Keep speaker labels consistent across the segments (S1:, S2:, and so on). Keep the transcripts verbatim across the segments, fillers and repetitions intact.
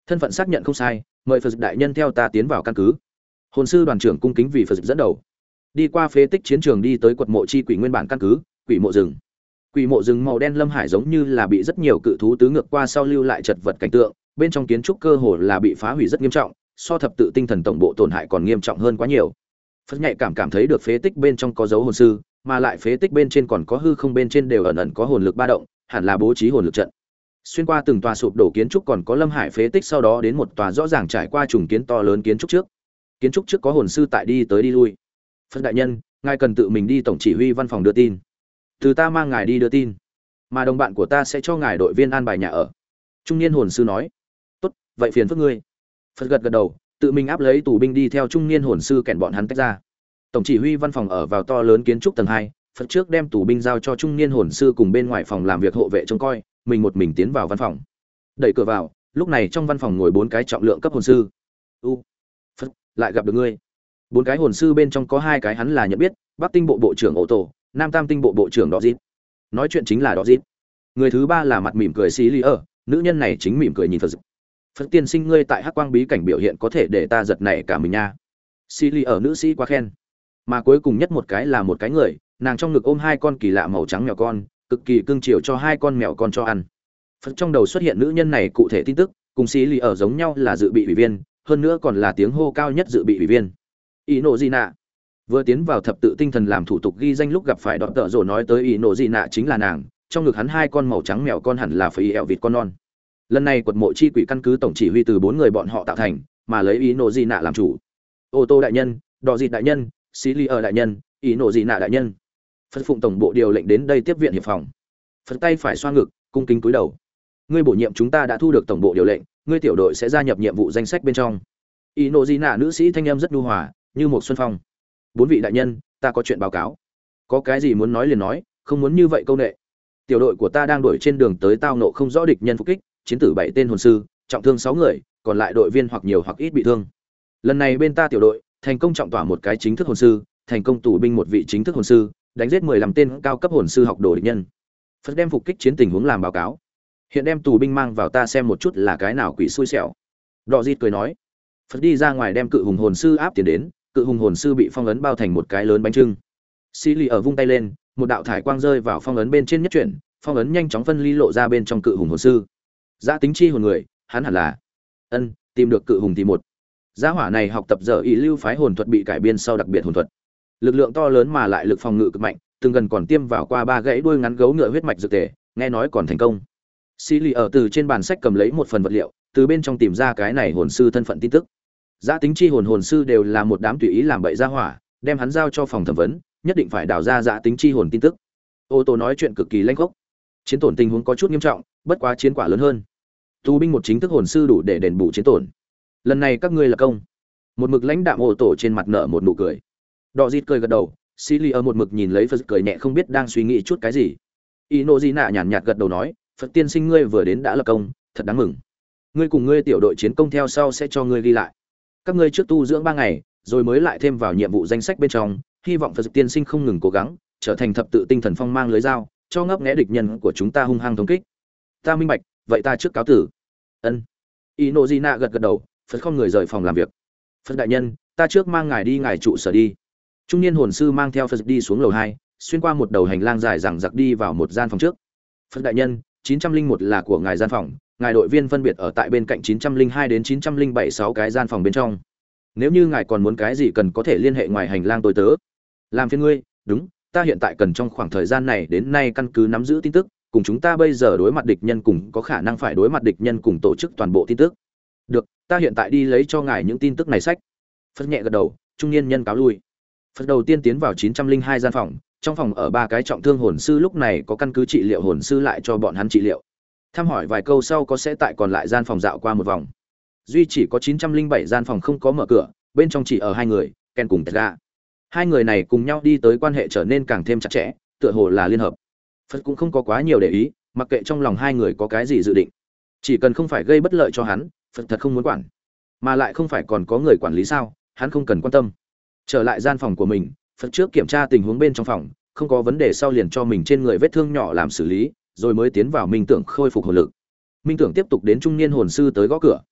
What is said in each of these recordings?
S1: Thân phận xác nhận không sai, mời Phật đại nhân theo ta tiến vào căn cứ. Hồn sư đoàn trưởng cung kính vì Phật dẫn đầu. Đi qua phế tích chiến trường đi tới quật mộ chi quỷ nguyên bản căn cứ, quỷ mộ rừng. Quỷ mộ rừng màu đen lâm hải giống như là bị rất nhiều cự thú tứ ngược qua sau lưu lại chật vật cảnh tượng, bên trong kiến trúc cơ hồ là bị phá hủy rất nghiêm trọng, so thập tự tinh thần tổng bộ tổn hại còn nghiêm trọng hơn quá nhiều. Phật nhạy cảm cảm thấy được phế tích bên trong có dấu hồn sư, mà lại phế tích bên trên còn có hư không bên trên đều ẩn ẩn có hồn lực ba động, hẳn là bố trí hồn lực trận. Xuyên qua từng tòa sụp đổ kiến trúc còn có lâm hải phế tích, sau đó đến một tòa rõ ràng trải qua trùng kiến to lớn kiến trúc trước. Kiến trúc trước có hồn sư tại đi tới đi lui. Phật đại nhân, ngài cần tự mình đi tổng chỉ huy văn phòng đưa tin. Từ ta mang ngài đi đưa tin, mà đồng bạn của ta sẽ cho ngài đội viên an bài nhà ở. Trung niên hồn sư nói. Tốt, vậy phiền phức ngươi. Phật gật gật đầu, tự mình áp lấy tù binh đi theo trung niên hồn sư kèn bọn hắn tách ra. Tổng chỉ huy văn phòng ở vào to lớn kiến trúc tầng hai. Phật trước đem tù binh giao cho trung niên hồn sư cùng bên ngoài phòng làm việc hộ vệ trông coi, mình một mình tiến vào văn phòng. Đẩy cửa vào, lúc này trong văn phòng ngồi bốn cái trọng lượng cấp hồn sư. U, Phật, lại gặp được ngươi. Bốn cái hồn sư bên trong có hai cái hắn là nhận biết, Bắc Tinh bộ bộ trưởng Ô Tổ, Nam Tam Tinh bộ bộ trưởng Đọ Dít. Nói chuyện chính là Đọ Dít. Người thứ ba là mặt mỉm cười xí lý ở, nữ nhân này chính mỉm cười nhìn Phật. Phật tiên sinh ngươi tại Hắc Quang bí cảnh biểu hiện có thể để ta giật nảy cả mình nha. Xí lý ở nữ sĩ quá khen. Mà cuối cùng nhất một cái là một cái người, nàng trong ngực ôm hai con kỳ lạ màu trắng mèo con, cực kỳ cưng chiều cho hai con mèo con cho ăn. Phật trong đầu xuất hiện nữ nhân này cụ thể tin tức, cùng xí lý ở giống nhau là dự bị ủy viên, hơn nữa còn là tiếng hô cao nhất dự bị ủy viên. Ý nộ gì nạ vừa tiến vào thập tự tinh thần làm thủ tục ghi danh lúc gặp phải đọt tợ rồ nói tới ý nộ gì nạ chính là nàng, trong ngực hắn hai con màu trắng mèo con hẳn là phải ẹo vịt con non. Lần này quật mộ chi quỷ căn cứ tổng chỉ huy từ bốn người bọn họ tạo thành, mà lấy ý nộ gì nạ làm chủ. Ô tô đại nhân, đò dịt đại nhân, xí lý ở đại nhân, ý nộ gì nạ đại nhân. Phật phụng tổng bộ điều lệnh đến đây tiếp viện hiệp phòng. Phật tay phải xoa ngực, cung kính cúi đầu. Ngươi bổ nhiệm chúng ta đã thu được tổng bộ điều lệnh, ngươi tiểu đội sẽ gia nhập nhiệm vụ danh sách bên trong. Ý nộ gì nạ nữ sĩ thanh âm rất nhu hòa, như một xuân phong. Bốn vị đại nhân, ta có chuyện báo cáo. Có cái gì muốn nói liền nói, không muốn như vậy câu nệ. Tiểu đội của ta đang đuổi trên đường tới tao nộ không rõ địch nhân phục kích, chiến tử bảy tên hồn sư, trọng thương sáu người, còn lại đội viên hoặc nhiều hoặc ít bị thương. Lần này bên ta tiểu đội thành công trọng tỏa một cái chính thức hồn sư, thành công tù binh một vị chính thức hồn sư, đánh giết mười lăm tên cao cấp hồn sư học đồ địch nhân. Phật đem phục kích chiến tình huống làm báo cáo. Hiện đem tù binh mang vào ta xem một chút là cái nào quỷ xui xẻo. Đọ Dịt cười nói. Phật đi ra ngoài đem cự hùng hồn sư áp tiến đến, cự hùng hồn sư bị phong ấn bao thành một cái lớn bánh trưng. Xí lì ở vung tay lên, một đạo thải quang rơi vào phong ấn bên trên nhất chuyển, phong ấn nhanh chóng phân ly lộ ra bên trong cự hùng hồn sư. Giá tính chi hồn người, hắn hẳn là ân tìm được cự hùng thì một. Giá hỏa này học tập giờ ý lưu phái hồn thuật bị cải biên sau đặc biệt hồn thuật. Lực lượng to lớn mà lại lực phòng ngự cực mạnh, từng gần còn tiêm vào qua ba gãy đuôi ngắn gấu ngựa huyết mạch dược tề, nghe nói còn thành công. Xí lì ở từ trên bàn sách cầm lấy một phần vật liệu, từ bên trong tìm ra cái này hồn sư thân phận tin tức. Giá tính chi hồn hồn sư đều là một đám tùy ý làm bậy ra hỏa, đem hắn giao cho phòng thẩm vấn, nhất định phải đào ra giá tính chi hồn tin tức. Ô tô nói chuyện cực kỳ lanh khốc. Chiến tổn tình huống có chút nghiêm trọng, bất quá chiến quả lớn hơn. Tù binh một chính thức hồn sư đủ để đền bù chiến tổn. Lần này các ngươi là công. Một mực lãnh đạm ô tổ trên mặt nở một nụ cười. Đọ Dịt cười gật đầu, xí lì ở một mực nhìn lấy Phật cười nhẹ không biết đang suy nghĩ chút cái gì. Y nô di nạ nhàn nhạt gật đầu nói, Phật tiên sinh ngươi vừa đến đã lập công, thật đáng mừng. Ngươi cùng ngươi tiểu đội chiến công theo sau sẽ cho ngươi ghi lại. Các ngươi trước tu dưỡng ba ngày, rồi mới lại thêm vào nhiệm vụ danh sách bên trong, hy vọng Phật tiên sinh không ngừng cố gắng, trở thành thập tự tinh thần phong mang lưới dao, cho ngấp nghé địch nhân của chúng ta hung hăng thống kích. Ta minh bạch, vậy ta trước cáo tử. Ân. Inozina gật gật đầu, Phật không người rời phòng làm việc. Phật đại nhân, ta trước mang ngài đi ngài trụ sở đi. Trung niên hồn sư mang theo Phật đi xuống lầu hai, xuyên qua một đầu hành lang dài dằng dặc đi vào một gian phòng trước. Phật đại nhân, chín trăm linh một là của ngài gian phòng, ngài đội viên phân biệt ở tại bên cạnh chín trăm linh hai đến chín trăm linh bảy sáu cái gian phòng bên trong. Nếu như ngài còn muốn cái gì cần có thể liên hệ ngoài hành lang tôi tớ. Làm phiền ngươi, đúng, ta hiện tại cần trong khoảng thời gian này đến nay căn cứ nắm giữ tin tức, cùng chúng ta bây giờ đối mặt địch nhân cùng có khả năng phải đối mặt địch nhân cùng tổ chức toàn bộ tin tức. Được, ta hiện tại đi lấy cho ngài những tin tức này sách. Phật nhẹ gật đầu, trung niên nhân cáo lui. Phật đầu tiên tiến vào chín trăm linh hai gian phòng, trong phòng ở ba cái trọng thương hồn sư lúc này có căn cứ trị liệu hồn sư lại cho bọn hắn trị liệu. Thăm hỏi vài câu sau có sẽ tại còn lại gian phòng dạo qua một vòng. Duy chỉ có chín trăm linh bảy gian phòng không có mở cửa, bên trong chỉ ở hai người, Ken cùng Tega. Hai người này cùng nhau đi tới quan hệ trở nên càng thêm chặt chẽ, tựa hồ là liên hợp. Phật cũng không có quá nhiều để ý, mặc kệ trong lòng hai người có cái gì dự định, chỉ cần không phải gây bất lợi cho hắn, Phật thật không muốn quản. Mà lại không phải còn có người quản lý sao, hắn không cần quan tâm. Trở lại gian phòng của mình, Phật trước kiểm tra tình huống bên trong phòng, không có vấn đề sau liền cho mình trên người vết thương nhỏ làm xử lý, rồi mới tiến vào minh tưởng khôi phục hồn lực. Minh tưởng tiếp tục đến trung niên hồn sư tới gõ cửa.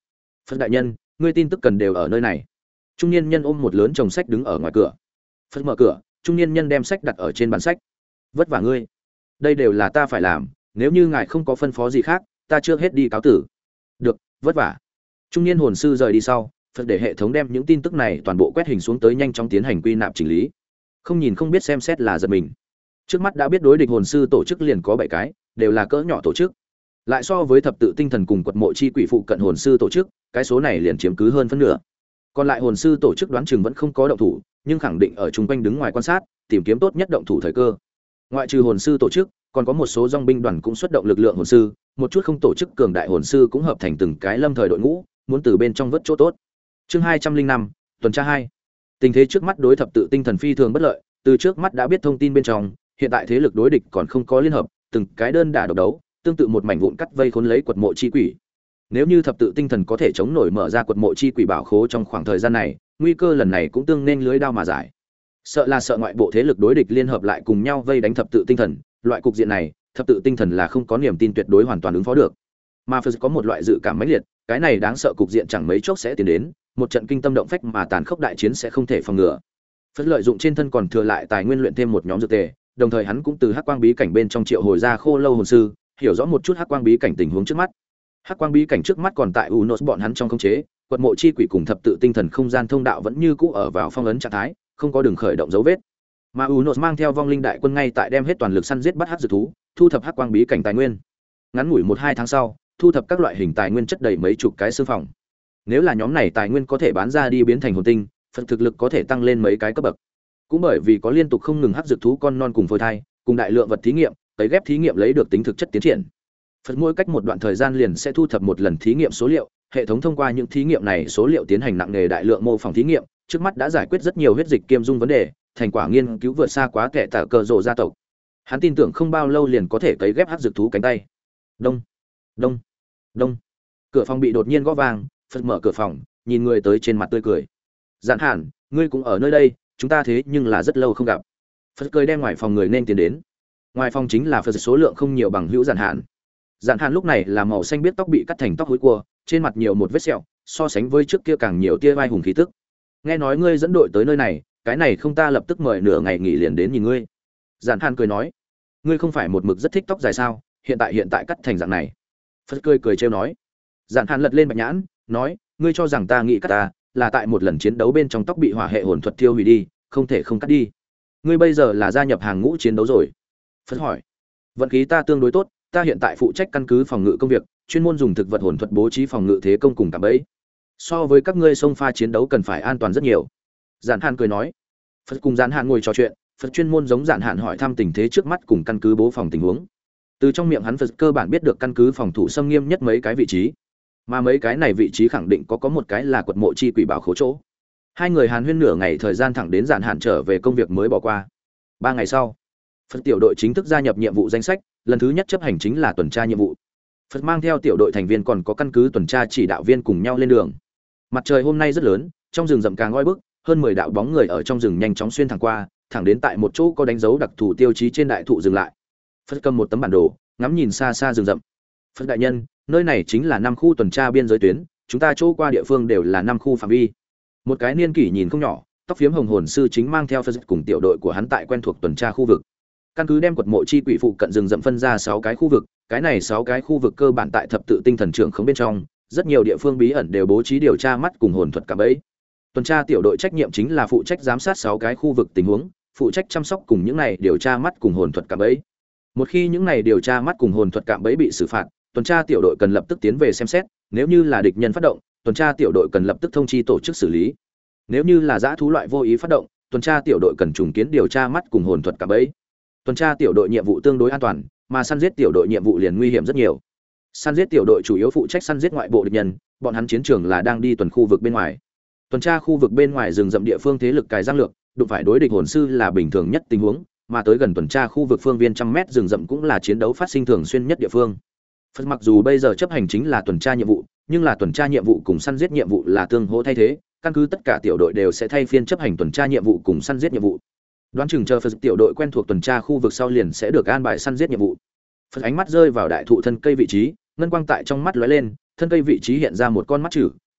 S1: Phật đại nhân, ngươi tin tức cần đều ở nơi này. Trung niên nhân ôm một lớn chồng sách đứng ở ngoài cửa. Phật mở cửa, trung niên nhân đem sách đặt ở trên bàn sách. Vất vả ngươi, đây đều là ta phải làm, nếu như ngài không có phân phó gì khác, ta chưa hết đi cáo tử. Được, vất vả. Trung niên hồn sư rời đi sau, Phật để hệ thống đem những tin tức này toàn bộ quét hình xuống tới, nhanh chóng tiến hành quy nạp chỉnh lý. Không nhìn không biết xem xét là giật mình. Trước mắt đã biết đối địch hồn sư tổ chức liền có bảy cái, đều là cỡ nhỏ tổ chức. Lại so với thập tự tinh thần cùng quật mộ chi quỷ phụ cận hồn sư tổ chức, cái số này liền chiếm cứ hơn phân nửa. Còn lại hồn sư tổ chức đoán chừng vẫn không có động thủ, nhưng khẳng định ở chung quanh đứng ngoài quan sát, tìm kiếm tốt nhất động thủ thời cơ. Ngoại trừ hồn sư tổ chức, còn có một số dòng binh đoàn cũng xuất động lực lượng hồn sư, một chút không tổ chức cường đại hồn sư cũng hợp thành từng cái lâm thời đội ngũ, muốn từ bên trong vớt chỗ tốt. Chương hai trăm linh năm, tuần tra hai. Tình thế trước mắt đối thập tự tinh thần phi thường bất lợi, từ trước mắt đã biết thông tin bên trong, hiện tại thế lực đối địch còn không có liên hợp, từng cái đơn đả độc đấu, tương tự một mảnh vụn cắt vây khốn lấy quật mộ chi quỷ. Nếu như thập tự tinh thần có thể chống nổi mở ra quật mộ chi quỷ bảo khố trong khoảng thời gian này, nguy cơ lần này cũng tương nên lưới đao mà giải. Sợ là sợ ngoại bộ thế lực đối địch liên hợp lại cùng nhau vây đánh thập tự tinh thần, loại cục diện này, thập tự tinh thần là không có niềm tin tuyệt đối hoàn toàn ứng phó được. Mà Phật có một loại dự cảm mãnh liệt, cái này đáng sợ cục diện chẳng mấy chốc sẽ tiến đến, một trận kinh tâm động phách mà tàn khốc đại chiến sẽ không thể phòng ngừa. Phật lợi dụng trên thân còn thừa lại tài nguyên luyện thêm một nhóm dược tề, đồng thời hắn cũng từ hắc quang bí cảnh bên trong triệu hồi ra khô lâu hồn sư, hiểu rõ một chút hắc quang bí cảnh tình huống trước mắt. Hắc quang bí cảnh trước mắt còn tại Unos bọn hắn trong khống chế, quật mộ chi quỷ cùng thập tự tinh thần không gian thông đạo vẫn như cũ ở vào phong ấn trạng thái, không có đường khởi động dấu vết. Mà Unos mang theo vong linh đại quân ngay tại đem hết toàn lực săn giết bắt hắc dược thú, thu thập hắc quang bí cảnh tài nguyên. Ngắn ngủi một hai tháng sau, thu thập các loại hình tài nguyên chất đầy mấy chục cái xương phòng. Nếu là nhóm này tài nguyên có thể bán ra đi biến thành hồn tinh, phần thực lực có thể tăng lên mấy cái cấp bậc. Cũng bởi vì có liên tục không ngừng hắc dược thú con non cùng phôi thai, cùng đại lượng vật thí nghiệm, tới ghép thí nghiệm lấy được tính thực chất tiến triển. Phần mỗi cách một đoạn thời gian liền sẽ thu thập một lần thí nghiệm số liệu, hệ thống thông qua những thí nghiệm này số liệu tiến hành nặng nghề đại lượng mô phỏng thí nghiệm, trước mắt đã giải quyết rất nhiều huyết dịch kiêm dung vấn đề, thành quả nghiên cứu vượt xa quá kẻ tạ cờ rộ gia tộc. Hắn tin tưởng không bao lâu liền có thể cấy ghép hắc dược thú cánh tay. Đông, đông, đông. Cửa phòng bị đột nhiên gõ vang, Phật mở cửa phòng, nhìn người tới trên mặt tươi cười. Dạn Hàn, ngươi cũng ở nơi đây, chúng ta thế nhưng là rất lâu không gặp. Phật cười đem ngoài phòng người nên tiến đến. Ngoài phòng chính là Phật số lượng không nhiều bằng hữu Dạn Hàn. Dạn Hàn lúc này là màu xanh biết tóc bị cắt thành tóc hối cua, trên mặt nhiều một vết sẹo, so sánh với trước kia càng nhiều tia vai hùng khí tức. Nghe nói ngươi dẫn đội tới nơi này, cái này không ta lập tức mời nửa ngày nghỉ liền đến nhìn ngươi. Dạn Hàn cười nói, ngươi không phải một mực rất thích tóc dài sao, hiện tại hiện tại cắt thành dạng này. Phật cười cười trêu nói. Dạn Hàn lật lên bạch nhãn, nói, ngươi cho rằng ta nghĩ cắt ta, là tại một lần chiến đấu bên trong tóc bị hỏa hệ hồn thuật tiêu hủy đi, không thể không cắt đi. Ngươi bây giờ là gia nhập hàng ngũ chiến đấu rồi. Phật hỏi. Vận khí ta tương đối tốt, ta hiện tại phụ trách căn cứ phòng ngự công việc, chuyên môn dùng thực vật hồn thuật bố trí phòng ngự thế công cùng cạm bẫy. So với các ngươi xông pha chiến đấu cần phải an toàn rất nhiều. Dạn Hàn cười nói. Phật cùng Dạn Hàn ngồi trò chuyện, Phật chuyên môn giống Dạn Hàn hỏi thăm tình thế trước mắt cùng căn cứ bố phòng tình huống. Từ trong miệng hắn Phật cơ bản biết được căn cứ phòng thủ xâm nghiêm nhất mấy cái vị trí, mà mấy cái này vị trí khẳng định có có một cái là quật mộ chi quỷ bảo khố chỗ. Hai người Hàn huyên nửa ngày thời gian thẳng đến Dạn Hàn trở về công việc mới bỏ qua. Ba ngày sau, Phật tiểu đội chính thức gia nhập nhiệm vụ danh sách, lần thứ nhất chấp hành chính là tuần tra nhiệm vụ. Phật mang theo tiểu đội thành viên còn có căn cứ tuần tra chỉ đạo viên cùng nhau lên đường. Mặt trời hôm nay rất lớn, trong rừng rậm càng oi bức, hơn mười đạo bóng người ở trong rừng nhanh chóng xuyên thẳng qua, thẳng đến tại một chỗ có đánh dấu đặc thù tiêu chí trên đại thụ dừng lại. Phật cầm một tấm bản đồ, ngắm nhìn xa xa rừng rậm. Phật đại nhân, nơi này chính là năm khu tuần tra biên giới tuyến, chúng ta chỗ qua địa phương đều là năm khu phạm vi. Một cái niên kỷ nhìn không nhỏ, tóc phiếm hồng hồn sư chính mang theo Phật cùng tiểu đội của hắn tại quen thuộc tuần tra khu vực. Căn cứ đem quật mộ chi quỷ phụ cận rừng rậm phân ra sáu cái khu vực, cái này sáu cái khu vực cơ bản tại thập tự tinh thần trưởng khống bên trong, rất nhiều địa phương bí ẩn đều bố trí điều tra mắt cùng hồn thuật cạm bẫy. Tuần tra tiểu đội trách nhiệm chính là phụ trách giám sát sáu cái khu vực tình huống, phụ trách chăm sóc cùng những này điều tra mắt cùng hồn thuật cạm bẫy. Một khi những này điều tra mắt cùng hồn thuật cạm bẫy bị xử phạt, tuần tra tiểu đội cần lập tức tiến về xem xét, nếu như là địch nhân phát động, tuần tra tiểu đội cần lập tức thông chi tổ chức xử lý. Nếu như là dã thú loại vô ý phát động, tuần tra tiểu đội cần trùng kiến điều tra mắt cùng hồn thuật cạm bẫy. Tuần tra tiểu đội nhiệm vụ tương đối an toàn, mà săn giết tiểu đội nhiệm vụ liền nguy hiểm rất nhiều. Săn giết tiểu đội chủ yếu phụ trách săn giết ngoại bộ địch nhân, bọn hắn chiến trường là đang đi tuần khu vực bên ngoài. Tuần tra khu vực bên ngoài rừng rậm địa phương thế lực cài giang lược, đụng phải đối địch hồn sư là bình thường nhất tình huống, mà tới gần tuần tra khu vực phương viên trăm mét rừng rậm cũng là chiến đấu phát sinh thường xuyên nhất địa phương. Phật mặc dù bây giờ chấp hành chính là tuần tra nhiệm vụ, nhưng là tuần tra nhiệm vụ cùng săn giết nhiệm vụ là tương hỗ thay thế, căn cứ tất cả tiểu đội đều sẽ thay phiên chấp hành tuần tra nhiệm vụ cùng săn giết nhiệm vụ. Đoán chừng chờ Phật tiểu đội quen thuộc tuần tra khu vực sau liền sẽ được an bài săn giết nhiệm vụ. Phật ánh mắt rơi vào đại thụ thân cây vị trí, ngân quang tại trong mắt lóe lên, thân cây vị trí hiện ra một con mắt chữ,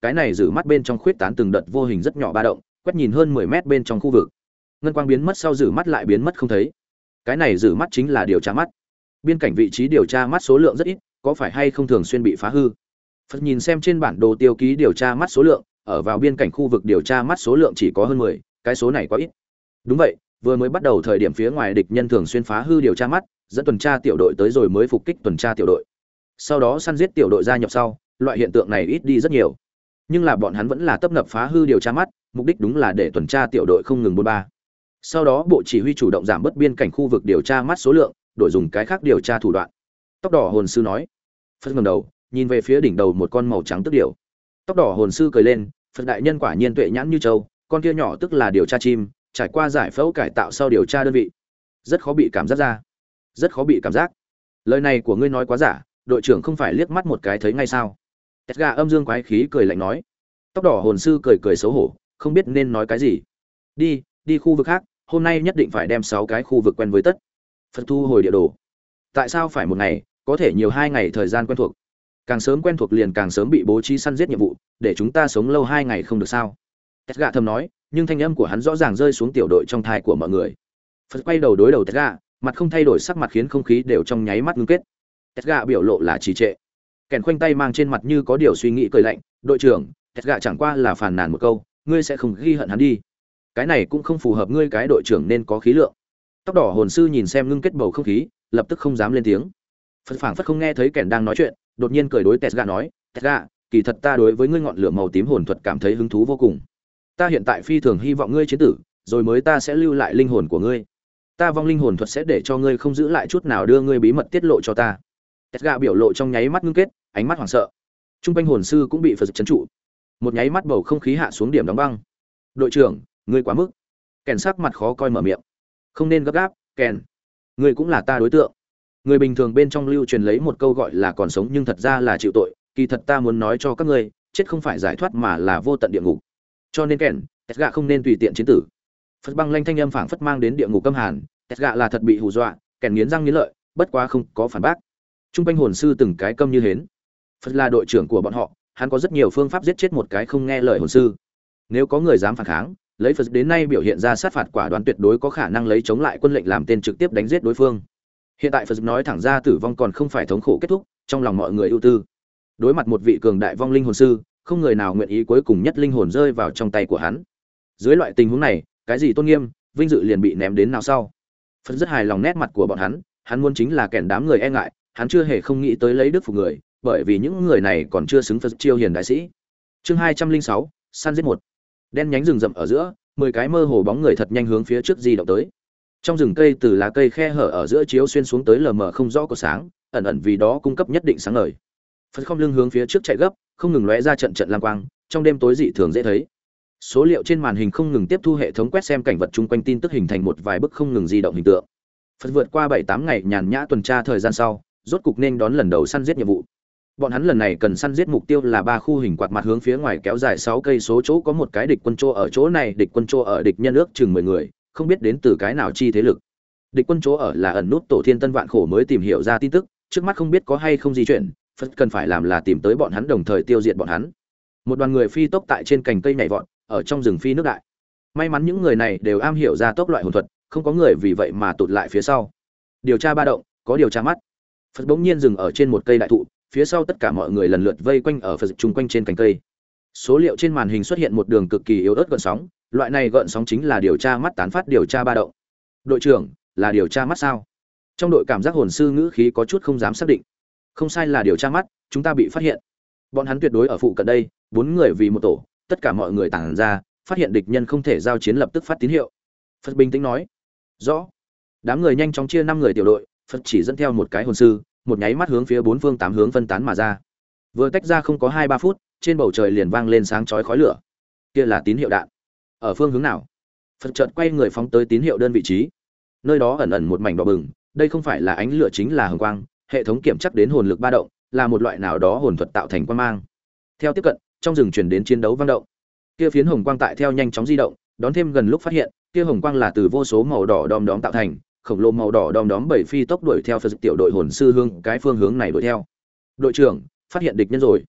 S1: cái này giữ mắt bên trong khuyết tán từng đợt vô hình rất nhỏ ba động, quét nhìn hơn mười mét bên trong khu vực. Ngân quang biến mất sau giữ mắt lại biến mất không thấy. Cái này giữ mắt chính là điều tra mắt. Biên cảnh vị trí điều tra mắt số lượng rất ít, có phải hay không thường xuyên bị phá hư? Phật nhìn xem trên bản đồ tiêu ký điều tra mắt số lượng, ở vào biên cảnh khu vực điều tra mắt số lượng chỉ có hơn mười, cái số này quá ít. Đúng vậy, vừa mới bắt đầu thời điểm phía ngoài địch nhân thường xuyên phá hư điều tra mắt, dẫn tuần tra tiểu đội tới rồi mới phục kích tuần tra tiểu đội. Sau đó săn giết tiểu đội gia nhập sau, loại hiện tượng này ít đi rất nhiều. Nhưng là bọn hắn vẫn là tấp nập phá hư điều tra mắt, mục đích đúng là để tuần tra tiểu đội không ngừng buôn ba. Sau đó bộ chỉ huy chủ động giảm bớt biên cảnh khu vực điều tra mắt số lượng, đổi dùng cái khác điều tra thủ đoạn. Tóc đỏ hồn sư nói. Phật ngẩng đầu, nhìn về phía đỉnh đầu một con màu trắng tức điểu. Tóc đỏ hồn sư cười lên, Phật đại nhân quả nhiên tuệ nhãn như châu, con kia nhỏ tức là điều tra chim, trải qua giải phẫu cải tạo sau điều tra đơn vị, rất khó bị cảm giác ra. Rất khó bị cảm giác. Lời này của ngươi nói quá giả, đội trưởng không phải liếc mắt một cái thấy ngay sao? Edgar âm dương quái khí cười lạnh nói. Tóc đỏ hồn sư cười cười xấu hổ, không biết nên nói cái gì. Đi, đi khu vực khác, hôm nay nhất định phải đem sáu cái khu vực quen với tất. Phật thu hồi địa đồ. Tại sao phải một ngày, có thể nhiều hai ngày thời gian quen thuộc? Càng sớm quen thuộc liền càng sớm bị bố trí săn giết nhiệm vụ, để chúng ta sống lâu hai ngày không được sao? Edgar thầm nói, nhưng thanh âm của hắn rõ ràng rơi xuống tiểu đội trong thai của mọi người. Phật quay đầu đối đầu Edgar, mặt không thay đổi sắc mặt khiến không khí đều trong nháy mắt ngưng kết. Edgar biểu lộ là trì trệ. Kèn khoanh tay mang trên mặt như có điều suy nghĩ cười lạnh, "Đội trưởng, Edgar chẳng qua là phàn nàn một câu, ngươi sẽ không ghi hận hắn đi. Cái này cũng không phù hợp ngươi cái đội trưởng nên có khí lượng." Tóc đỏ hồn sư nhìn xem ngưng kết bầu không khí, lập tức không dám lên tiếng. Phật phảng phất không nghe thấy Kèn đang nói chuyện, đột nhiên cười đối Edgar nói, "Edgar, kỳ thật ta đối với ngươi ngọn lửa màu tím hồn thuật cảm thấy hứng thú vô cùng. Ta hiện tại phi thường hy vọng ngươi chiến tử, rồi mới ta sẽ lưu lại linh hồn của ngươi. Ta vong linh hồn thuật sẽ để cho ngươi không giữ lại chút nào đưa ngươi bí mật tiết lộ cho ta." Edgar biểu lộ trong nháy mắt ngưng kết, ánh mắt hoảng sợ. Trung quanh hồn sư cũng bị Phật chấn trụ. Một nháy mắt bầu không khí hạ xuống điểm đóng băng. "Đội trưởng, ngươi quá mức." Kèn sắc mặt khó coi mở miệng. "Không nên gấp gáp, Kèn. Ngươi cũng là ta đối tượng." Người bình thường bên trong lưu truyền lấy một câu gọi là còn sống nhưng thật ra là chịu tội, kỳ thật ta muốn nói cho các ngươi, chết không phải giải thoát mà là vô tận địa ngục. Cho nên Kèn, Edgar không nên tùy tiện chiến tử. Phật băng lanh thanh âm phảng phất mang đến địa ngục câm hàn, Edgar là thật bị hù dọa, Kèn nghiến răng nghiến lợi, bất quá không có phản bác. Trung quanh hồn sư từng cái câm như hến. Phật là đội trưởng của bọn họ, hắn có rất nhiều phương pháp giết chết một cái không nghe lời hồn sư. Nếu có người dám phản kháng, lấy Phật đến nay biểu hiện ra sát phạt quả đoán tuyệt đối có khả năng lấy chống lại quân lệnh làm tên trực tiếp đánh giết đối phương. Hiện tại Phật nói thẳng ra tử vong còn không phải thống khổ kết thúc, trong lòng mọi người ưu tư. Đối mặt một vị cường đại vong linh hồn sư, không người nào nguyện ý cuối cùng nhất linh hồn rơi vào trong tay của hắn. Dưới loại tình huống này, cái gì tôn nghiêm, vinh dự liền bị ném đến nào sau. Phật rất hài lòng nét mặt của bọn hắn, hắn muốn chính là kẻn đám người e ngại, hắn chưa hề không nghĩ tới lấy đức phục người, bởi vì những người này còn chưa xứng Phật chiêu hiền đại sĩ. Chương hai trăm linh sáu, săn giết một. Đen nhánh rừng rậm ở giữa, mười cái mơ hồ bóng người thật nhanh hướng phía trước di động tới. Trong rừng cây từ lá cây khe hở ở giữa chiếu xuyên xuống tới lờ mờ không rõ của sáng, ẩn ẩn vì đó cung cấp nhất định sáng ngời. Phật không lưng hướng phía trước chạy gấp, không ngừng lóe ra trận trận lam quang, trong đêm tối dị thường dễ thấy. Số liệu trên màn hình không ngừng tiếp thu hệ thống quét xem cảnh vật chung quanh tin tức hình thành một vài bức không ngừng di động hình tượng. Phật vượt qua bảy tám ngày nhàn nhã tuần tra thời gian sau, rốt cục nên đón lần đầu săn giết nhiệm vụ. Bọn hắn lần này cần săn giết mục tiêu là ba khu hình quạt mặt hướng phía ngoài kéo dài sáu cây số chỗ có một cái địch quân chỗ ở chỗ này, địch quân chỗ ở địch nhân ước chừng mười người, không biết đến từ cái nào chi thế lực. Địch quân chỗ ở là ẩn nút tổ thiên tân vạn khổ mới tìm hiểu ra tin tức, trước mắt không biết có hay không di chuyển, Phật cần phải làm là tìm tới bọn hắn đồng thời tiêu diệt bọn hắn. Một đoàn người phi tốc tại trên cành cây nhảy vọt, ở trong rừng phi nước đại. May mắn những người này đều am hiểu ra tốc loại hồn thuật, không có người vì vậy mà tụt lại phía sau. Điều tra ba động, có điều tra mắt. Phật bỗng nhiên dừng ở trên một cây đại thụ, phía sau tất cả mọi người lần lượt vây quanh ở Phật chung quanh trên cành cây. Số liệu trên màn hình xuất hiện một đường cực kỳ yếu ớt gợn sóng, loại này gợn sóng chính là điều tra mắt tán phát điều tra ba động. Đội trưởng, là điều tra mắt sao? Trong đội cảm giác hồn sư ngữ khí có chút không dám xác định. Không sai, là điều tra mắt, chúng ta bị phát hiện. Bọn hắn tuyệt đối ở phụ cận đây, bốn người vì một tổ, tất cả mọi người tản ra, phát hiện địch nhân không thể giao chiến lập tức phát tín hiệu. Phật bình tĩnh nói. Rõ. Đám người nhanh chóng chia năm người tiểu đội, Phật chỉ dẫn theo một cái hồn sư, một nháy mắt hướng phía bốn phương tám hướng phân tán mà ra. Vừa tách ra không có hai ba phút, trên bầu trời liền vang lên sáng chói khói lửa. Kia là tín hiệu đạn. Ở phương hướng nào? Phật chợt quay người phóng tới tín hiệu đơn vị trí. Nơi đó ẩn ẩn một mảnh đỏ bừng, đây không phải là ánh lửa chính là hồng quang, hệ thống kiểm chắc đến hồn lực ba động, là một loại nào đó hồn thuật tạo thành quang mang. Theo tiếp cận, trong rừng truyền đến chiến đấu vang động. Kia phiến hồng quang tại theo nhanh chóng di động, đón thêm gần lúc phát hiện, kia hồng quang là từ vô số màu đỏ đom đóm tạo thành, khổng lồ màu đỏ đom đóm bảy phi tốc đuổi theo Phật tiểu đội hồn sư hướng cái phương hướng này đuổi theo. Đội trưởng, phát hiện địch nhân rồi.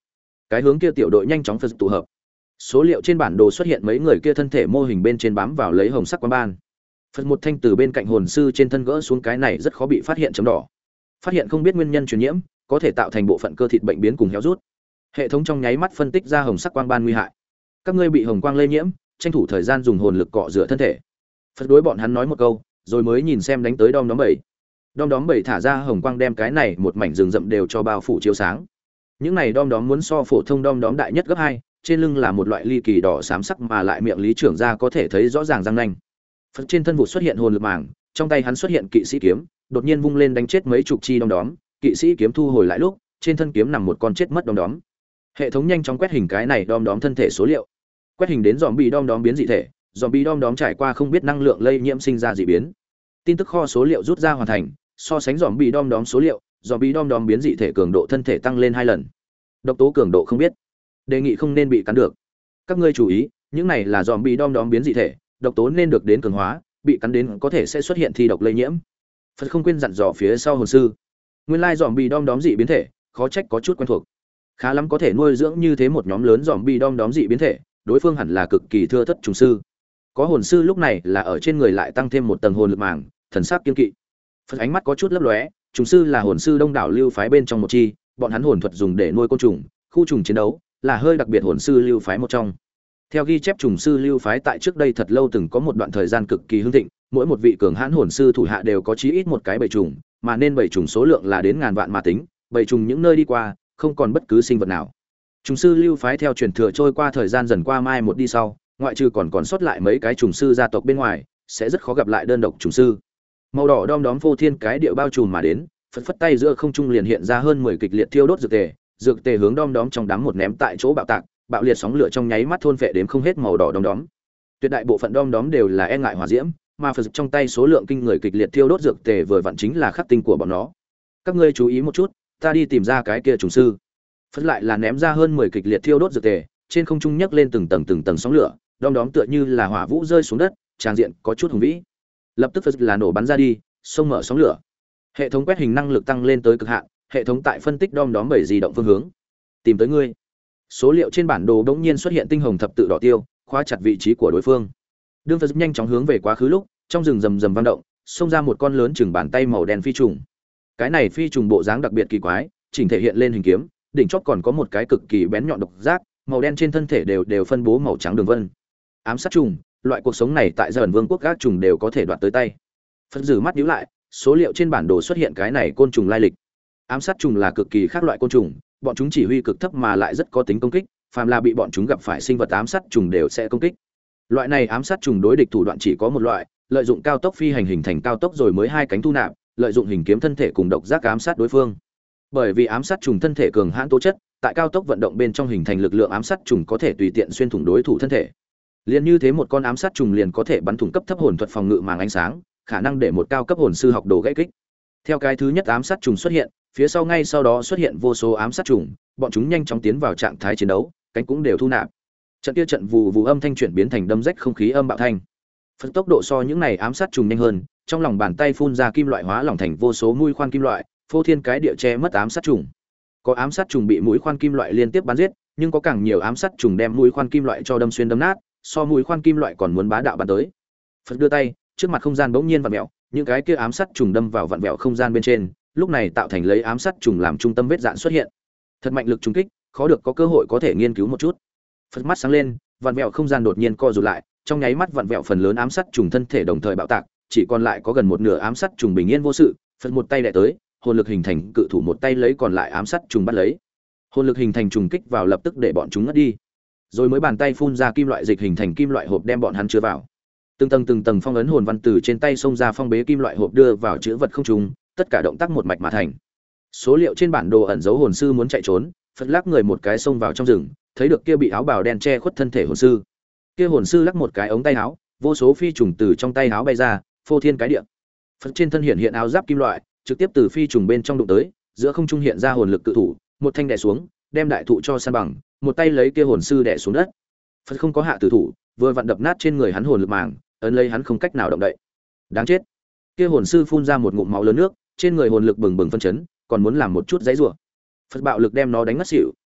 S1: Cái hướng kia tiểu đội nhanh chóng phật tụ hợp. Số liệu trên bản đồ xuất hiện mấy người kia thân thể mô hình bên trên bám vào lấy hồng sắc quang ban. Phật một thanh từ bên cạnh hồn sư trên thân gỡ xuống, cái này rất khó bị phát hiện chấm đỏ. Phát hiện không biết nguyên nhân truyền nhiễm, có thể tạo thành bộ phận cơ thịt bệnh biến cùng héo rút. Hệ thống trong nháy mắt phân tích ra hồng sắc quang ban nguy hại. Các ngươi bị hồng quang lây nhiễm, tranh thủ thời gian dùng hồn lực cọ rửa thân thể. Phật đối bọn hắn nói một câu, rồi mới nhìn xem đánh tới đom đóm bảy. Đom đóm bảy thả ra hồng quang đem cái này một mảnh rừng rậm đều cho bao phủ chiếu sáng. Những này đom đóm muốn so phổ thông đom đóm đại nhất gấp hai, trên lưng là một loại ly kỳ đỏ xám sắc mà lại miệng lý trưởng ra có thể thấy rõ ràng răng nanh. Phật trên thân vụ xuất hiện hồn lực màng, trong tay hắn xuất hiện kỵ sĩ kiếm, đột nhiên vung lên đánh chết mấy chục chi đom đóm, kỵ sĩ kiếm thu hồi lại lúc, trên thân kiếm nằm một con chết mất đom đóm. Hệ thống nhanh chóng quét hình cái này đom đóm thân thể số liệu. Quét hình đến zombie đom đóm biến dị thể, zombie đom đóm trải qua không biết năng lượng lây nhiễm sinh ra dị biến. Tin tức kho số liệu rút ra hoàn thành, so sánh zombie đom đóm số liệu, zombie đom đóm biến dị thể cường độ thân thể tăng lên hai lần. Độc tố cường độ không biết, đề nghị không nên bị cắn được. Các ngươi chú ý, những này là zombie đom đóm biến dị thể, độc tố nên được đến cường hóa, bị cắn đến có thể sẽ xuất hiện thi độc lây nhiễm. Phật không quên dặn dò phía sau hồn sư. Nguyên lai zombie đom đóm dị biến thể, khó trách có chút quen thuộc. Khá lắm có thể nuôi dưỡng như thế một nhóm lớn zombie đom đóm dị biến thể, đối phương hẳn là cực kỳ thưa thất trùng sư. Có hồn sư lúc này là ở trên người lại tăng thêm một tầng hồn lực màng, thần sắc kiên kỵ. Phật ánh mắt có chút lấp lóe, trùng sư là hồn sư đông đảo lưu phái bên trong một chi, bọn hắn hồn thuật dùng để nuôi côn trùng, khu trùng chiến đấu, là hơi đặc biệt hồn sư lưu phái một trong. Theo ghi chép trùng sư lưu phái tại trước đây thật lâu từng có một đoạn thời gian cực kỳ hưng thịnh, mỗi một vị cường hãn hồn sư thủ hạ đều có chí ít một cái bầy trùng, mà nên bầy trùng số lượng là đến ngàn vạn mà tính, bầy trùng những nơi đi qua, không còn bất cứ sinh vật nào. Trùng sư lưu phái theo truyền thừa trôi qua thời gian dần qua mai một đi sau, ngoại trừ còn còn sót lại mấy cái trùng sư gia tộc bên ngoài, sẽ rất khó gặp lại đơn độc trùng sư. Màu đỏ đom đóm phô thiên cái địa bao trùm mà đến, phất phất tay giữa không trung liền hiện ra hơn mười kịch liệt thiêu đốt dược tề, dược tề hướng đom đóm trong đám một ném tại chỗ bạo tạc, bạo liệt sóng lửa trong nháy mắt thôn phệ đến không hết màu đỏ đom đóm. Tuyệt đại bộ phận đom đóm đều là e ngại hỏa diễm, mà phật trong tay số lượng kinh người kịch liệt thiêu đốt dược tề vừa vặn chính là khắc tinh của bọn nó. Các ngươi chú ý một chút, ta đi tìm ra cái kia trùng sư. Phất lại là ném ra hơn mười kịch liệt thiêu đốt dược tề, trên không trung nhấc lên từng tầng từng tầng sóng lửa, đom đóm tựa như là hỏa vũ rơi xuống đất, tràng diện có chút hùng vĩ. Lập tức phật là nổ bắn ra đi, xông mở sóng lửa. Hệ thống quét hình năng lực tăng lên tới cực hạn, hệ thống tại phân tích đom đóm bảy di động phương hướng. Tìm tới ngươi. Số liệu trên bản đồ đống nhiên xuất hiện tinh hồng thập tự đỏ tiêu, khóa chặt vị trí của đối phương. Đương phật nhanh chóng hướng về quá khứ lúc, trong rừng rầm rầm vang động, xông ra một con lớn chừng bàn tay màu đen phi trùng. Cái này phi trùng bộ dáng đặc biệt kỳ quái, chỉnh thể hiện lên hình kiếm, đỉnh chóp còn có một cái cực kỳ bén nhọn độc giác, màu đen trên thân thể đều đều phân bố màu trắng đường vân. Ám sát trùng, loại cuộc sống này tại Dởn Vương quốc các trùng đều có thể đoạt tới tay. Phật giử mắt nhíu lại, số liệu trên bản đồ xuất hiện cái này côn trùng lai lịch. Ám sát trùng là cực kỳ khác loại côn trùng, bọn chúng chỉ huy cực thấp mà lại rất có tính công kích, phàm là bị bọn chúng gặp phải sinh vật ám sát trùng đều sẽ công kích. Loại này ám sát trùng đối địch thủ đoạn chỉ có một loại, lợi dụng cao tốc phi hành hình thành cao tốc rồi mới hai cánh thu nạp, lợi dụng hình kiếm thân thể cùng độc giác ám sát đối phương. Bởi vì ám sát trùng thân thể cường hãn tố chất, tại cao tốc vận động bên trong hình thành lực lượng ám sát trùng có thể tùy tiện xuyên thủng đối thủ thân thể. Liên như thế một con ám sát trùng liền có thể bắn thủng cấp thấp hồn thuật phòng ngự màng ánh sáng, khả năng để một cao cấp hồn sư học đồ gãy kích. Theo cái thứ nhất ám sát trùng xuất hiện, phía sau ngay sau đó xuất hiện vô số ám sát trùng, bọn chúng nhanh chóng tiến vào trạng thái chiến đấu, cánh cũng đều thu nạp. Trận kia trận vù vù âm thanh chuyển biến thành đâm rách không khí âm bạo thanh. Phần tốc độ so những này ám sát trùng nhanh hơn, trong lòng bàn tay phun ra kim loại hóa lỏng thành vô số mũi khoan kim loại, phô thiên cái địa che mất ám sát trùng. Có ám sát trùng bị mũi khoan kim loại liên tiếp bắn giết, nhưng có càng nhiều ám sát trùng đem mũi khoan kim loại cho đâm xuyên đâm nát, so mũi khoan kim loại còn muốn bá đạo bắn tới. Phật đưa tay, trước mặt không gian bỗng nhiên vặn vẹo, những cái kia ám sát trùng đâm vào vặn vẹo không gian bên trên, lúc này tạo thành lấy ám sát trùng làm trung tâm vết dạn xuất hiện. Thật mạnh lực trùng kích, khó được có cơ hội có thể nghiên cứu một chút. Phật mắt sáng lên, vặn vẹo không gian đột nhiên co rụt lại, trong nháy mắt vặn vẹo phần lớn ám sát trùng thân thể đồng thời bạo tạc, chỉ còn lại có gần một nửa ám sát trùng bình yên vô sự. Phật một tay đè tới, hồn lực hình thành cự thủ một tay lấy còn lại ám sát trùng bắt lấy. Hồn lực hình thành trùng kích vào lập tức để bọn chúng ngất đi. Rồi mới bàn tay phun ra kim loại dịch hình thành kim loại hộp đem bọn hắn chứa vào. Từng tầng từng tầng phong ấn hồn văn từ trên tay xông ra phong bế kim loại hộp đưa vào chữ vật không trùng, tất cả động tác một mạch mà thành. Số liệu trên bản đồ ẩn dấu hồn sư muốn chạy trốn, Phật lắc người một cái xông vào trong rừng, thấy được kia bị áo bào đen che khuất thân thể hồn sư. Kia hồn sư lắc một cái ống tay áo, vô số phi trùng từ trong tay áo bay ra, phô thiên cái địa. Phật trên thân hiện hiện áo giáp kim loại, trực tiếp từ phi trùng bên trong đụng tới, giữa không trung hiện ra hồn lực cự thủ, một thanh đè xuống, đem đại thụ cho san bằng, một tay lấy kia hồn sư đè xuống đất. Phật không có hạ tử thủ, vừa vặn đập nát trên người hắn hồn lực màng, ấn lấy hắn không cách nào động đậy. Đáng chết. Kia hồn sư phun ra một ngụm máu lớn nước, trên người hồn lực bừng bừng phân chấn, còn muốn làm một chút giãy giụa. Phật bạo lực đem nó đánh ngất xỉu,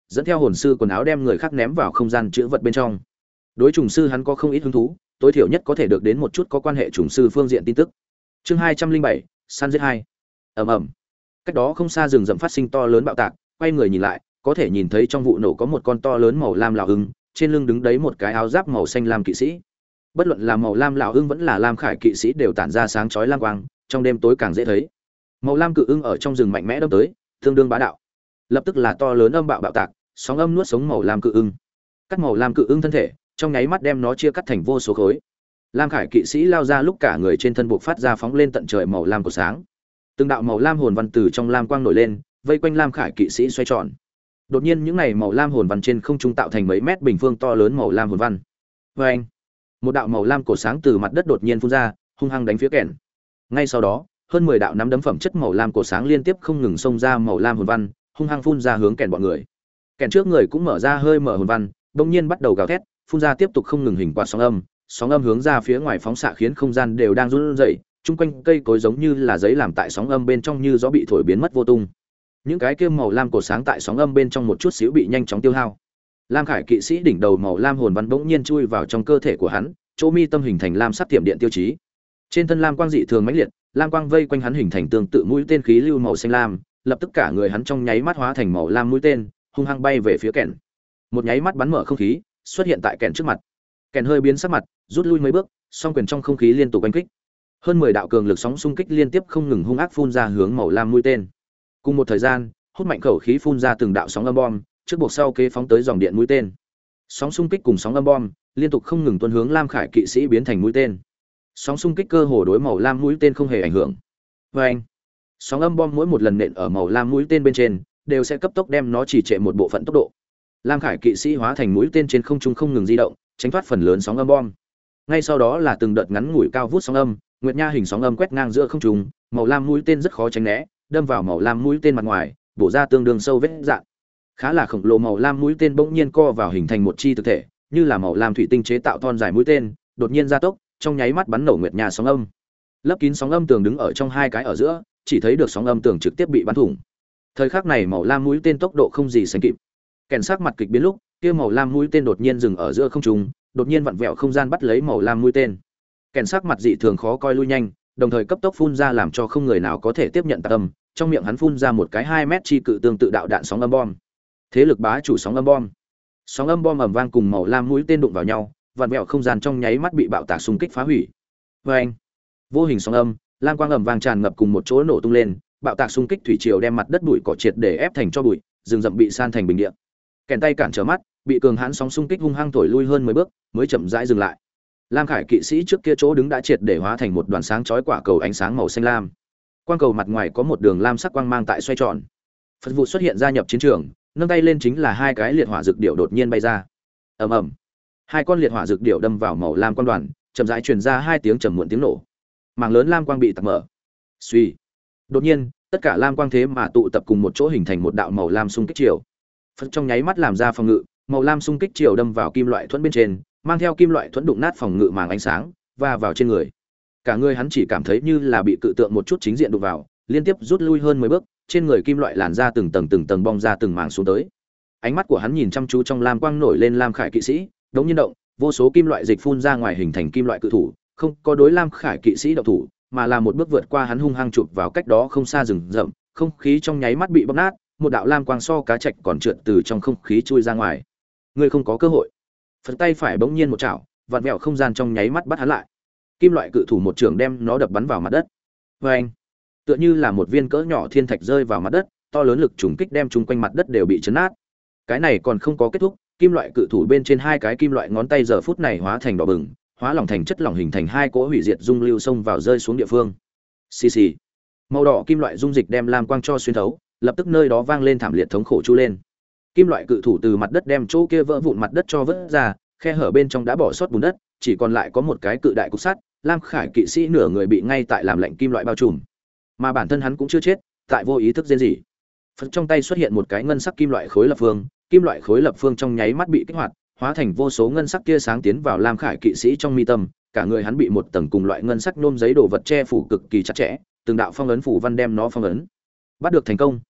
S1: dẫn theo hồn sư quần áo đem người khác ném vào không gian chữ vật bên trong. Đối trùng sư hắn có không ít hứng thú, tối thiểu nhất có thể được đến một chút có quan hệ trùng sư phương diện tin tức. Chương hai trăm linh bảy, săn giết hai. Ầm ầm. Cách đó không xa rừng rậm phát sinh to lớn bạo tạc, quay người nhìn lại, có thể nhìn thấy trong vụ nổ có một con to lớn màu lam lão ưng, trên lưng đứng đấy một cái áo giáp màu xanh lam kỵ sĩ. Bất luận là màu lam lão ưng vẫn là lam khải kỵ sĩ đều tản ra sáng chói lam quang, trong đêm tối càng dễ thấy. Màu lam cự ưng ở trong rừng mạnh mẽ đâm tới, tương đương bá đạo. Lập tức là to lớn âm bạo bạo tạc, sóng âm nuốt sống màu lam cự ưng. Cắt màu lam cự ưng thân thể, trong nháy mắt đem nó chia cắt thành vô số khối. Lam khải kỵ sĩ lao ra lúc cả người trên thân buộc phát ra phóng lên tận trời màu lam của sáng. Từng đạo màu lam hồn văn từ trong lam quang nổi lên, vây quanh lam khải kỵ sĩ xoay tròn. Đột nhiên những này màu lam hồn văn trên không trung tạo thành mấy mét bình phương to lớn màu lam hồn văn. Oeng! Một đạo màu lam cổ sáng từ mặt đất đột nhiên phun ra, hung hăng đánh phía kèn. Ngay sau đó, hơn mười đạo nắm đấm phẩm chất màu lam cổ sáng liên tiếp không ngừng xông ra màu lam hồn văn, hung hăng phun ra hướng kèn bọn người. Kèn trước người cũng mở ra hơi mở hồn văn, bỗng nhiên bắt đầu gào thét, phun ra tiếp tục không ngừng hình quạt sóng âm, sóng âm hướng ra phía ngoài phóng xạ khiến không gian đều đang run rẩy, chung quanh cây cối giống như là giấy làm tại sóng âm bên trong như gió bị thổi biến mất vô tung. Những cái kia màu lam cổ sáng tại sóng âm bên trong một chút xíu bị nhanh chóng tiêu hao. Lam khải kỵ sĩ đỉnh đầu màu lam hồn văn bỗng nhiên chui vào trong cơ thể của hắn, chỗ mi tâm hình thành lam sắc tiệm điện tiêu chí. Trên thân lam quang dị thường mãnh liệt, lam quang vây quanh hắn hình thành tương tự mũi tên khí lưu màu xanh lam, lập tức cả người hắn trong nháy mắt hóa thành màu lam mũi tên, hung hăng bay về phía kèn. Một nháy mắt bắn mở không khí, xuất hiện tại kèn trước mặt. Kèn hơi biến sắc mặt, rút lui mấy bước, song quyền trong không khí liên tục đánh kích. Hơn mười đạo cường lực sóng xung kích liên tiếp không ngừng hung ác phun ra hướng màu lam mũi tên. Cùng một thời gian, hút mạnh khẩu khí phun ra từng đạo sóng âm bom, trước buộc sau kế phóng tới dòng điện mũi tên. Sóng xung kích cùng sóng âm bom liên tục không ngừng tuôn hướng lam khải kỵ sĩ biến thành mũi tên. Sóng xung kích cơ hồ đối màu lam mũi tên không hề ảnh hưởng. Và anh, sóng âm bom mỗi một lần nện ở màu lam mũi tên bên trên, đều sẽ cấp tốc đem nó chỉ trệ một bộ phận tốc độ. Lam khải kỵ sĩ hóa thành mũi tên trên không trung không ngừng di động, tránh thoát phần lớn sóng âm bom. Ngay sau đó là từng đợt ngắn ngủi cao vút sóng âm, nguyệt nha hình sóng âm quét ngang giữa không trung, màu lam mũi tên rất khó tránh né, đâm vào màu lam mũi tên mặt ngoài, bổ ra tương đương sâu vết rạn. Khá là khổng lồ màu lam mũi tên bỗng nhiên co vào hình thành một chi thực thể, như là màu lam thủy tinh chế tạo thon dài mũi tên, đột nhiên gia tốc, trong nháy mắt bắn nổ nguyệt nha sóng âm. Lấp kín sóng âm tường đứng ở trong hai cái ở giữa, chỉ thấy được sóng âm tường trực tiếp bị bắn thủng. Thời khắc này màu lam mũi tên tốc độ không gì sánh kịp. Kèn sắc mặt kịch biến lúc, kia màu lam mũi tên đột nhiên dừng ở giữa không trung, đột nhiên vặn vẹo không gian bắt lấy màu lam mũi tên. Kèn sắc mặt dị thường khó coi lui nhanh, đồng thời cấp tốc phun ra làm cho không người nào có thể tiếp nhận tạc âm, trong miệng hắn phun ra một cái hai mét chi cự tương tự đạo đạn sóng âm bom. Thế lực bá chủ sóng âm bom. Sóng âm bom ầm vang cùng màu lam mũi tên đụng vào nhau, vặn vẹo không gian trong nháy mắt bị bạo tạc xung kích phá hủy. Oeng! Vô hình sóng âm, lam quang ầm vang tràn ngập cùng một chỗ nổ tung lên, bạo tạc xung kích thủy triều đem mặt đất bụi cỏ triệt để ép thành cho bụi, rừng rậm bị san thành bình địa. Kèn tay cản trở mắt, bị cường hãn sóng xung kích hung hăng thổi lui hơn mười bước, mới chậm rãi dừng lại. Lam khải kỵ sĩ trước kia chỗ đứng đã triệt để hóa thành một đoàn sáng chói quả cầu ánh sáng màu xanh lam. Quang cầu mặt ngoài có một đường lam sắc quang mang tại xoay tròn. Phật vụ xuất hiện gia nhập chiến trường, nâng tay lên chính là hai cái liệt hỏa dược điểu đột nhiên bay ra. Ầm ầm. Hai con liệt hỏa dược điểu đâm vào màu lam quang đoàn, chậm rãi truyền ra hai tiếng trầm muộn tiếng nổ. Mảng lớn lam quang bị tạc mở. Suy. Đột nhiên, tất cả lam quang thế mà tụ tập cùng một chỗ hình thành một đạo màu lam xung kích chiều. Phật trong nháy mắt làm ra phòng ngự, màu lam xung kích chiều đâm vào kim loại thuẫn bên trên, mang theo kim loại thuẫn đụng nát phòng ngự màng ánh sáng và vào trên người. Cả người hắn chỉ cảm thấy như là bị cự tượng một chút chính diện đụng vào, liên tiếp rút lui hơn mười bước, trên người kim loại làn ra từng tầng từng tầng bong ra từng mảng xuống tới. Ánh mắt của hắn nhìn chăm chú trong lam quang nổi lên lam khải kỵ sĩ, đống nhiên động, vô số kim loại dịch phun ra ngoài hình thành kim loại cự thủ, không có đối lam khải kỵ sĩ động thủ, mà là một bước vượt qua hắn hung hăng chụp vào cách đó không xa rừng rậm, không khí trong nháy mắt bị bóp nát, một đạo lam quang so cá trạch còn trượt từ trong không khí chui ra ngoài. Ngươi không có cơ hội. Phật tay phải bỗng nhiên một chảo, vặn vẹo không gian trong nháy mắt bắt hắn lại. Kim loại cự thủ một trường đem nó đập bắn vào mặt đất. Oeng! Tựa như là một viên cỡ nhỏ thiên thạch rơi vào mặt đất, to lớn lực trùng kích đem chung quanh mặt đất đều bị chấn nát. Cái này còn không có kết thúc, kim loại cự thủ bên trên hai cái kim loại ngón tay giờ phút này hóa thành đỏ bừng, hóa lỏng thành chất lỏng hình thành hai cỗ hủy diệt dung lưu xông vào rơi xuống địa phương. Xì xì. Màu đỏ kim loại dung dịch đem lam quang cho xuyên thấu, lập tức nơi đó vang lên thảm liệt thống khổ chu lên. Kim loại cự thủ từ mặt đất đem chỗ kia vỡ vụn mặt đất cho vỡ ra, khe hở bên trong đã bỏ sót bùn đất, chỉ còn lại có một cái cự đại cục sắt, lam khải kỵ sĩ nửa người bị ngay tại làm lạnh kim loại bao trùm, mà bản thân hắn cũng chưa chết, tại vô ý thức rên rỉ. Phật trong tay xuất hiện một cái ngân sắc kim loại khối lập phương, kim loại khối lập phương trong nháy mắt bị kích hoạt, hóa thành vô số ngân sắc tia sáng tiến vào lam khải kỵ sĩ trong mi tâm, cả người hắn bị một tầng cùng loại ngân sắc nôm giấy đồ vật che phủ cực kỳ chặt chẽ, từng đạo phong ấn phủ văn đem nó phong ấn. Bắt được thành công.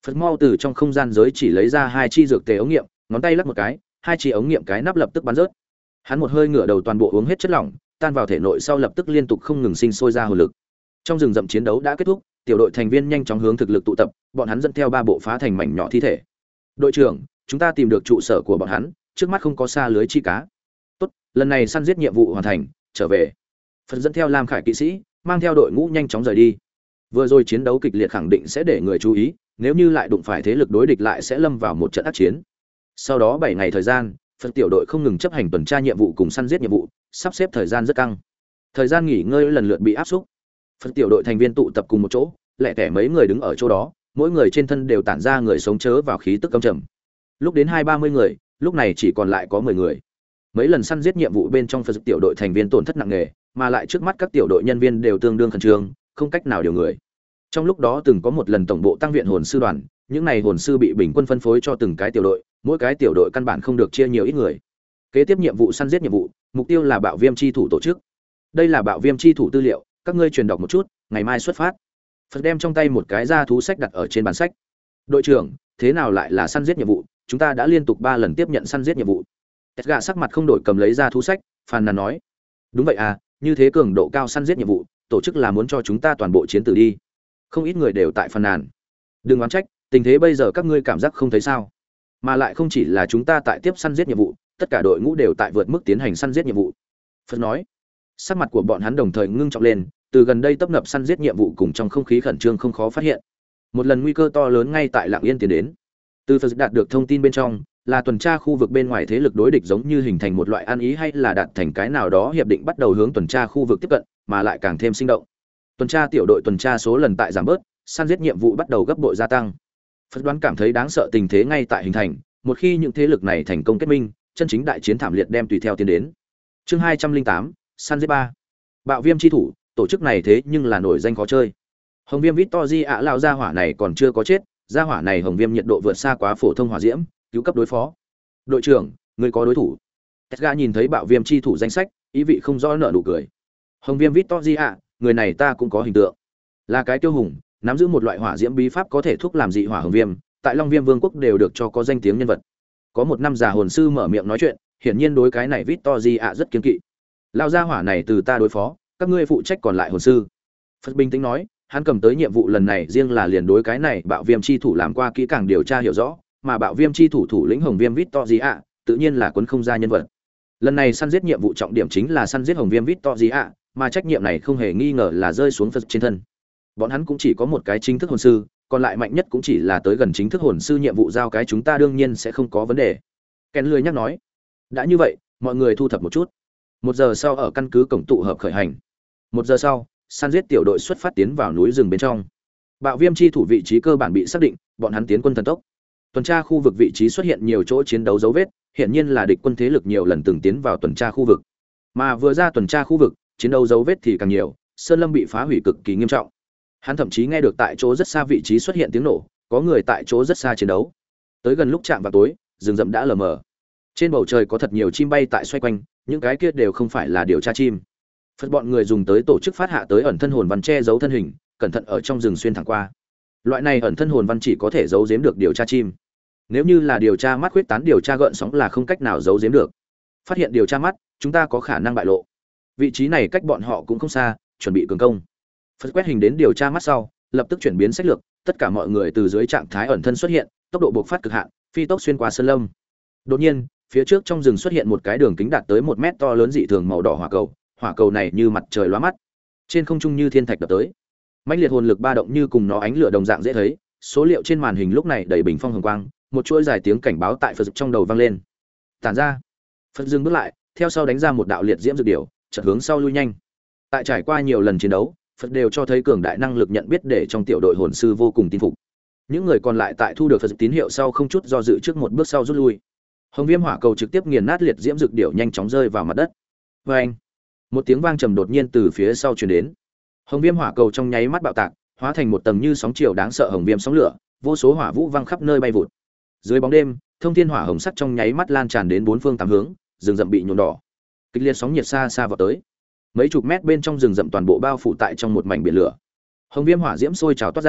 S1: Phật mau từ trong không gian giới chỉ lấy ra hai chi dược tề ống nghiệm, ngón tay lắc một cái, hai chi ống nghiệm cái nắp lập tức bắn rớt. Hắn một hơi ngửa đầu toàn bộ uống hết chất lỏng, tan vào thể nội sau lập tức liên tục không ngừng sinh sôi ra hồn lực. Trong rừng rậm chiến đấu đã kết thúc, tiểu đội thành viên nhanh chóng hướng thực lực tụ tập, bọn hắn dẫn theo ba bộ phá thành mảnh nhỏ thi thể. Đội trưởng, chúng ta tìm được trụ sở của bọn hắn, trước mắt không có xa lưới chi cá. Tốt, lần này săn giết nhiệm vụ hoàn thành, trở về. Phật dẫn theo Lam Khải kỵ sĩ, mang theo đội ngũ nhanh chóng rời đi. Vừa rồi chiến đấu kịch liệt khẳng định sẽ để người chú ý, nếu như lại đụng phải thế lực đối địch lại sẽ lâm vào một trận ác chiến. Sau đó bảy ngày thời gian, Phật tiểu đội không ngừng chấp hành tuần tra nhiệm vụ cùng săn giết nhiệm vụ, sắp xếp thời gian rất căng. Thời gian nghỉ ngơi lần lượt bị áp xúc. Phật tiểu đội thành viên tụ tập cùng một chỗ, lẻ tẻ mấy người đứng ở chỗ đó, mỗi người trên thân đều tản ra người sống chớ vào khí tức căm trầm. Lúc đến hai ba mươi người, lúc này chỉ còn lại có mười người. Mấy lần săn giết nhiệm vụ bên trong Phật tiểu đội thành viên tổn thất nặng nề, mà lại trước mắt các tiểu đội nhân viên đều tương đương khẩn trương, không cách nào điều người. Trong lúc đó từng có một lần tổng bộ tăng viện hồn sư đoàn, những này hồn sư bị bình quân phân phối cho từng cái tiểu đội, mỗi cái tiểu đội căn bản không được chia nhiều ít người. Kế tiếp nhiệm vụ săn giết nhiệm vụ, mục tiêu là bạo viêm chi thủ tổ chức. Đây là bạo viêm chi thủ tư liệu, các ngươi truyền đọc một chút, ngày mai xuất phát. Phật đem trong tay một cái da thú sách đặt ở trên bàn sách. Đội trưởng, thế nào lại là săn giết nhiệm vụ, chúng ta đã liên tục ba lần tiếp nhận săn giết nhiệm vụ. Edgar sắc mặt không đổi cầm lấy ra thú sách, phàn nàn nói: "Đúng vậy à, như thế cường độ cao săn giết nhiệm vụ, tổ chức là muốn cho chúng ta toàn bộ chiến tử đi." Không ít người đều tại phàn nàn. "Đừng oán trách, tình thế bây giờ các ngươi cảm giác không thấy sao? Mà lại không chỉ là chúng ta tại tiếp săn giết nhiệm vụ, tất cả đội ngũ đều tại vượt mức tiến hành săn giết nhiệm vụ." Phật nói. Sắc mặt của bọn hắn đồng thời ngưng trọng lên, từ gần đây tấp nập săn giết nhiệm vụ cùng trong không khí khẩn trương không khó phát hiện. Một lần nguy cơ to lớn ngay tại Lặng Yên tiến đến. Từ Phật đạt được thông tin bên trong, là tuần tra khu vực bên ngoài thế lực đối địch giống như hình thành một loại ăn ý hay là đạt thành cái nào đó hiệp định bắt đầu hướng tuần tra khu vực tiếp cận, mà lại càng thêm sinh động. Tuần tra tiểu đội tuần tra số lần tại giảm bớt, săn giết nhiệm vụ bắt đầu gấp bội gia tăng. Phật đoán cảm thấy đáng sợ tình thế ngay tại hình thành, một khi những thế lực này thành công kết minh, chân chính đại chiến thảm liệt đem tùy theo tiến đến. Chương hai trăm linh tám, săn giết ba. Bạo viêm chi thủ, tổ chức này thế nhưng là nổi danh khó chơi. Hồng Viêm Victory ạ lão gia hỏa này còn chưa có chết, gia hỏa này hồng viêm nhiệt độ vượt xa quá phổ thông hỏa diễm, cứu cấp đối phó. Đội trưởng, người có đối thủ. Edgar nhìn thấy bạo viêm chi thủ danh sách, ý vị không rõ nợ nụ cười. Hồng Viêm Victory ạ, người này ta cũng có hình tượng. Là cái tiêu hùng, nắm giữ một loại hỏa diễm bí pháp có thể thúc làm dị hỏa hồng viêm, tại Long Viêm Vương quốc đều được cho có danh tiếng nhân vật. Có một năm già hồn sư mở miệng nói chuyện, hiển nhiên đối cái này Victory ạ rất kiêng kỵ. Lão gia hỏa này từ ta đối phó, các ngươi phụ trách còn lại hồn sư. Phật bình tĩnh nói, hắn cầm tới nhiệm vụ lần này riêng là liền đối cái này bạo viêm chi thủ làm qua kỹ càng điều tra hiểu rõ, mà bạo viêm chi thủ thủ lĩnh hồng viêm Victory ạ, tự nhiên là quấn không ra nhân vật. Lần này săn giết nhiệm vụ trọng điểm chính là săn giết hồng viêm Victory ạ, mà trách nhiệm này không hề nghi ngờ là rơi xuống Phật trên thân. Bọn hắn cũng chỉ có một cái chính thức hồn sư, còn lại mạnh nhất cũng chỉ là tới gần chính thức hồn sư nhiệm vụ giao cái chúng ta đương nhiên sẽ không có vấn đề. Ken lười nhắc nói. Đã như vậy, mọi người thu thập một chút. Một giờ sau ở căn cứ cổng tụ hợp khởi hành. Một giờ sau, săn giết tiểu đội xuất phát tiến vào núi rừng bên trong. Bạo viêm chi thủ vị trí cơ bản bị xác định, bọn hắn tiến quân thần tốc. Tuần tra khu vực vị trí xuất hiện nhiều chỗ chiến đấu dấu vết, hiển nhiên là địch quân thế lực nhiều lần từng tiến vào tuần tra khu vực. Mà vừa ra tuần tra khu vực, chiến đấu dấu vết thì càng nhiều, sơn lâm bị phá hủy cực kỳ nghiêm trọng. Hắn thậm chí nghe được tại chỗ rất xa vị trí xuất hiện tiếng nổ, có người tại chỗ rất xa chiến đấu. Tới gần lúc chạm vào tối, rừng rậm đã lờ mờ. Trên bầu trời có thật nhiều chim bay tại xoay quanh, những cái kia đều không phải là điều tra chim. Phật bọn người dùng tới tổ chức phát hạ tới ẩn thân hồn văn che giấu thân hình, cẩn thận ở trong rừng xuyên thẳng qua. Loại này ẩn thân hồn văn chỉ có thể giấu giếm được điều tra chim. Nếu như là điều tra mắt khuyết tán điều tra gợn sóng là không cách nào giấu giếm được. Phát hiện điều tra mắt, chúng ta có khả năng bại lộ. Vị trí này cách bọn họ cũng không xa, chuẩn bị cường công. Phật quét hình đến điều tra mắt sau, lập tức chuyển biến sách lược, tất cả mọi người từ dưới trạng thái ẩn thân xuất hiện, tốc độ bộc phát cực hạn, phi tốc xuyên qua sơn lâm. Đột nhiên, phía trước trong rừng xuất hiện một cái đường kính đạt tới một mét to lớn dị thường màu đỏ hỏa cầu, hỏa cầu này như mặt trời lóa mắt, trên không trung như thiên thạch đập tới. Mãnh liệt hồn lực ba động như cùng nó ánh lửa đồng dạng dễ thấy, số liệu trên màn hình lúc này đầy bình phong hồng quang, một chuỗi dài tiếng cảnh báo tại Phật trong đầu vang lên. Tản ra. Phật dừng bước lại, theo sau đánh ra một đạo liệt diễm dược điểu, chợt hướng sau lui nhanh. Tại trải qua nhiều lần chiến đấu, Phật đều cho thấy cường đại năng lực nhận biết để trong tiểu đội hồn sư vô cùng tin phục. Những người còn lại tại thu được Phật tín hiệu sau không chút do dự trước một bước sau rút lui. Hồng viêm hỏa cầu trực tiếp nghiền nát liệt diễm dược điểu nhanh chóng rơi vào mặt đất. Oeng! Một tiếng vang trầm đột nhiên từ phía sau truyền đến. Hồng viêm hỏa cầu trong nháy mắt bạo tạc, hóa thành một tầng như sóng chiều đáng sợ hồng viêm sóng lửa, vô số hỏa vũ văng khắp nơi bay vụt. Dưới bóng đêm, thông thiên hỏa hồng sắc trong nháy mắt lan tràn đến bốn phương tám hướng, rừng rậm bị nhuộm đỏ. Kịch liệt sóng nhiệt xa xa vọt tới. Mấy chục mét bên trong rừng rậm toàn bộ bao phủ tại trong một mảnh biển lửa. Hồng viêm hỏa diễm sôi trào toát ra,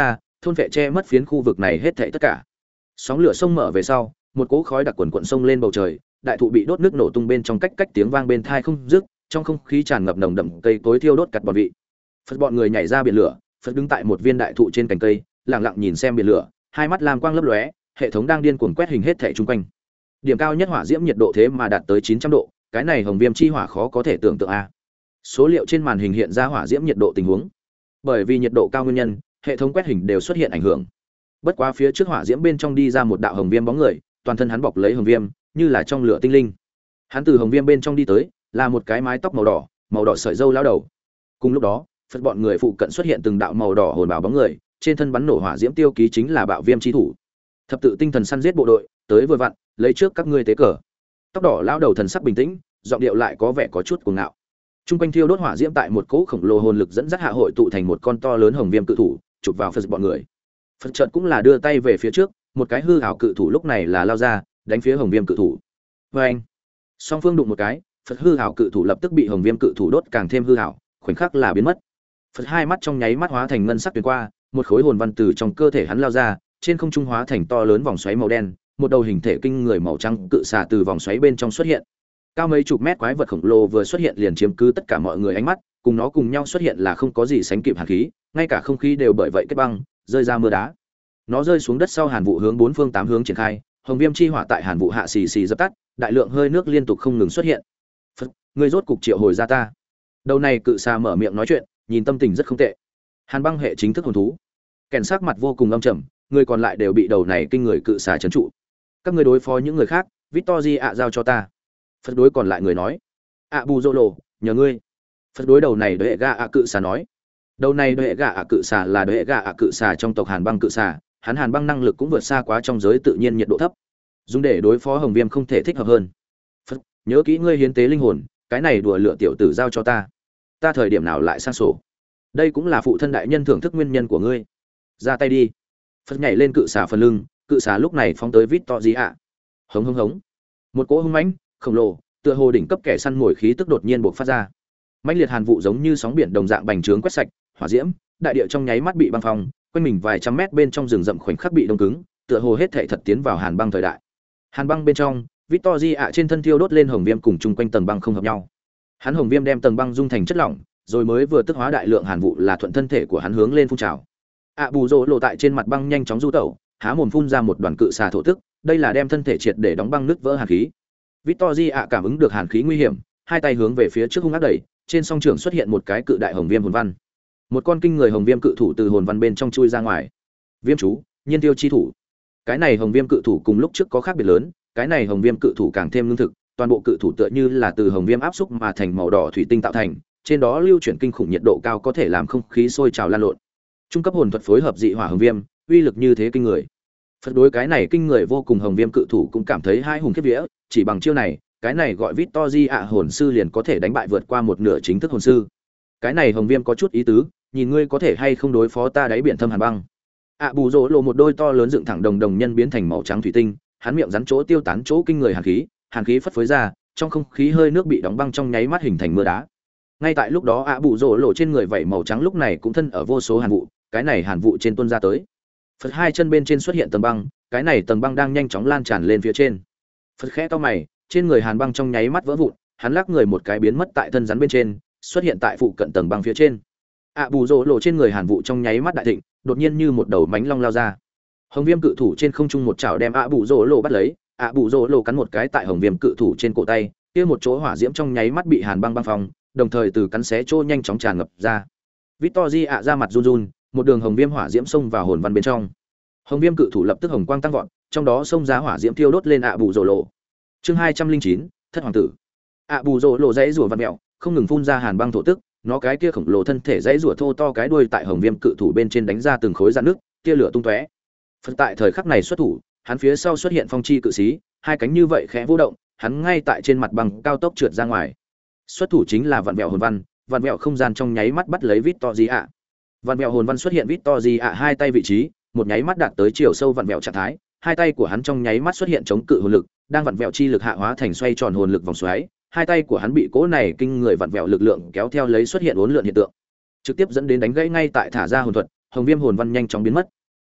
S1: thôn vệ che mất phiến khu vực này hết thảy tất cả. Sóng lửa sông mở về sau, một cỗ khói đặc quần quần sông lên bầu trời, đại thụ bị đốt nước nổ tung bên trong cách cách tiếng vang bên tai không dứt, trong không khí tràn ngập nồng đậm cây cối thiêu đốt cắt bọt vị. Phật bọn người nhảy ra biển lửa, Phật đứng tại một viên đại thụ trên cành cây, lặng lặng nhìn xem biển lửa, hai mắt lam quang lấp lóe, hệ thống đang điên cuồng quét hình hết thảy xung quanh. Điểm cao nhất hỏa diễm nhiệt độ thế mà đạt tới chín trăm độ, cái này hồng viêm chi hỏa khó có thể tưởng tượng a. Số liệu trên màn hình hiện ra hỏa diễm nhiệt độ tình huống. Bởi vì nhiệt độ cao nguyên nhân, hệ thống quét hình đều xuất hiện ảnh hưởng. Bất quá phía trước hỏa diễm bên trong đi ra một đạo hồng viêm bóng người, toàn thân hắn bọc lấy hồng viêm, như là trong lửa tinh linh. Hắn từ hồng viêm bên trong đi tới, là một cái mái tóc màu đỏ, màu đỏ sợi râu lão đầu. Cùng lúc đó, Phật bọn người phụ cận xuất hiện từng đạo màu đỏ hồn bảo bóng người, trên thân bắn nổ hỏa diễm tiêu ký chính là bạo viêm chi thủ. Thập tự tinh thần săn giết bộ đội, tới vừa vặn, lấy trước các ngươi tế cờ. Tóc đỏ lão đầu thần sắc bình tĩnh, giọng điệu lại có vẻ có chút cuồng ngạo. Trung quanh thiêu đốt hỏa diễm tại một cỗ khổng lồ hồn lực dẫn dắt hạ hội tụ thành một con to lớn hồng viêm cự thủ, chụp vào Phật bọn người. Phật chợt cũng là đưa tay về phía trước, một cái hư ảo cự thủ lúc này là lao ra, đánh phía hồng viêm cự thủ. Oeng! Song phương đụng một cái, Phật hư ảo cự thủ lập tức bị hồng viêm cự thủ đốt càng thêm hư ảo, khoảnh khắc là biến mất. Phật hai mắt trong nháy mắt hóa thành ngân sắc tuyền qua, một khối hồn văn từ trong cơ thể hắn lao ra, trên không trung hóa thành to lớn vòng xoáy màu đen, một đầu hình thể kinh người màu trắng cự xà từ vòng xoáy bên trong xuất hiện. Cao mấy chục mét quái vật khổng lồ vừa xuất hiện liền chiếm cứ tất cả mọi người ánh mắt, cùng nó cùng nhau xuất hiện là không có gì sánh kịp hàn khí, ngay cả không khí đều bởi vậy kết băng, rơi ra mưa đá. Nó rơi xuống đất sau hàn vụ hướng bốn phương tám hướng triển khai, hồng viêm chi hỏa tại hàn vụ hạ xì xì dập tắt, đại lượng hơi nước liên tục không ngừng xuất hiện. Phật, ngươi rốt cục triệu hồi ra ta. Đầu này cự xà mở miệng nói chuyện, nhìn tâm tình rất không tệ. Hàn băng hệ chính thức hồn thú. Kèn sắc mặt vô cùng âm trầm, người còn lại đều bị đầu này kinh người cự xà trấn trụ. Các ngươi đối phó những người khác, Victory ạ giao cho ta. Phật đối còn lại người nói, ạ bù dô lộ, nhờ ngươi. Phật đối đầu này đối hệ gà ạ cự xà nói, đầu này đối hệ gà ạ cự xà là đối hệ gà ạ cự xà trong tộc hàn băng cự xà, hắn hàn băng năng lực cũng vượt xa quá trong giới tự nhiên nhiệt độ thấp, dùng để đối phó hồng viêm không thể thích hợp hơn. Phật, nhớ kỹ ngươi hiến tế linh hồn, cái này đùa lựa tiểu tử giao cho ta. Ta thời điểm nào lại sang sổ? Đây cũng là phụ thân đại nhân thưởng thức nguyên nhân của ngươi. Ra tay đi. Phật nhảy lên cự xà phần lưng, cự xà lúc này phóng tới Victory ạ. Hống hống hống. Một cỗ hung mãnh, khổng lồ, tựa hồ đỉnh cấp kẻ săn mồi khí tức đột nhiên bộc phát ra. Mãnh liệt hàn vụ giống như sóng biển đồng dạng bành trướng quét sạch, hỏa diễm, đại địa trong nháy mắt bị băng phong, quanh mình vài trăm mét bên trong rừng rậm khoảnh khắc bị đông cứng, tựa hồ hết thảy thật tiến vào hàn băng thời đại. Hàn băng bên trong, Victory ạ trên thân thiêu đốt lên hồng viêm cùng chung quanh tầng băng không hợp nhau. Hắn hồng viêm đem tầng băng dung thành chất lỏng, rồi mới vừa tức hóa đại lượng hàn vụ là thuận thân thể của hắn hướng lên phun trào. ạ bù rồ lộ tại trên mặt băng nhanh chóng du tẩu, há mồm phun ra một đoàn cự xà thổ tức, đây là đem thân thể triệt để đóng băng nứt vỡ hàn khí. Victory ạ cảm ứng được hàn khí nguy hiểm, hai tay hướng về phía trước hung ác đẩy, trên song trường xuất hiện một cái cự đại hồng viêm hồn văn. Một con kinh người hồng viêm cự thủ từ hồn văn bên trong chui ra ngoài. Viêm chú, nhiên tiêu chi thủ. Cái này hồng viêm cự thủ cùng lúc trước có khác biệt lớn, cái này hồng viêm cự thủ càng thêm lương thực, toàn bộ cự thủ tựa như là từ hồng viêm áp xúc mà thành màu đỏ thủy tinh tạo thành, trên đó lưu chuyển kinh khủng nhiệt độ cao có thể làm không khí sôi trào lan lộn. Trung cấp hồn thuật phối hợp dị hỏa hồng viêm, uy lực như thế kinh người. Phật đối cái này kinh người vô cùng hồng viêm cự thủ cũng cảm thấy hai hùng khiếp vía, chỉ bằng chiêu này, cái này gọi Victory ạ hồn sư liền có thể đánh bại vượt qua một nửa chính thức hồn sư. Cái này hồng viêm có chút ý tứ, nhìn ngươi có thể hay không đối phó ta đáy biển thâm hàn băng. ạ bù rỗ lộ một đôi to lớn dựng thẳng đồng đồng nhân biến thành màu trắng thủy tinh, hắn miệng rắn chỗ tiêu tán chỗ kinh người hàn khí, hàn khí phất phới ra, trong không khí hơi nước bị đóng băng trong nháy mắt hình thành mưa đá. Ngay tại lúc đó ạ bù rỗ lộ trên người vảy màu trắng lúc này cũng thân ở vô số hàn vụ, cái này hàn vụ trên tuôn ra tới. Phật hai chân bên trên xuất hiện tầng băng, cái này tầng băng đang nhanh chóng lan tràn lên phía trên. Phật khẽ to mày, trên người hàn băng trong nháy mắt vỡ vụn, hắn lắc người một cái biến mất tại thân rắn bên trên, xuất hiện tại phụ cận tầng băng phía trên. ạ bù rỗ lộ trên người hàn vụ trong nháy mắt đại thịnh, đột nhiên như một đầu mánh long lao ra. Hồng viêm cự thủ trên không trung một chảo đem ạ bù rỗ lộ bắt lấy, ạ bù rỗ lộ cắn một cái tại hồng viêm cự thủ trên cổ tay, kia một chỗ hỏa diễm trong nháy mắt bị hàn băng băng phong, đồng thời từ cắn xé chỗ nhanh chóng tràn ngập ra. Victory ạ ra mặt run run, một đường hồng viêm hỏa diễm xông vào hồn văn bên trong. Hồng viêm cự thủ lập tức hồng quang tăng vọt, trong đó xông ra hỏa diễm thiêu đốt lên ạ bù rỗ lộ. Chương hai trăm linh chín, thất hoàng tử. ạ bù rỗ lộ dãy rủa vặn mèo, không ngừng phun ra hàn băng thổ tức, nó cái kia khổng lồ thân thể dãy rủa thô to cái đuôi tại hồng viêm cự thủ bên trên đánh ra từng khối rạn nước, tia lửa tung tóe. Phần tại thời khắc này xuất thủ, hắn phía sau xuất hiện phong chi cự sĩ, hai cánh như vậy khẽ vô động, hắn ngay tại trên mặt băng cao tốc trượt ra ngoài. Xuất thủ chính là vặn vẹo hồn văn, vặn vẹo không gian trong nháy mắt bắt lấy Victory ạ. Vặn vẹo hồn văn xuất hiện Victory ạ hai tay vị trí, một nháy mắt đạt tới chiều sâu vặn vẹo trạng thái, hai tay của hắn trong nháy mắt xuất hiện chống cự hồn lực, đang vặn vẹo chi lực hạ hóa thành xoay tròn hồn lực vòng xoáy, hai tay của hắn bị cỗ này kinh người vặn vẹo lực lượng kéo theo lấy xuất hiện uốn lượn hiện tượng, trực tiếp dẫn đến đánh gãy ngay tại thả ra hồn thuật, hồng viêm hồn văn nhanh chóng biến mất.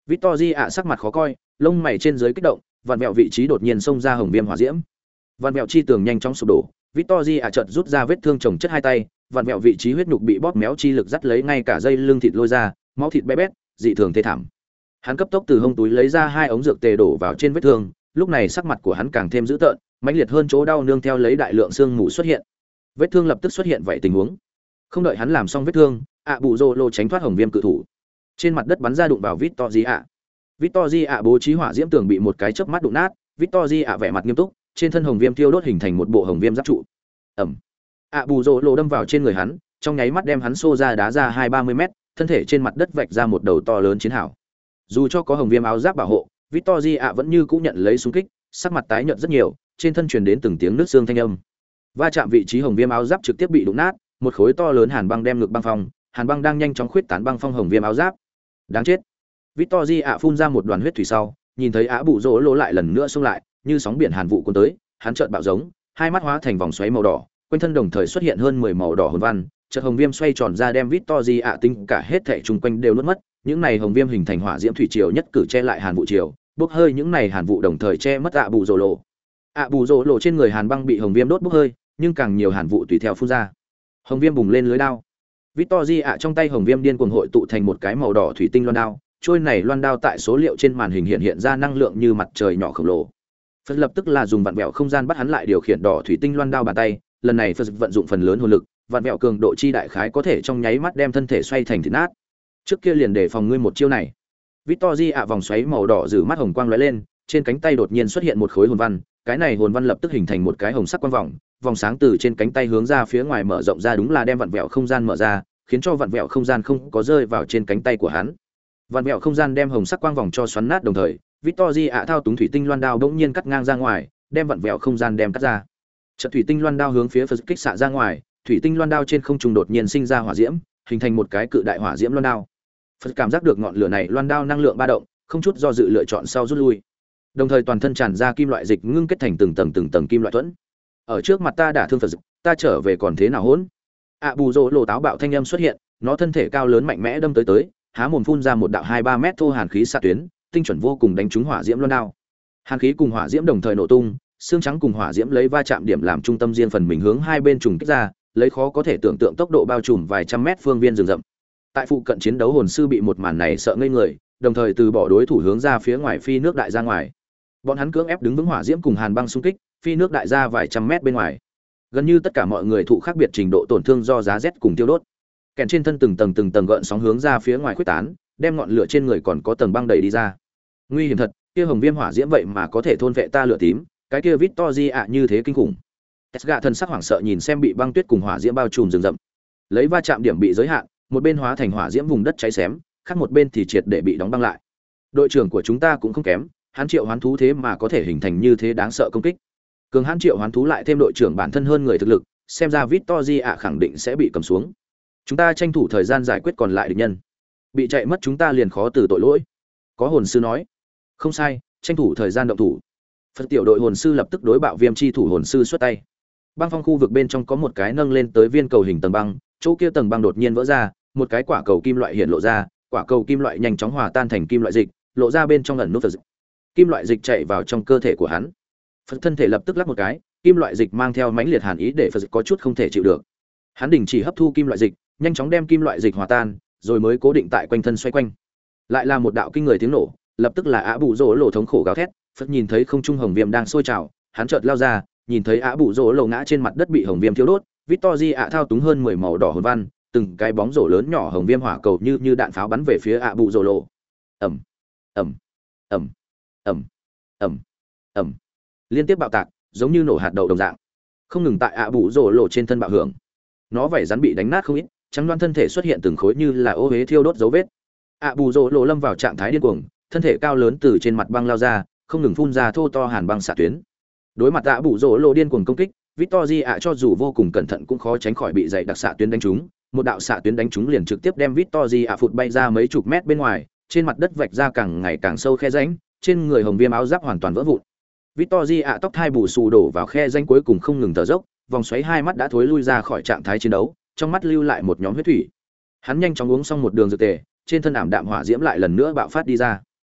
S1: Victory ạ sắc mặt khó coi, lông mày trên dưới kích động, vặn vẹo vị trí đột nhiên xông ra hồng viêm hỏa diễm. Vặn vẹo chi tường nhanh chóng sụp đổ, Victory ạ chợt rút ra vết thương chồng chất hai tay, vặn vẹo vị trí huyết nhục bị bóp méo chi lực dắt lấy ngay cả dây lưng thịt lôi ra, máu thịt bé bét, dị thường thê thảm. Hắn cấp tốc từ hông túi lấy ra hai ống dược tề đổ vào trên vết thương, lúc này sắc mặt của hắn càng thêm dữ tợn, mãnh liệt hơn chỗ đau nương theo lấy đại lượng xương mù xuất hiện. Vết thương lập tức xuất hiện vậy tình huống. Không đợi hắn làm xong vết thương, ạ bù rồ lô tránh thoát hồng viêm cự thủ. Trên mặt đất bắn ra đụng vào Victory ạ. Victory ạ bố trí hỏa diễm tường bị một cái chớp mắt đụng nát, Victory ạ vẻ mặt nghiêm túc, trên thân hồng viêm thiêu đốt hình thành một bộ hồng viêm giáp trụ. Ầm. ạ bù rồ lô đâm vào trên người hắn, trong nháy mắt đem hắn xô ra đá ra hai ba mươi mét, thân thể trên mặt đất vạch ra một đầu to lớn chiến hào. Dù cho có hồng viêm áo giáp bảo hộ, Victory ạ vẫn như cũ nhận lấy xung kích, sắc mặt tái nhợt rất nhiều, trên thân truyền đến từng tiếng nước xương thanh âm. Va chạm vị trí hồng viêm áo giáp trực tiếp bị đụng nát, một khối to lớn hàn băng đem ngược băng phong, hàn băng đang nhanh chóng khuyết tán băng phong hồng viêm áo giáp. Đáng chết. Victory ạ phun ra một đoàn huyết thủy sau, nhìn thấy Á Bụ Dỗ Lỗ lại lần nữa xông lại, như sóng biển hàn vụ cuốn tới, hắn chợt bạo giống, hai mắt hóa thành vòng xoáy màu đỏ, quanh thân đồng thời xuất hiện hơn mười màu đỏ hồn văn, chợt hồng viêm xoay tròn ra đem Victory ạ tính cả hết thảy xung quanh đều nuốt mất, những này hồng viêm hình thành hỏa diễm thủy triều nhất cử che lại hàn vụ triều, bốc hơi những này hàn vụ đồng thời che mất Á Bụ Dỗ Lỗ. Á Bụ Dỗ Lỗ trên người hàn băng bị hồng viêm đốt bốc hơi, nhưng càng nhiều hàn vụ tùy theo phun ra. Hồng viêm bùng lên lưới đao. Victory ạ trong tay hồng viêm điên cuồng hội tụ thành một cái màu đỏ thủy tinh loan đao, trôi này loan đao tại số liệu trên màn hình hiện hiện ra năng lượng như mặt trời nhỏ khổng lồ. Phật lập tức là dùng vặn vẹo không gian bắt hắn lại điều khiển đỏ thủy tinh loan đao bàn tay, lần này Phật vận dụng phần lớn hồn lực, vặn vẹo cường độ chi đại khái có thể trong nháy mắt đem thân thể xoay thành thịt nát. Trước kia liền để phòng ngươi một chiêu này. Victory ạ vòng xoáy màu đỏ rử mắt hồng quang lóe lên, trên cánh tay đột nhiên xuất hiện một khối hồn văn, cái này hồn văn lập tức hình thành một cái hồng sắc quang vòng, vòng sáng từ trên cánh tay hướng ra phía ngoài mở rộng ra, đúng là đem vặn vẹo không gian mở ra, khiến cho vặn vẹo không gian không có rơi vào trên cánh tay của hắn. Vặn vẹo không gian đem hồng sắc quang vòng cho xoắn nát, đồng thời Victory ạ thao túng thủy tinh loan đao bỗng nhiên cắt ngang ra ngoài, đem vặn vẹo không gian đem cắt ra. Trận thủy tinh loan đao hướng phía Phật kích xạ ra ngoài, thủy tinh loan đao trên không trung đột nhiên sinh ra hỏa diễm, hình thành một cái cự đại hỏa diễm loan đao. Phật cảm giác được ngọn lửa này loan đao năng lượng ba động, không chút do dự lựa chọn sau rút lui. Đồng thời toàn thân tràn ra kim loại dịch ngưng kết thành từng tầng từng tầng kim loại thuẫn. Ở trước mặt ta đả thương Phật, ta trở về còn thế nào hỗn? ạ bù rỗ lộ táo bạo thanh âm xuất hiện, nó thân thể cao lớn mạnh mẽ đâm tới tới, há mồm phun ra một đạo hai ba mét thô hàn khí xạ tuyến, tinh chuẩn vô cùng đánh trúng hỏa diễm loan đao. Hàn khí cùng hỏa diễm đồng thời nổ tung, xương trắng cùng hỏa diễm lấy va chạm điểm làm trung tâm riêng phần mình hướng hai bên trùng kích ra, lấy khó có thể tưởng tượng tốc độ bao trùm vài trăm mét phương viên rừng rậm. Tại phụ cận chiến đấu hồn sư bị một màn này sợ ngây người, đồng thời từ bỏ đối thủ hướng ra phía ngoài phi nước đại ra ngoài. Bọn hắn cưỡng ép đứng vững hỏa diễm cùng hàn băng xung kích, phi nước đại ra vài trăm mét bên ngoài. Gần như tất cả mọi người thụ khác biệt trình độ tổn thương do giá rét cùng tiêu đốt. Kèn trên thân từng tầng từng tầng gợn sóng hướng ra phía ngoài khuếch tán, đem ngọn lửa trên người còn có tầng băng đầy đi ra. Nguy hiểm thật, kia hồng viêm hỏa diễm vậy mà có thể thôn vệ ta lửa tím, cái kia Victory ạ như thế kinh khủng. Tesga thân sắc hoảng sợ nhìn xem bị băng tuyết cùng hỏa diễm bao trùm rừng rậm. Lấy va chạm điểm bị giới hạn, một bên hóa thành hỏa diễm vùng đất cháy xém, khác một bên thì triệt để bị đóng băng lại. Đội trưởng của chúng ta cũng không kém, hắn triệu hoán thú thế mà có thể hình thành như thế đáng sợ công kích. Cường hãn triệu hoán thú lại thêm đội trưởng bản thân hơn người thực lực, xem ra Victory ạ khẳng định sẽ bị cầm xuống. Chúng ta tranh thủ thời gian giải quyết còn lại địch nhân. Bị chạy mất chúng ta liền khó từ tội lỗi. Có hồn sư nói. Không sai, tranh thủ thời gian động thủ. Phật tiểu đội hồn sư lập tức đối bạo viêm chi thủ hồn sư xuất tay. Băng phong khu vực bên trong có một cái nâng lên tới viên cầu hình tầng băng, chỗ kia tầng băng đột nhiên vỡ ra, một cái quả cầu kim loại hiện lộ ra, quả cầu kim loại nhanh chóng hòa tan thành kim loại dịch, lộ ra bên trong ẩn nút Phật. Kim loại dịch chạy vào trong cơ thể của hắn. Phật thân thể lập tức lắc một cái, kim loại dịch mang theo mãnh liệt hàn ý để Phật có chút không thể chịu được. Hắn đình chỉ hấp thu kim loại dịch, nhanh chóng đem kim loại dịch hòa tan, rồi mới cố định tại quanh thân xoay quanh. Lại là một đạo kinh người tiếng nổ, lập tức là Á Bụ Dỗ Lỗ thống khổ gào thét. Phật nhìn thấy không trung hồng viêm đang sôi trào, hắn chợt lao ra, nhìn thấy Á Bụ Dỗ Lỗ ngã trên mặt đất bị hồng viêm thiêu đốt. Victory ạ thao túng hơn mười màu đỏ hồn văn, từng cái bóng rổ lớn nhỏ hồng viêm hỏa cầu như như đạn pháo bắn về phía Á Bụ Dỗ Lỗ. Ầm, ầm, ầm, ầm, ầm, ầm, liên tiếp bạo tạc, giống như nổ hạt đậu đồng dạng, không ngừng tại Á Bụ Dỗ Lỗ trên thân bạo hưởng. Nó vảy rắn bị đánh nát không ít, trắng đoán thân thể xuất hiện từng khối như là ô huế thiêu đốt dấu vết. Á Bụ Dỗ Lỗ lâm vào trạng thái điên cuồng, thân thể cao lớn từ trên mặt băng lao ra, không ngừng phun ra thô to hàn băng xạ tuyến. Đối mặt Á Bụ Dỗ Lỗ điên cuồng công kích, Victory ạ cho dù vô cùng cẩn thận cũng khó tránh khỏi bị dày đặc xạ tuyến đánh trúng, một đạo xạ tuyến đánh trúng liền trực tiếp đem Victory ạ phụt bay ra mấy chục mét bên ngoài, trên mặt đất vạch ra càng ngày càng sâu khe rãnh, trên người hồng viêm áo giáp hoàn toàn vỡ vụn. Victory ạ tóc thai bù xù đổ vào khe rãnh cuối cùng không ngừng thở dốc, vòng xoáy hai mắt đã thối lui ra khỏi trạng thái chiến đấu, trong mắt lưu lại một nhóm huyết thủy. Hắn nhanh chóng uống xong một đường dược tề, trên thân ảm đạm hỏa diễm lại lần nữa bạo phát đi ra.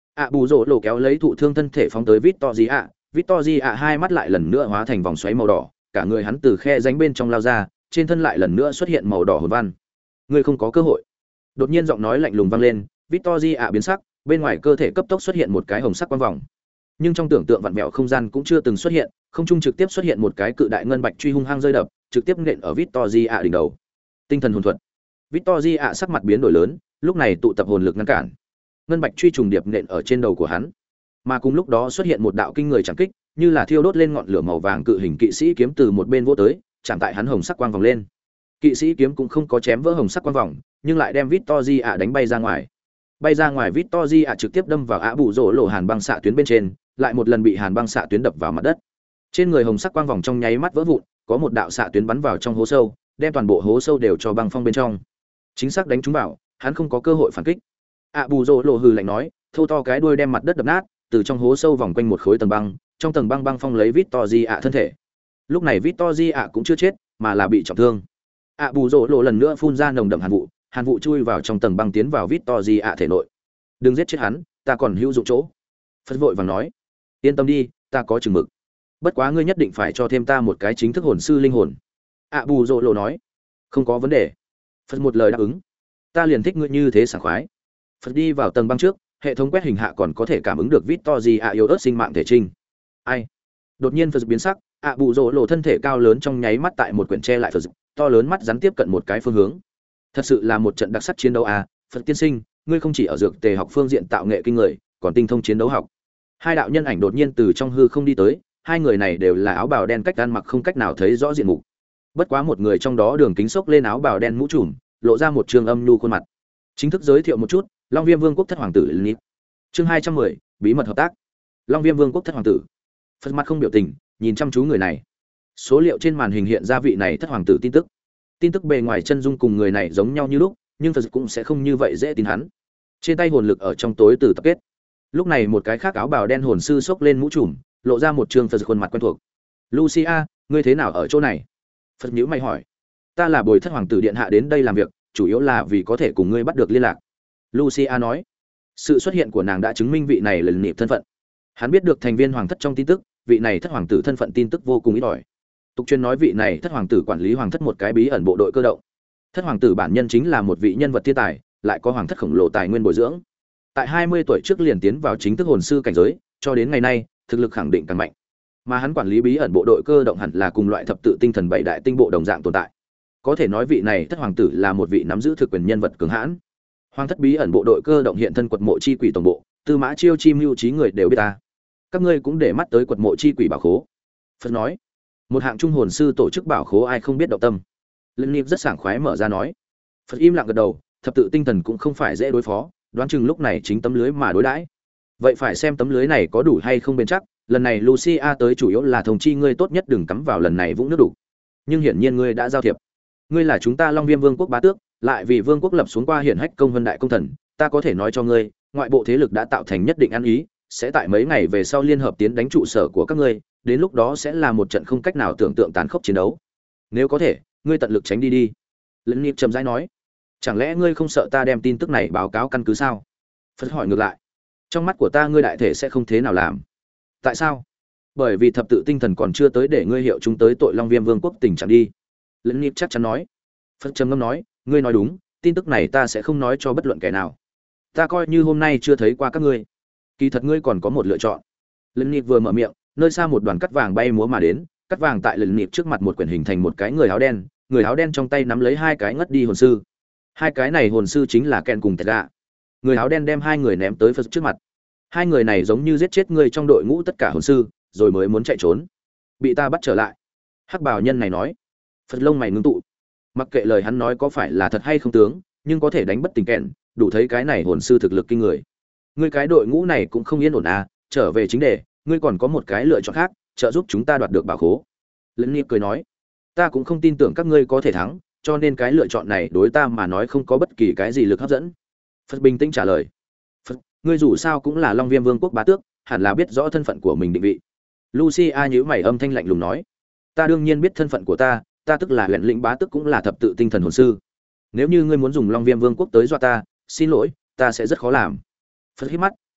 S1: ạ bù rỗ lộ kéo lấy thụ thương thân thể phóng tới Victory ạ. Victory ạ hai mắt lại lần nữa hóa thành vòng xoáy màu đỏ, cả người hắn từ khe rãnh bên trong lao ra, trên thân lại lần nữa xuất hiện màu đỏ hồn văn. Ngươi không có cơ hội. Đột nhiên giọng nói lạnh lùng vang lên, Victory ạ biến sắc, bên ngoài cơ thể cấp tốc xuất hiện một cái hồng sắc quang vòng. Nhưng trong tưởng tượng vặn vẹo không gian cũng chưa từng xuất hiện, không trung trực tiếp xuất hiện một cái cự đại ngân bạch truy hung hăng rơi đập, trực tiếp nện ở Victory ạ đỉnh đầu. Tinh thần hồn thuật. Victory ạ sắc mặt biến đổi lớn, lúc này tụ tập hồn lực ngăn cản. Ngân bạch truy trùng điệp nện ở trên đầu của hắn. Mà cùng lúc đó xuất hiện một đạo kinh người chẳng kích, như là thiêu đốt lên ngọn lửa màu vàng cự hình kỵ sĩ kiếm từ một bên vỗ tới, chạm tại hắn hồng sắc quang vòng lên. Kỵ sĩ kiếm cũng không có chém vỡ hồng sắc quang vòng, nhưng lại đem Victory ạ đánh bay ra ngoài. Bay ra ngoài Victory ạ trực tiếp đâm vào ạ bù rỗ lộ hàn băng xạ tuyến bên trên, lại một lần bị hàn băng xạ tuyến đập vào mặt đất. Trên người hồng sắc quang vòng trong nháy mắt vỡ vụn, có một đạo xạ tuyến bắn vào trong hố sâu, đem toàn bộ hố sâu đều cho băng phong bên trong. Chính xác đánh trúng vào, hắn không có cơ hội phản kích. ạ bù rỗ lộ hừ lạnh nói, thô to cái đuôi đem mặt đất đập nát, từ trong hố sâu vòng quanh một khối tầng băng, trong tầng băng băng phong lấy Victory ạ thân thể. Lúc này Victory ạ cũng chưa chết, mà là bị trọng thương. ạ bù rỗ lộ lần nữa phun ra nồng đậm hàn vụ, hàn vụ chui vào trong tầng băng tiến vào Victory ạ thể nội. Đừng giết chết hắn, ta còn hữu dụng chỗ. Phật vội vàng nói, yên tâm đi, ta có chừng mực. Bất quá ngươi nhất định phải cho thêm ta một cái chính thức hồn sư linh hồn. ạ bù rỗ lộ nói, không có vấn đề. Phật một lời đáp ứng. Ta liền thích ngươi như thế sảng khoái. Phật đi vào tầng băng trước, hệ thống quét hình hạ còn có thể cảm ứng được Victory ạ yếu ớt sinh mạng thể trinh. Ai? Đột nhiên Phật biến sắc, ạ bù rỗ lộ thân thể cao lớn trong nháy mắt tại một quyển tre lại Phật, to lớn mắt rắn tiếp cận một cái phương hướng. Thật sự là một trận đặc sắc chiến đấu à, Phật tiên sinh, ngươi không chỉ ở dược tề học phương diện tạo nghệ kinh người, còn tinh thông chiến đấu học. Hai đạo nhân ảnh đột nhiên từ trong hư không đi tới, hai người này đều là áo bào đen cách ăn mặc không cách nào thấy rõ diện mục. Bất quá một người trong đó đường kính xốc lên áo bào đen mũ trùm, lộ ra một trường âm nhu khuôn mặt. Chính thức giới thiệu một chút, Long Viêm Vương quốc thất hoàng tử Lilith. Chương hai trăm mười, bí mật hợp tác. Long Viêm Vương quốc thất hoàng tử. Phật mặt không biểu tình, nhìn chăm chú người này. Số liệu trên màn hình hiện ra vị này thất hoàng tử tin tức. Tin tức bề ngoài chân dung cùng người này giống nhau như lúc, nhưng Phật cũng sẽ không như vậy dễ tin hắn. Trên tay hồn lực ở trong tối từ tập kết. Lúc này một cái khác áo bào đen hồn sư xốc lên mũ trùm, lộ ra một trường Phật khuôn mặt quen thuộc. Lucia, ngươi thế nào ở chỗ này? Phật nhíu mày hỏi. Ta là bồi thất hoàng tử điện hạ đến đây làm việc, chủ yếu là vì có thể cùng ngươi bắt được liên lạc. Lucia nói. Sự xuất hiện của nàng đã chứng minh vị này là nịp thân phận. Hắn biết được thành viên hoàng thất trong tin tức, vị này thất hoàng tử thân phận tin tức vô cùng ít ỏi. Tục truyền nói vị này thất hoàng tử quản lý hoàng thất một cái bí ẩn bộ đội cơ động. Thất hoàng tử bản nhân chính là một vị nhân vật thiên tài, lại có hoàng thất khổng lồ tài nguyên bồi dưỡng. Tại hai mươi tuổi trước liền tiến vào chính thức hồn sư cảnh giới, cho đến ngày nay, thực lực khẳng định càng mạnh. Mà hắn quản lý bí ẩn bộ đội cơ động hẳn là cùng loại thập tự tinh thần bảy đại tinh bộ đồng dạng tồn tại. Có thể nói vị này thất hoàng tử là một vị nắm giữ thực quyền nhân vật cường hãn. Hoàng thất bí ẩn bộ đội cơ động hiện thân quật mộ chi quỷ tổng bộ, Tư Mã Chiêu chi mưu trí người đều biết ta. Các ngươi cũng để mắt tới quật mộ chi quỷ bảo khố. Phật nói, một hạng trung hồn sư tổ chức bảo khố ai không biết động tâm. Linh Nịp rất sảng khoái mở ra nói. Phật im lặng gật đầu, thập tự tinh thần cũng không phải dễ đối phó, đoán chừng lúc này chính tấm lưới mà đối đãi. Vậy phải xem tấm lưới này có đủ hay không bền chắc, lần này Lucia tới chủ yếu là thông chi ngươi tốt nhất đừng cắm vào lần này vũng nước đủ. Nhưng hiển nhiên ngươi đã giao thiệp. Ngươi là chúng ta Long Viêm Vương quốc bá tước, lại vì vương quốc lập xuống qua hiển hách công vân đại công thần, ta có thể nói cho ngươi, ngoại bộ thế lực đã tạo thành nhất định ăn ý, sẽ tại mấy ngày về sau liên hợp tiến đánh trụ sở của các ngươi, đến lúc đó sẽ là một trận không cách nào tưởng tượng tàn khốc chiến đấu. Nếu có thể, ngươi tận lực tránh đi đi. Lĩnh Nịp trầm rãi nói, chẳng lẽ ngươi không sợ ta đem tin tức này báo cáo căn cứ sao? Phật hỏi ngược lại, trong mắt của ta ngươi đại thể sẽ không thế nào làm. Tại sao? Bởi vì thập tự tinh thần còn chưa tới để ngươi hiệu chúng tới tội Long Viêm Vương quốc tình trạng đi. Lĩnh Nịp chắc chắn nói. Phật trầm ngâm nói, ngươi nói đúng, tin tức này ta sẽ không nói cho bất luận kẻ nào. Ta coi như hôm nay chưa thấy qua các ngươi. Kỳ thật ngươi còn có một lựa chọn. Lĩnh Nịp vừa mở miệng, nơi xa một đoàn cắt vàng bay múa mà đến, cắt vàng tại Lĩnh Nịp trước mặt một quyển hình thành một cái người áo đen, người áo đen trong tay nắm lấy hai cái ngất đi hồn sư. Hai cái này hồn sư chính là Ken cùng Tẹt Gạ. Người áo đen đem hai người ném tới Phật trước mặt. Hai người này giống như giết chết người trong đội ngũ tất cả hồn sư, rồi mới muốn chạy trốn. Bị ta bắt trở lại. Hắc bào nhân này nói. Phật lông mày ngưng tụ. Mặc kệ lời hắn nói có phải là thật hay không tướng, nhưng có thể đánh bất tỉnh Ken, đủ thấy cái này hồn sư thực lực kinh người. Ngươi cái đội ngũ này cũng không yên ổn à, trở về chính đề, ngươi còn có một cái lựa chọn khác, trợ giúp chúng ta đoạt được bảo khố. Lĩnh Nịp cười nói, ta cũng không tin tưởng các ngươi có thể thắng, cho nên cái lựa chọn này đối ta mà nói không có bất kỳ cái gì lực hấp dẫn. Phật bình tĩnh trả lời. Phật, ngươi dù sao cũng là Long Viêm Vương quốc bá tước, hẳn là biết rõ thân phận của mình định vị. Lucia nhíu mày âm thanh lạnh lùng nói, ta đương nhiên biết thân phận của ta, ta tức là huyện lĩnh bá tước cũng là thập tự tinh thần hồn sư. Nếu như ngươi muốn dùng Long Viêm Vương quốc tới dọa ta, xin lỗi, ta sẽ rất khó làm. Phật hít mắt,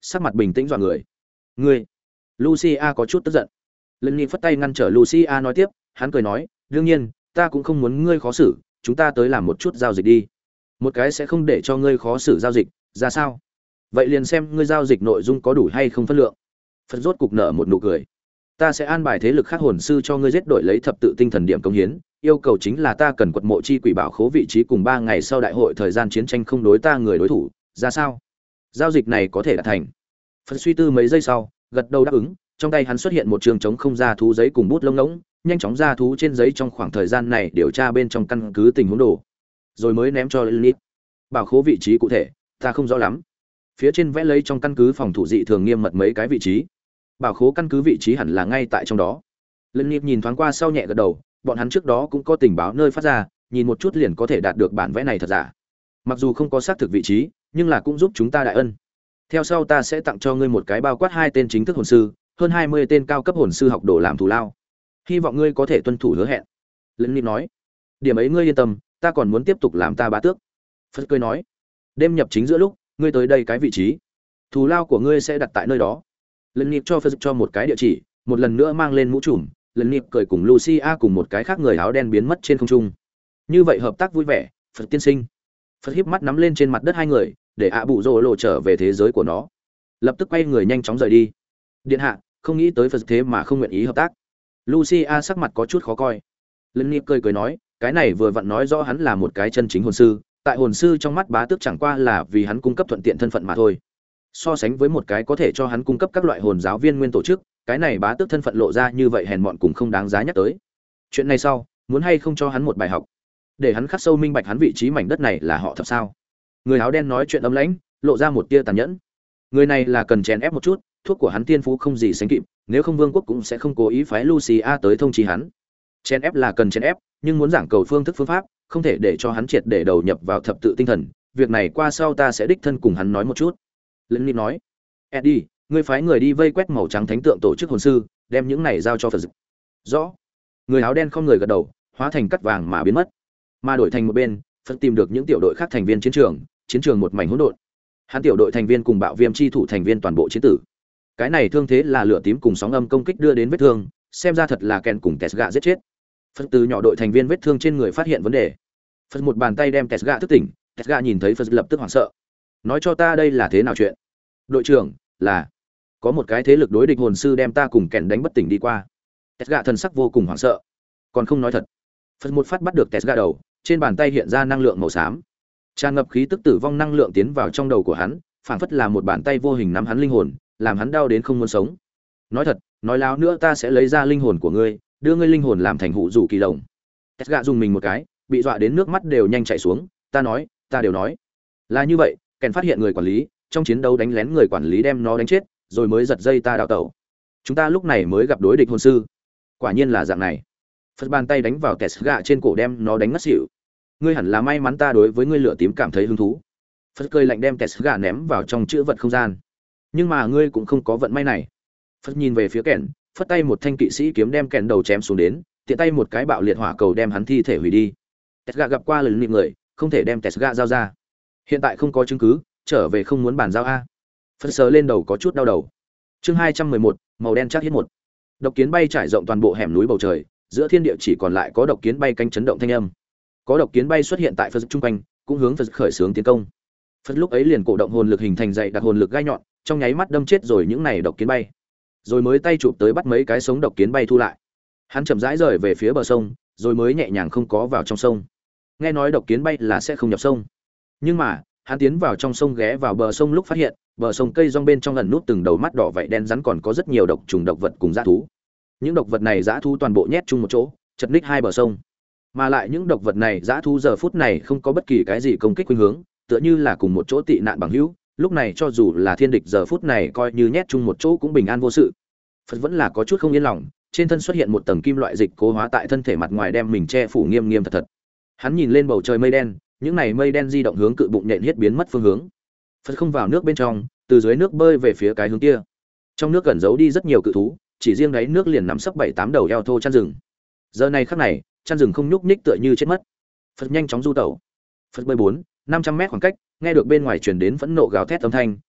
S1: sắc mặt bình tĩnh dọa người. Ngươi? Lucia có chút tức giận. Lần Nhi phất tay ngăn trở Lucia nói tiếp, hắn cười nói, đương nhiên, ta cũng không muốn ngươi khó xử, chúng ta tới làm một chút giao dịch đi. Một cái sẽ không để cho ngươi khó xử giao dịch, ra sao? Vậy liền xem ngươi giao dịch nội dung có đủ hay không phân lượng. Phật rốt cục nở một nụ cười. Ta sẽ an bài thế lực khác hồn sư cho ngươi giết đổi lấy thập tự tinh thần điểm công hiến, yêu cầu chính là ta cần quật mộ chi quỷ bảo khố vị trí cùng ba ngày sau đại hội thời gian chiến tranh không đối ta người đối thủ, ra sao? Giao dịch này có thể đạt thành. Phật suy tư mấy giây sau, gật đầu đáp ứng, trong tay hắn xuất hiện một trường trống không ra thú giấy cùng bút lông ngỗng, nhanh chóng ra thú trên giấy trong khoảng thời gian này điều tra bên trong căn cứ tình huống đồ, rồi mới ném cho Lilith. Bảo khố vị trí cụ thể, ta không rõ lắm. Phía trên vẽ lấy trong căn cứ phòng thủ dị thường nghiêm mật mấy cái vị trí. Bảo khố căn cứ vị trí hẳn là ngay tại trong đó. Lilith nhìn thoáng qua sau nhẹ gật đầu, bọn hắn trước đó cũng có tình báo nơi phát ra, nhìn một chút liền có thể đạt được bản vẽ này thật giả. Mặc dù không có xác thực vị trí, nhưng là cũng giúp chúng ta đại ân. Theo sau ta sẽ tặng cho ngươi một cái bao quát hai tên chính thức hồn sư, hơn hai mươi tên cao cấp hồn sư học đồ làm thù lao. Hy vọng ngươi có thể tuân thủ hứa hẹn. Lilith nói, điểm ấy ngươi yên tâm, ta còn muốn tiếp tục làm ta bá tước. Phật cười nói, đêm nhập chính giữa lúc, ngươi tới đây cái vị trí, thù lao của ngươi sẽ đặt tại nơi đó. Lilith cho Phật cho một cái địa chỉ, một lần nữa mang lên mũ trùm, Lilith cười cùng Lucia cùng một cái khác người áo đen biến mất trên không trung. Như vậy hợp tác vui vẻ, Phật tiên sinh. Phật híp mắt nắm lên trên mặt đất hai người, để ạ bụ rồ lộ trở về thế giới của nó. Lập tức quay người nhanh chóng rời đi. Điện hạ, không nghĩ tới Phật thế mà không nguyện ý hợp tác. Lucia sắc mặt có chút khó coi. Lilith cười cười nói, cái này vừa vặn nói rõ hắn là một cái chân chính hồn sư, tại hồn sư trong mắt bá tước chẳng qua là vì hắn cung cấp thuận tiện thân phận mà thôi. So sánh với một cái có thể cho hắn cung cấp các loại hồn giáo viên nguyên tổ chức, cái này bá tước thân phận lộ ra như vậy hèn mọn cũng không đáng giá nhắc tới. Chuyện này sau, muốn hay không cho hắn một bài học, để hắn khắc sâu minh bạch hắn vị trí mảnh đất này là họ thật sao? Người áo đen nói chuyện âm lãnh, lộ ra một tia tàn nhẫn. Người này là cần chèn ép một chút, thuốc của hắn tiên phú không gì sánh kịp, nếu không vương quốc cũng sẽ không cố ý phái Lucia tới thông chi hắn. Chèn ép là cần chèn ép, nhưng muốn giảng cầu phương thức phương pháp, không thể để cho hắn triệt để đầu nhập vào thập tự tinh thần, việc này qua sau ta sẽ đích thân cùng hắn nói một chút. Lilith nói, Eddie, ngươi phái người đi vây quét màu trắng thánh tượng tổ chức hồn sư, đem những này giao cho Phật. Rõ. Người áo đen không người gật đầu, hóa thành cắt vàng mà biến mất. Mà đổi thành một bên, Phật tìm được những tiểu đội khác thành viên chiến trường, chiến trường một mảnh hỗn độn. Hắn tiểu đội thành viên cùng bạo viêm chi thủ thành viên toàn bộ chiến tử. Cái này thương thế là lửa tím cùng sóng âm công kích đưa đến vết thương, xem ra thật là Ken cùng Tesga giết chết. Phật từ nhỏ đội thành viên vết thương trên người phát hiện vấn đề. Phật một bàn tay đem Tesga thức tỉnh, Tesga nhìn thấy Phật lập tức hoảng sợ. Nói cho ta đây là thế nào chuyện? Đội trưởng, là có một cái thế lực đối địch hồn sư đem ta cùng Ken đánh bất tỉnh đi qua. Tesga thần sắc vô cùng hoảng sợ. Còn không nói thật. Phật một phát bắt được Tesga đầu, trên bàn tay hiện ra năng lượng màu xám. Tràn ngập khí tức tử vong năng lượng tiến vào trong đầu của hắn, phảng phất là một bàn tay vô hình nắm hắn linh hồn, làm hắn đau đến không muốn sống. Nói thật, nói láo nữa ta sẽ lấy ra linh hồn của ngươi, đưa ngươi linh hồn làm thành hụ rủ kỳ lồng. Tesga dùng mình một cái, bị dọa đến nước mắt đều nhanh chảy xuống. Ta nói, ta đều nói, là như vậy. Kèn phát hiện người quản lý, trong chiến đấu đánh lén người quản lý đem nó đánh chết, rồi mới giật dây ta đào tẩu. Chúng ta lúc này mới gặp đối địch hồn sư. Quả nhiên là dạng này. Phật bàn tay đánh vào Tesga trên cổ đem nó đánh ngất xỉu. Ngươi hẳn là may mắn ta đối với ngươi lửa tím cảm thấy hứng thú. Phật cười lạnh đem Tesga ném vào trong chữ vật không gian. Nhưng mà ngươi cũng không có vận may này. Phật nhìn về phía Kèn, phất tay một thanh kỵ sĩ kiếm đem Kèn đầu chém xuống đến, tiện tay một cái bạo liệt hỏa cầu đem hắn thi thể hủy đi. Tesga gặp qua lần nịp người, không thể đem Tesga giao ra. Hiện tại không có chứng cứ, trở về không muốn bàn giao a. Phật sờ lên đầu có chút đau đầu. Chương hai trăm mười một, màu đen chát hiết một. Độc kiến bay trải rộng toàn bộ hẻm núi bầu trời, giữa thiên địa chỉ còn lại có độc kiến bay canh chấn động thanh âm. Có độc kiến bay xuất hiện tại Phật trung quanh, cũng hướng Phật khởi xướng tiến công. Phật lúc ấy liền cổ động hồn lực hình thành dày đặc hồn lực gai nhọn, trong nháy mắt đâm chết rồi những này độc kiến bay. Rồi mới tay chụp tới bắt mấy cái sống độc kiến bay thu lại. Hắn chậm rãi rời về phía bờ sông, rồi mới nhẹ nhàng không có vào trong sông. Nghe nói độc kiến bay là sẽ không nhập sông, nhưng mà hắn tiến vào trong sông ghé vào bờ sông lúc phát hiện bờ sông cây rong bên trong ẩn nút từng đầu mắt đỏ vậy đen rắn còn có rất nhiều độc trùng độc vật cùng dã thú. Những độc vật này dã thú toàn bộ nhét chung một chỗ, chật ních hai bờ sông. Mà lại những độc vật này dã thú giờ phút này không có bất kỳ cái gì công kích khuynh hướng, tựa như là cùng một chỗ tị nạn bằng hữu. Lúc này cho dù là thiên địch giờ phút này coi như nhét chung một chỗ cũng bình an vô sự. Phật vẫn là có chút không yên lòng, trên thân xuất hiện một tầng kim loại dịch cố hóa tại thân thể mặt ngoài đem mình che phủ nghiêm nghiêm thật thật. Hắn nhìn lên bầu trời mây đen, những này mây đen di động hướng cự bụng nhện hiết biến mất phương hướng. Phật không vào nước bên trong, từ dưới nước bơi về phía cái hướng kia. Trong nước gần giấu đi rất nhiều cự thú, chỉ riêng đáy nước liền nằm sấp bảy tám đầu eo thô chăn rừng. Giờ này khắc này, chăn rừng không nhúc nhích tựa như chết mất. Phật nhanh chóng du tẩu. Phật bơi bốn, năm trăm mét khoảng cách, nghe được bên ngoài truyền đến phẫn nộ gào thét âm thanh,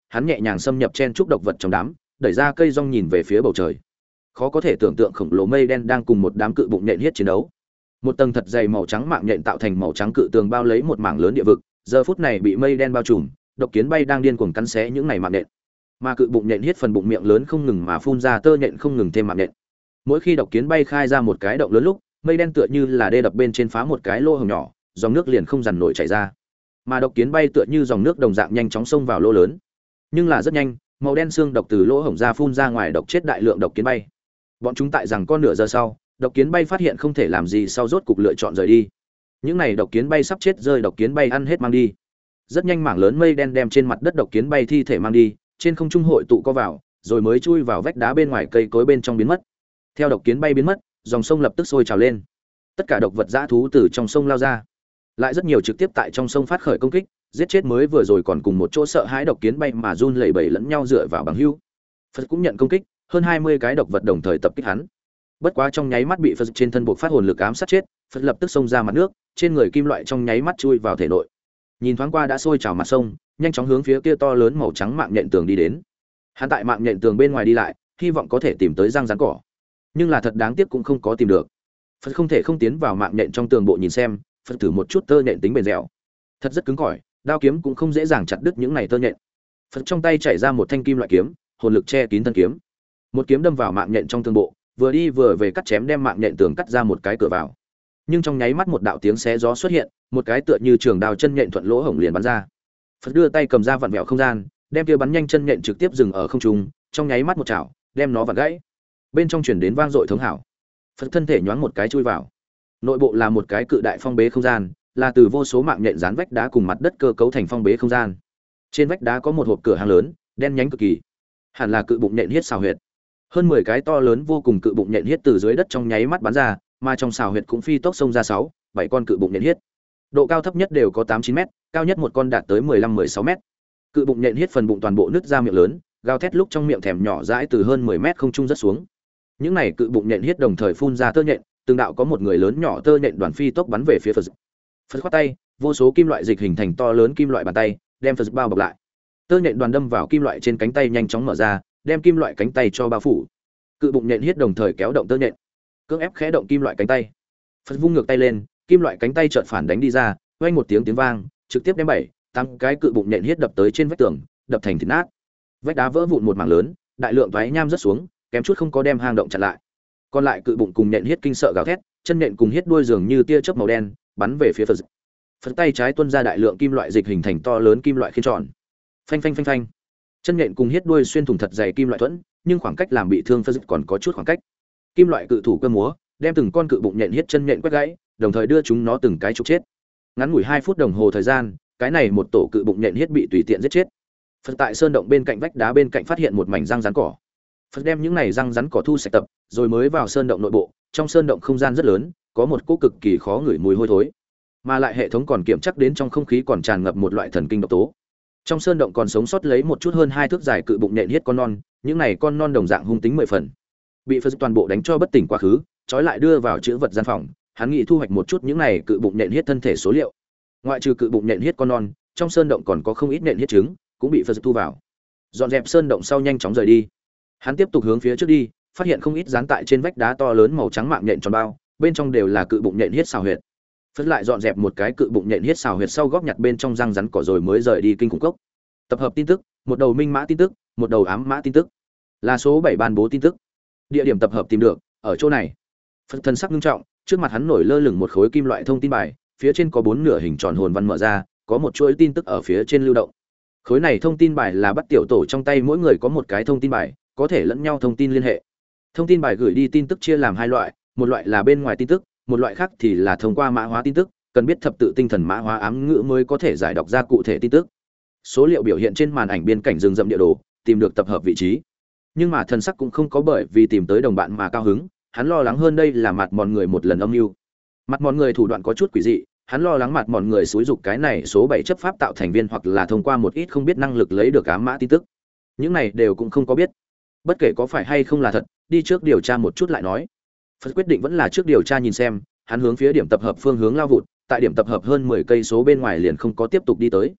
S1: hắn nhẹ nhàng xâm nhập chen trúc độc vật trong đám, đẩy ra cây rong nhìn về phía bầu trời. Khó có thể tưởng tượng khổng lồ mây đen đang cùng một đám cự bụng nhện hiết chiến đấu. Một tầng thật dày màu trắng mạng nhện tạo thành màu trắng cự tường bao lấy một mảng lớn địa vực, giờ phút này bị mây đen bao trùm, độc kiến bay đang điên cuồng cắn xé những này mạng nhện. Mà cự bụng nhện hiết phần bụng miệng lớn không ngừng mà phun ra tơ nhện không ngừng thêm mạng nhện. Mỗi khi độc kiến bay khai ra một cái động lớn lúc, mây đen tựa như là đê đập bên trên phá một cái lỗ hổng nhỏ, dòng nước liền không dằn nổi chảy ra. Mà độc kiến bay tựa như dòng nước đồng dạng nhanh chóng xông vào lỗ lớn. Nhưng là rất nhanh, màu đen xương độc từ lỗ hổng ra phun ra ngoài, độc chết đại lượng độc kiến bay. Bọn chúng tại rằng con nửa giờ sau, độc kiến bay phát hiện không thể làm gì sau rốt cục lựa chọn rời đi. Những này độc kiến bay sắp chết rơi, độc kiến bay ăn hết mang đi. Rất nhanh mảng lớn mây đen đem trên mặt đất độc kiến bay thi thể mang đi, trên không trung hội tụ co vào, rồi mới chui vào vách đá bên ngoài cây cối bên trong biến mất. Theo độc kiến bay biến mất, dòng sông lập tức sôi trào lên. Tất cả độc vật dã thú từ trong sông lao ra. Lại rất nhiều trực tiếp tại trong sông phát khởi công kích, giết chết mới vừa rồi còn cùng một chỗ sợ hãi độc kiến bay mà run lẩy bẩy lẫn nhau dựa vào bằng hữu. Phật cũng nhận công kích, hơn hai mươi cái độc vật đồng thời tập kích hắn. Bất quá trong nháy mắt bị Phật trên thân buộc phát hồn lực ám sát chết, Phật lập tức xông ra mặt nước, trên người kim loại trong nháy mắt chui vào thể nội. Nhìn thoáng qua đã sôi trào mặt sông, nhanh chóng hướng phía kia to lớn màu trắng mạng nhện tường đi đến. Hắn tại mạng nhện tường bên ngoài đi lại, hy vọng có thể tìm tới răng rắn cỏ. Nhưng là thật đáng tiếc cũng không có tìm được. Phật không thể không tiến vào mạng nhện trong tường bộ nhìn xem, Phật thử một chút tơ nhện tính bền dẻo. Thật rất cứng cỏi, đao kiếm cũng không dễ dàng chặt đứt những này tơ nhện. Phật trong tay chảy ra một thanh kim loại kiếm, hồn lực che kín thân kiếm. Một kiếm đâm vào mạng nhện trong tường bộ, vừa đi vừa về cắt chém đem mạng nhện tường cắt ra một cái cửa vào. Nhưng trong nháy mắt một đạo tiếng xé gió xuất hiện, một cái tựa như trường đao chân nhện thuận lỗ hổng liền bắn ra. Phật đưa tay cầm ra vặn vẹo không gian, đem kia bắn nhanh chân nhện trực tiếp dừng ở không trung, trong nháy mắt một chảo, đem nó vặn gãy. Bên trong truyền đến vang dội thống hảo. Phật thân thể nhoáng một cái chui vào. Nội bộ là một cái cự đại phong bế không gian, là từ vô số mạng nhện dán vách đá cùng mặt đất cơ cấu thành phong bế không gian. Trên vách đá có một hộp cửa hàng lớn, đen nhánh cực kỳ. Hẳn là cự bụng nhện hiết xào huyệt. Hơn mười cái to lớn vô cùng cự bụng nhện hiết từ dưới đất trong nháy mắt bắn ra, mà trong xào huyệt cũng phi tốc xông ra sáu, bảy con cự bụng nhện hiết. Độ cao thấp nhất đều có tám chín mét, cao nhất một con đạt tới mười lăm mười sáu mét. Cự bụng nhện hiết phần bụng toàn bộ nứt ra miệng lớn, gào thét lúc trong miệng thèm nhỏ dãi từ hơn mười mét không trung rất xuống. Những này cự bụng nhện hiết đồng thời phun ra tơ nhện, từng đạo có một người lớn nhỏ tơ nhện đoàn phi tốc bắn về phía Phật. Phật khoát tay, vô số kim loại dịch hình thành to lớn kim loại bàn tay, đem Phật bao bọc lại. Tơ nhện đoàn đâm vào kim loại trên cánh tay nhanh chóng mở ra, đem kim loại cánh tay cho bao phủ. Cự bụng nhện hiết đồng thời kéo động tơ nhện, cưỡng ép khẽ động kim loại cánh tay. Phật vung ngược tay lên, kim loại cánh tay chợt phản đánh đi ra, vang một tiếng tiếng vang, trực tiếp đem bảy, tám cái cự bụng nhện hiết đập tới trên vách tường, đập thành thịt nát. Vách đá vỡ vụn một mảng lớn, đại lượng toái nham rớt xuống, kém chút không có đem hang động chặn lại. Còn lại cự bụng cùng nhện hiết kinh sợ gào thét, chân nhện cùng hiết đuôi dường như tia chớp màu đen, bắn về phía Phật. Phật tay trái tuôn ra đại lượng kim loại dịch hình thành to lớn kim loại khiên tròn. Phanh phanh phanh phanh. Chân nhện cùng hiết đuôi xuyên thủng thật dày kim loại thuẫn, nhưng khoảng cách làm bị thương Phật còn có chút khoảng cách. Kim loại cự thủ cơ múa, đem từng con cự bụng nhện hiết chân nhện quét gãy, đồng thời đưa chúng nó từng cái trục chết. Ngắn ngủi hai phút đồng hồ thời gian, cái này một tổ cự bụng nhện hiết bị tùy tiện giết chết. Phật tại sơn động bên cạnh vách đá bên cạnh phát hiện một mảnh răng rắn cỏ. Phật đem những này răng rắn cỏ thu sạch tập, rồi mới vào sơn động nội bộ. Trong sơn động không gian rất lớn, có một cỗ cực kỳ khó ngửi mùi hôi thối, mà lại hệ thống còn kiểm chắc đến trong không khí còn tràn ngập một loại thần kinh độc tố. Trong sơn động còn sống sót lấy một chút hơn hai thước dài cự bụng nhện hiết con non, những này con non đồng dạng hung tính mười phần. Bị Phật toàn bộ đánh cho bất tỉnh quá khứ, trói lại đưa vào chữ vật gian phòng, hắn nghĩ thu hoạch một chút những này cự bụng nhện hiết thân thể số liệu. Ngoại trừ cự bụng nhện hiết con non, trong sơn động còn có không ít nhện hiết trứng, cũng bị Phật thu vào. Dọn dẹp sơn động sau nhanh chóng rời đi. Hắn tiếp tục hướng phía trước đi, phát hiện không ít dán tại trên vách đá to lớn màu trắng mạng nhện tròn bao, bên trong đều là cự bụng nhện hiết xào huyệt. Phật lại dọn dẹp một cái cự bụng nhện hiết xào huyệt sau góp nhặt bên trong răng rắn cỏ rồi mới rời đi kinh khủng cốc. Tập hợp tin tức, một đầu minh mã tin tức, một đầu ám mã tin tức, là số bảy ban bố tin tức. Địa điểm tập hợp tìm được, ở chỗ này. Phật thần sắc nghiêm trọng, trước mặt hắn nổi lơ lửng một khối kim loại thông tin bài, phía trên có bốn nửa hình tròn hồn văn mở ra, có một chuỗi tin tức ở phía trên lưu động. Khối này thông tin bài là bắt tiểu tổ trong tay mỗi người có một cái thông tin bài, có thể lẫn nhau thông tin liên hệ. Thông tin bài gửi đi tin tức chia làm hai loại, một loại là bên ngoài tin tức, một loại khác thì là thông qua mã hóa tin tức, cần biết thập tự tinh thần mã hóa ám ngữ mới có thể giải đọc ra cụ thể tin tức. Số liệu biểu hiện trên màn ảnh biên cảnh rừng rậm địa đồ, tìm được tập hợp vị trí. Nhưng mà thần sắc cũng không có bởi vì tìm tới đồng bạn mà cao hứng, hắn lo lắng hơn đây là mặt mòn người một lần âm mưu. Mặt mòn người thủ đoạn có chút quỷ dị, hắn lo lắng mặt mòn người xúi dục cái này số bảy chấp pháp tạo thành viên hoặc là thông qua một ít không biết năng lực lấy được ám mã tin tức. Những này đều cũng không có biết. Bất kể có phải hay không là thật, đi trước điều tra một chút lại nói. Phật quyết định vẫn là trước điều tra nhìn xem, hắn hướng phía điểm tập hợp phương hướng lao vụt, tại điểm tập hợp hơn mười cây số bên ngoài liền không có tiếp tục đi tới.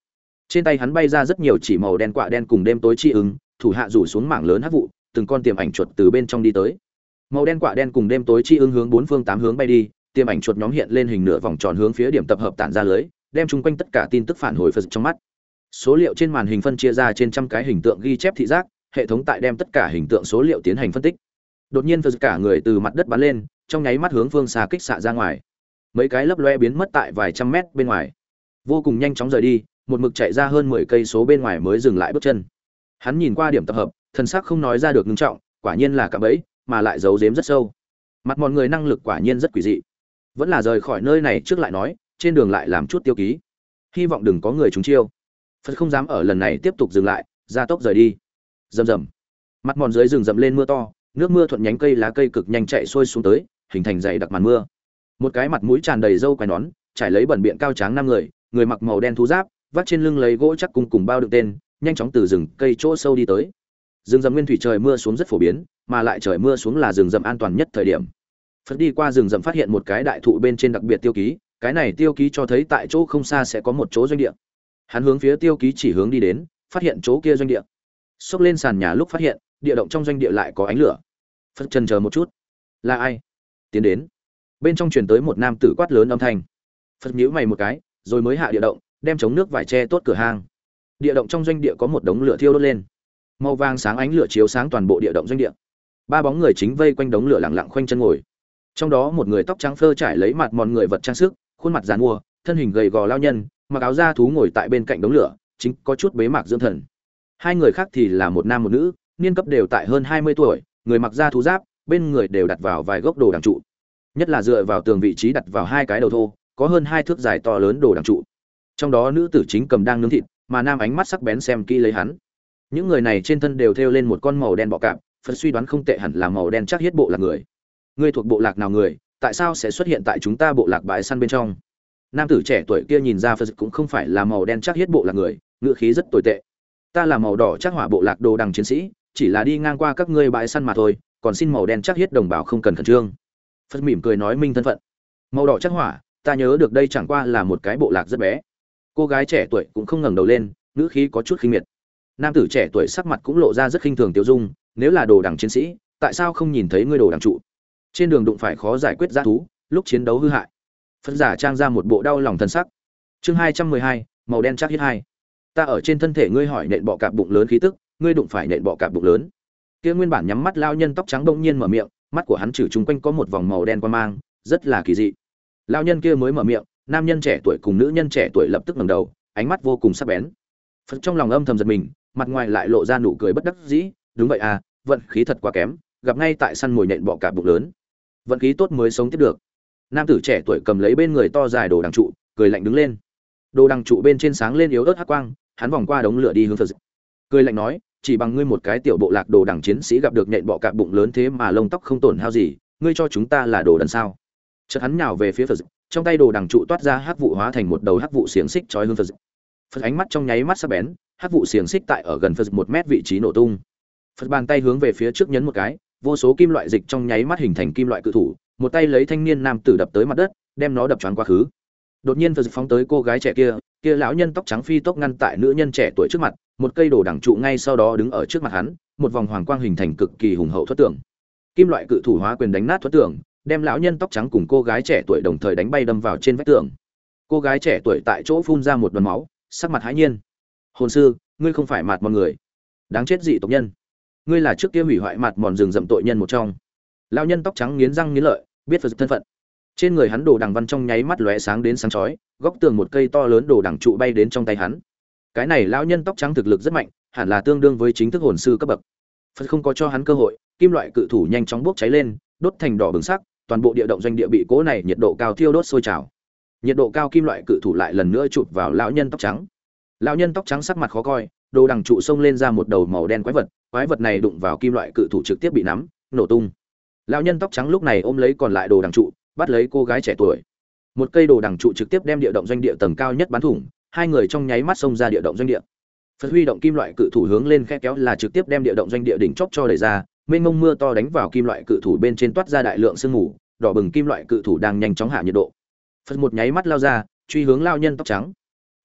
S1: Trên tay hắn bay ra rất nhiều chỉ màu đen quạ đen cùng đêm tối chi ứng, thủ hạ rủ xuống mảng lớn hắc vụ, từng con tiềm ảnh chuột từ bên trong đi tới. Màu đen quạ đen cùng đêm tối chi ứng hướng bốn phương tám hướng bay đi, tiềm ảnh chuột nhóm hiện lên hình nửa vòng tròn hướng phía điểm tập hợp tản ra lưới, đem chung quanh tất cả tin tức phản hồi Phật trong mắt. Số liệu trên màn hình phân chia ra trên trăm cái hình tượng ghi chép thị giác, hệ thống tại đem tất cả hình tượng số liệu tiến hành phân tích. Đột nhiên Phật cả người từ mặt đất bắn lên, trong nháy mắt hướng phương xa kích xạ ra ngoài. Mấy cái lấp loe biến mất tại vài trăm mét bên ngoài. Vô cùng nhanh chóng rời đi, một mực chạy ra hơn mười cây số bên ngoài mới dừng lại bước chân. Hắn nhìn qua điểm tập hợp, thần sắc không nói ra được ngưng trọng, quả nhiên là cạm bẫy, mà lại giấu giếm rất sâu. Mặt mọi người năng lực quả nhiên rất quỷ dị. Vẫn là rời khỏi nơi này trước lại nói, trên đường lại làm chút tiêu ký. Hy vọng đừng có người trúng chiêu. Phật không dám ở lần này tiếp tục dừng lại, ra tốc rời đi. Rầm rầm. Mặt mòn dưới rừng rậm lên mưa to, nước mưa thuận nhánh cây lá cây cực nhanh chạy xuôi xuống tới, hình thành dày đặc màn mưa. Một cái mặt mũi tràn đầy râu quai nón, trải lấy bẩn biện cao tráng năm người, người mặc màu đen thú giáp, vác trên lưng lấy gỗ chắc cùng cùng bao đựng tên, nhanh chóng từ rừng cây chỗ sâu đi tới. Rừng rậm nguyên thủy trời mưa xuống rất phổ biến, mà lại trời mưa xuống là rừng rậm an toàn nhất thời điểm. Phật đi qua rừng rậm phát hiện một cái đại thụ bên trên đặc biệt tiêu ký, cái này tiêu ký cho thấy tại chỗ không xa sẽ có một chỗ doanh địa. Hắn hướng phía tiêu ký chỉ hướng đi đến, phát hiện chỗ kia doanh địa. Xốc lên sàn nhà lúc phát hiện, địa động trong doanh địa lại có ánh lửa. Phật chần chờ một chút, là ai? Tiến đến. Bên trong truyền tới một nam tử quát lớn âm thanh. Phật nhíu mày một cái, rồi mới hạ địa động, đem chống nước vải che tốt cửa hang. Địa động trong doanh địa có một đống lửa thiêu đốt lên. Màu vàng sáng ánh lửa chiếu sáng toàn bộ địa động doanh địa. Ba bóng người chính vây quanh đống lửa lặng lặng khoanh chân ngồi. Trong đó một người tóc trắng phơ trải lấy mặt mòn người vật trang sức, khuôn mặt giàn mua, thân hình gầy gò lao nhân, mặc áo da thú ngồi tại bên cạnh đống lửa, chính có chút bế mạc dưỡng thần. Hai người khác thì là một nam một nữ, niên cấp đều tại hơn hai mươi tuổi, người mặc da thú giáp, bên người đều đặt vào vài gốc đồ đằng trụ. Nhất là dựa vào tường vị trí đặt vào hai cái đầu thô, có hơn hai thước dài to lớn đồ đằng trụ. Trong đó nữ tử chính cầm đang nướng thịt, mà nam ánh mắt sắc bén xem kỹ lấy hắn. Những người này trên thân đều thêu lên một con màu đen bọ cạp, Phật suy đoán không tệ hẳn là màu đen chắc hiết bộ lạc người. Ngươi thuộc bộ lạc nào người, tại sao sẽ xuất hiện tại chúng ta bộ lạc bãi săn bên trong? Nam tử trẻ tuổi kia nhìn ra Phật cũng không phải là màu đen chắc hiết bộ lạc người, ngữ khí rất tồi tệ. Ta là màu đỏ chắc hỏa bộ lạc đồ đằng chiến sĩ, chỉ là đi ngang qua các ngươi bãi săn mà thôi, còn xin màu đen chắc hiết đồng bào không cần khẩn trương. Phật mỉm cười nói minh thân phận. Màu đỏ chắc hỏa, ta nhớ được đây chẳng qua là một cái bộ lạc rất bé. Cô gái trẻ tuổi cũng không ngẩng đầu lên, ngữ khí có chút khinh miệt. Nam tử trẻ tuổi sắc mặt cũng lộ ra rất khinh thường tiêu dung, nếu là đồ đằng chiến sĩ, tại sao không nhìn thấy ngươi đồ đằng trụ? Trên đường đụng phải khó giải quyết dã thú, lúc chiến đấu hư hại. Phật giả trang ra một bộ đau lòng thân sắc. Chương hai trăm mười hai, màu đen chắc hiết hai. Ta ở trên thân thể ngươi hỏi nện bọ cạp bụng lớn khí tức, ngươi đụng phải nện bọ cạp bụng lớn. Kia nguyên bản nhắm mắt lao nhân tóc trắng bỗng nhiên mở miệng, mắt của hắn trừ chung quanh có một vòng màu đen quang mang, rất là kỳ dị. Lao nhân kia mới mở miệng, nam nhân trẻ tuổi cùng nữ nhân trẻ tuổi lập tức ngẩng đầu, ánh mắt vô cùng sắc bén. Phật trong lòng âm thầm giật mình, mặt ngoài lại lộ ra nụ cười bất đắc dĩ, đúng vậy à, vận khí thật quá kém, gặp ngay tại săn mồi nện bọ cạp bụng lớn. Vận khí tốt mới sống tiếp được. Nam tử trẻ tuổi cầm lấy bên người to dài đồ đằng trụ, cười lạnh đứng lên. Đồ đằng trụ bên trên sáng lên yếu ớt hắc quang, hắn vòng qua đống lửa đi hướng Phật. Cười lạnh nói, chỉ bằng ngươi một cái tiểu bộ lạc đồ đằng chiến sĩ gặp được nện bọ cạp bụng lớn thế mà lông tóc không tổn hao gì, ngươi cho chúng ta là đồ đần sao? Chợt hắn nhào về phía Phật, trong tay đồ đằng trụ toát ra hắc vụ hóa thành một đầu hắc vụ xiềng xích trói hướng Phật. Phật ánh mắt trong nháy mắt sắc bén, hắc vụ xiềng xích tại ở gần Phật một mét vị trí nổ tung. Phật bàn tay hướng về phía trước nhấn một cái, vô số kim loại dịch trong nháy mắt hình thành kim loại cự thủ, một tay lấy thanh niên nam tử đập tới mặt đất, đem nó đập choáng quá khứ. Đột nhiên Phật phóng tới cô gái trẻ kia, kia lão nhân tóc trắng phi tốc ngăn tại nữ nhân trẻ tuổi trước mặt, một cây đồ đằng trụ ngay sau đó đứng ở trước mặt hắn, một vòng hoàng quang hình thành cực kỳ hùng hậu thoát tượng. Kim loại cự thủ hóa quyền đánh nát thoát tượng, đem lão nhân tóc trắng cùng cô gái trẻ tuổi đồng thời đánh bay đâm vào trên vách tường. Cô gái trẻ tuổi tại chỗ phun ra một đoàn máu, sắc mặt hãi nhiên. Hồn sư, ngươi không phải mạt mòn người, đáng chết dị tộc nhân, ngươi là trước kia hủy hoại mạt mòn rừng rậm tội nhân một trong. Lão nhân tóc trắng nghiến răng nghiến lợi, biết Phật thân phận. Trên người hắn đồ đằng văn trong nháy mắt lóe sáng đến sáng chói, góc tường một cây to lớn đồ đằng trụ bay đến trong tay hắn. Cái này lão nhân tóc trắng thực lực rất mạnh, hẳn là tương đương với chính thức hồn sư cấp bậc. Phật không có cho hắn cơ hội, kim loại cự thủ nhanh chóng bốc cháy lên, đốt thành đỏ bừng sắc, toàn bộ địa động doanh địa bị cố này nhiệt độ cao thiêu đốt sôi trào. Nhiệt độ cao kim loại cự thủ lại lần nữa chụp vào lão nhân tóc trắng. Lão nhân tóc trắng sắc mặt khó coi, đồ đằng trụ xông lên ra một đầu màu đen quái vật, quái vật này đụng vào kim loại cự thủ trực tiếp bị nắm, nổ tung. Lão nhân tóc trắng lúc này ôm lấy còn lại đồ đằng trụ, bắt lấy cô gái trẻ tuổi. Một cây đồ đằng trụ trực tiếp đem địa động doanh địa tầng cao nhất bắn thủng, hai người trong nháy mắt xông ra địa động doanh địa. Phật huy động kim loại cự thủ hướng lên khe kéo là trực tiếp đem địa động doanh địa đỉnh chóp cho đẩy ra, mênh mông mưa to đánh vào kim loại cự thủ bên trên toát ra đại lượng sương mù, đỏ bừng kim loại cự thủ đang nhanh chóng hạ nhiệt độ. Phật một nháy mắt lao ra, truy hướng lao nhân tóc trắng.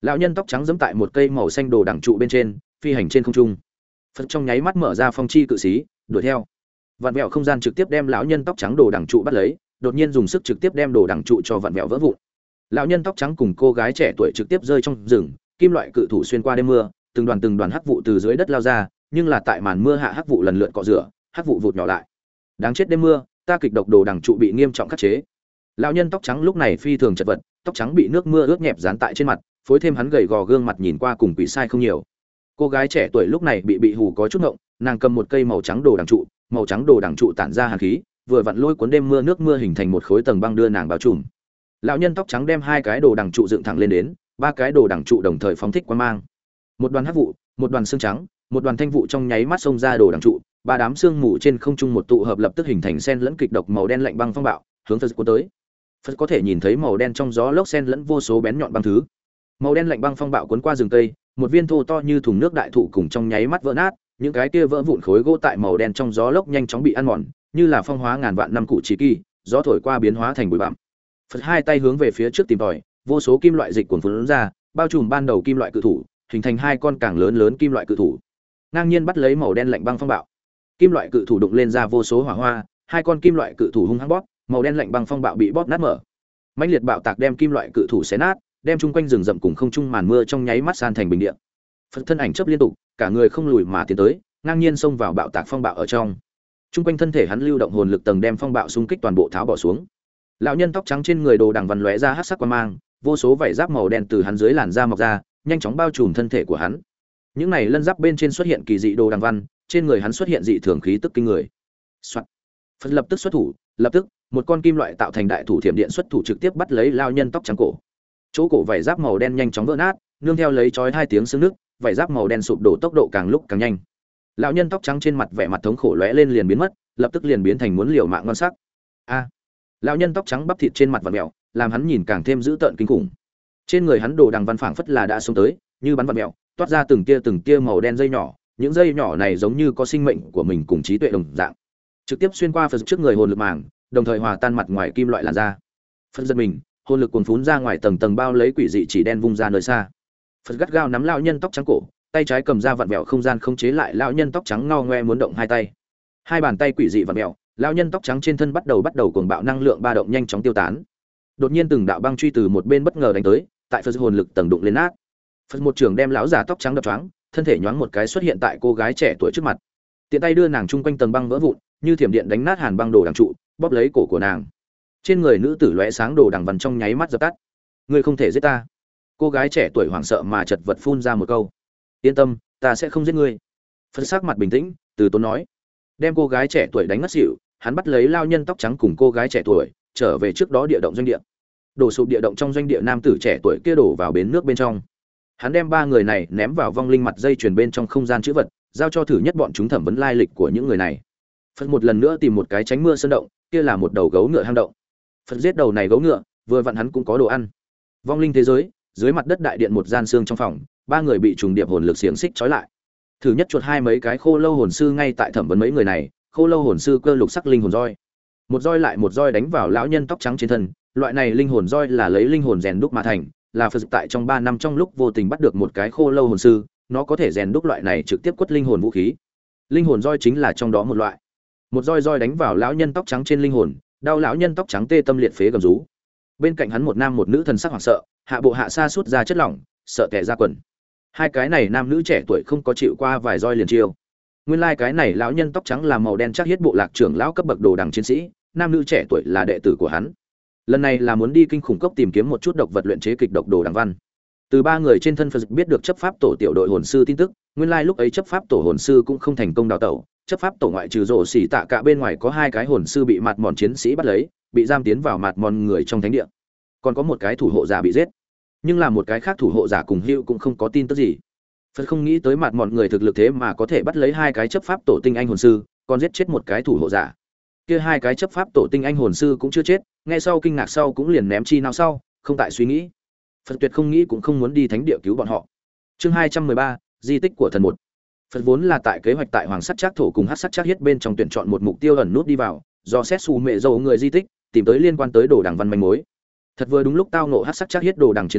S1: Lão nhân tóc trắng giẫm tại một cây màu xanh đồ đằng trụ bên trên, phi hành trên không trung. Phật trong nháy mắt mở ra phong chi cự sĩ, đuổi theo. Vạn vẹo không gian trực tiếp đem lão nhân tóc trắng đồ đằng trụ bắt lấy, đột nhiên dùng sức trực tiếp đem đồ đằng trụ cho vạn vẹo vỡ vụn. Lão nhân tóc trắng cùng cô gái trẻ tuổi trực tiếp rơi trong rừng, kim loại cự thủ xuyên qua đêm mưa, từng đoàn từng đoàn hắc vụ từ dưới đất lao ra, nhưng là tại màn mưa hạ hắc vụ lần lượt cọ rửa, hắc vụ vụt nhỏ lại. Đáng chết đêm mưa, ta kịch độc đồ đằng trụ bị nghiêm trọng khắc chế. Lão nhân tóc trắng lúc này phi thường chật vật, tóc trắng bị nước mưa ướt nhẹp dán tại trên mặt, phối thêm hắn gầy gò gương mặt nhìn qua cùng quỷ sai không nhiều. Cô gái trẻ tuổi lúc này bị bị hù có chút ngộng, nàng cầm một cây màu trắng đồ đằng trụ, màu trắng đồ đằng trụ tản ra hàn khí, vừa vặn lôi cuốn đêm mưa nước mưa hình thành một khối tầng băng đưa nàng bao trùm. Lão nhân tóc trắng đem hai cái đồ đằng trụ dựng thẳng lên đến, ba cái đồ đằng trụ đồng thời phóng thích quang mang. Một đoàn hắc vụ, một đoàn xương trắng, một đoàn thanh vụ trong nháy mắt xông ra đồ đằng trụ, ba đám xương mù trên không trung một tụ hợp lập tức hình thành sen lẫn kịch độc màu đen lạnh băng phong bạo, hướng Phật cuốn tới. Phật có thể nhìn thấy màu đen trong gió lốc sen lẫn vô số bén nhọn băng thứ. Màu đen lạnh băng phong bạo cuốn qua rừng cây, một viên thô to như thùng nước đại thụ cùng trong nháy mắt vỡ nát, những cái kia vỡ vụn khối gỗ tại màu đen trong gió lốc nhanh chóng bị ăn mòn, như là phong hóa ngàn vạn năm cụ chỉ kỳ, gió thổi qua biến hóa thành bụi bặm. Phật hai tay hướng về phía trước tìm tòi, vô số kim loại dịch cuồn phun ra, bao trùm ban đầu kim loại cự thủ, hình thành hai con càng lớn lớn kim loại cự thủ. Ngang nhiên bắt lấy màu đen lạnh băng phong bạo. Kim loại cự thủ đụng lên ra vô số hỏa hoa, hai con kim loại cự thủ hung hăng bóp, màu đen lạnh băng phong bạo bị bóp nát mở. Mãnh liệt bạo tạc đem kim loại cự thủ xé nát, đem chung quanh rừng rậm cùng không trung màn mưa trong nháy mắt san thành bình địa. Phật thân ảnh chớp liên tục, cả người không lùi mà tiến tới, ngang nhiên xông vào bạo tạc phong bạo ở trong. Chung quanh thân thể hắn lưu động hồn lực tầng đem phong bạo xung kích toàn bộ tháo bỏ xuống. Lão nhân tóc trắng trên người đồ đằng văn lóe ra hắc sắc quang mang, vô số vảy giáp màu đen từ hắn dưới làn da mọc ra, nhanh chóng bao trùm thân thể của hắn. Những này lân giáp bên trên xuất hiện kỳ dị đồ đằng văn, trên người hắn xuất hiện dị thường khí tức kinh người. Soạt. Phật lập tức xuất thủ, lập tức, một con kim loại tạo thành đại thủ thiểm điện xuất thủ trực tiếp bắt lấy lão nhân tóc trắng cổ. Chỗ cổ vảy giáp màu đen nhanh chóng vỡ nát, nương theo lấy chói hai tiếng xương nước, vảy giáp màu đen sụp đổ tốc độ càng lúc càng nhanh. Lão nhân tóc trắng trên mặt vẻ mặt thống khổ lóe lên liền biến mất, lập tức liền biến thành muốn liều mạng ngon sắc. A! Lão nhân tóc trắng bắp thịt trên mặt vặn mèo, làm hắn nhìn càng thêm dữ tợn kinh khủng. Trên người hắn đồ đằng văn phảng phất là đã xuống tới, như bắn vặn mèo, toát ra từng tia từng tia màu đen dây nhỏ, những dây nhỏ này giống như có sinh mệnh của mình cùng trí tuệ đồng dạng. Trực tiếp xuyên qua Phật trước người hồn lực màng, đồng thời hòa tan mặt ngoài kim loại làn da. Phật giật mình, hồn lực cuồn phún ra ngoài tầng tầng bao lấy quỷ dị chỉ đen vung ra nơi xa. Phật gắt gao nắm lão nhân tóc trắng cổ, tay trái cầm ra vặn vẹo không gian khống chế lại lão nhân tóc trắng ngao ngoe muốn động hai tay. Hai bàn tay quỷ dị vặn vẹo, lão nhân tóc trắng trên thân bắt đầu bắt đầu cuồng bạo năng lượng ba động nhanh chóng tiêu tán. Đột nhiên từng đạo băng truy từ một bên bất ngờ đánh tới, tại Phật hồn lực tầng đụng lên nát. Phật một trường đem lão giả tóc trắng đập choáng, thân thể nhoáng một cái xuất hiện tại cô gái trẻ tuổi trước mặt. Tiện tay đưa nàng chung quanh tầng băng vỡ vụn, như thiểm điện đánh nát hàn băng đồ đằng trụ, bóp lấy cổ của nàng. Trên người nữ tử lóe sáng đồ đằng văn trong nháy mắt dập tắt. Ngươi không thể giết ta. Cô gái trẻ tuổi hoảng sợ mà chật vật phun ra một câu. Yên tâm, ta sẽ không giết ngươi. Phật sắc mặt bình tĩnh, từ tốn nói. Đem cô gái trẻ tuổi đánh ngất xỉu, hắn bắt lấy lao nhân tóc trắng cùng cô gái trẻ tuổi, trở về trước đó địa động doanh địa. Đổ sụp địa động trong doanh địa nam tử trẻ tuổi kia đổ vào bến nước bên trong. Hắn đem ba người này ném vào vong linh mặt dây chuyền bên trong không gian chữ vật, giao cho thử nhất bọn chúng thẩm vấn lai lịch của những người này. Phật một lần nữa tìm một cái tránh mưa sơn động, kia là một đầu gấu ngựa hang động. Phật giết đầu này gấu ngựa, vừa vặn hắn cũng có đồ ăn. Vong linh thế giới, dưới mặt đất đại điện một gian xương trong phòng, ba người bị trùng điệp hồn lực xiềng xích trói lại. Thử nhất chuột hai mấy cái khô lâu hồn sư ngay tại thẩm vấn mấy người này, khô lâu hồn sư cơ lục sắc linh hồn roi. Một roi lại một roi đánh vào lão nhân tóc trắng trên thân, loại này linh hồn roi là lấy linh hồn rèn đúc mà thành, là Phật tại trong ba năm trong lúc vô tình bắt được một cái khô lâu hồn sư, nó có thể rèn đúc loại này trực tiếp quất linh hồn vũ khí. Linh hồn roi chính là trong đó một loại. Một roi roi đánh vào lão nhân tóc trắng trên linh hồn, đau lão nhân tóc trắng tê tâm liệt phế gầm rú. Bên cạnh hắn một nam một nữ thần sắc hoảng sợ, hạ bộ hạ sa sút ra chất lỏng, sợ tè ra quần. Hai cái này nam nữ trẻ tuổi không có chịu qua vài roi liền chiêu. Nguyên lai like cái này lão nhân tóc trắng là màu đen chắc hiết bộ lạc trưởng lão cấp bậc đồ đằng chiến sĩ, nam nữ trẻ tuổi là đệ tử của hắn. Lần này là muốn đi kinh khủng cốc tìm kiếm một chút độc vật luyện chế kịch độc đồ đằng văn. Từ ba người trên thân Phật biết được chấp pháp tổ tiểu đội hồn sư tin tức, nguyên lai like lúc ấy chấp pháp tổ hồn sư cũng không thành công đào tẩu, chấp pháp tổ ngoại trừ rổ xỉ tạ cả bên ngoài có hai cái hồn sư bị mạt mòn chiến sĩ bắt lấy, bị giam tiến vào mạt mòn người trong thánh địa. Còn có một cái thủ hộ giả bị giết, nhưng là một cái khác thủ hộ giả cùng hữu cũng không có tin tức gì. Phật không nghĩ tới mạt mòn người thực lực thế mà có thể bắt lấy hai cái chấp pháp tổ tinh anh hồn sư, còn giết chết một cái thủ hộ giả. Kia hai cái chấp pháp tổ tinh anh hồn sư cũng chưa chết, nghe sau kinh ngạc sau cũng liền ném chi nào sau, không tại suy nghĩ. Phật tuyệt không nghĩ cũng không muốn đi thánh địa cứu bọn họ. Chương hai trăm mười ba, di tích của thần một. Phật vốn là tại kế hoạch tại Hoàng Sắt Trác thổ cùng Hắc Sắt Trác hiết bên trong tuyển chọn một mục tiêu ẩn nút đi vào, do xét xù mẹ dầu người di tích, tìm tới liên quan tới đồ đằng văn manh mối. Thật vừa đúng lúc tao ngộ Hắc Sắt Trác hiết đồ đằng chiến sĩ,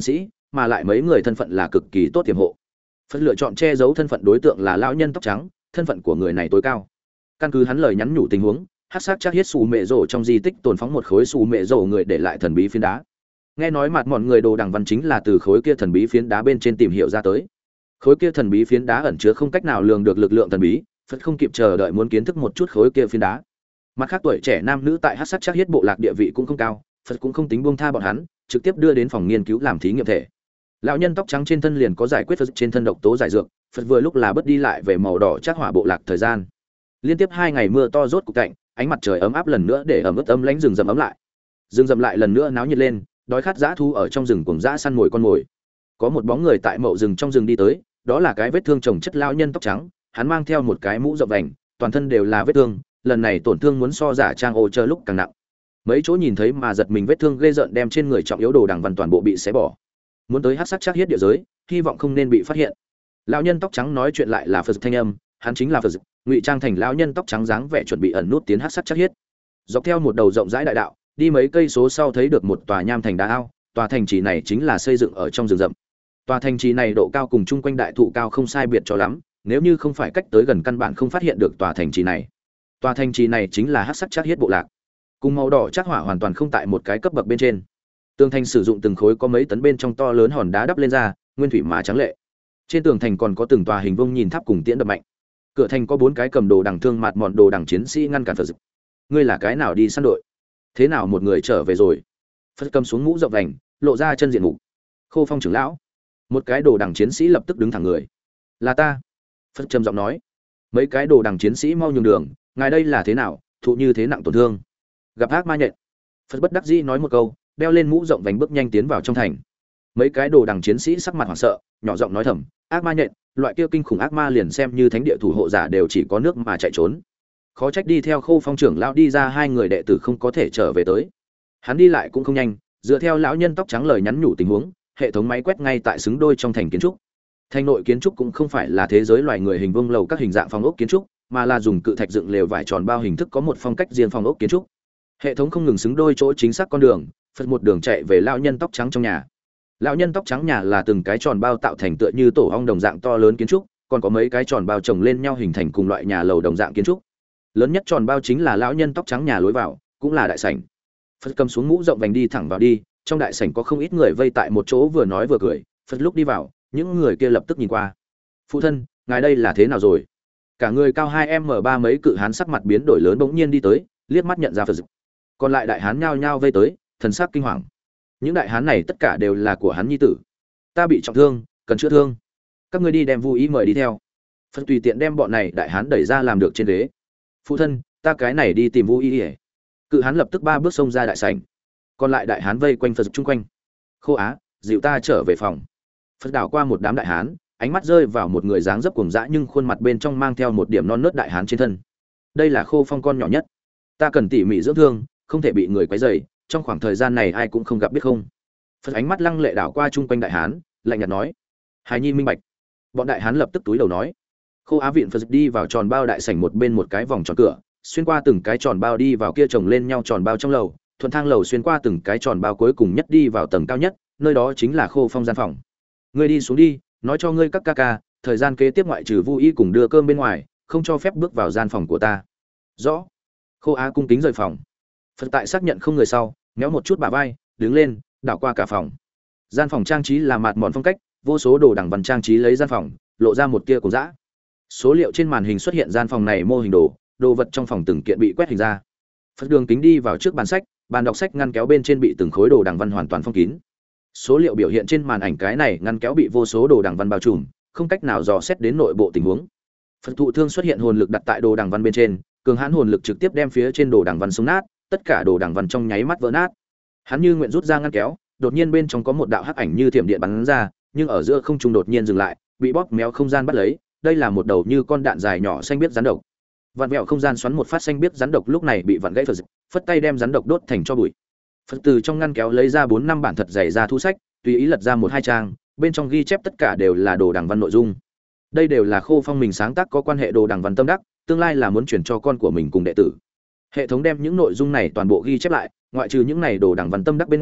S1: mà lại mấy người thân phận là cực kỳ tốt tiềm hộ. Phật lựa chọn che giấu thân phận đối tượng là lão nhân tóc trắng, thân phận của người này tối cao. Căn cứ hắn lời nhắn nhủ tình huống, hắc sắc chắc hiết xù mẹ rổ trong di tích tồn phóng một khối xù mẹ rổ người để lại thần bí phiến đá. Nghe nói mặt mọi người đồ đằng văn chính là từ khối kia thần bí phiến đá bên trên tìm hiểu ra tới. Khối kia thần bí phiến đá ẩn chứa không cách nào lường được lực lượng thần bí, Phật không kịp chờ đợi muốn kiến thức một chút khối kia phiến đá. Mặt khác tuổi trẻ nam nữ tại hắc sắc chắc hiết bộ lạc địa vị cũng không cao, Phật cũng không tính buông tha bọn hắn, trực tiếp đưa đến phòng nghiên cứu làm thí nghiệm thể. Lão nhân tóc trắng trên thân liền có giải quyết Phật trên thân độc tố giải dược, Phật vừa lúc là bất đi lại về màu đỏ chắc hỏa bộ lạc thời gian. Liên tiếp hai ngày mưa to rốt cục cạnh, ánh mặt trời ấm áp lần nữa để ẩm ướt âm lãnh rừng rậm ấm lại. Rừng rậm lại lần nữa náo nhiệt lên, đói khát dã thu ở trong rừng cùng dã săn mồi con mồi. Có một bóng người tại mậu rừng trong rừng đi tới, đó là cái vết thương chồng chất lão nhân tóc trắng, hắn mang theo một cái mũ rộng vành, toàn thân đều là vết thương, lần này tổn thương muốn so giả trang ô chờ lúc càng nặng. Mấy chỗ nhìn thấy mà giật mình vết thương ghê rợn đem trên người trọng yếu đồ đằng văn toàn bộ bị xé bỏ. Muốn tới hắc sắc chắc hiết địa giới, hy vọng không nên bị phát hiện. Lão nhân tóc trắng nói chuyện lại là Phật thanh âm, hắn chính là Phật, ngụy trang thành lão nhân tóc trắng dáng vẻ chuẩn bị ẩn nút tiến hắc sắc chắc hiết. Dọc theo một đầu rộng rãi đại đạo, đi mấy cây số sau thấy được một tòa nham thành đá ao, tòa thành trì này chính là xây dựng ở trong rừng rậm. Tòa thành trì này độ cao cùng chung quanh đại thụ cao không sai biệt cho lắm, nếu như không phải cách tới gần căn bản không phát hiện được tòa thành trì này. Tòa thành trì này chính là hắc sắc chắc hiết bộ lạc. Cùng màu đỏ chắc hỏa hoàn toàn không tại một cái cấp bậc bên trên. Tường thành sử dụng từng khối có mấy tấn bên trong to lớn hòn đá đắp lên ra, nguyên thủy mà trắng lệ. Trên tường thành còn có từng tòa hình vuông nhìn tháp cùng tiễn đập mạnh. Cửa thành có bốn cái cầm đồ đằng thương mặt mọn đồ đằng chiến sĩ ngăn cản Phật. Ngươi là cái nào đi săn đội? Thế nào một người trở về rồi? Phật cầm xuống mũ rộng vành, lộ ra chân diện mục. Khô Phong trưởng lão. Một cái đồ đằng chiến sĩ lập tức đứng thẳng người. Là ta. Phật trầm giọng nói. Mấy cái đồ đằng chiến sĩ mau nhường đường, ngài đây là thế nào, thụ như thế nặng tổn thương? Gặp ác ma nhện. Phật bất đắc dĩ nói một câu, đeo lên mũ rộng vành bước nhanh tiến vào trong thành. Mấy cái đồ đằng chiến sĩ sắc mặt hoảng sợ, nhỏ giọng nói thầm, ác ma nhện, loại kia kinh khủng ác ma liền xem như thánh địa thủ hộ giả đều chỉ có nước mà chạy trốn. Khó trách đi theo Khô Phong trưởng lão đi ra hai người đệ tử không có thể trở về tới. Hắn đi lại cũng không nhanh, dựa theo lão nhân tóc trắng lời nhắn nhủ tình huống, hệ thống máy quét ngay tại xứng đôi trong thành kiến trúc. Thành nội kiến trúc cũng không phải là thế giới loài người hình vuông lầu các hình dạng phòng ốc kiến trúc, mà là dùng cự thạch dựng lều vải tròn bao hình thức có một phong cách riêng phòng ốc kiến trúc. Hệ thống không ngừng xứng đôi chỗ chính xác con đường, Phật một đường chạy về lão nhân tóc trắng trong nhà. Lão nhân tóc trắng nhà là từng cái tròn bao tạo thành tựa như tổ ong đồng dạng to lớn kiến trúc, còn có mấy cái tròn bao chồng lên nhau hình thành cùng loại nhà lầu đồng dạng kiến trúc. Lớn nhất tròn bao chính là lão nhân tóc trắng nhà lối vào, cũng là đại sảnh. Phật cầm xuống mũ rộng vành đi thẳng vào đi, trong đại sảnh có không ít người vây tại một chỗ vừa nói vừa cười. Phật lúc đi vào, những người kia lập tức nhìn qua. Phụ thân, ngài đây là thế nào rồi? Cả người cao hai m ba mấy cự hán sắc mặt biến đổi lớn bỗng nhiên đi tới, liếc mắt nhận ra Phật. Còn lại đại hán nhao nhao vây tới, thần sắc kinh hoàng. Những đại hán này tất cả đều là của hắn nhi tử. Ta bị trọng thương, cần chữa thương. Các ngươi đi đem Vu Ý mời đi theo. Phật tùy tiện đem bọn này đại hán đẩy ra làm được trên ghế. Phụ thân, ta cái này đi tìm Vu Ý. Cự hán lập tức ba bước xông ra đại sảnh. Còn lại đại hán vây quanh Phật chung quanh. Khô Á, dịu ta trở về phòng. Phật đảo qua một đám đại hán, ánh mắt rơi vào một người dáng dấp cuồng dã nhưng khuôn mặt bên trong mang theo một điểm non nớt đại hán trên thân. Đây là Khô Phong con nhỏ nhất. Ta cần tỉ mỉ dưỡng thương, không thể bị người quấy rầy, trong khoảng thời gian này ai cũng không gặp biết không. Phật ánh mắt lăng lệ đảo qua chung quanh đại hán, lạnh nhạt nói: Hài nhi minh bạch. Bọn đại hán lập tức túi đầu nói. Khô Á viện Phật đi vào tròn bao đại sảnh một bên một cái vòng tròn cửa, xuyên qua từng cái tròn bao đi vào kia chồng lên nhau tròn bao trong lầu, thuận thang lầu xuyên qua từng cái tròn bao cuối cùng nhất đi vào tầng cao nhất, nơi đó chính là Khô Phong gian phòng. Ngươi đi xuống đi, nói cho ngươi các ca ca, thời gian kế tiếp ngoại trừ Vu Y cùng đưa cơm bên ngoài, không cho phép bước vào gian phòng của ta. Rõ. Khô Á cung kính rời phòng. Phật tại xác nhận không người sau, méo một chút bả vai, đứng lên, đảo qua cả phòng. Gian phòng trang trí là mạt mòn phong cách, vô số đồ đằng văn trang trí lấy gian phòng, lộ ra một tia cùng dã. Số liệu trên màn hình xuất hiện gian phòng này mô hình đồ, đồ vật trong phòng từng kiện bị quét hình ra. Phật đường kính đi vào trước bàn sách, bàn đọc sách ngăn kéo bên trên bị từng khối đồ đằng văn hoàn toàn phong kín. Số liệu biểu hiện trên màn ảnh cái này ngăn kéo bị vô số đồ đằng văn bao trùm, không cách nào dò xét đến nội bộ tình huống. Phật thụ thương xuất hiện hồn lực đặt tại đồ đằng văn bên trên, cường hãn hồn lực trực tiếp đem phía trên đồ đằng văn xông nát, tất cả đồ đằng văn trong nháy mắt vỡ nát. Hắn như nguyện rút ra ngăn kéo, đột nhiên bên trong có một đạo hắc ảnh như thiểm điện bắn ra, nhưng ở giữa không trung đột nhiên dừng lại, bị bóp méo không gian bắt lấy, đây là một đầu như con đạn dài nhỏ xanh biết rắn độc. Vặn vẹo không gian xoắn một phát xanh biết rắn độc lúc này bị vặn gãy Phật, phất tay đem rắn độc đốt thành cho bụi. Phật từ trong ngăn kéo lấy ra bốn năm bản thật dày ra thu sách, tùy ý lật ra một hai trang, bên trong ghi chép tất cả đều là đồ đằng văn nội dung. Đây đều là Khô Phong mình sáng tác có quan hệ đồ đằng văn tâm đắc, tương lai là muốn chuyển cho con của mình cùng đệ tử. Hệ thống đem những nội dung này toàn bộ ghi chép lại, ngoại trừ những này đồ đằng văn tâm đắc bên ngoài,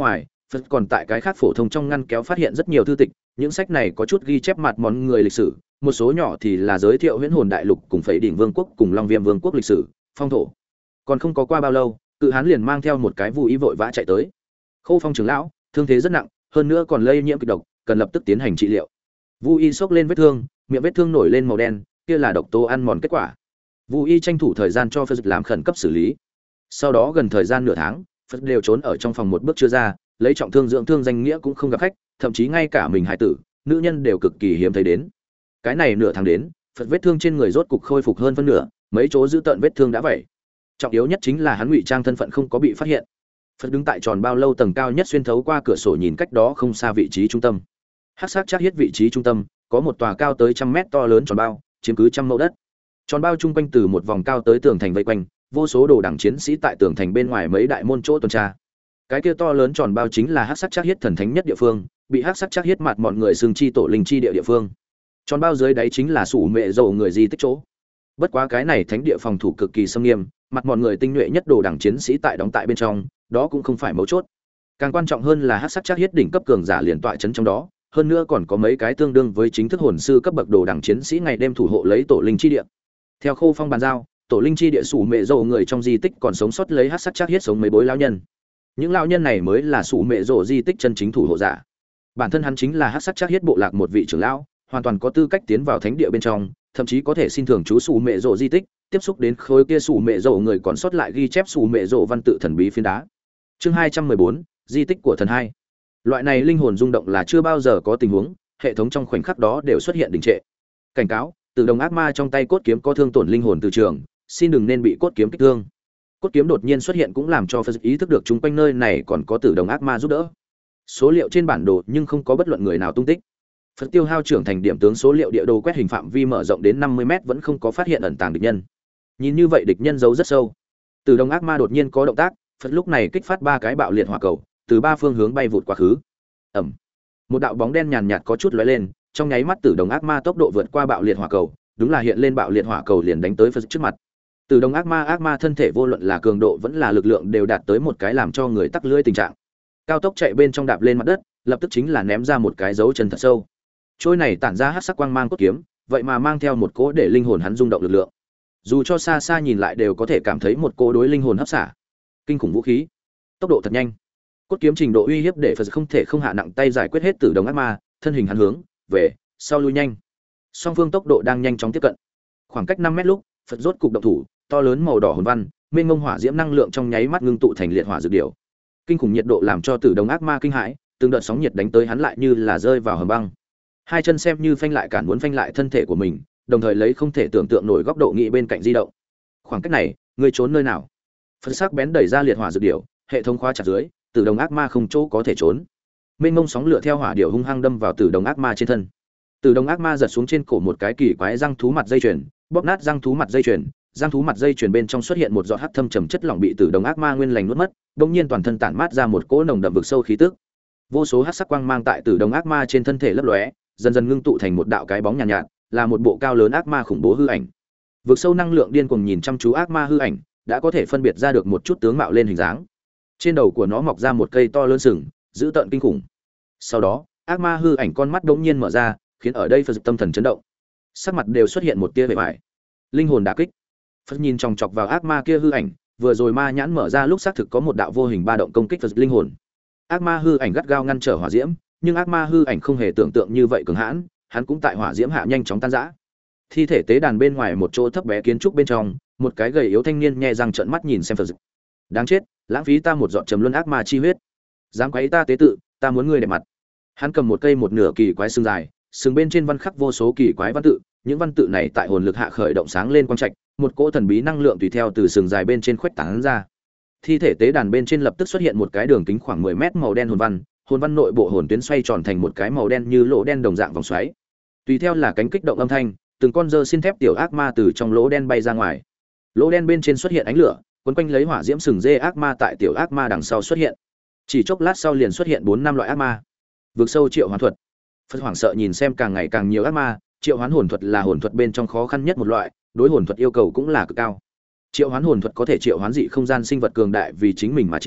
S1: Phật còn tại cái khác phổ thông trong ngăn kéo phát hiện rất nhiều thư tịch, những sách này có chút ghi chép mặt món người lịch sử, một số nhỏ thì là giới thiệu Huyễn Hồn Đại Lục cùng Phẩy Đỉnh Vương quốc cùng Long Viêm Vương quốc lịch sử, phong thổ. Còn không có qua bao lâu, Cự Hán liền mang theo một cái Vu Y vội vã chạy tới. Khâu Phong trưởng lão, thương thế rất nặng, hơn nữa còn lây nhiễm kịch độc, cần lập tức tiến hành trị liệu. Vu Y xốc lên vết thương, miệng vết thương nổi lên màu đen, kia là độc tố ăn mòn kết quả. Vu Y tranh thủ thời gian cho Phật làm khẩn cấp xử lý. Sau đó gần thời gian nửa tháng, Phật đều trốn ở trong phòng một bước chưa ra, lấy trọng thương dưỡng thương danh nghĩa cũng không gặp khách, thậm chí ngay cả mình hải tử, nữ nhân đều cực kỳ hiếm thấy đến. Cái này nửa tháng đến, Phật vết thương trên người rốt cục khôi phục hơn phân nửa, mấy chỗ giữ tận vết thương đã vậy. Trọng yếu nhất chính là hắn ngụy trang thân phận không có bị phát hiện. Phật đứng tại tròn bao lâu tầng cao nhất xuyên thấu qua cửa sổ nhìn cách đó không xa vị trí trung tâm. Hắc sắc chắc hiết vị trí trung tâm, có một tòa cao tới trăm mét to lớn tròn bao, chiếm cứ trăm mẫu đất. Tròn bao trung quanh từ một vòng cao tới tường thành vây quanh, vô số đồ đẳng chiến sĩ tại tường thành bên ngoài mấy đại môn chỗ tuần tra. Cái kia to lớn tròn bao chính là hắc sắc chắc hiết thần thánh nhất địa phương, bị hắc sắc chắc hiết mặt mọi người xưng chi tổ linh chi địa địa phương. Tròn bao dưới đáy chính là sủ mẹ dầu người di tích chỗ. Bất quá cái này thánh địa phòng thủ cực kỳ nghiêm nghiêm, mặt mọi người tinh nhuệ nhất đồ đẳng chiến sĩ tại đóng tại bên trong, đó cũng không phải mấu chốt. Càng quan trọng hơn là hắc sắc chắc hiết đỉnh cấp cường giả liền tọa trấn trong đó, hơn nữa còn có mấy cái tương đương với chính thức hồn sư cấp bậc đồ đẳng chiến sĩ ngày đêm thủ hộ lấy tổ linh chi địa. Theo Khô Phong bàn giao, tổ linh chi địa sủ mẹ dầu người trong di tích còn sống sót lấy hắc sắc chắc hiết sống mấy bối lão nhân. Những lão nhân này mới là sủ mẹ dầu di tích chân chính thủ hộ giả. Bản thân hắn chính là hắc sắc chắc hiết bộ lạc một vị trưởng lão, hoàn toàn có tư cách tiến vào thánh địa bên trong, thậm chí có thể xin thưởng chú sủ mẹ dầu di tích, tiếp xúc đến khối kia sủ mẹ dầu người còn sót lại ghi chép sủ mẹ dầu văn tự thần bí phiến đá. Chương hai trăm mười bốn, di tích của thần hai. Loại này linh hồn rung động là chưa bao giờ có tình huống, hệ thống trong khoảnh khắc đó đều xuất hiện đình trệ. Cảnh cáo, từ đồng ác ma trong tay cốt kiếm có thương tổn linh hồn từ trường, xin đừng nên bị cốt kiếm kích thương. Cốt kiếm đột nhiên xuất hiện cũng làm cho Phật ý thức được chung quanh nơi này còn có tử đồng ác ma giúp đỡ. Số liệu trên bản đồ nhưng không có bất luận người nào tung tích. Phật tiêu hao trưởng thành điểm tướng số liệu địa đồ quét hình phạm vi mở rộng đến năm mươi mét vẫn không có phát hiện ẩn tàng địch nhân. Nhìn như vậy địch nhân giấu rất sâu. Tử đồng ác ma đột nhiên có động tác, Phật lúc này kích phát ba cái bạo liệt hỏa cầu, từ ba phương hướng bay vụt quá khứ. Ầm. Một đạo bóng đen nhàn nhạt có chút lóe lên, trong nháy mắt Tử đồng ác ma tốc độ vượt qua bạo liệt hỏa cầu, đúng là hiện lên bạo liệt hỏa cầu liền đánh tới Phật trước mặt. Tử đồng ác ma ác ma thân thể vô luận là cường độ vẫn là lực lượng đều đạt tới một cái làm cho người tắc lưỡi tình trạng. Cao tốc chạy bên trong đạp lên mặt đất, lập tức chính là ném ra một cái dấu chân thật sâu. Trôi này tản ra hắc sắc quang mang cốt kiếm, vậy mà mang theo một cỗ để linh hồn hắn rung động lực lượng. Dù cho xa xa nhìn lại đều có thể cảm thấy một cỗ đối linh hồn hấp xả. Kinh khủng vũ khí, tốc độ thật nhanh. Cốt kiếm trình độ uy hiếp để Phật không thể không hạ nặng tay giải quyết hết Tử đồng ác ma, thân hình hắn hướng về sau lui nhanh. Song phương tốc độ đang nhanh chóng tiếp cận. Khoảng cách năm mét lúc, Phật rốt cục động thủ, to lớn màu đỏ hồn văn, mênh mông hỏa diễm năng lượng trong nháy mắt ngưng tụ thành liệt hỏa dược điểu. Kinh khủng nhiệt độ làm cho Tử đồng ác ma kinh hãi, từng đợt sóng nhiệt đánh tới hắn lại như là rơi vào hầm băng. Hai chân xem như phanh lại cản muốn phanh lại thân thể của mình, đồng thời lấy không thể tưởng tượng nổi góc độ nghị bên cạnh di động. Khoảng cách này, ngươi trốn nơi nào? Phật sắc bén đẩy ra liệt hỏa dược điểu, hệ thống khóa chặt dưới, Tử đồng ác ma không chỗ có thể trốn. Mênh mông sóng lửa theo hỏa điểu hung hăng đâm vào Tử đồng ác ma trên thân. Tử đồng ác ma giật xuống trên cổ một cái kỳ quái răng thú mặt dây chuyền, bóp nát răng thú mặt dây chuyền, răng thú mặt dây chuyền bên trong xuất hiện một giọt hắc thâm trầm chất lỏng bị Tử đồng ác ma nguyên lành nuốt mất, đột nhiên toàn thân tản mát ra một cỗ nồng đậm vực sâu khí tức. Vô số hắc sắc quang mang tại Tử đồng ác ma trên thân thể lấp lóe, dần dần ngưng tụ thành một đạo cái bóng nhàn nhạt, nhạt, là một bộ cao lớn ác ma khủng bố hư ảnh. Vực sâu năng lượng điên cuồng nhìn chăm chú ác ma hư ảnh, đã có thể phân biệt ra được một chút tướng mạo lên hình dáng. Trên đầu của nó mọc ra một cây to lớn sừng, dữ tợn kinh khủng. Sau đó, ác ma hư ảnh con mắt đột nhiên mở ra, khiến ở đây Phật tâm thần chấn động. Sắc mặt đều xuất hiện một tia vẻ vải. Linh hồn đả kích. Phật nhìn chòng chọc vào ác ma kia hư ảnh, vừa rồi ma nhãn mở ra lúc xác thực có một đạo vô hình ba động công kích Phật linh hồn. Ác ma hư ảnh gắt gao ngăn trở hỏa diễm, nhưng ác ma hư ảnh không hề tưởng tượng như vậy cường hãn, hắn cũng tại hỏa diễm hạ nhanh chóng tan rã. Thi thể tế đàn bên ngoài một chỗ thấp bé kiến trúc bên trong, một cái gầy yếu thanh niên nhẹ răng trợn mắt nhìn xem Phật. Đáng chết, lãng phí ta một giọt trầm luân ác ma chi huyết. Dám quấy ta tế tự, ta muốn ngươi đẹp mặt. Hắn cầm một cây một nửa kỳ quái xương dài, xương bên trên văn khắc vô số kỳ quái văn tự, những văn tự này tại hồn lực hạ khởi động sáng lên quang trạch, một cỗ thần bí năng lượng tùy theo từ xương dài bên trên khuếch tán ra. Thi thể tế đàn bên trên lập tức xuất hiện một cái đường kính khoảng mười mét màu đen hồn văn, hồn văn nội bộ hồn tuyến xoay tròn thành một cái màu đen như lỗ đen đồng dạng vòng xoáy. Tùy theo là cánh kích động âm thanh, từng con dơ xin thép tiểu ác ma từ trong lỗ đen bay ra ngoài. Lỗ đen bên trên xuất hiện ánh lửa, quấn quanh lấy hỏa diễm sừng dê ác ma tại tiểu ác ma đằng sau xuất hiện. Chỉ chốc lát sau liền xuất hiện bốn năm loại ác ma. Vực sâu triệu hoán thuật. Phật hoảng sợ nhìn xem càng ngày càng nhiều ác ma, triệu hoán hồn thuật là hồn thuật bên trong khó khăn nhất một loại, đối hồn thuật yêu cầu cũng là cực cao. Triệu hoán hồn thuật có thể triệu hoán dị không gian sinh vật cường đại vì chính mình mà chiến,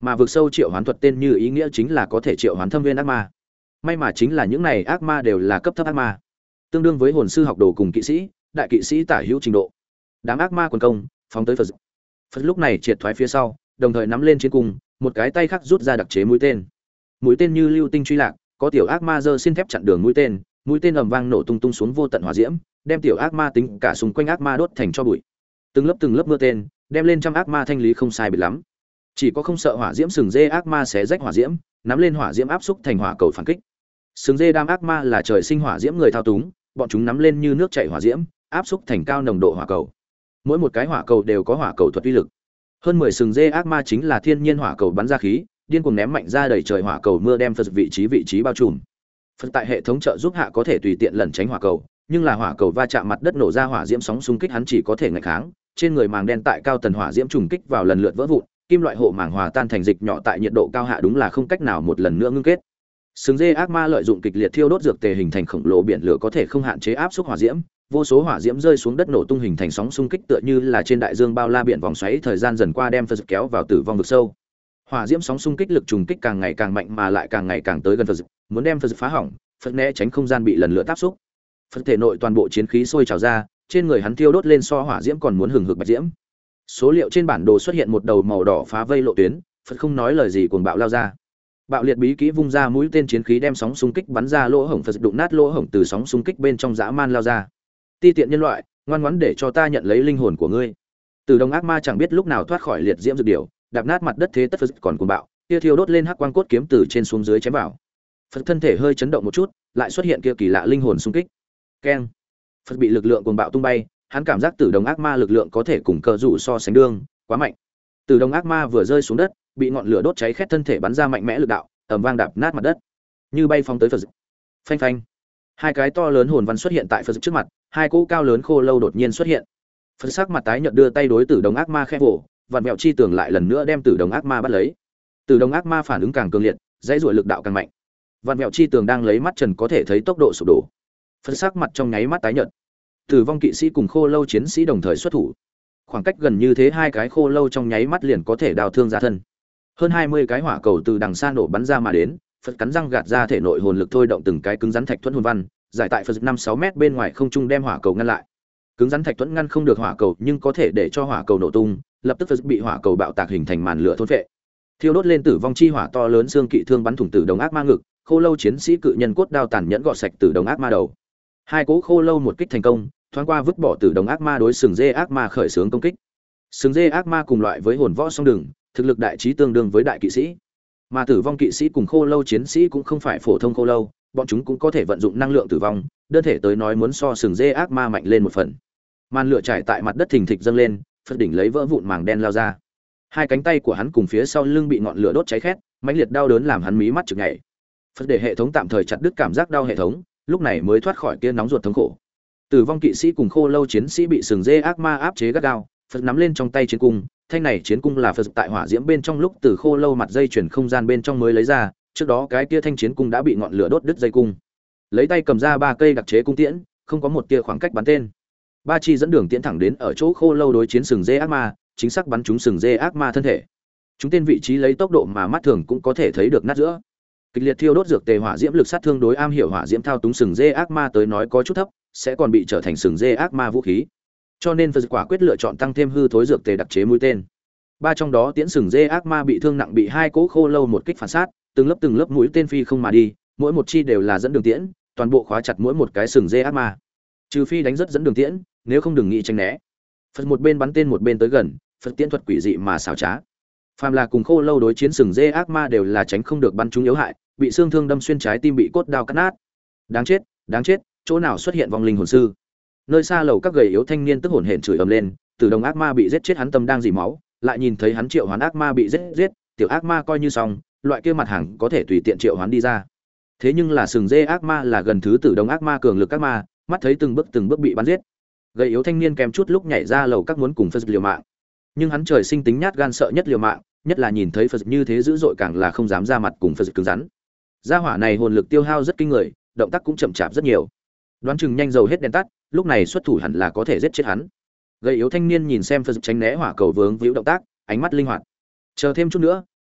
S1: mà vực sâu triệu hoán thuật tên như ý nghĩa chính là có thể triệu hoán thâm viên ác ma. May mà chính là những này ác ma đều là cấp thấp ác ma, tương đương với hồn sư học đồ cùng kỵ sĩ, đại kỵ sĩ tả hữu trình độ. Đám ác ma quần công phóng tới Phật. Phật lúc này triệt thoái phía sau, đồng thời nắm lên chiến cung, một cái tay khác rút ra đặc chế mũi tên. Mũi tên như lưu tinh truy lạc, có tiểu ác ma giơ xin thép chặn đường mũi tên, mũi tên ầm vang nổ tung tung xuống vô tận hỏa diễm, đem tiểu ác ma tính cả xung quanh ác ma đốt thành tro bụi. Từng lớp từng lớp mưa tên, đem lên trăm ác ma thanh lý không sai biệt lắm. Chỉ có không sợ hỏa diễm sừng dê ác ma xé rách hỏa diễm, nắm lên hỏa diễm áp xúc thành hỏa cầu phản kích. Sừng dê đam ác ma là trời sinh hỏa diễm người thao túng, bọn chúng nắm lên như nước chảy hỏa diễm, áp xúc thành cao nồng độ hỏa cầu. Mỗi một cái hỏa cầu đều có hỏa cầu thuật uy lực. Hơn mười sừng dê ác ma chính là thiên nhiên hỏa cầu bắn ra khí, điên cuồng ném mạnh ra đầy trời hỏa cầu mưa đem Phật vị trí vị trí bao trùm. Phật tại hệ thống trợ giúp hạ có thể tùy tiện lẩn tránh hỏa cầu, nhưng là hỏa cầu va chạm mặt đất nổ ra hỏa diễm sóng xung kích hắn chỉ có thể ngăn kháng, trên người màng đen tại cao tần hỏa diễm trùng kích vào lần lượt vỡ vụn, kim loại hộ màng hòa tan thành dịch nhỏ tại nhiệt độ cao hạ đúng là không cách nào một lần nữa ngưng kết. Sừng dê ác ma lợi dụng kịch liệt thiêu đốt dược tề hình thành khổng lồ biển lửa có thể không hạn chế áp suất hỏa diễm, vô số hỏa diễm rơi xuống đất nổ tung hình thành sóng xung kích tựa như là trên đại dương bao la biển vòng xoáy thời gian dần qua đem Phật kéo vào tử vong vực sâu. Hỏa diễm sóng xung kích lực trùng kích càng ngày càng mạnh mà lại càng ngày càng tới gần Phật, muốn đem Phật phá hỏng, Phật né tránh không gian bị lần lượt áp xúc. Phật thể nội toàn bộ chiến khí sôi trào ra, trên người hắn thiêu đốt lên so hỏa diễm còn muốn hừng hực bạch diễm. Số liệu trên bản đồ xuất hiện một đầu màu đỏ phá vây lộ tuyến, Phật không nói lời gì cuồng bạo lao ra. Bạo liệt bí kỹ vung ra mũi tên chiến khí đem sóng xung kích bắn ra lỗ hổng, Phật đụng nát lỗ hổng từ sóng xung kích bên trong dã man lao ra. Ti tiện nhân loại, ngoan ngoãn để cho ta nhận lấy linh hồn của ngươi. Từ đồng ác ma chẳng biết lúc nào thoát khỏi liệt diễm dược điểu, đạp nát mặt đất thế tất Phật còn cuồng bạo, kia thiêu đốt lên hắc quang cốt kiếm từ trên xuống dưới chém vào. Phật thân thể hơi chấn động một chút, lại xuất hiện kia kỳ lạ linh hồn xung kích. Keng. Phật bị lực lượng cuồng bạo tung bay, hắn cảm giác tử đồng ác ma lực lượng có thể cùng cờ rủ so sánh đương, quá mạnh. Tử đồng ác ma vừa rơi xuống đất, bị ngọn lửa đốt cháy khét thân thể bắn ra mạnh mẽ lực đạo, ầm vang đạp nát mặt đất, như bay phóng tới Phật. Phanh phanh. Hai cái to lớn hồn văn xuất hiện tại Phật trước mặt, hai cỗ cao lớn khô lâu đột nhiên xuất hiện. Phật sắc mặt tái nhợt đưa tay đối tử đồng ác ma khẽ vỗ, vặn mèo chi tường lại lần nữa đem tử đồng ác ma bắt lấy. Tử đồng ác ma phản ứng càng cường liệt, dãy rủa lực đạo càng mạnh. Vạn mèo chi tường đang lấy mắt trần có thể thấy tốc độ sụp đổ. Phật sắc mặt trong nháy mắt tái nhợt. Tử vong kỵ sĩ cùng khô lâu chiến sĩ đồng thời xuất thủ. Khoảng cách gần như thế hai cái khô lâu trong nháy mắt liền có thể đào thương ra thân. Hơn hai mươi cái hỏa cầu từ đằng xa nổ bắn ra mà đến, Phật cắn răng gạt ra thể nội hồn lực thôi động từng cái cứng rắn thạch thuẫn hồn văn, giải tại Phật năm sáu mét bên ngoài không trung đem hỏa cầu ngăn lại. Cứng rắn thạch thuẫn ngăn không được hỏa cầu, nhưng có thể để cho hỏa cầu nổ tung, lập tức Phật bị hỏa cầu bạo tạc hình thành màn lửa thôn phệ. Thiêu đốt lên tử vong chi hỏa to lớn xương kỵ thương bắn thủng tử đồng ác ma ngực, khô lâu chiến sĩ cự nhân cốt đao tàn nhẫn gọt sạch tử đồng ác ma đầu. Hai cỗ khô lâu một kích thành công, thoáng qua vứt bỏ tử đồng ác ma đối sừng dê ác ma khởi xướng công kích. Sừng dê ác ma cùng loại với hồn võ song đường, thực lực đại trí tương đương với đại kỵ sĩ. Mà tử vong kỵ sĩ cùng khô lâu chiến sĩ cũng không phải phổ thông khô lâu, bọn chúng cũng có thể vận dụng năng lượng tử vong, đơn thể tới nói muốn so sừng dê ác ma mạnh lên một phần. Màn lửa trải tại mặt đất thình thịch dâng lên, Phật đỉnh lấy vỡ vụn màng đen lao ra. Hai cánh tay của hắn cùng phía sau lưng bị ngọn lửa đốt cháy khét, mãnh liệt đau đớn làm hắn mí mắt chực nhảy. Phật để hệ thống tạm thời chặt đứt cảm giác đau hệ thống, lúc này mới thoát khỏi kia nóng ruột thống khổ. Tử vong kỵ sĩ cùng khô lâu chiến sĩ bị sừng dê ác ma áp chế gắt gao, Phật nắm lên trong tay chiến cung, thanh này chiến cung là Phật tại hỏa diễm bên trong lúc từ khô lâu mặt dây chuyển không gian bên trong mới lấy ra, trước đó cái kia thanh chiến cung đã bị ngọn lửa đốt đứt dây cung. Lấy tay cầm ra ba cây đặc chế cung tiễn, không có một tia khoảng cách bắn tên. Ba chi dẫn đường tiễn thẳng đến ở chỗ khô lâu đối chiến sừng dê ác ma, chính xác bắn trúng sừng dê ác ma thân thể. Chúng tên vị trí lấy tốc độ mà mắt thường cũng có thể thấy được nát giữa. Kịch liệt thiêu đốt dược tề hỏa diễm lực sát thương đối am hiểu hỏa diễm thao túng sừng dê ác ma tới nói có chút thấp, sẽ còn bị trở thành sừng dê ác ma vũ khí. Cho nên Phật quả quyết lựa chọn tăng thêm hư thối dược tề đặc chế mũi tên. Ba trong đó tiễn sừng dê ác ma bị thương nặng bị hai cỗ khô lâu một kích phản sát, từng lớp từng lớp mũi tên phi không mà đi, mỗi một chi đều là dẫn đường tiễn, toàn bộ khóa chặt mỗi một cái sừng dê ác ma. Trừ phi đánh rất dẫn đường tiễn, nếu không đừng nghĩ tránh né. Phật một bên bắn tên một bên tới gần, Phật tiễn thuật quỷ dị mà xảo trá. Phàm là cùng khô lâu đối chiến sừng dê ác ma đều là tránh không được bắn trúng yếu hại, bị xương thương đâm xuyên trái tim bị cốt đao cắt nát. Đáng chết, đáng chết, chỗ nào xuất hiện vong linh hồn sư? Nơi xa lầu các gầy yếu thanh niên tức hổn hển chửi ầm lên, Tử đồng ác ma bị giết chết hắn tâm đang dỉ máu, lại nhìn thấy hắn triệu hoán ác ma bị giết giết, tiểu ác ma coi như xong, loại kia mặt hàng có thể tùy tiện triệu hoán đi ra. Thế nhưng là sừng dê ác ma là gần thứ Tử đồng ác ma cường lực ác ma, mắt thấy từng bước từng bước bị bắn giết. Gầy yếu thanh niên kèm chút lúc nhảy ra lầu các muốn cùng Phật liều mạng. Nhưng hắn trời sinh tính nhát gan sợ nhất liều mạng, nhất là nhìn thấy Phật như thế dữ dội càng là không dám ra mặt cùng Phật cứng rắn. Gia hỏa này hồn lực tiêu hao rất kinh người, động tác cũng chậm chạp rất nhiều. Đoán chừng nhanh dầu hết đèn tắt, lúc này xuất thủ hẳn là có thể giết chết hắn. Gầy yếu thanh niên nhìn xem Phật tránh né hỏa cầu vướng víu động tác, ánh mắt linh hoạt. Chờ thêm chút nữa,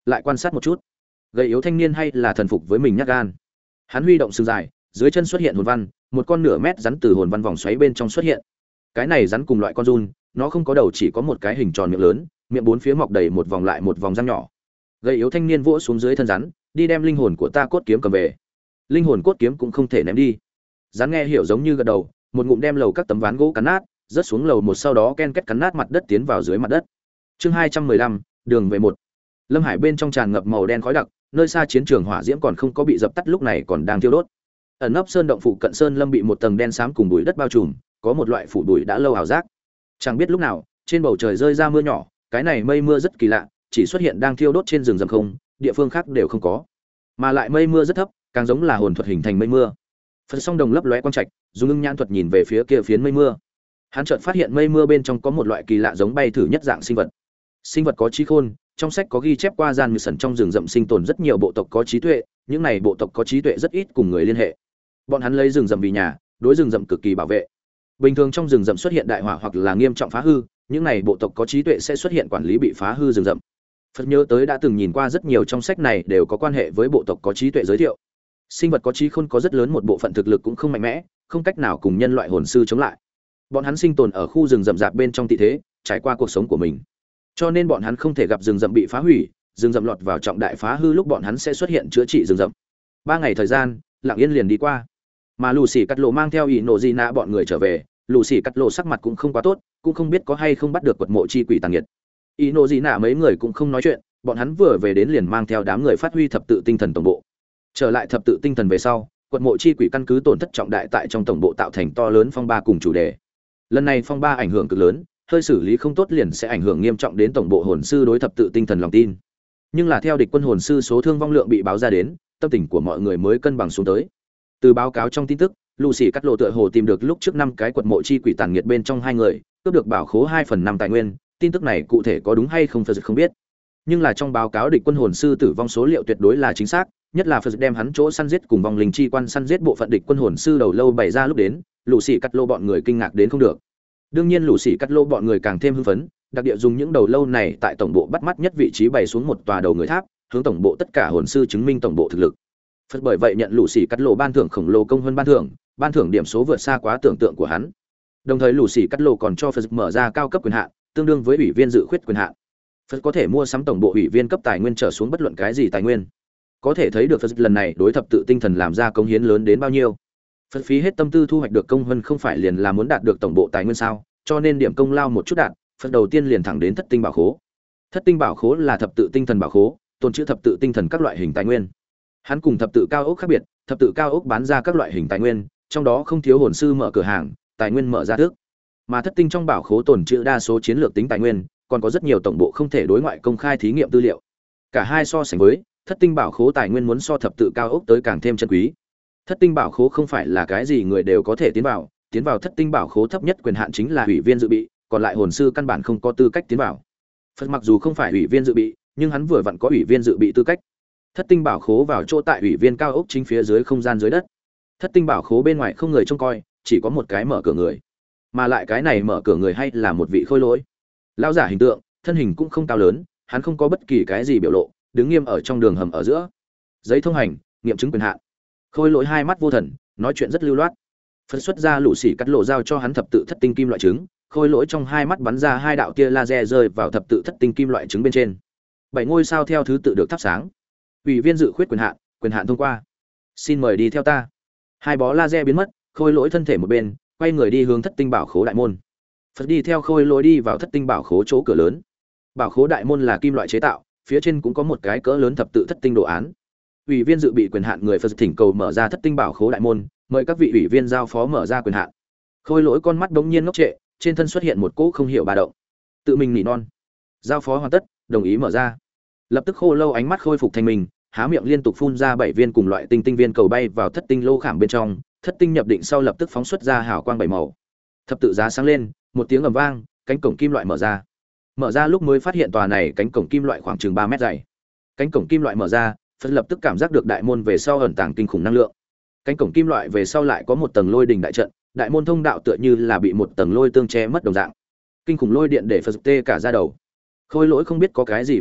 S1: lại quan sát một chút. Gầy yếu thanh niên hay là thần phục với mình nhát gan. Hắn huy động xương dài, dưới chân xuất hiện hồn văn, một con nửa mét rắn từ hồn văn vòng xoáy bên trong xuất hiện. Cái này rắn cùng loại con giun, nó không có đầu, chỉ có một cái hình tròn miệng lớn, miệng bốn phía mọc đầy một vòng lại một vòng răng nhỏ. Gầy yếu thanh niên vỗ xuống dưới thân rắn, đi đem linh hồn của ta cốt kiếm cầm về. Linh hồn cốt kiếm cũng không thể ném đi. Rắn nghe hiểu giống như gật đầu, một ngụm đem lầu các tấm ván gỗ cắn nát, rớt xuống lầu một, sau đó ken két cắn nát mặt đất tiến vào dưới mặt đất. Chương hai trăm mười lăm, đường về một. Lâm Hải bên trong tràn ngập màu đen khói đặc, nơi xa chiến trường hỏa diễm còn không có bị dập tắt, lúc này còn đang thiêu đốt. Ẩn nấp sơn động phụ cận sơn lâm bị một tầng đen xám cùng bụi đất bao trùm, có một loại phủ bụi đã lâu ảo giác. Chẳng biết lúc nào, trên bầu trời rơi ra mưa nhỏ, cái này mây mưa rất kỳ lạ, chỉ xuất hiện đang thiêu đốt trên rừng rậm không, địa phương khác đều không có. Mà lại mây mưa rất thấp, càng giống là hồn thuật hình thành mây mưa. Phật Song Đồng lấp lóe quang trạch, dùng ngưng nhãn thuật nhìn về phía kia phiến mây mưa. Hắn chợt phát hiện mây mưa bên trong có một loại kỳ lạ giống bay thử nhất dạng sinh vật. Sinh vật có trí khôn, trong sách có ghi chép qua gian mười sần trong rừng rậm sinh tồn rất nhiều bộ tộc có trí tuệ, những này bộ tộc có trí tuệ rất ít cùng người liên hệ. Bọn hắn lấy rừng rậm vì nhà, đối rừng rậm cực kỳ bảo vệ. Bình thường trong rừng rậm xuất hiện đại hỏa hoặc là nghiêm trọng phá hư, những này bộ tộc có trí tuệ sẽ xuất hiện quản lý bị phá hư rừng rậm. Phật nhớ tới đã từng nhìn qua rất nhiều trong sách này đều có quan hệ với bộ tộc có trí tuệ giới thiệu. Sinh vật có trí khôn có rất lớn một bộ phận thực lực cũng không mạnh mẽ, không cách nào cùng nhân loại hồn sư chống lại. Bọn hắn sinh tồn ở khu rừng rậm rạp bên trong tị thế, trải qua cuộc sống của mình. Cho nên bọn hắn không thể gặp rừng rậm bị phá hủy, rừng rậm lọt vào trọng đại phá hư lúc bọn hắn sẽ xuất hiện chữa trị rừng rậm. Ba ngày thời gian, lặng yên liền đi qua. Mà lù xì cắt lộ mang theo ý nộ di nạ bọn người trở về, lù xì cắt lộ sắc mặt cũng không quá tốt, cũng không biết có hay không bắt được quật mộ chi quỷ tàn nghiệt. Ý nộ di nạ mấy người cũng không nói chuyện, bọn hắn vừa về đến liền mang theo đám người phát huy thập tự tinh thần tổng bộ. Trở lại thập tự tinh thần về sau, quật mộ chi quỷ căn cứ tổn thất trọng đại tại trong tổng bộ tạo thành to lớn phong ba cùng chủ đề. Lần này phong ba ảnh hưởng cực lớn, hơi xử lý không tốt liền sẽ ảnh hưởng nghiêm trọng đến tổng bộ hồn sư đối thập tự tinh thần lòng tin. Nhưng là theo địch quân hồn sư số thương vong lượng bị báo ra đến, tâm tình của mọi người mới cân bằng xuống tới. Từ báo cáo trong tin tức, Lucy cắt lộ tựa hồ tìm được lúc trước năm cái quật mộ chi quỷ tàn nghiệt bên trong hai người, cướp được bảo khố hai phần năm tài nguyên, tin tức này cụ thể có đúng hay không Phật không biết. Nhưng là trong báo cáo địch quân hồn sư tử vong số liệu tuyệt đối là chính xác, nhất là Phật đem hắn chỗ săn giết cùng vong linh chi quan săn giết bộ phận địch quân hồn sư đầu lâu bày ra lúc đến, Lucy cắt lô bọn người kinh ngạc đến không được. Đương nhiên Lucy cắt lô bọn người càng thêm hưng phấn, đặc địa dùng những đầu lâu này tại tổng bộ bắt mắt nhất vị trí bày xuống một tòa đầu người tháp, hướng tổng bộ tất cả hồn sư chứng minh tổng bộ thực lực. Phật bởi vậy nhận Lucy cắt lô ban thưởng khổng lồ công hơn ban thưởng, ban thưởng điểm số vượt xa quá tưởng tượng của hắn. Đồng thời Lucy cắt lô còn cho Phật mở ra cao cấp quyền hạn, tương đương với ủy viên dự khuyết quyền hạn. Phật có thể mua sắm tổng bộ ủy viên cấp tài nguyên trở xuống bất luận cái gì tài nguyên. Có thể thấy được Phật lần này đối thập tự tinh thần làm ra công hiến lớn đến bao nhiêu. Phật phí hết tâm tư thu hoạch được công hơn không phải liền là muốn đạt được tổng bộ tài nguyên sao, cho nên điểm công lao một chút đạt, Phật đầu tiên liền thẳng đến thất tinh bảo khố. Thất tinh bảo khố là thập tự tinh thần bảo khố, tồn trữ thập tự tinh thần các loại hình tài nguyên. Hắn cùng thập tự cao ốc khác biệt, thập tự cao ốc bán ra các loại hình tài nguyên, trong đó không thiếu hồn sư mở cửa hàng, tài nguyên mở ra thước. Mà thất tinh trong bảo khố tồn trữ đa số chiến lược tính tài nguyên, còn có rất nhiều tổng bộ không thể đối ngoại công khai thí nghiệm tư liệu. Cả hai so sánh với, thất tinh bảo khố tài nguyên muốn so thập tự cao ốc tới càng thêm chân quý. Thất tinh bảo khố không phải là cái gì người đều có thể tiến vào, tiến vào thất tinh bảo khố thấp nhất quyền hạn chính là ủy viên dự bị, còn lại hồn sư căn bản không có tư cách tiến vào. Phật mặc dù không phải ủy viên dự bị, nhưng hắn vừa vặn có ủy viên dự bị tư cách. Thất tinh bảo khố vào chỗ tại ủy viên cao ốc chính phía dưới không gian dưới đất. Thất tinh bảo khố bên ngoài không người trông coi, chỉ có một cái mở cửa người. Mà lại cái này mở cửa người hay là một vị khôi lỗi. Lão giả hình tượng, thân hình cũng không cao lớn, hắn không có bất kỳ cái gì biểu lộ, đứng nghiêm ở trong đường hầm ở giữa. Giấy thông hành, nghiệm chứng quyền hạn. Khôi lỗi hai mắt vô thần, nói chuyện rất lưu loát. Phật xuất ra lũ xỉ cắt lộ giao cho hắn thập tự thất tinh kim loại trứng, khôi lỗi trong hai mắt bắn ra hai đạo tia laser rơi vào thập tự thất tinh kim loại trứng bên trên. Bảy ngôi sao theo thứ tự được thắp sáng. Ủy viên dự khuyết quyền hạn, quyền hạn thông qua. Xin mời đi theo ta. Hai bó laser biến mất, khôi lỗi thân thể một bên, quay người đi hướng thất tinh bảo khố đại môn. Phật đi theo khôi lỗi đi vào thất tinh bảo khố chỗ cửa lớn. Bảo khố đại môn là kim loại chế tạo, phía trên cũng có một cái cỡ lớn thập tự thất tinh đồ án. Ủy viên dự bị quyền hạn người Phật thỉnh cầu mở ra thất tinh bảo khố đại môn, mời các vị ủy viên giao phó mở ra quyền hạn. Khôi lỗi con mắt bỗng nhiên ngốc trệ, trên thân xuất hiện một cỗ không hiểu ba động. Tự mình nỉ non. Giao phó hoàn tất, đồng ý mở ra. Lập tức khô lâu ánh mắt khôi phục thành mình, há miệng liên tục phun ra bảy viên cùng loại tinh tinh viên cầu bay vào thất tinh lô khảm bên trong, thất tinh nhập định sau lập tức phóng xuất ra hào quang bảy màu. Thập tự giá sáng lên, một tiếng ầm vang, cánh cổng kim loại mở ra. Mở ra lúc mới phát hiện tòa này cánh cổng kim loại khoảng chừng ba mét dày. Cánh cổng kim loại mở ra, Phật lập tức cảm giác được đại môn về sau ẩn tàng kinh khủng năng lượng. Cánh cổng kim loại về sau lại có một tầng lôi đình đại trận, đại môn thông đạo tựa như là bị một tầng lôi tương che mất đồng dạng. Kinh khủng lôi điện để Phật tê cả da đầu. Khôi lỗi không biết có cái gì phương pháp,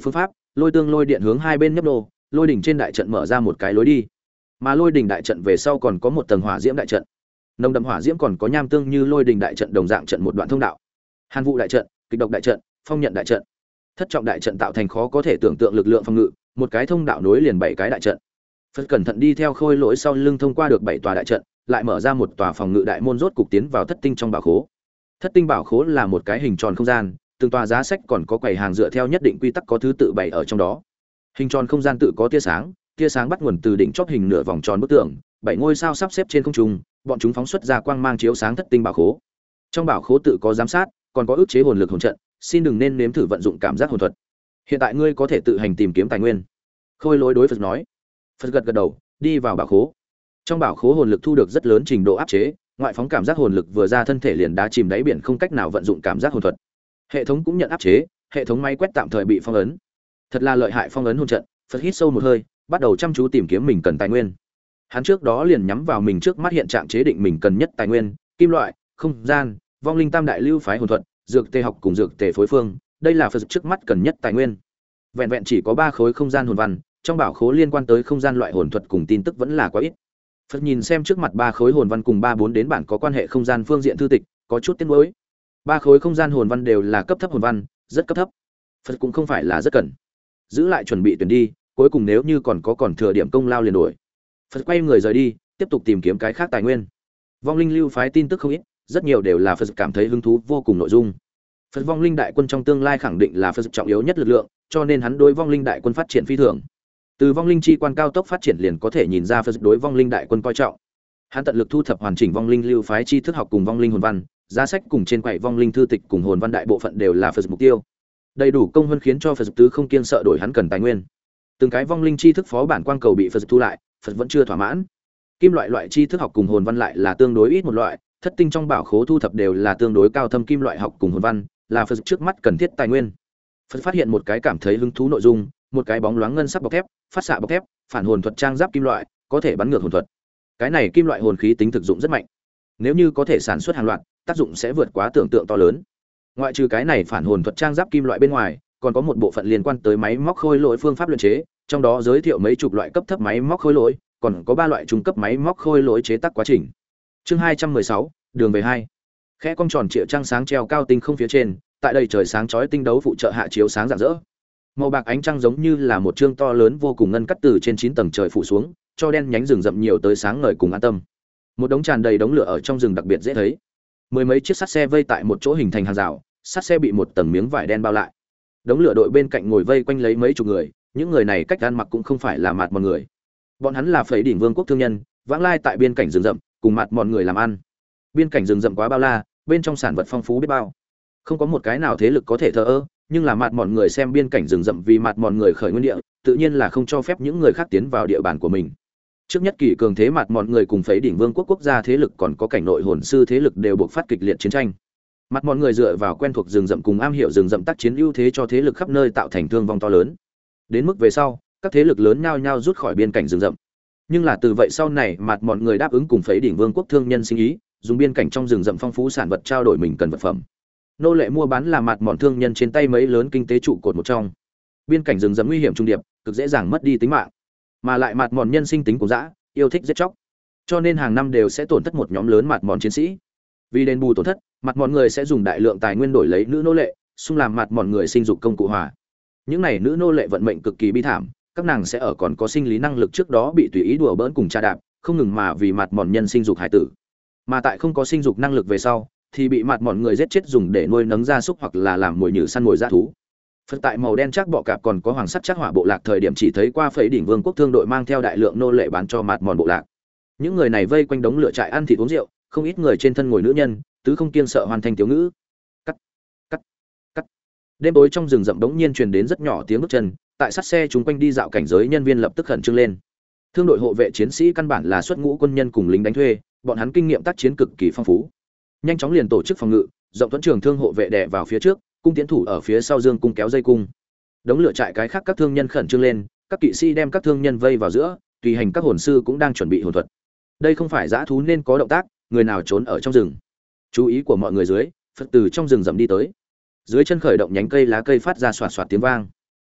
S1: lôi tương lôi điện hướng hai bên nhấp đô, lôi đỉnh trên đại trận mở ra một cái lối đi. Mà lôi đỉnh đại trận về sau còn có một tầng hỏa diễm đại trận. Nồng đậm hỏa diễm còn có nham tương như lôi đỉnh đại trận đồng dạng trận một đoạn thông đạo. Hàn vụ đại trận, kịch độc đại trận, phong nhận đại trận. Thất trọng đại trận tạo thành khó có thể tưởng tượng lực lượng phòng ngự, một cái thông đạo nối liền bảy cái đại trận. Phật cẩn thận đi theo khôi lỗi sau lưng thông qua được bảy tòa đại trận, lại mở ra một tòa phòng ngự đại môn rốt cục tiến vào thất tinh trong bảo khố. Thất tinh bảo khố là một cái hình tròn không gian, từng tòa giá sách còn có quầy hàng dựa theo nhất định quy tắc có thứ tự bày ở trong đó. Hình tròn không gian tự có tia sáng, tia sáng bắt nguồn từ đỉnh chóp hình nửa vòng tròn bức tường, bảy ngôi sao sắp xếp trên không trung, bọn chúng phóng xuất ra quang mang chiếu sáng thất tinh bảo khố. Trong bảo khố tự có giám sát, còn có ức chế hồn lực hồn trận, xin đừng nên nếm thử vận dụng cảm giác hồn thuật. Hiện tại ngươi có thể tự hành tìm kiếm tài nguyên. Khôi lỗi đối Phật nói. Phật gật gật đầu, đi vào bảo khố. Trong bảo khố hồn lực thu được rất lớn trình độ áp chế, ngoại phóng cảm giác hồn lực vừa ra thân thể liền đá chìm đáy biển không cách nào vận dụng cảm giác hồn thuật. Hệ thống cũng nhận áp chế, hệ thống máy quét tạm thời bị phong ấn. Thật là lợi hại phong ấn hồn trận. Phật hít sâu một hơi, bắt đầu chăm chú tìm kiếm mình cần tài nguyên. Hắn trước đó liền nhắm vào mình trước mắt hiện trạng chế định mình cần nhất tài nguyên, kim loại, không gian, vong linh tam đại lưu phái hồn thuật, dược tề học cùng dược tề phối phương, đây là Phật trước mắt cần nhất tài nguyên. Vẹn vẹn chỉ có ba khối không gian hồn văn, trong bảo khố liên quan tới không gian loại hồn thuật cùng tin tức vẫn là quá ít. Phật nhìn xem trước mặt ba khối hồn văn cùng ba bốn đến bản có quan hệ không gian phương diện thư tịch, có chút tiếc nuối. Ba khối không gian hồn văn đều là cấp thấp hồn văn, rất cấp thấp. Phật cũng không phải là rất cần. Giữ lại chuẩn bị tuyển đi, cuối cùng nếu như còn có còn thừa điểm công lao liền đổi. Phật quay người rời đi, tiếp tục tìm kiếm cái khác tài nguyên. Vong linh lưu phái tin tức không ít, rất nhiều đều là Phật cảm thấy hứng thú vô cùng nội dung. Phật vong linh đại quân trong tương lai khẳng định là Phật trọng yếu nhất lực lượng, cho nên hắn đối vong linh đại quân phát triển phi thường. Từ vong linh chi quan cao tốc phát triển liền có thể nhìn ra Phật đối vong linh đại quân coi trọng. Hắn tận lực thu thập hoàn chỉnh vong linh lưu phái tri thức học cùng vong linh hồn văn, giá sách cùng trên quầy vong linh thư tịch cùng hồn văn đại bộ phận đều là Phật mục tiêu. Đầy đủ công hơn khiến cho Phật tứ không kiêng sợ đổi hắn cần tài nguyên. Từng cái vong linh tri thức phó bản quang cầu bị Phật thu lại, Phật vẫn chưa thỏa mãn. Kim loại loại tri thức học cùng hồn văn lại là tương đối ít một loại, thất tinh trong bảo khố thu thập đều là tương đối cao thâm kim loại học cùng hồn văn, là Phật trước mắt cần thiết tài nguyên. Phật phát hiện một cái cảm thấy hứng thú nội dung, một cái bóng loáng ngân sắc bọc thép, phát xạ bọc thép, phản hồn thuật trang giáp kim loại, có thể bắn ngược hồn thuật. Cái này kim loại hồn khí tính thực dụng rất mạnh. Nếu như có thể sản xuất hàng loạt, tác dụng sẽ vượt quá tưởng tượng to lớn. Ngoại trừ cái này phản hồn thuật trang giáp kim loại bên ngoài, còn có một bộ phận liên quan tới máy móc khôi lỗi phương pháp luyện chế, trong đó giới thiệu mấy chục loại cấp thấp máy móc khôi lỗi, còn có ba loại trung cấp máy móc khôi lỗi chế tác quá trình. Chương hai trăm mười sáu, đường về hai. Khẽ cong tròn triệu trăng sáng treo cao tinh không phía trên, tại đây trời sáng chói tinh đấu phụ trợ hạ chiếu sáng rạng rỡ. Màu bạc ánh trăng giống như là một chương to lớn vô cùng ngân cắt từ trên chín tầng trời phủ xuống, cho đen nhánh rừng rậm nhiều tới sáng ngời cùng an tâm. Một đống tràn đầy đống lửa ở trong rừng đặc biệt dễ thấy. Mười mấy chiếc sắt xe vây tại một chỗ hình thành hàng rào, sắt xe bị một tầng miếng vải đen bao lại. Đống lửa đội bên cạnh ngồi vây quanh lấy mấy chục người, những người này cách ăn mặc cũng không phải là mạt mòn người. Bọn hắn là Phẩy Đỉnh Vương quốc thương nhân, vãng lai tại biên cảnh rừng rậm, cùng mạt mòn người làm ăn. Biên cảnh rừng rậm quá bao la, bên trong sản vật phong phú biết bao. Không có một cái nào thế lực có thể thờ ơ, nhưng là mạt mòn người xem biên cảnh rừng rậm vì mạt mòn người khởi nguyên địa, tự nhiên là không cho phép những người khác tiến vào địa bàn của mình. Trước nhất kỳ cường thế mạt mòn người cùng Phẩy Đỉnh Vương quốc quốc gia thế lực còn có cảnh nội hồn sư thế lực đều buộc phát kịch liệt chiến tranh. Mạt mòn người dựa vào quen thuộc rừng rậm cùng am hiểu rừng rậm tác chiến ưu thế cho thế lực khắp nơi tạo thành thương vong to lớn. Đến mức về sau, các thế lực lớn nhao nhao rút khỏi biên cảnh rừng rậm. Nhưng là từ vậy sau này mạt mòn người đáp ứng cùng Phẩy Đỉnh Vương quốc thương nhân sinh ý, dùng biên cảnh trong rừng rậm phong phú sản vật trao đổi mình cần vật phẩm. Nô lệ mua bán là mạt mòn thương nhân trên tay mấy lớn kinh tế trụ cột một trong. Biên cảnh rừng rậm nguy hiểm trung điệp, cực dễ dàng mất đi tính mạng. Mà lại mạt mòn nhân sinh tính cuồng dã, yêu thích giết chóc. Cho nên hàng năm đều sẽ tổn thất một nhóm lớn mạt mòn chiến sĩ. Vì đền bù tổn thất, mạt mòn người sẽ dùng đại lượng tài nguyên đổi lấy nữ nô lệ, xung làm mạt mòn người sinh dục công cụ hòa. Những này nữ nô lệ vận mệnh cực kỳ bi thảm, các nàng sẽ ở còn có sinh lý năng lực trước đó bị tùy ý đùa bỡn cùng tra đạp, không ngừng mà vì mạt mòn nhân sinh dục hải tử. Mà tại không có sinh dục năng lực về sau, thì bị mạt mòn người giết chết dùng để nuôi nấng gia súc hoặc là làm mồi nhử săn mồi dã thú. Phật tại màu đen chắc bọ cạp còn có hoàng sắt chắc hỏa bộ lạc thời điểm chỉ thấy qua Phẩy Đỉnh Vương quốc thương đội mang theo đại lượng nô lệ bán cho mạt mòn bộ lạc. Những người này vây quanh đống lửa trại ăn thịt uống rượu, không ít người trên thân ngồi nữ nhân, tứ không kiêng sợ hoàn thành tiểu ngữ. Cắt, cắt, cắt. Đêm tối trong rừng rậm đống nhiên truyền đến rất nhỏ tiếng bước chân, tại sát xe chúng quanh đi dạo cảnh giới nhân viên lập tức khẩn trương lên. Thương đội hộ vệ chiến sĩ căn bản là xuất ngũ quân nhân cùng lính đánh thuê, bọn hắn kinh nghiệm tác chiến cực kỳ phong phú. Nhanh chóng liền tổ chức phòng ngự, rộng thuẫn trường thương hộ vệ đè vào phía trước, cung tiến thủ ở phía sau dương cung kéo dây cung. Đống lửa trại cái khác các thương nhân khẩn trương lên, các kỵ sĩ đem các thương nhân vây vào giữa, tùy hành các hồn sư cũng đang chuẩn bị hồn thuật. Đây không phải dã thú nên có động tác, người nào trốn ở trong rừng. Chú ý của mọi người dưới, Phật từ trong rừng rậm đi tới. Dưới chân khởi động nhánh cây lá cây phát ra xoạt xoạt tiếng vang.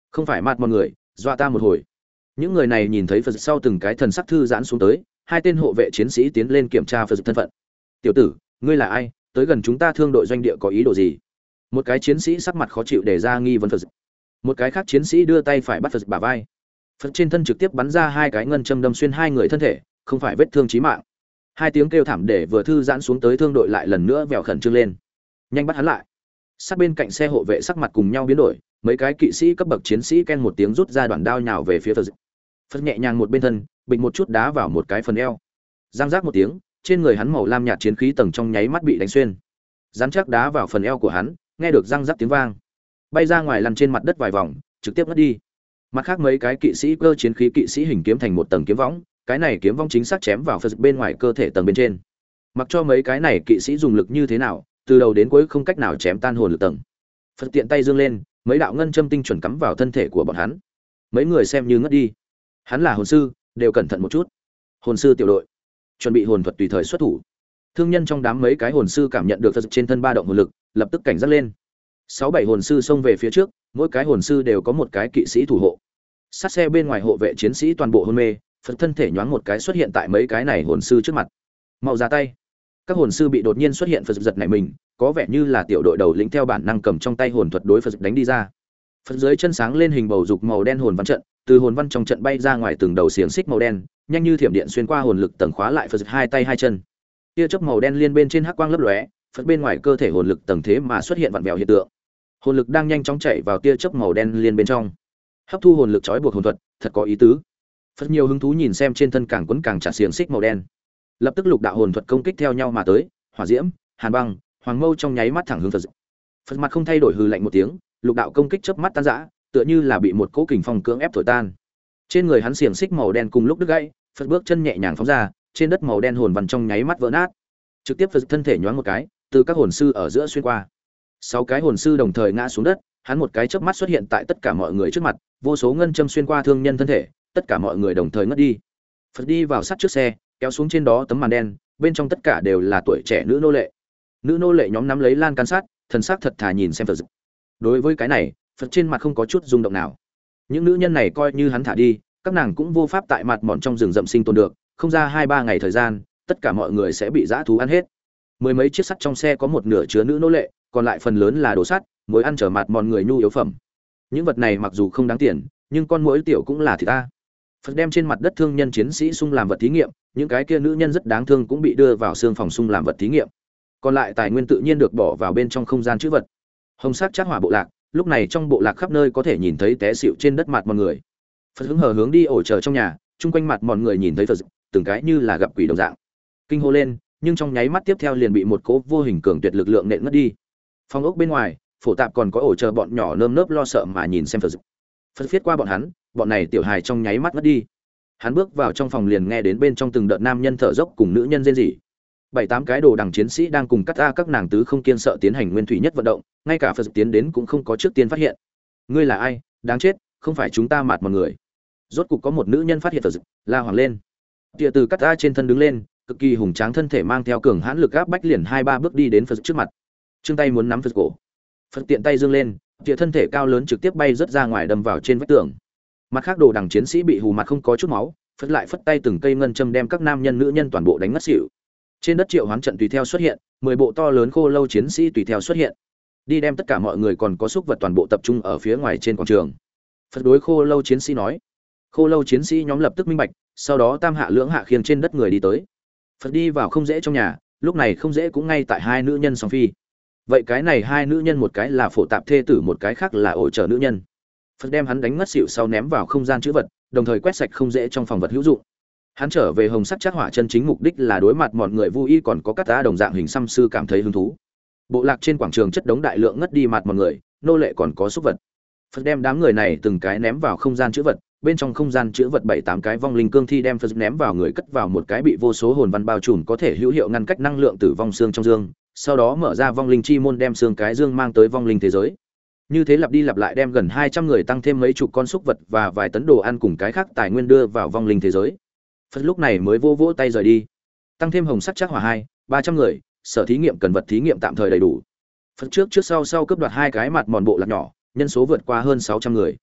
S1: Không phải mặt mọi người, dọa ta một hồi. Những người này nhìn thấy Phật sau từng cái thần sắc thư giãn xuống tới, hai tên hộ vệ chiến sĩ tiến lên kiểm tra Phật thân phận. "Tiểu tử, ngươi là ai, tới gần chúng ta thương đội doanh địa có ý đồ gì?" Một cái chiến sĩ sắc mặt khó chịu đề ra nghi vấn Phật. Một cái khác chiến sĩ đưa tay phải bắt Phật bả vai. Phật trên thân trực tiếp bắn ra hai cái ngân châm đâm xuyên hai người thân thể, không phải vết thương chí mạng. Hai tiếng kêu thảm để vừa thư giãn xuống tới thương đội lại lần nữa vèo khẩn trương lên. "Nhanh bắt hắn lại." Sát bên cạnh xe hộ vệ sắc mặt cùng nhau biến đổi, mấy cái kỵ sĩ cấp bậc chiến sĩ ken một tiếng rút ra đoạn đao nhào về phía Phật. Phật nhẹ nhàng một bên thân, bịch một chút đá vào một cái phần eo. Giang giác một tiếng, trên người hắn màu lam nhạt chiến khí tầng trong nháy mắt bị đánh xuyên. Rắn chắc đá vào phần eo của hắn, nghe được răng rắc tiếng vang. Bay ra ngoài lăn trên mặt đất vài vòng, trực tiếp ngất đi. Mặt khác mấy cái kỵ sĩ cơ chiến khí kỵ sĩ hình kiếm thành một tầng kiếm võng, cái này kiếm võng chính xác chém vào Phật bên ngoài cơ thể tầng bên trên. Mặc cho mấy cái này kỵ sĩ dùng lực như thế nào, từ đầu đến cuối không cách nào chém tan hồn lực tầng. Phật tiện tay giương lên, mấy đạo ngân châm tinh chuẩn cắm vào thân thể của bọn hắn. Mấy người xem như ngất đi. Hắn là hồn sư, đều cẩn thận một chút. Hồn sư tiểu đội, chuẩn bị hồn thuật tùy thời xuất thủ. Thương nhân trong đám mấy cái hồn sư cảm nhận được Phật trên thân ba động hồn lực, lập tức cảnh giác lên. Sáu bảy hồn sư xông về phía trước, mỗi cái hồn sư đều có một cái kỵ sĩ thủ hộ. Sát xe bên ngoài hộ vệ chiến sĩ toàn bộ hôn mê, Phật thân thể nhoáng một cái xuất hiện tại mấy cái này hồn sư trước mặt. Mau ra tay. Các hồn sư bị đột nhiên xuất hiện Phật giật nảy mình, có vẻ như là tiểu đội đầu lĩnh theo bản năng cầm trong tay hồn thuật đối Phật đánh đi ra. Phật dưới chân sáng lên hình bầu dục màu đen hồn văn trận, từ hồn văn trong trận bay ra ngoài từng đầu xiềng xích màu đen, nhanh như thiểm điện xuyên qua hồn lực tầng khóa lại Phật hai tay hai chân. Tia chớp màu đen liên bên trên hắc quang lấp lóe, Phật bên ngoài cơ thể hồn lực tầng thế mà xuất hiện vặn vẹo hiện tượng. Hồn lực đang nhanh chóng chạy vào tia chớp màu đen liên bên trong. Hấp thu hồn lực trói buộc hồn thuật, thật có ý tứ. Phật nhiều hứng thú nhìn xem trên thân càng quấn càng chặt xiềng xích màu đen. Lập tức lục đạo hồn thuật công kích theo nhau mà tới, hỏa diễm, hàn băng, hoàng mâu trong nháy mắt thẳng hướng Phật. Phật mặt không thay đổi hừ lạnh một tiếng, lục đạo công kích chớp mắt tan rã, tựa như là bị một cỗ kình phong cưỡng ép thổi tan. Trên người hắn xiềng xích màu đen cùng lúc đứt gãy, Phật bước chân nhẹ nhàng phóng ra, trên đất màu đen hồn văn trong nháy mắt vỡ nát. Trực tiếp Phật thân thể nhoáng một cái, từ các hồn sư ở giữa xuyên qua. Sáu cái hồn sư đồng thời ngã xuống đất, hắn một cái chớp mắt xuất hiện tại tất cả mọi người trước mặt, vô số ngân châm xuyên qua thương nhân thân thể, tất cả mọi người đồng thời ngất đi. Phật đi vào sát trước xe, kéo xuống trên đó tấm màn đen, bên trong tất cả đều là tuổi trẻ nữ nô lệ. Nữ nô lệ nhóm nắm lấy lan can sát, thần sắc thật thà nhìn xem Phật. Đối với cái này, Phật trên mặt không có chút rung động nào. Những nữ nhân này coi như hắn thả đi, các nàng cũng vô pháp tại mặt mòn trong rừng rậm sinh tồn được, không ra hai ba ngày thời gian, tất cả mọi người sẽ bị dã thú ăn hết. Mười mấy chiếc sắt trong xe có một nửa chứa nữ nô lệ, còn lại phần lớn là đồ sắt, muối ăn trở mặt mòn người nhu yếu phẩm. Những vật này mặc dù không đáng tiền, nhưng con muỗi tiểu cũng là thịt ta. Phật đem trên mặt đất thương nhân chiến sĩ sung làm vật thí nghiệm, những cái kia nữ nhân rất đáng thương cũng bị đưa vào xương phòng sung làm vật thí nghiệm. Còn lại tài nguyên tự nhiên được bỏ vào bên trong không gian trữ vật. Hồng sắc chắc hỏa bộ lạc, lúc này trong bộ lạc khắp nơi có thể nhìn thấy té xỉu trên đất mặt mọi người. Phật hứng hờ hướng đi ổ chờ trong nhà, chung quanh mặt mọi người nhìn thấy Phật, từng cái như là gặp quỷ đồng dạng. Kinh hô lên, nhưng trong nháy mắt tiếp theo liền bị một cỗ vô hình cường tuyệt lực lượng nện ngất đi. Phòng ốc bên ngoài, phổ tạp còn có ổ chờ bọn nhỏ nơm nớp lo sợ mà nhìn xem Phật. Phật viết qua bọn hắn, bọn này tiểu hài trong nháy mắt ngất đi. Hắn bước vào trong phòng liền nghe đến bên trong từng đợt nam nhân thở dốc cùng nữ nhân rên rỉ. Bảy tám cái đồ đằng chiến sĩ đang cùng cắt ta các nàng tứ không kiên sợ tiến hành nguyên thủy nhất vận động, ngay cả Phật tiến đến cũng không có trước tiên phát hiện. Ngươi là ai? Đáng chết, không phải chúng ta mạt mọi người. Rốt cục có một nữ nhân phát hiện Phật, la hoàng lên. Tịa từ cắt ta trên thân đứng lên, cực kỳ hùng tráng thân thể mang theo cường hãn lực áp bách liền hai ba bước đi đến Phật trước mặt. Trương tay muốn nắm Phật cổ. Phật tiện tay giương lên, tịa thân thể cao lớn trực tiếp bay rất ra ngoài đâm vào trên vách tường. Mặt khác đồ đằng chiến sĩ bị hù mặt không có chút máu, Phật lại phất tay từng cây ngân châm đem các nam nhân nữ nhân toàn bộ đánh ngất xỉu. Trên đất triệu hoán trận tùy theo xuất hiện, mười bộ to lớn khô lâu chiến sĩ tùy theo xuất hiện. Đi đem tất cả mọi người còn có xúc vật toàn bộ tập trung ở phía ngoài trên quảng trường. Phật đối khô lâu chiến sĩ nói. Khô lâu chiến sĩ nhóm lập tức minh bạch, sau đó tam hạ lưỡng hạ khiêng trên đất người đi tới. Phật đi vào không dễ trong nhà, lúc này không dễ cũng ngay tại hai nữ nhân song phi. Vậy cái này hai nữ nhân một cái là phổ tạp thê tử, một cái khác là ổ trở nữ nhân. Phật đem hắn đánh ngất xỉu sau ném vào không gian chữ vật, đồng thời quét sạch không dễ trong phòng vật hữu dụng. Hắn trở về hồng sắc chắc hỏa chân chính mục đích là đối mặt mọi người vui y còn có các tá đồng dạng hình xăm sư cảm thấy hứng thú. Bộ lạc trên quảng trường chất đống đại lượng ngất đi mặt mọi người, nô lệ còn có súc vật. Phật đem đám người này từng cái ném vào không gian chữ vật, bên trong không gian chữ vật bảy tám cái vong linh cương thi đem Phật ném vào người cất vào một cái bị vô số hồn văn bao trùm có thể hữu hiệu ngăn cách năng lượng tử vong xương trong dương, sau đó mở ra vong linh chi môn đem xương cái dương mang tới vong linh thế giới. Như thế lặp đi lặp lại đem gần hai trăm người tăng thêm mấy chục con súc vật và vài tấn đồ ăn cùng cái khác tài nguyên đưa vào vong linh thế giới. Phật lúc này mới vô vỗ tay rời đi. Tăng thêm hồng sắc chắc hỏa hai, ba trăm người, sở thí nghiệm cần vật thí nghiệm tạm thời đầy đủ. Phật trước trước sau sau cướp đoạt hai cái mặt mòn bộ lạc nhỏ, nhân số vượt qua hơn sáu trăm người.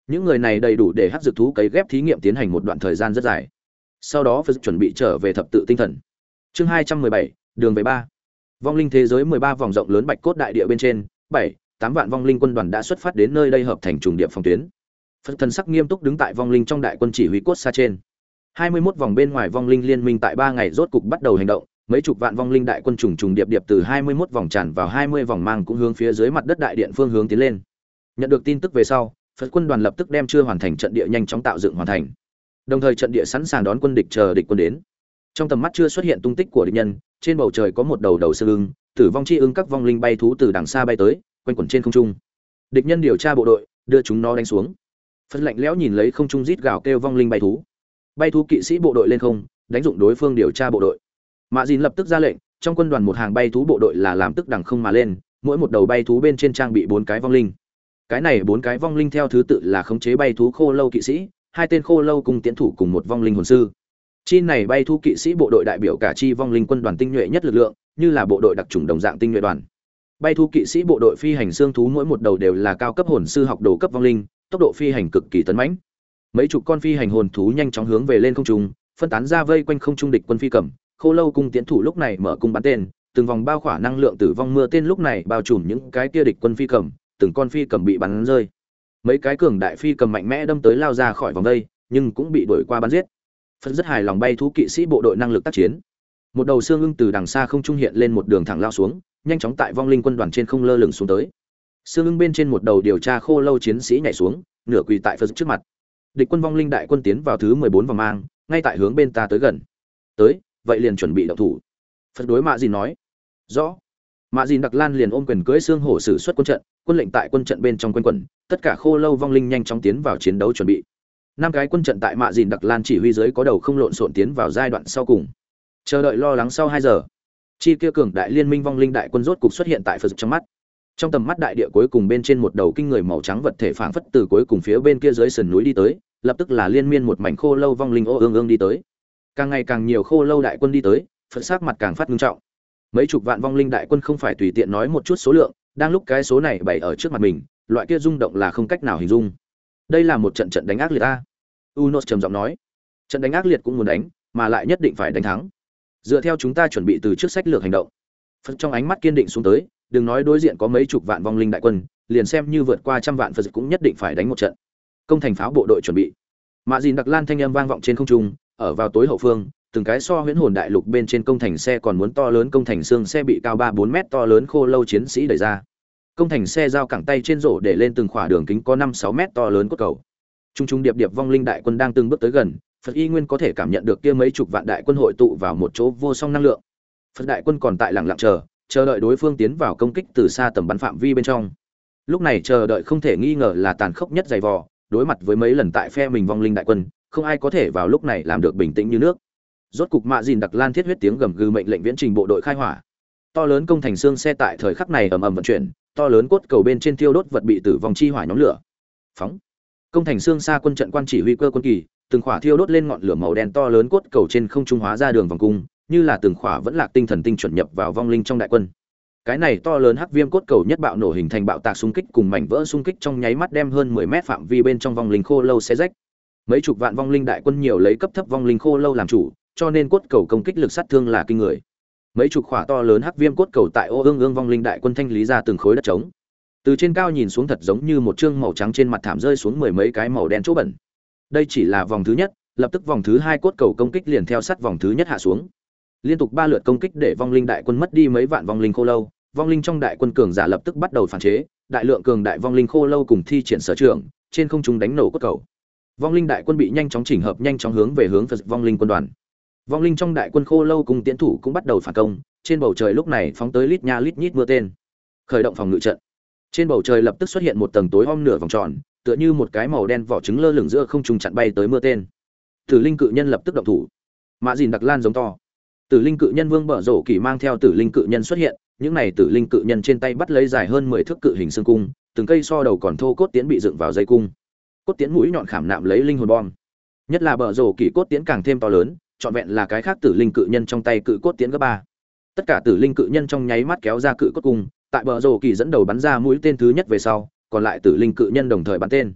S1: Những người này đầy đủ để hắc dược thú cấy ghép thí nghiệm tiến hành một đoạn thời gian rất dài. Sau đó phải chuẩn bị trở về thập tự tinh thần. Chương hai trăm mười bảy, đường về ba. Vong linh thế giới mười ba vòng rộng lớn bạch cốt đại địa bên trên, bảy, tám vạn vong linh quân đoàn đã xuất phát đến nơi đây hợp thành trùng điệp phòng tuyến. Phật thần sắc nghiêm túc đứng tại vong linh trong đại quân chỉ huy cốt xa trên. hai mươi mốt vòng bên ngoài vong linh liên minh tại ba ngày rốt cục bắt đầu hành động, mấy chục vạn vong linh đại quân trùng trùng điệp điệp từ hai mươi mốt vòng tràn vào hai mươi vòng mang cũng hướng phía dưới mặt đất đại điện phương hướng tiến lên. Nhận được tin tức về sau, Phật quân đoàn lập tức đem chưa hoàn thành trận địa nhanh chóng tạo dựng hoàn thành. Đồng thời trận địa sẵn sàng đón quân địch chờ địch quân đến. Trong tầm mắt chưa xuất hiện tung tích của địch nhân, trên bầu trời có một đầu đầu xương ưng, tử vong chi ưng các vong linh bay thú từ đằng xa bay tới, quanh quẩn trên không trung. Địch nhân điều tra bộ đội, đưa chúng nó đánh xuống. Phật lạnh lẽo nhìn lấy không trung rít gào kêu vong linh bay thú. Bay thú kỵ sĩ bộ đội lên không, đánh dụng đối phương điều tra bộ đội. Mã Dìn lập tức ra lệnh, trong quân đoàn một hàng bay thú bộ đội là làm tức đằng không mà lên, mỗi một đầu bay thú bên trên trang bị bốn cái vong linh. Cái này bốn cái vong linh theo thứ tự là khống chế bay thú khô lâu kỵ sĩ, hai tên khô lâu cùng tiến thủ cùng một vong linh hồn sư. Chi này bay thú kỵ sĩ bộ đội đại biểu cả chi vong linh quân đoàn tinh nhuệ nhất lực lượng, như là bộ đội đặc chủng đồng dạng tinh nhuệ đoàn. Bay thú kỵ sĩ bộ đội phi hành xương thú mỗi một đầu đều là cao cấp hồn sư học đồ cấp vong linh, tốc độ phi hành cực kỳ tấn mãnh. Mấy chục con phi hành hồn thú nhanh chóng hướng về lên không trung, phân tán ra vây quanh không trung địch quân phi cầm. Khô lâu cung tiến thủ lúc này mở cung bắn tên, từng vòng bao khỏa năng lượng tử vong mưa tên lúc này bao trùm những cái kia địch quân phi cầm, từng con phi cầm bị bắn rơi. Mấy cái cường đại phi cầm mạnh mẽ đâm tới lao ra khỏi vòng vây, nhưng cũng bị đuổi qua bắn giết. Phật rất hài lòng bay thú kỵ sĩ bộ đội năng lực tác chiến. Một đầu xương ưng từ đằng xa không trung hiện lên một đường thẳng lao xuống, nhanh chóng tại vong linh quân đoàn trên không lơ lửng xuống tới. Xương ưng bên trên một đầu điều tra khô lâu chiến sĩ nhảy xuống, nửa quỳ tại Phật trước mặt. Địch quân vong linh đại quân tiến vào thứ mười bốn vòng mang, ngay tại hướng bên ta tới gần. Tới, vậy liền chuẩn bị động thủ. Phật đối Mạ Dìn nói. Rõ. Mạ Dìn Đặc Lan liền ôm quyền cưỡi xương hổ sử xuất quân trận, quân lệnh tại quân trận bên trong quân quần, tất cả khô lâu vong linh nhanh chóng tiến vào chiến đấu chuẩn bị. Năm cái quân trận tại Mạ Dìn Đặc Lan chỉ huy dưới có đầu không lộn xộn tiến vào giai đoạn sau cùng. Chờ đợi lo lắng sau hai giờ, chi kia cường đại liên minh vong linh đại quân rốt cục xuất hiện tại Phật trong mắt. Trong tầm mắt đại địa cuối cùng bên trên một đầu kinh người màu trắng vật thể phảng phất từ cuối cùng phía bên kia dưới sườn núi đi tới, lập tức là liên miên một mảnh khô lâu vong linh ô ương ương đi tới. Càng ngày càng nhiều khô lâu đại quân đi tới, Phật sắc mặt càng phát nghiêm trọng. Mấy chục vạn vong linh đại quân không phải tùy tiện nói một chút số lượng, đang lúc cái số này bày ở trước mặt mình, loại kia rung động là không cách nào hình dung. Đây là một trận trận đánh ác liệt a. Unos trầm giọng nói, trận đánh ác liệt cũng muốn đánh, mà lại nhất định phải đánh thắng. Dựa theo chúng ta chuẩn bị từ trước sách lược hành động. Phật trong ánh mắt kiên định xuống tới, đừng nói đối diện có mấy chục vạn vong linh đại quân, liền xem như vượt qua trăm vạn Phật cũng nhất định phải đánh một trận. Công thành pháo bộ đội chuẩn bị. Mạ Dìn Đặc Lan thanh âm vang vọng trên không trung, ở vào tối hậu phương, từng cái so huyễn hồn đại lục bên trên công thành xe còn muốn to lớn công thành xương xe bị cao ba bốn mét to lớn khô lâu chiến sĩ đẩy ra. Công thành xe giao cẳng tay trên rổ để lên từng khỏa đường kính có năm sáu mét to lớn cốt cầu. Trung trung điệp điệp vong linh đại quân đang từng bước tới gần, Phật y nguyên có thể cảm nhận được kia mấy chục vạn đại quân hội tụ vào một chỗ vô song năng lượng. Phật đại quân còn tại lặng lặng chờ, chờ đợi đối phương tiến vào công kích từ xa tầm bắn phạm vi bên trong. Lúc này chờ đợi không thể nghi ngờ là tàn khốc nhất dày vò, đối mặt với mấy lần tại phe mình vong linh đại quân, không ai có thể vào lúc này làm được bình tĩnh như nước. Rốt cục Mạ Dìn Đặc Lan thiết huyết tiếng gầm gừ mệnh lệnh viễn trình bộ đội khai hỏa. To lớn công thành xương xe tại thời khắc này ầm ầm vận chuyển, to lớn cốt cầu bên trên thiêu đốt vật bị tử vong chi hỏa nhóm lửa. Phóng. Công thành xương xa quân trận quan chỉ huy cơ quân kỳ, từng khỏa thiêu đốt lên ngọn lửa màu đen to lớn cốt cầu trên không trung hóa ra đường vòng cung, như là từng khỏa vẫn lạc tinh thần tinh chuẩn nhập vào vong linh trong đại quân. Cái này to lớn hắc viêm cốt cầu nhất bạo nổ hình thành bạo tạc xung kích cùng mảnh vỡ xung kích trong nháy mắt đem hơn mười mét phạm vi bên trong vong linh khô lâu xé rách. Mấy chục vạn vong linh đại quân nhiều lấy cấp thấp vong linh khô lâu làm chủ, cho nên cốt cầu công kích lực sát thương là kinh người. Mấy chục khỏa to lớn hắc viêm cốt cầu tại ô ương ương vong linh đại quân thanh lý ra từng khối đất trống. Từ trên cao nhìn xuống thật giống như một chương màu trắng trên mặt thảm rơi xuống mười mấy cái màu đen chỗ bẩn. Đây chỉ là vòng thứ nhất, lập tức vòng thứ hai cốt cầu công kích liền theo sát vòng thứ nhất hạ xuống. Liên tục ba lượt công kích để vong linh đại quân mất đi mấy vạn vong linh khô lâu, vong linh trong đại quân cường giả lập tức bắt đầu phản chế, đại lượng cường đại vong linh khô lâu cùng thi triển sở trường, trên không trung đánh nổ cốt cầu. Vong linh đại quân bị nhanh chóng chỉnh hợp, nhanh chóng hướng về hướng Phật vong linh quân đoàn. Vong linh trong đại quân khô lâu cùng tiến thủ cũng bắt đầu phản công, trên bầu trời lúc này phóng tới lít nha lít nhít mưa tên. Khởi động phòng ngự trận. Trên bầu trời lập tức xuất hiện một tầng tối om nửa vòng tròn, tựa như một cái màu đen vỏ trứng lơ lửng giữa không trung chặn bay tới mưa tên. Tử linh cự nhân lập tức động thủ. Mạ Dìn Đặc Lan giống to. Tử linh cự nhân Vương Bở Rổ Kỳ mang theo tử linh cự nhân xuất hiện, những này tử linh cự nhân trên tay bắt lấy dài hơn mười thước cự hình xương cung, từng cây so đầu còn thô cốt tiễn bị dựng vào dây cung. Cốt tiễn mũi nhọn khảm nạm lấy linh hồn bom. Nhất là Bở Rổ Kỳ cốt tiễn càng thêm to lớn, trọn vẹn là cái khác tử linh cự nhân trong tay cự cốt tiễn gấp ba. Tất cả tử linh cự nhân trong nháy mắt kéo ra cự cốt cung, tại Bở Rổ Kỳ dẫn đầu bắn ra mũi tên thứ nhất về sau, còn lại tử linh cự nhân đồng thời bắn tên.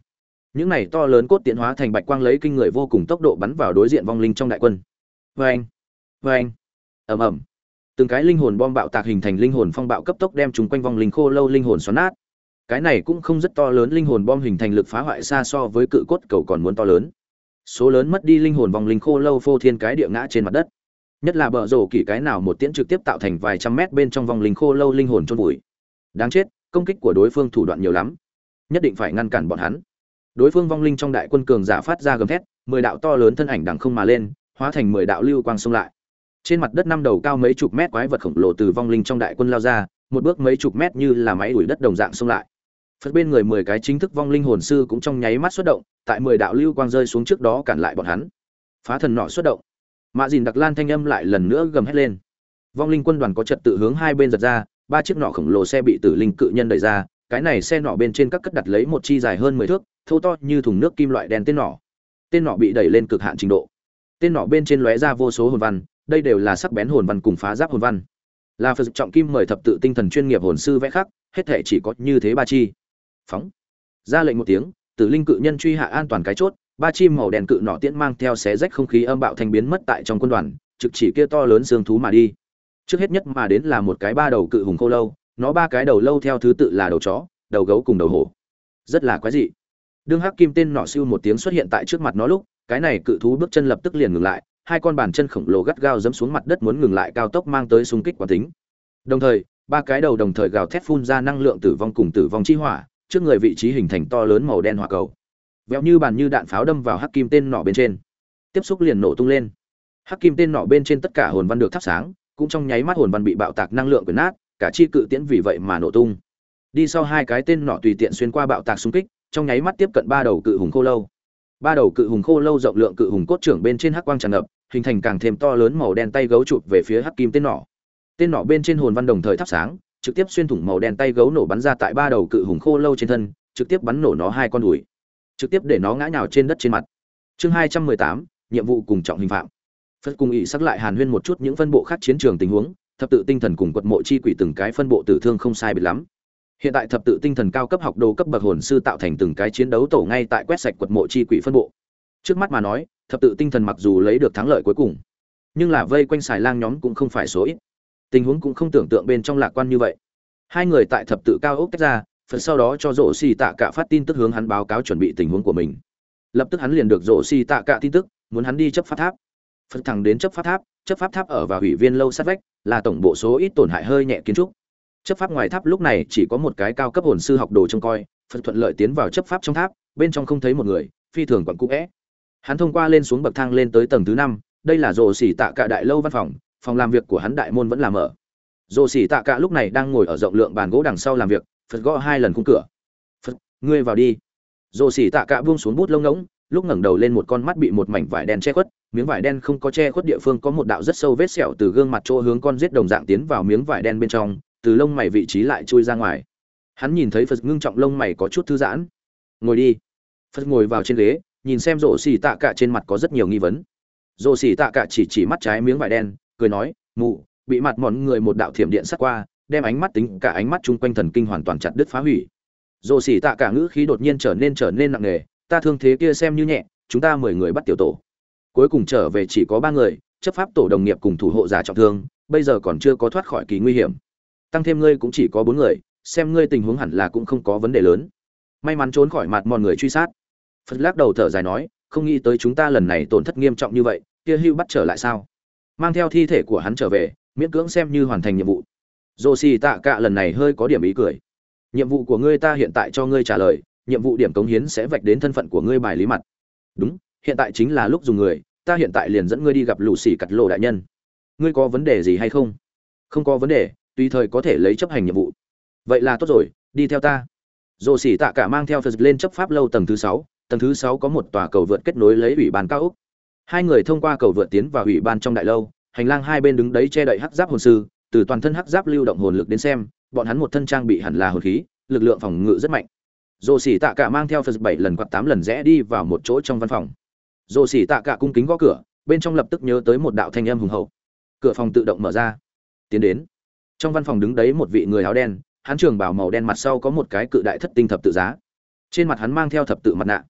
S1: Những này to lớn cốt tiễn hóa thành bạch quang lấy kinh người vô cùng tốc độ bắn vào đối diện vong linh trong đại quân. Oeng, oeng, ầm ầm. Từng cái linh hồn bom bạo tạc hình thành linh hồn phong bạo cấp tốc đem chúng quanh vong linh khô lâu linh hồn xoắn nát. Cái này cũng không rất to lớn, linh hồn bom hình thành lực phá hoại xa so với cự cốt cầu còn muốn to lớn. Số lớn mất đi linh hồn vong linh khô lâu phô thiên cái địa ngã trên mặt đất. Nhất là bờ rổ kỳ cái nào một tiễn trực tiếp tạo thành vài trăm mét bên trong vong linh khô lâu linh hồn chôn vùi. Đáng chết, công kích của đối phương thủ đoạn nhiều lắm, nhất định phải ngăn cản bọn hắn. Đối phương vong linh trong đại quân cường giả phát ra gầm thét, mười đạo to lớn thân ảnh đằng không mà lên, hóa thành mười đạo lưu quang xông lại. Trên mặt đất năm đầu cao mấy chục mét quái vật khổng lồ từ vong linh trong đại quân lao ra, một bước mấy chục mét như là máy đuổi đất đồng dạng xông lại. Phật bên người mười cái chính thức vong linh hồn sư cũng trong nháy mắt xuất động, tại mười đạo lưu quang rơi xuống trước đó cản lại bọn hắn. Phá thần nỏ xuất động. Mạ Dìn Đặc Lan thanh âm lại lần nữa gầm hét lên. Vong linh quân đoàn có trật tự hướng hai bên giật ra, ba chiếc nỏ khổng lồ xe bị tử linh cự nhân đẩy ra, cái này xe nỏ bên trên các cất đặt lấy một chi dài hơn mười thước, thô to như thùng nước kim loại đen tên nỏ. Tên nỏ bị đẩy lên cực hạn trình độ. Tên nỏ bên trên lóe ra vô số hồn văn, đây đều là sắc bén hồn văn cùng phá giáp hồn văn. Là Phật trọng kim mời thập tự tinh thần chuyên nghiệp hồn sư vẽ khắc, hết thể chỉ có như thế ba chi. Phóng. Ra lệnh một tiếng, tử linh cự nhân truy hạ an toàn cái chốt, ba chi màu đen cự nỏ tiễn mang theo xé rách không khí âm bạo thành biến mất tại trong quân đoàn, trực chỉ kia to lớn xương thú mà đi. Trước hết nhất mà đến là một cái ba đầu cự hùng khô lâu, nó ba cái đầu lâu theo thứ tự là đầu chó, đầu gấu cùng đầu hổ. Rất là quái dị. Đương hắc kim tên nỏ siêu một tiếng xuất hiện tại trước mặt nó lúc, cái này cự thú bước chân lập tức liền ngừng lại, hai con bàn chân khổng lồ gắt gao giẫm xuống mặt đất muốn ngừng lại cao tốc mang tới xung kích quán tính. Đồng thời, ba cái đầu đồng thời gào thét phun ra năng lượng tử vong cùng tử vong chi hỏa, trước người vị trí hình thành to lớn màu đen hỏa cầu. Vẹo như bàn như đạn pháo đâm vào hắc kim tên nỏ bên trên. Tiếp xúc liền nổ tung lên. Hắc kim tên nỏ bên trên tất cả hồn văn được thắp sáng, cũng trong nháy mắt hồn văn bị bạo tạc năng lượng quyển nát, cả chi cự tiễn vì vậy mà nổ tung. Đi sau hai cái tên nỏ tùy tiện xuyên qua bạo tạc xung kích, trong nháy mắt tiếp cận ba đầu cự hùng khô lâu. Ba đầu cự hùng khô lâu rộng lượng cự hùng cốt trưởng bên trên hắc quang tràn ngập, hình thành càng thêm to lớn màu đen tay gấu chụp về phía hắc kim tên nỏ. Tên nỏ bên trên hồn văn đồng thời thắp sáng, trực tiếp xuyên thủng màu đen tay gấu nổ bắn ra tại ba đầu cự hùng khô lâu trên thân, trực tiếp bắn nổ nó hai con đùi, trực tiếp để nó ngã nhào trên đất trên mặt. Chương hai trăm mười tám, nhiệm vụ cùng trọng hình phạm. Phật cùng ỷ sắc lại hàn huyên một chút những phân bộ khác chiến trường tình huống, thập tự tinh thần cùng quật mộ chi quỷ từng cái phân bộ tử thương không sai biệt lắm. Hiện tại thập tự tinh thần cao cấp học đồ cấp bậc hồn sư tạo thành từng cái chiến đấu tổ ngay tại quét sạch quật mộ chi quỷ phân bộ. Trước mắt mà nói, thập tự tinh thần mặc dù lấy được thắng lợi cuối cùng, nhưng là vây quanh xài lang nhóm cũng không phải số ít. Tình huống cũng không tưởng tượng bên trong lạc quan như vậy. Hai người tại thập tự cao ốc tách ra, phần sau đó cho Rỗ Xì Tạ Cả phát tin tức hướng hắn báo cáo chuẩn bị tình huống của mình. Lập tức hắn liền được Rỗ Xì Tạ Cả tin tức, muốn hắn đi chấp pháp tháp. Phật thẳng đến chấp pháp tháp, chấp pháp tháp ở vào hủy viên lâu sát vách, là tổng bộ số ít tổn hại hơi nhẹ kiến trúc. Chấp pháp ngoài tháp lúc này chỉ có một cái cao cấp hồn sư học đồ trông coi, Phật thuận lợi tiến vào chấp pháp trong tháp, bên trong không thấy một người, phi thường quẩn cũ é. Hắn thông qua lên xuống bậc thang lên tới tầng thứ năm, đây là Rỗ Xì Tạ Cả đại lâu văn phòng, phòng làm việc của hắn đại môn vẫn là mở. Rỗ Xì Tạ Cả lúc này đang ngồi ở rộng lượng bàn gỗ đằng sau làm việc, Phật gõ hai lần khung cửa. "Phật, ngươi vào đi." Rỗ Xì Tạ Cả buông xuống bút lông ngỗng, lúc ngẩng đầu lên một con mắt bị một mảnh vải đen che khuất, miếng vải đen không có che khuất địa phương có một đạo rất sâu vết sẹo từ gương mặt chỗ hướng con giết đồng dạng tiến vào miếng vải đen bên trong, từ lông mày vị trí lại chui ra ngoài. Hắn nhìn thấy Phật ngưng trọng lông mày có chút thư giãn. "Ngồi đi." Phật ngồi vào trên ghế, nhìn xem Rỗ Xì Tạ Cả trên mặt có rất nhiều nghi vấn. Rỗ Xì Tạ Cả chỉ chỉ mắt trái miếng vải đen, cười nói, "Mụ, bị mặt mòn người một đạo thiểm điện sát qua, đem ánh mắt tính cả ánh mắt chung quanh thần kinh hoàn toàn chặt đứt phá hủy." Rỗ Xì Tạ Cả ngữ khí đột nhiên trở nên trở nên nặng nề, "Ta thương thế kia xem như nhẹ, chúng ta mười người bắt tiểu tổ. Cuối cùng trở về chỉ có ba người, chấp pháp tổ đồng nghiệp cùng thủ hộ giả trọng thương, bây giờ còn chưa có thoát khỏi kỳ nguy hiểm. Tăng thêm ngươi cũng chỉ có bốn người, xem ngươi tình huống hẳn là cũng không có vấn đề lớn. May mắn trốn khỏi mặt mòn người truy sát." Phật lắc đầu thở dài nói, "Không nghĩ tới chúng ta lần này tổn thất nghiêm trọng như vậy, kia Hưu bắt trở lại sao? Mang theo thi thể của hắn trở về, miễn cưỡng xem như hoàn thành nhiệm vụ." Rỗ Xì Tạ Cả lần này hơi có điểm ý cười. "Nhiệm vụ của ngươi ta hiện tại cho ngươi trả lời, nhiệm vụ điểm cống hiến sẽ vạch đến thân phận của ngươi bài lý mặt." "Đúng, hiện tại chính là lúc dùng người, ta hiện tại liền dẫn ngươi đi gặp Lũ Xì Cắt Lộ đại nhân. Ngươi có vấn đề gì hay không?" "Không có vấn đề, tùy thời có thể lấy chấp hành nhiệm vụ." "Vậy là tốt rồi, đi theo ta." Rỗ Xì Tạ Cả mang theo Phật lên chấp pháp lâu tầng thứ sáu, tầng thứ sáu có một tòa cầu vượt kết nối lấy ủy ban cao ốc. Hai người thông qua cầu vượt tiến vào ủy ban trong đại lâu, hành lang hai bên đứng đấy che đậy hắc giáp hồn sư, từ toàn thân hắc giáp lưu động hồn lực đến xem, bọn hắn một thân trang bị hẳn là hồn khí, lực lượng phòng ngự rất mạnh. Rỗ Xì Tạ Cả mang theo Phật bảy lần quạt tám lần rẽ đi vào một chỗ trong văn phòng. Rỗ Xì Tạ Cả cung kính gõ cửa, bên trong lập tức nhớ tới một đạo thanh âm hùng hậu. Cửa phòng tự động mở ra. Tiến đến. Trong văn phòng đứng đấy một vị người áo đen, hắn trường bào màu đen mặt sau có một cái cự đại thất tinh thập tự giá. Trên mặt hắn mang theo thập tự mặt nạ.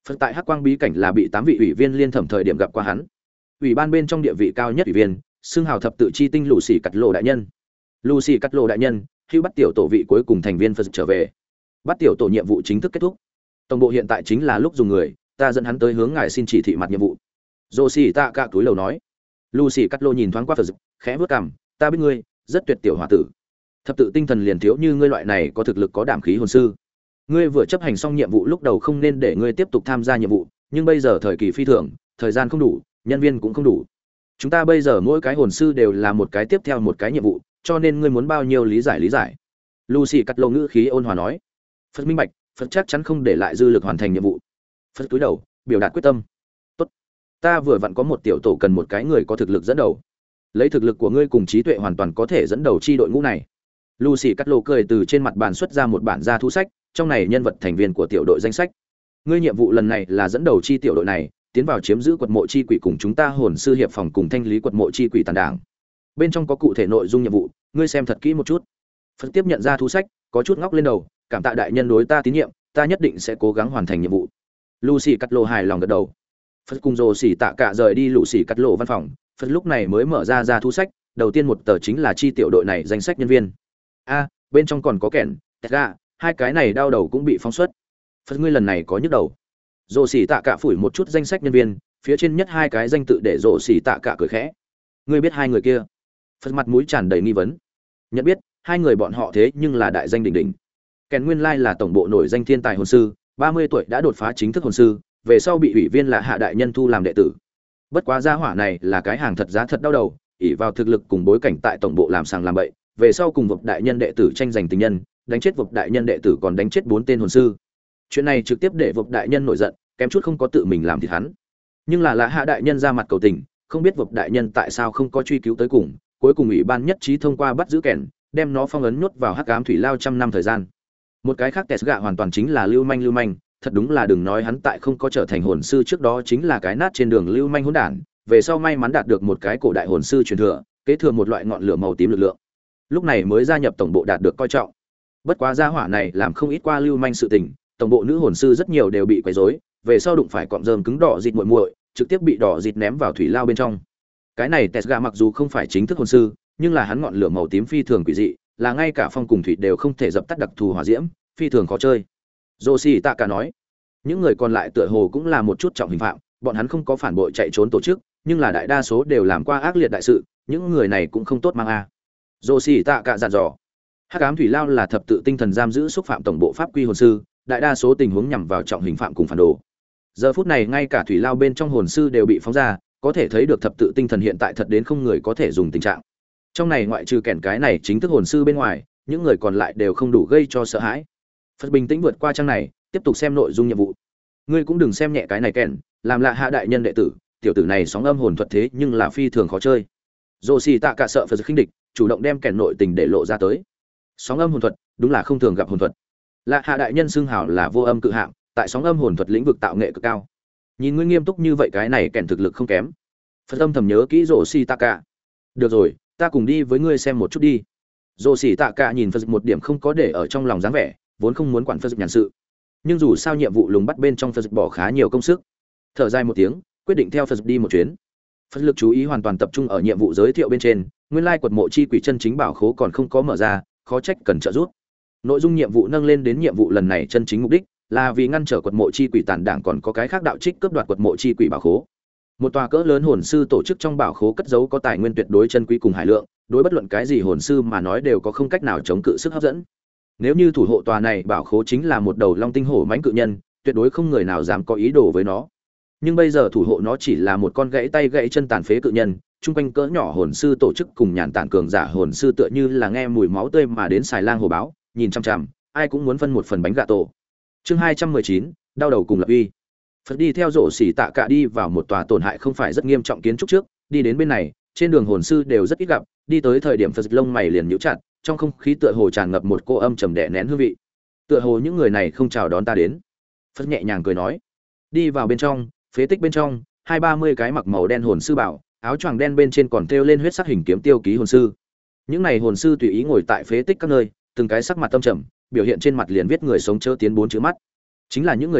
S1: Phật tại Hắc Quang bí cảnh là bị tám vị ủy viên liên thẩm thời điểm gặp qua hắn. Ủy ban bên trong địa vị cao nhất ủy viên, xưng hào thập tự chi tinh lũ xỉ cắt lộ đại nhân. Lũ xỉ cắt lộ đại nhân, hưu bắt tiểu tổ vị cuối cùng thành viên Phật trở về. Bắt tiểu tổ nhiệm vụ chính thức kết thúc. Tổng bộ hiện tại chính là lúc dùng người, ta dẫn hắn tới hướng ngài xin chỉ thị mặt nhiệm vụ. Dô xỉ tạ cả túi lầu nói. Lũ xỉ cắt lộ nhìn thoáng qua Phật, khẽ bước cằm, ta biết ngươi, rất tuyệt tiểu hòa tử. Thập tự tinh thần liền thiếu như ngươi loại này có thực lực có đảm khí hồn sư. Ngươi vừa chấp hành xong nhiệm vụ lúc đầu không nên để ngươi tiếp tục tham gia nhiệm vụ, nhưng bây giờ thời kỳ phi thường, thời gian không đủ, nhân viên cũng không đủ. Chúng ta bây giờ mỗi cái hồn sư đều là một cái tiếp theo một cái nhiệm vụ, cho nên ngươi muốn bao nhiêu lý giải lý giải. Lucy cắt lô ngữ khí ôn hòa nói. Phật minh bạch, Phật chắc chắn không để lại dư lực hoàn thành nhiệm vụ. Phật cúi đầu, biểu đạt quyết tâm. Tốt, ta vừa vặn có một tiểu tổ cần một cái người có thực lực dẫn đầu. Lấy thực lực của ngươi cùng trí tuệ hoàn toàn có thể dẫn đầu chi đội ngũ này. Lucy cắt lô cười từ trên mặt bàn xuất ra một bản gia thu sách, trong này nhân vật thành viên của tiểu đội danh sách. Ngươi nhiệm vụ lần này là dẫn đầu chi tiểu đội này, tiến vào chiếm giữ quật mộ chi quỷ cùng chúng ta hồn sư hiệp phòng cùng thanh lý quật mộ chi quỷ tàn đảng. Bên trong có cụ thể nội dung nhiệm vụ, ngươi xem thật kỹ một chút. Phật tiếp nhận ra thu sách, có chút ngóc lên đầu, cảm tạ đại nhân đối ta tín nhiệm, ta nhất định sẽ cố gắng hoàn thành nhiệm vụ. Lucy cắt lô hài lòng gật đầu. Phật cùng Dô xỉ tạ cả rời đi Lucy cắt lô văn phòng, Phật lúc này mới mở ra ra thu sách, đầu tiên một tờ chính là chi tiểu đội này danh sách nhân viên. A, bên trong còn có kẻn, Tega, hai cái này đau đầu cũng bị phóng xuất. Phật ngươi lần này có nhức đầu. Dô xỉ tạ cả phủi một chút danh sách nhân viên, phía trên nhất hai cái danh tự để Dô xỉ tạ cả cười khẽ. Ngươi biết hai người kia? Phật mặt mũi tràn đầy nghi vấn. Nhận biết, hai người bọn họ thế nhưng là đại danh đỉnh đỉnh. Kèn nguyên lai là tổng bộ nổi danh thiên tài hồn sư, ba mươi tuổi đã đột phá chính thức hồn sư, về sau bị ủy viên là hạ đại nhân thu làm đệ tử. Bất quá gia hỏa này là cái hàng thật giá thật đau đầu, ỷ vào thực lực cùng bối cảnh tại tổng bộ làm sàng làm bậy, về sau cùng vực đại nhân đệ tử tranh giành tình nhân, đánh chết vực đại nhân đệ tử còn đánh chết bốn tên hồn sư. Chuyện này trực tiếp để vực đại nhân nổi giận, kém chút không có tự mình làm thịt hắn. Nhưng là lạ hạ đại nhân ra mặt cầu tình, không biết vực đại nhân tại sao không có truy cứu tới cùng, cuối cùng ủy ban nhất trí thông qua bắt giữ kẻn, đem nó phong ấn nhốt vào hắc ám thủy lao trăm năm thời gian. Một cái khác Tesga hoàn toàn chính là lưu manh lưu manh, thật đúng là đừng nói hắn tại không có trở thành hồn sư trước đó chính là cái nát trên đường lưu manh hỗn đản, về sau may mắn đạt được một cái cổ đại hồn sư truyền thừa, kế thừa một loại ngọn lửa màu tím lực lượng. Lúc này mới gia nhập tổng bộ đạt được coi trọng. Bất quá gia hỏa này làm không ít qua lưu manh sự tình, tổng bộ nữ hồn sư rất nhiều đều bị quấy rối, về sau đụng phải cọm rơm cứng đỏ dịt muội muội, trực tiếp bị đỏ dịt ném vào thủy lao bên trong. Cái này Tesga mặc dù không phải chính thức hồn sư, nhưng là hắn ngọn lửa màu tím phi thường quỷ dị, là ngay cả phong cùng thủy đều không thể dập tắt đặc thù hỏa diễm, phi thường khó chơi. Joshi Tạ cả nói, những người còn lại tựa hồ cũng là một chút trọng hình phạm, bọn hắn không có phản bội chạy trốn tổ chức, nhưng là đại đa số đều làm qua ác liệt đại sự, những người này cũng không tốt mang a. Joshi Tạ cả dặn dò, hắc ám thủy lao là thập tự tinh thần giam giữ xúc phạm tổng bộ pháp quy hồn sư, đại đa số tình huống nhằm vào trọng hình phạm cùng phản đồ. Giờ phút này ngay cả thủy lao bên trong hồn sư đều bị phóng ra, có thể thấy được thập tự tinh thần hiện tại thật đến không người có thể dùng tình trạng. Trong này ngoại trừ kẻn cái này chính thức hồn sư bên ngoài, những người còn lại đều không đủ gây cho sợ hãi. Phật bình tĩnh vượt qua trang này, tiếp tục xem nội dung nhiệm vụ. Ngươi cũng đừng xem nhẹ cái này kẻn, làm lạ hạ đại nhân đệ tử, tiểu tử này sóng âm hồn thuật thế nhưng là phi thường khó chơi. Joshi Tạ cả sợ Phật khinh địch, chủ động đem kẻn nội tình để lộ ra tới. Sóng âm hồn thuật, đúng là không thường gặp hồn thuật. Lạ hạ đại nhân xưng hào là vô âm cự hạng, tại sóng âm hồn thuật lĩnh vực tạo nghệ cực cao. Nhìn ngươi nghiêm túc như vậy cái này kẻn thực lực không kém. Phật âm thầm nhớ kỹ Joshi Tạ cả. Được rồi, ta cùng đi với ngươi xem một chút đi. Joshi Tạ cả nhìn Phật một điểm không có để ở trong lòng dáng vẻ, vốn không muốn quản Phật nhàn sự. Nhưng dù sao nhiệm vụ lùng bắt bên trong Phật bỏ khá nhiều công sức. Thở dài một tiếng, quyết định theo Phật đi một chuyến. Phật lực chú ý hoàn toàn tập trung ở nhiệm vụ giới thiệu bên trên, nguyên lai quật mộ chi quỷ chân chính bảo khố còn không có mở ra, khó trách cần trợ giúp. Nội dung nhiệm vụ nâng lên đến nhiệm vụ lần này chân chính mục đích là vì ngăn trở quật mộ chi quỷ tàn đảng còn có cái khác đạo trích cướp đoạt quật mộ chi quỷ bảo khố. Một tòa cỡ lớn hồn sư tổ chức trong bảo khố cất giấu có tài nguyên tuyệt đối chân quý cùng hải lượng, đối bất luận cái gì hồn sư mà nói đều có không cách nào chống cự sức hấp dẫn. Nếu như thủ hộ tòa này bảo khố chính là một đầu long tinh hổ mãnh cự nhân, tuyệt đối không người nào dám có ý đồ với nó. Nhưng bây giờ thủ hộ nó chỉ là một con gãy tay gãy chân tàn phế cự nhân, chung quanh cỡ nhỏ hồn sư tổ chức cùng nhàn tản cường giả hồn sư tựa như là nghe mùi máu tươi mà đến xài lang hồ báo, nhìn chằm chằm, ai cũng muốn phân một phần bánh gà tổ. Chương hai trăm mười chín, đau đầu cùng lập uy. Phật đi theo rổ xỉ tạ cả đi vào một tòa tổn hại không phải rất nghiêm trọng kiến trúc trước, đi đến bên này, trên đường hồn sư đều rất ít gặp, đi tới thời điểm Phật lông mày liền nhíu chặt, trong không khí tựa hồ tràn ngập một cô âm trầm đè nén hương vị. Tựa hồ những người này không chào đón ta đến. Phật nhẹ nhàng cười nói. Đi vào bên trong, phế tích bên trong, hai ba mươi cái mặc màu đen hồn sư bảo, áo choàng đen bên trên còn thêu lên huyết sắc hình kiếm tiêu ký hồn sư. Những này hồn sư tùy ý ngồi tại phế tích các nơi, từng cái sắc mặt tâm trầm, biểu hiện trên mặt liền viết người sống chớ tiến bốn chữ mắt. Chính là những người này,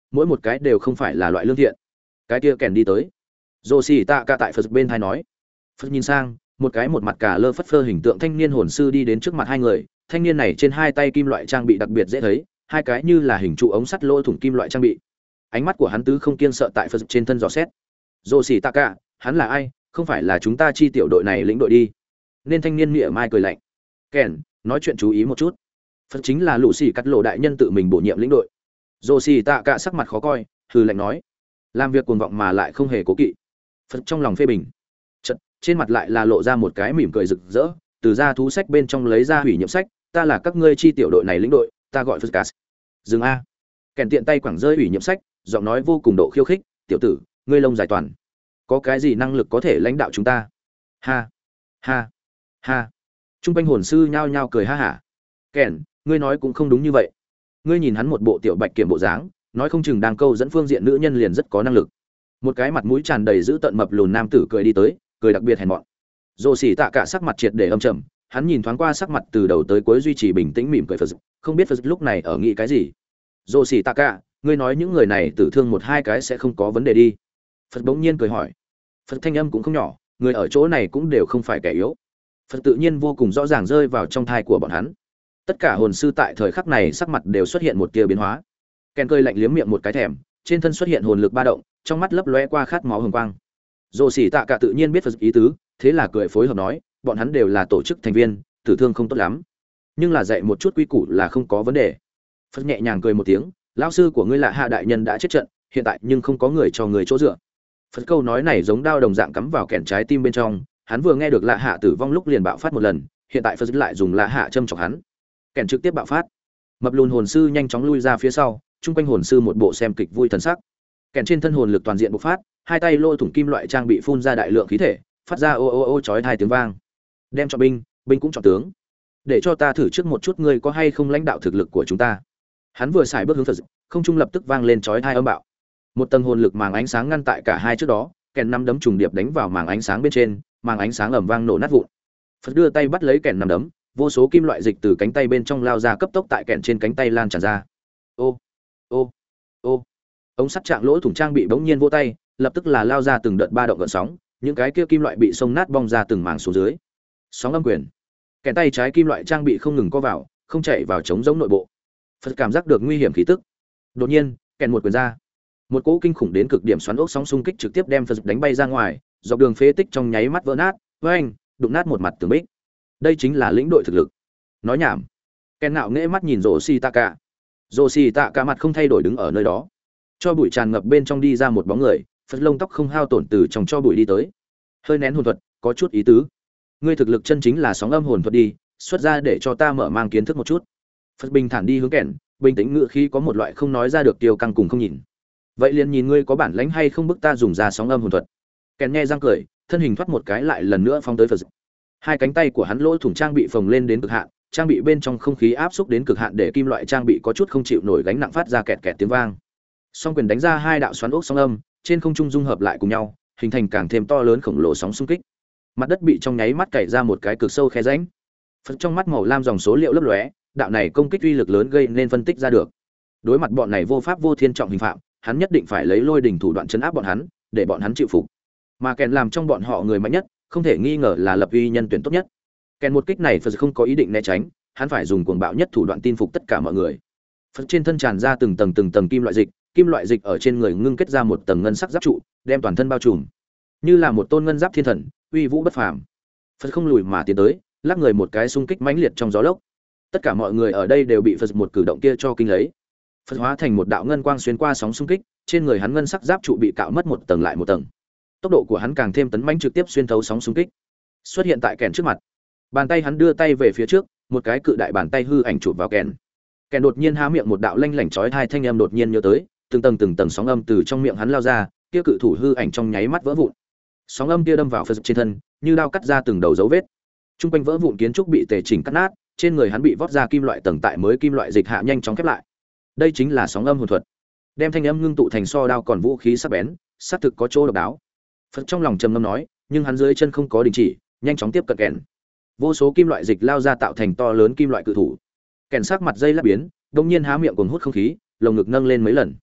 S1: mỗi một cái đều không phải là loại lương thiện. Cái kia kèn đi tới. Rồ xì tạ cả tại Phật bên thai nói. Phật nhìn sang, một cái một mặt cả lơ phất phơ hình tượng thanh niên hồn sư đi đến trước mặt hai người. Thanh niên này trên hai tay kim loại trang bị đặc biệt dễ thấy, hai cái như là hình trụ ống sắt lỗ thủng kim loại trang bị. Ánh mắt của hắn tứ không kiêng sợ tại Phật trên thân dò xét. Rồ xì tạ cả, hắn là ai? Không phải là chúng ta chi tiểu đội này lĩnh đội đi. Nên thanh niên mỉa mai cười lạnh. Kèn, nói chuyện chú ý một chút. Phật chính là lũ xì cắt lộ đại nhân tự mình bổ nhiệm lĩnh đội. Rồ xì tạ cả sắc mặt khó coi, hừ lạnh nói, làm việc cuồng vọng mà lại không hề cố kỵ. Phật trong lòng phê bình. Chật, trên mặt lại là lộ ra một cái mỉm cười rực rỡ, từ ra thú sách bên trong lấy ra hủy nhiệm sách, ta là các ngươi chi tiểu đội này lĩnh đội, ta gọi Phật Cast. Dừng a. Kèn tiện tay quẳng rơi hủy nhiệm sách, giọng nói vô cùng độ khiêu khích, tiểu tử, ngươi lông dài toàn, có cái gì năng lực có thể lãnh đạo chúng ta? Ha, ha, ha. Trung quanh hồn sư nhao nhao cười ha hả. Kèn, ngươi nói cũng không đúng như vậy. Ngươi nhìn hắn một bộ tiểu bạch kiểm bộ dáng, nói không chừng đang câu dẫn phương diện nữ nhân liền rất có năng lực. Một cái mặt mũi tràn đầy dữ tợn mập lùn nam tử cười đi tới, cười đặc biệt hèn mọn. Dô xỉ tạ cả sắc mặt triệt để âm trầm, hắn nhìn thoáng qua sắc mặt từ đầu tới cuối duy trì bình tĩnh mỉm cười Phật, không biết Phật lúc này ở nghĩ cái gì. Dô xỉ tạ cả, ngươi nói những người này tử thương một hai cái sẽ không có vấn đề đi. Phật bỗng nhiên cười hỏi. Phật thanh âm cũng không nhỏ, người ở chỗ này cũng đều không phải kẻ yếu. Phật tự nhiên vô cùng rõ ràng rơi vào trong thai của bọn hắn. Tất cả hồn sư tại thời khắc này sắc mặt đều xuất hiện một tia biến hóa. Ken cười lạnh liếm miệng một cái thèm, trên thân xuất hiện hồn lực ba động, trong mắt lấp lóe qua khát máu hồng quang. Dô xỉ tạ cả tự nhiên biết Phật ý tứ, thế là cười phối hợp nói, bọn hắn đều là tổ chức thành viên, tử thương không tốt lắm, nhưng là dạy một chút quy củ là không có vấn đề. Phật nhẹ nhàng cười một tiếng, lão sư của ngươi là Hạ đại nhân đã chết trận, hiện tại nhưng không có người cho người chỗ dựa. Phật câu nói này giống đao đồng dạng cắm vào kẹn trái tim bên trong, hắn vừa nghe được Lạ Hạ tử vong lúc liền bạo phát một lần, hiện tại Phật lại dùng Lạ Hạ châm chọc hắn. Kẹn trực tiếp bạo phát. Mập lùn hồn sư nhanh chóng lui ra phía sau, chung quanh hồn sư một bộ xem kịch vui thần sắc. Kẹn trên thân hồn lực toàn diện bộc phát, hai tay lôi thủng kim loại trang bị phun ra đại lượng khí thể, phát ra ô ô ô chói tai tiếng vang. Đem cho binh, binh cũng chọn tướng. Để cho ta thử trước một chút ngươi có hay không lãnh đạo thực lực của chúng ta. Hắn vừa xài bước hướng Phật, không trung lập tức vang lên chói tai âm bạo. Một tầng hồn lực màng ánh sáng ngăn tại cả hai trước đó, kèn năm đấm trùng điệp đánh vào màng ánh sáng bên trên, màng ánh sáng ầm vang nổ nát vụn. Phật đưa tay bắt lấy kèn năm đấm, vô số kim loại dịch từ cánh tay bên trong lao ra cấp tốc tại kèn trên cánh tay lan tràn ra. Ô, ô, ô. Ống sắt trạng lỗ thủng trang bị bỗng nhiên vỗ tay, lập tức là lao ra từng đợt ba động gợn sóng, những cái kia kim loại bị xông nát bong ra từng mảng xuống dưới. Sóng âm quyền. Kèn tay trái kim loại trang bị không ngừng co vào, không chạy vào chống giống nội bộ. Phật cảm giác được nguy hiểm khí tức. Đột nhiên, kèn một quyền ra. Một cỗ kinh khủng đến cực điểm xoắn ốc sóng xung kích trực tiếp đem Phật đánh bay ra ngoài, dọc đường phế tích trong nháy mắt vỡ nát, với anh, đụng nát một mặt tường bích. Đây chính là lĩnh đội thực lực. Nói nhảm. Ken ngạo nghễ mắt nhìn Rồ Xì Tạ Cả. Rồ Xì Tạ Cả mặt không thay đổi đứng ở nơi đó. Cho bụi tràn ngập bên trong đi ra một bóng người, Phật lông tóc không hao tổn từ trong cho bụi đi tới. Hơi nén hồn thuật, có chút ý tứ. Ngươi thực lực chân chính là sóng âm hồn thuật đi, xuất ra để cho ta mở mang kiến thức một chút. Phật bình thản đi hướng Kèn, bình tĩnh ngữ khí có một loại không nói ra được tiêu căng cùng không nhìn. Vậy liền nhìn ngươi có bản lãnh hay không bức ta dùng ra sóng âm hồn thuật. Kèn nghe răng cười, thân hình thoát một cái lại lần nữa phóng tới Phật. Hai cánh tay của hắn lỗ thủng trang bị phồng lên đến cực hạn, trang bị bên trong không khí áp xúc đến cực hạn để kim loại trang bị có chút không chịu nổi gánh nặng phát ra kẹt kẹt tiếng vang. Song quyền đánh ra hai đạo xoắn ốc sóng âm, trên không trung dung hợp lại cùng nhau, hình thành càng thêm to lớn khổng lồ sóng xung kích. Mặt đất bị trong nháy mắt cày ra một cái cực sâu khe rãnh. Phật trong mắt màu lam dòng số liệu lấp lóe, đạo này công kích uy lực lớn gây nên phân tích ra được. Đối mặt bọn này vô pháp vô thiên trọng hình phạm, hắn nhất định phải lấy lôi đỉnh thủ đoạn chấn áp bọn hắn, để bọn hắn chịu phục. Mà Kèn làm trong bọn họ người mạnh nhất, không thể nghi ngờ là lập uy nhân tuyển tốt nhất. Kèn một kích này Phật không có ý định né tránh, hắn phải dùng cuồng bạo nhất thủ đoạn tin phục tất cả mọi người. Phật trên thân tràn ra từng tầng từng tầng kim loại dịch, kim loại dịch ở trên người ngưng kết ra một tầng ngân sắc giáp trụ, đem toàn thân bao trùm, như là một tôn ngân giáp thiên thần, uy vũ bất phàm. Phật không lùi mà tiến tới, lắc người một cái xung kích mãnh liệt trong gió lốc. Tất cả mọi người ở đây đều bị Phật một cử động kia cho kinh lấy. Phật hóa thành một đạo ngân quang xuyên qua sóng xung kích, trên người hắn ngân sắc giáp trụ bị cạo mất một tầng lại một tầng. Tốc độ của hắn càng thêm tấn mãnh trực tiếp xuyên thấu sóng xung kích. Xuất hiện tại Kèn trước mặt. Bàn tay hắn đưa tay về phía trước, một cái cự đại bàn tay hư ảnh chụp vào Kèn. Kèn đột nhiên há miệng một đạo lanh lảnh chói tai thanh âm đột nhiên nhớ tới, từng tầng từng tầng sóng âm từ trong miệng hắn lao ra, kia cự thủ hư ảnh trong nháy mắt vỡ vụn. Sóng âm kia đâm vào Phật trên thân, như đao cắt ra từng đầu dấu vết. Trung quanh vỡ vụn kiến trúc bị tề chỉnh cắt nát, trên người hắn bị vót ra kim loại tầng tại mới kim loại dịch hạ nhanh chóng khép lại. Đây chính là sóng âm hồn thuật. Đem thanh âm ngưng tụ thành so đao còn vũ khí sắc bén, xác thực có chỗ độc đáo. Phật trong lòng trầm ngâm nói, nhưng hắn dưới chân không có đình chỉ, nhanh chóng tiếp cận Kèn. Vô số kim loại dịch lao ra tạo thành to lớn kim loại cự thủ. Kèn sắc mặt dây lắc biến, đột nhiên há miệng cuồng hút không khí, lồng ngực nâng lên mấy lần.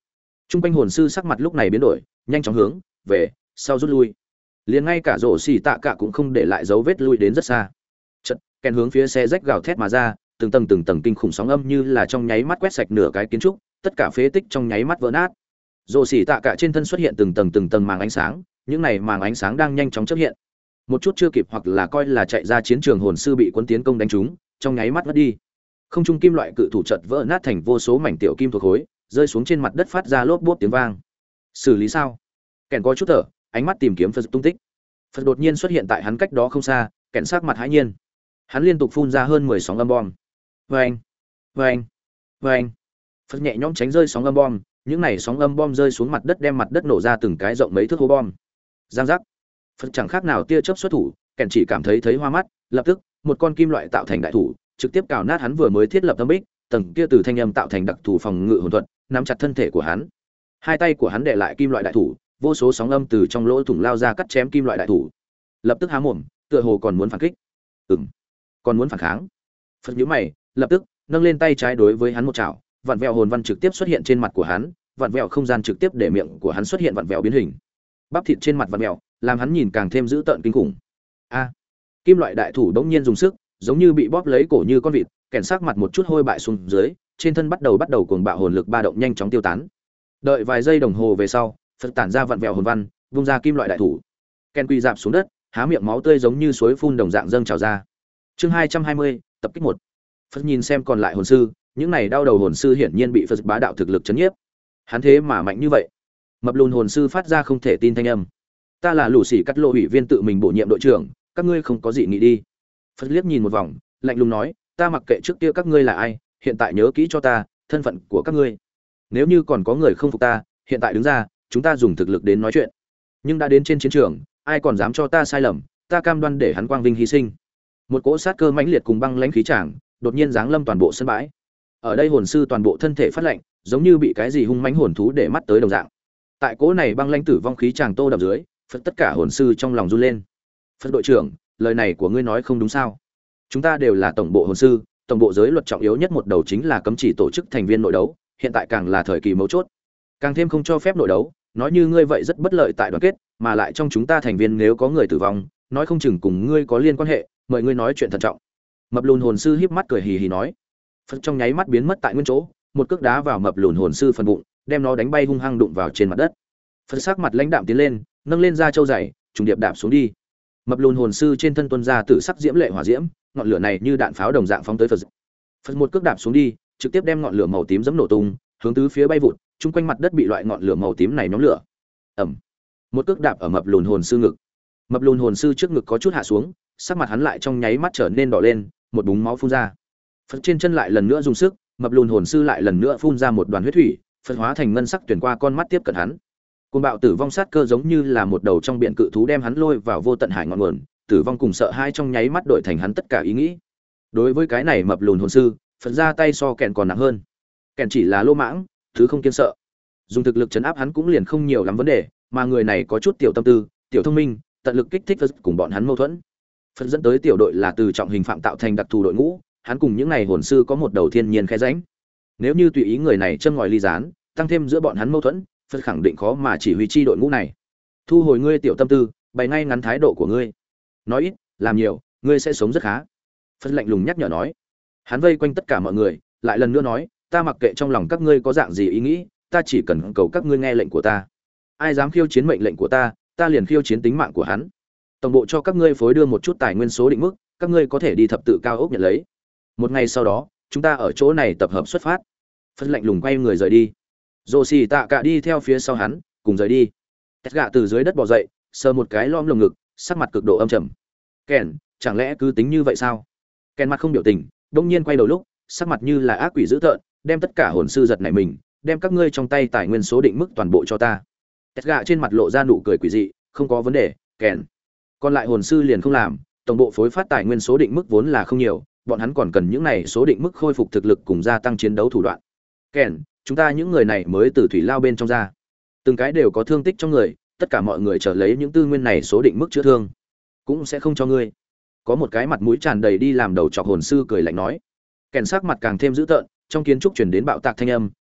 S1: Trung quanh hồn sư sắc mặt lúc này biến đổi, nhanh chóng hướng về sau rút lui. Liền ngay cả rổ xỉ tạ cả cũng không để lại dấu vết lui đến rất xa. Chợt, kèn hướng phía xe rách gào thét mà ra, từng tầng từng tầng kinh khủng sóng âm như là trong nháy mắt quét sạch nửa cái kiến trúc, tất cả phế tích trong nháy mắt vỡ nát. Rổ xỉ tạ cả trên thân xuất hiện từng tầng từng tầng màng ánh sáng, những này màng ánh sáng đang nhanh chóng chớp hiện. Một chút chưa kịp hoặc là coi là chạy ra chiến trường hồn sư bị cuốn tiến công đánh trúng, trong nháy mắt mất đi. Không trung kim loại cự thủ chợt vỡ nát thành vô số mảnh tiểu kim thuộc khối, rơi xuống trên mặt đất phát ra lốp bốp tiếng vang. Xử lý sao? Kèn có chút thở, ánh mắt tìm kiếm Phật tung tích. Phật đột nhiên xuất hiện tại hắn cách đó không xa, kèn sắc mặt hãi nhiên. Hắn liên tục phun ra hơn mười sóng âm bom. Vâng, vâng, vâng. Phật nhẹ nhõm tránh rơi sóng âm bom, những này sóng âm bom rơi xuống mặt đất đem mặt đất nổ ra từng cái rộng mấy thước hố bom. Giang giác. Phật chẳng khác nào tia chớp xuất thủ, kèn chỉ cảm thấy thấy hoa mắt, lập tức, một con kim loại tạo thành đại thủ, trực tiếp cào nát hắn vừa mới thiết lập tâm bích, tầng kia từ thanh âm tạo thành đặc thù phòng ngự hồn thuật, nắm chặt thân thể của hắn. Hai tay của hắn đè lại kim loại đại thủ, vô số sóng âm từ trong lỗ thủng lao ra cắt chém kim loại đại thủ. Lập tức há mồm, tựa hồ còn muốn phản kích. Ừm, còn muốn phản kháng. Phật nhíu mày, lập tức nâng lên tay trái đối với hắn một chảo, vặn vẹo hồn văn trực tiếp xuất hiện trên mặt của hắn, vặn vẹo không gian trực tiếp để miệng của hắn xuất hiện vặn vẹo biến hình. Bắp thịt trên mặt vặn vẹo, làm hắn nhìn càng thêm dữ tợn kinh khủng. A! Kim loại đại thủ đống nhiên dùng sức, giống như bị bóp lấy cổ như con vịt, kèn sắc mặt một chút hôi bại xuống dưới, trên thân bắt đầu bắt đầu cuồng bạo hồn lực ba động nhanh chóng tiêu tán. Đợi vài giây đồng hồ về sau, Phật tản ra vặn vẹo hồn văn, vung ra kim loại đại thủ. Ken quỳ dạp xuống đất, há miệng máu tươi giống như suối phun đồng dạng dâng trào ra. Chương hai trăm hai mươi, tập kích một. Phật nhìn xem còn lại hồn sư, những này đau đầu hồn sư hiển nhiên bị Phật bá đạo thực lực chấn nhiếp. Hắn thế mà mạnh như vậy? Mập lùn hồn sư phát ra không thể tin thanh âm. Ta là lũ sĩ cắt lộ ủy viên tự mình bổ nhiệm đội trưởng, các ngươi không có gì nghĩ đi. Phật liếc nhìn một vòng, lạnh lùng nói, ta mặc kệ trước kia các ngươi là ai, hiện tại nhớ kỹ cho ta thân phận của các ngươi. Nếu như còn có người không phục ta, hiện tại đứng ra, chúng ta dùng thực lực đến nói chuyện. Nhưng đã đến trên chiến trường, ai còn dám cho ta sai lầm, ta cam đoan để hắn quang vinh hy sinh. Một cỗ sát cơ mãnh liệt cùng băng lãnh khí tràng, đột nhiên giáng lâm toàn bộ sân bãi. Ở đây hồn sư toàn bộ thân thể phát lạnh, giống như bị cái gì hung mãnh hồn thú để mắt tới đồng dạng. Tại cỗ này băng lãnh tử vong khí tràng tô đập dưới, Phật tất cả hồn sư trong lòng run lên. Phật đội trưởng, lời này của ngươi nói không đúng sao? Chúng ta đều là tổng bộ hồn sư, tổng bộ giới luật trọng yếu nhất một đầu chính là cấm chỉ tổ chức thành viên nội đấu, hiện tại càng là thời kỳ mấu chốt, càng thêm không cho phép nội đấu. Nói như ngươi vậy rất bất lợi tại đoàn kết, mà lại trong chúng ta thành viên nếu có người tử vong, nói không chừng cùng ngươi có liên quan hệ, mời ngươi nói chuyện thận trọng. Mập lùn hồn sư híp mắt cười hì hì nói. Phật trong nháy mắt biến mất tại nguyên chỗ, một cước đá vào mập lùn hồn sư phần bụng, đem nó đánh bay hung hăng đụng vào trên mặt đất. Phật sắc mặt lãnh đạm tiến lên, nâng lên ra châu dày, trùng điệp đạp xuống đi. Mập lùn hồn sư trên thân tuôn ra tử sắc diễm lệ hỏa diễm, ngọn lửa này như đạn pháo đồng dạng phóng tới Phật. Phật một cước đạp xuống đi, trực tiếp đem ngọn lửa màu tím giẫm nổ tung, hướng tứ phía bay vụt, chung quanh mặt đất bị loại ngọn lửa màu tím này nhóm lửa. Ầm. Một cước đạp ở mập lùn hồn sư ngực. Mập lùn hồn sư trước ngực có chút hạ xuống, sắc mặt hắn lại trong nháy mắt trở nên đỏ lên, một búng máu phun ra. Phật trên chân lại lần nữa dùng sức, mập lùn hồn sư lại lần nữa phun ra một đoàn huyết thủy, Phật hóa thành ngân sắc tuyển qua con mắt tiếp cận hắn. Cơn bạo tử vong sát cơ giống như là một đầu trong biển cự thú đem hắn lôi vào vô tận hải ngọn nguồn, tử vong cùng sợ hãi trong nháy mắt đổi thành hắn tất cả ý nghĩ. Đối với cái này mập lùn hồn sư, Phật ra tay so kèn còn nặng hơn. Kèn chỉ là lô mãng, thứ không kiên sợ. Dùng thực lực chấn áp hắn cũng liền không nhiều lắm vấn đề, mà người này có chút tiểu tâm tư, tiểu thông minh, tận lực kích thích Phật cùng bọn hắn mâu thuẫn. Phật dẫn tới tiểu đội là từ trọng hình phạm tạo thành đặc thù đội ngũ, hắn cùng những này hồn sư có một đầu thiên nhiên khe rãnh. Nếu như tùy ý người này châm ngòi ly gián, tăng thêm giữa bọn hắn mâu thuẫn, Phật khẳng định khó mà chỉ huy chi đội ngũ này. Thu hồi ngươi tiểu tâm tư, bày ngay ngắn thái độ của ngươi. Nói ít, làm nhiều, ngươi sẽ sống rất khá. Phật lạnh lùng nhắc nhở nói. Hắn vây quanh tất cả mọi người, lại lần nữa nói, ta mặc kệ trong lòng các ngươi có dạng gì ý nghĩ, ta chỉ cần cầu các ngươi nghe lệnh của ta. Ai dám khiêu chiến mệnh lệnh của ta, ta liền khiêu chiến tính mạng của hắn. Tổng bộ cho các ngươi phối đưa một chút tài nguyên số định mức, các ngươi có thể đi thập tự cao ốc nhận lấy. Một ngày sau đó, chúng ta ở chỗ này tập hợp xuất phát. Phật lạnh lùng quay người rời đi. Rồ xì tạ cả đi theo phía sau hắn, cùng rời đi. Tét gạ từ dưới đất bò dậy, sờ một cái lom lồng ngực, sắc mặt cực độ âm trầm. Kèn, chẳng lẽ cứ tính như vậy sao? Kèn mặt không biểu tình, đông nhiên quay đầu lúc, sắc mặt như là ác quỷ dữ tợn, đem tất cả hồn sư giật nảy mình, đem các ngươi trong tay tài nguyên số định mức toàn bộ cho ta. Tét gạ trên mặt lộ ra nụ cười quỷ dị, không có vấn đề, Kèn. Còn lại hồn sư liền không làm, tổng bộ phối phát tài nguyên số định mức vốn là không nhiều, bọn hắn còn cần những này số định mức khôi phục thực lực cùng gia tăng chiến đấu thủ đoạn. Kèn, chúng ta những người này mới từ thủy lao bên trong ra, từng cái đều có thương tích trong người, tất cả mọi người chờ lấy những tư nguyên này số định mức chữa thương, cũng sẽ không cho ngươi. Có một cái mặt mũi tràn đầy đi làm đầu chọc hồn sư cười lạnh nói. Kèn sắc mặt càng thêm dữ tợn, trong kiến trúc truyền đến bạo tạc thanh âm,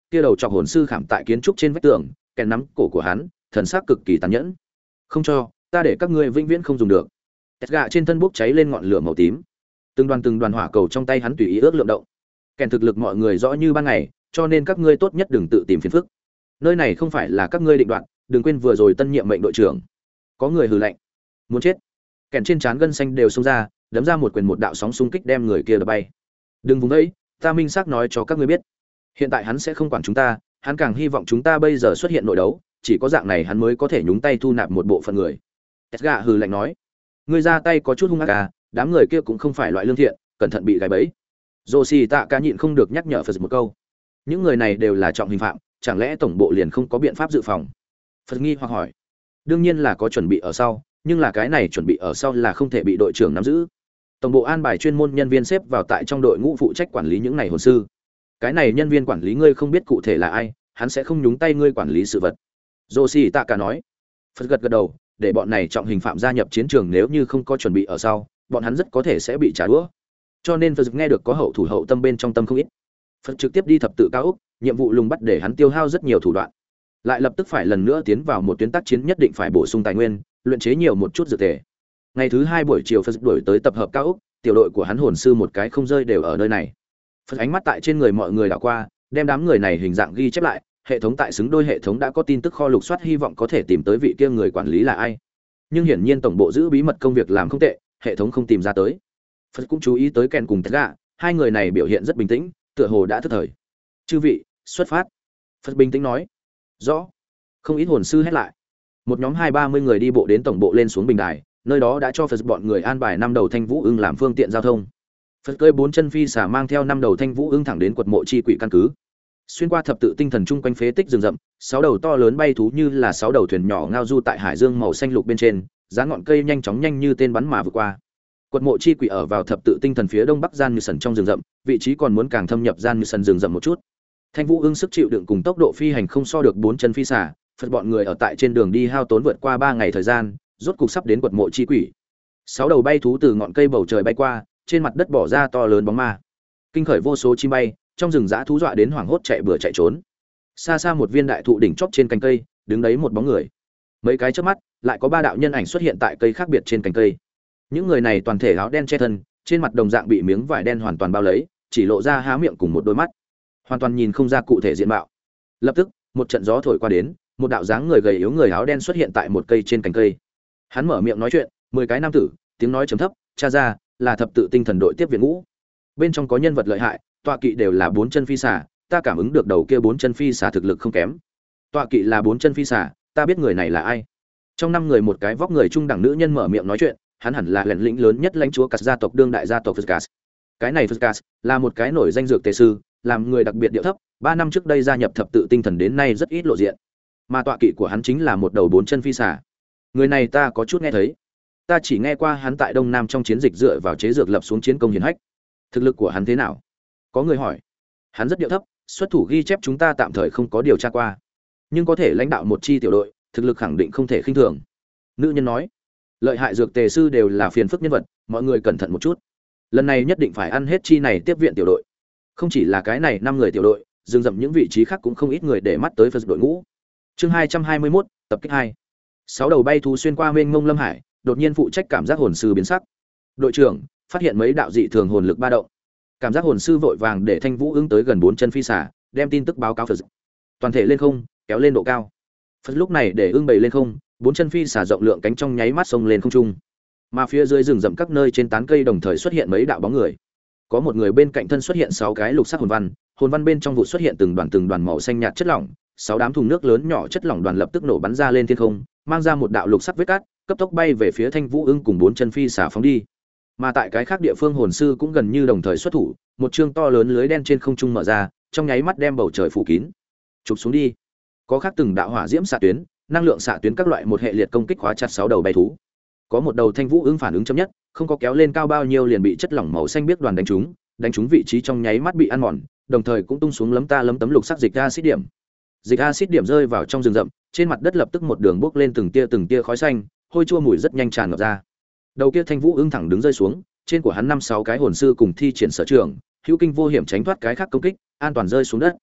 S1: kia đầu chọc hồn sư khảm tại kiến trúc trên vách tường, kèn nắm cổ của hắn, thần sắc cực kỳ tàn nhẫn. Không cho, ta để các ngươi vĩnh viễn không dùng được. Tẹt gạ trên thân bốc cháy lên ngọn lửa màu tím. Từng đoàn từng đoàn hỏa cầu trong tay hắn tùy ý ước lượng động. Kèn thực lực mọi người rõ như ban ngày, cho nên các ngươi tốt nhất đừng tự tìm phiền phức. Nơi này không phải là các ngươi định đoạt, đừng quên vừa rồi tân nhiệm mệnh đội trưởng. Có người hừ lạnh. Muốn chết. Kèn trên trán gân xanh đều xông ra, đấm ra một quyền một đạo sóng xung kích đem người kia đập bay. Đừng vùng đấy, ta minh xác nói cho các ngươi biết. Hiện tại hắn sẽ không quản chúng ta, hắn càng hy vọng chúng ta bây giờ xuất hiện nội đấu, chỉ có dạng này hắn mới có thể nhúng tay thu nạp một bộ phận người. Edgar hừ lạnh nói, ngươi ra tay có chút hung ác à, đám người kia cũng không phải loại lương thiện, cẩn thận bị gài bẫy. Joshi tạ cả nhịn không được nhắc nhở Phật một câu. Những người này đều là trọng hình phạm, chẳng lẽ tổng bộ liền không có biện pháp dự phòng? Phật nghi hoặc hỏi. Đương nhiên là có chuẩn bị ở sau, nhưng là cái này chuẩn bị ở sau là không thể bị đội trưởng nắm giữ. Tổng bộ an bài chuyên môn nhân viên xếp vào tại trong đội ngũ phụ trách quản lý những này hồn sư. Cái này nhân viên quản lý ngươi không biết cụ thể là ai, hắn sẽ không nhúng tay ngươi quản lý sự vật. Joshi tạ cả nói. Phật gật gật đầu, để bọn này trọng hình phạm gia nhập chiến trường nếu như không có chuẩn bị ở sau, bọn hắn rất có thể sẽ bị trả đũa. Cho nên Phật nghe được có hậu thủ hậu tâm bên trong tâm không ít. Phật trực tiếp đi thập tự cao ốc, nhiệm vụ lùng bắt để hắn tiêu hao rất nhiều thủ đoạn. Lại lập tức phải lần nữa tiến vào một tuyến tác chiến nhất định phải bổ sung tài nguyên, luyện chế nhiều một chút dược tề. Ngày thứ hai buổi chiều Phật đuổi tới tập hợp cao ốc, tiểu đội của hắn hồn sư một cái không rơi đều ở nơi này. Phật ánh mắt tại trên người mọi người đảo qua, đem đám người này hình dạng ghi chép lại, hệ thống tại xứng đôi hệ thống đã có tin tức kho lục soát hy vọng có thể tìm tới vị kia người quản lý là ai. Nhưng hiển nhiên tổng bộ giữ bí mật công việc làm không tệ, hệ thống không tìm ra tới. Phật cũng chú ý tới Ken cùng Tất Gạ, hai người này biểu hiện rất bình tĩnh, tựa hồ đã thức thời. Chư vị, xuất phát. Phật bình tĩnh nói. Rõ. Không ít hồn sư hét lại. Một nhóm hai ba mươi người đi bộ đến tổng bộ lên xuống bình đài, nơi đó đã cho Phật bọn người an bài năm đầu thanh vũ ưng làm phương tiện giao thông. Phật cơi bốn chân phi xả mang theo năm đầu thanh vũ ưng thẳng đến quật mộ chi quỷ căn cứ. Xuyên qua thập tự tinh thần chung quanh phế tích rừng rậm, sáu đầu to lớn bay thú như là sáu đầu thuyền nhỏ ngao du tại hải dương màu xanh lục bên trên, giá ngọn cây nhanh chóng nhanh như tên bắn mà vượt qua. Quật mộ chi quỷ ở vào thập tự tinh thần phía đông bắc gian như sần trong rừng rậm, vị trí còn muốn càng thâm nhập gian như sần rừng rậm một chút. Thanh vũ ưng sức chịu đựng cùng tốc độ phi hành không so được bốn chân phi xả, Phật bọn người ở tại trên đường đi hao tốn vượt qua ba ngày thời gian, rốt cục sắp đến quật mộ chi quỷ. Sáu đầu bay thú từ ngọn cây bầu trời bay qua, trên mặt đất bỏ ra to lớn bóng ma. Kinh khởi vô số chim bay, trong rừng dã thú dọa đến hoảng hốt chạy bừa chạy trốn. Xa xa một viên đại thụ đỉnh chóp trên cành cây, đứng đấy một bóng người. Mấy cái chớp mắt, lại có ba đạo nhân ảnh xuất hiện tại cây khác biệt trên cành cây. Những người này toàn thể áo đen che thân, trên mặt đồng dạng bị miếng vải đen hoàn toàn bao lấy, chỉ lộ ra há miệng cùng một đôi mắt, hoàn toàn nhìn không ra cụ thể diện mạo. Lập tức, một trận gió thổi qua đến, một đạo dáng người gầy yếu người áo đen xuất hiện tại một cây trên cành cây. Hắn mở miệng nói chuyện, mười cái nam tử, tiếng nói trầm thấp, cha ra, là thập tự tinh thần đội tiếp viện ngũ. Bên trong có nhân vật lợi hại, tọa kỵ đều là bốn chân phi xà, ta cảm ứng được đầu kia bốn chân phi xà thực lực không kém. Tọa kỵ là bốn chân phi xà, ta biết người này là ai. Trong năm người một cái vóc người trung đẳng nữ nhân mở miệng nói chuyện, hắn hẳn là lẻn lĩnh lớn nhất lãnh chúa cả gia tộc đương đại gia tộc Phuskas. Cái này Phuskas là một cái nổi danh dược tề sư, làm người đặc biệt điệu thấp, ba năm trước đây gia nhập thập tự tinh thần đến nay rất ít lộ diện. Mà tọa kỵ của hắn chính là một đầu bốn chân phi xà. Người này ta có chút nghe thấy. Ta chỉ nghe qua hắn tại Đông Nam trong chiến dịch dựa vào chế dược lập xuống chiến công hiển hách. Thực lực của hắn thế nào? Có người hỏi. Hắn rất điệu thấp, xuất thủ ghi chép chúng ta tạm thời không có điều tra qua, nhưng có thể lãnh đạo một chi tiểu đội, thực lực khẳng định không thể khinh thường. Nữ nhân nói. Lợi hại dược tề sư đều là phiền phức nhân vật, mọi người cẩn thận một chút. Lần này nhất định phải ăn hết chi này tiếp viện tiểu đội. Không chỉ là cái này năm người tiểu đội, dừng dậm những vị trí khác cũng không ít người để mắt tới Phật đội ngũ. Chương hai trăm hai mươi mốt, tập kích hai. Sáu đầu bay thú xuyên qua mênh mông lâm hải, đột nhiên phụ trách cảm giác hồn sư biến sắc. Đội trưởng phát hiện mấy đạo dị thường hồn lực ba động. Cảm giác hồn sư vội vàng để Thanh Vũ ứng tới gần bốn chân phi xả, đem tin tức báo cáo Phật. Toàn thể lên không, kéo lên độ cao. Phật lúc này để ưng bầy lên không, bốn chân phi xả rộng lượng cánh trong nháy mắt xông lên không trung. Mà phía dưới rừng rậm các nơi trên tán cây đồng thời xuất hiện mấy đạo bóng người. Có một người bên cạnh thân xuất hiện sáu cái lục sắc hồn văn, hồn văn bên trong vụ xuất hiện từng đoàn từng đoàn màu xanh nhạt chất lỏng, sáu đám thùng nước lớn nhỏ chất lỏng đoàn lập tức nổ bắn ra lên thiên không, mang ra một đạo lục sắc vết cát, cấp tốc bay về phía Thanh Vũ ưng cùng bốn chân phi xả phóng đi. Mà tại cái khác địa phương hồn sư cũng gần như đồng thời xuất thủ, một chương to lớn lưới đen trên không trung mở ra, trong nháy mắt đem bầu trời phủ kín. Chụp xuống đi. Có khác từng đạo hỏa diễm xạ tuyến, năng lượng xạ tuyến các loại một hệ liệt công kích khóa chặt sáu đầu bay thú. Có một đầu Thanh Vũ ưng phản ứng chậm nhất, không có kéo lên cao bao nhiêu liền bị chất lỏng màu xanh biếc đoàn đánh trúng, đánh trúng vị trí trong nháy mắt bị ăn mòn, đồng thời cũng tung xuống lấm ta lấm tấm lục sắc dịch acid điểm. Dịch acid điểm rơi vào trong rừng rậm, trên mặt đất lập tức một đường bốc lên từng tia từng tia khói xanh, hôi chua mùi rất nhanh tràn ngập ra. Đầu kia Thanh Vũ ưng thẳng đứng rơi xuống, trên của hắn năm sáu cái hồn sư cùng thi triển sở trường, hữu kinh vô hiểm tránh thoát cái khác công kích, an toàn rơi xuống đất.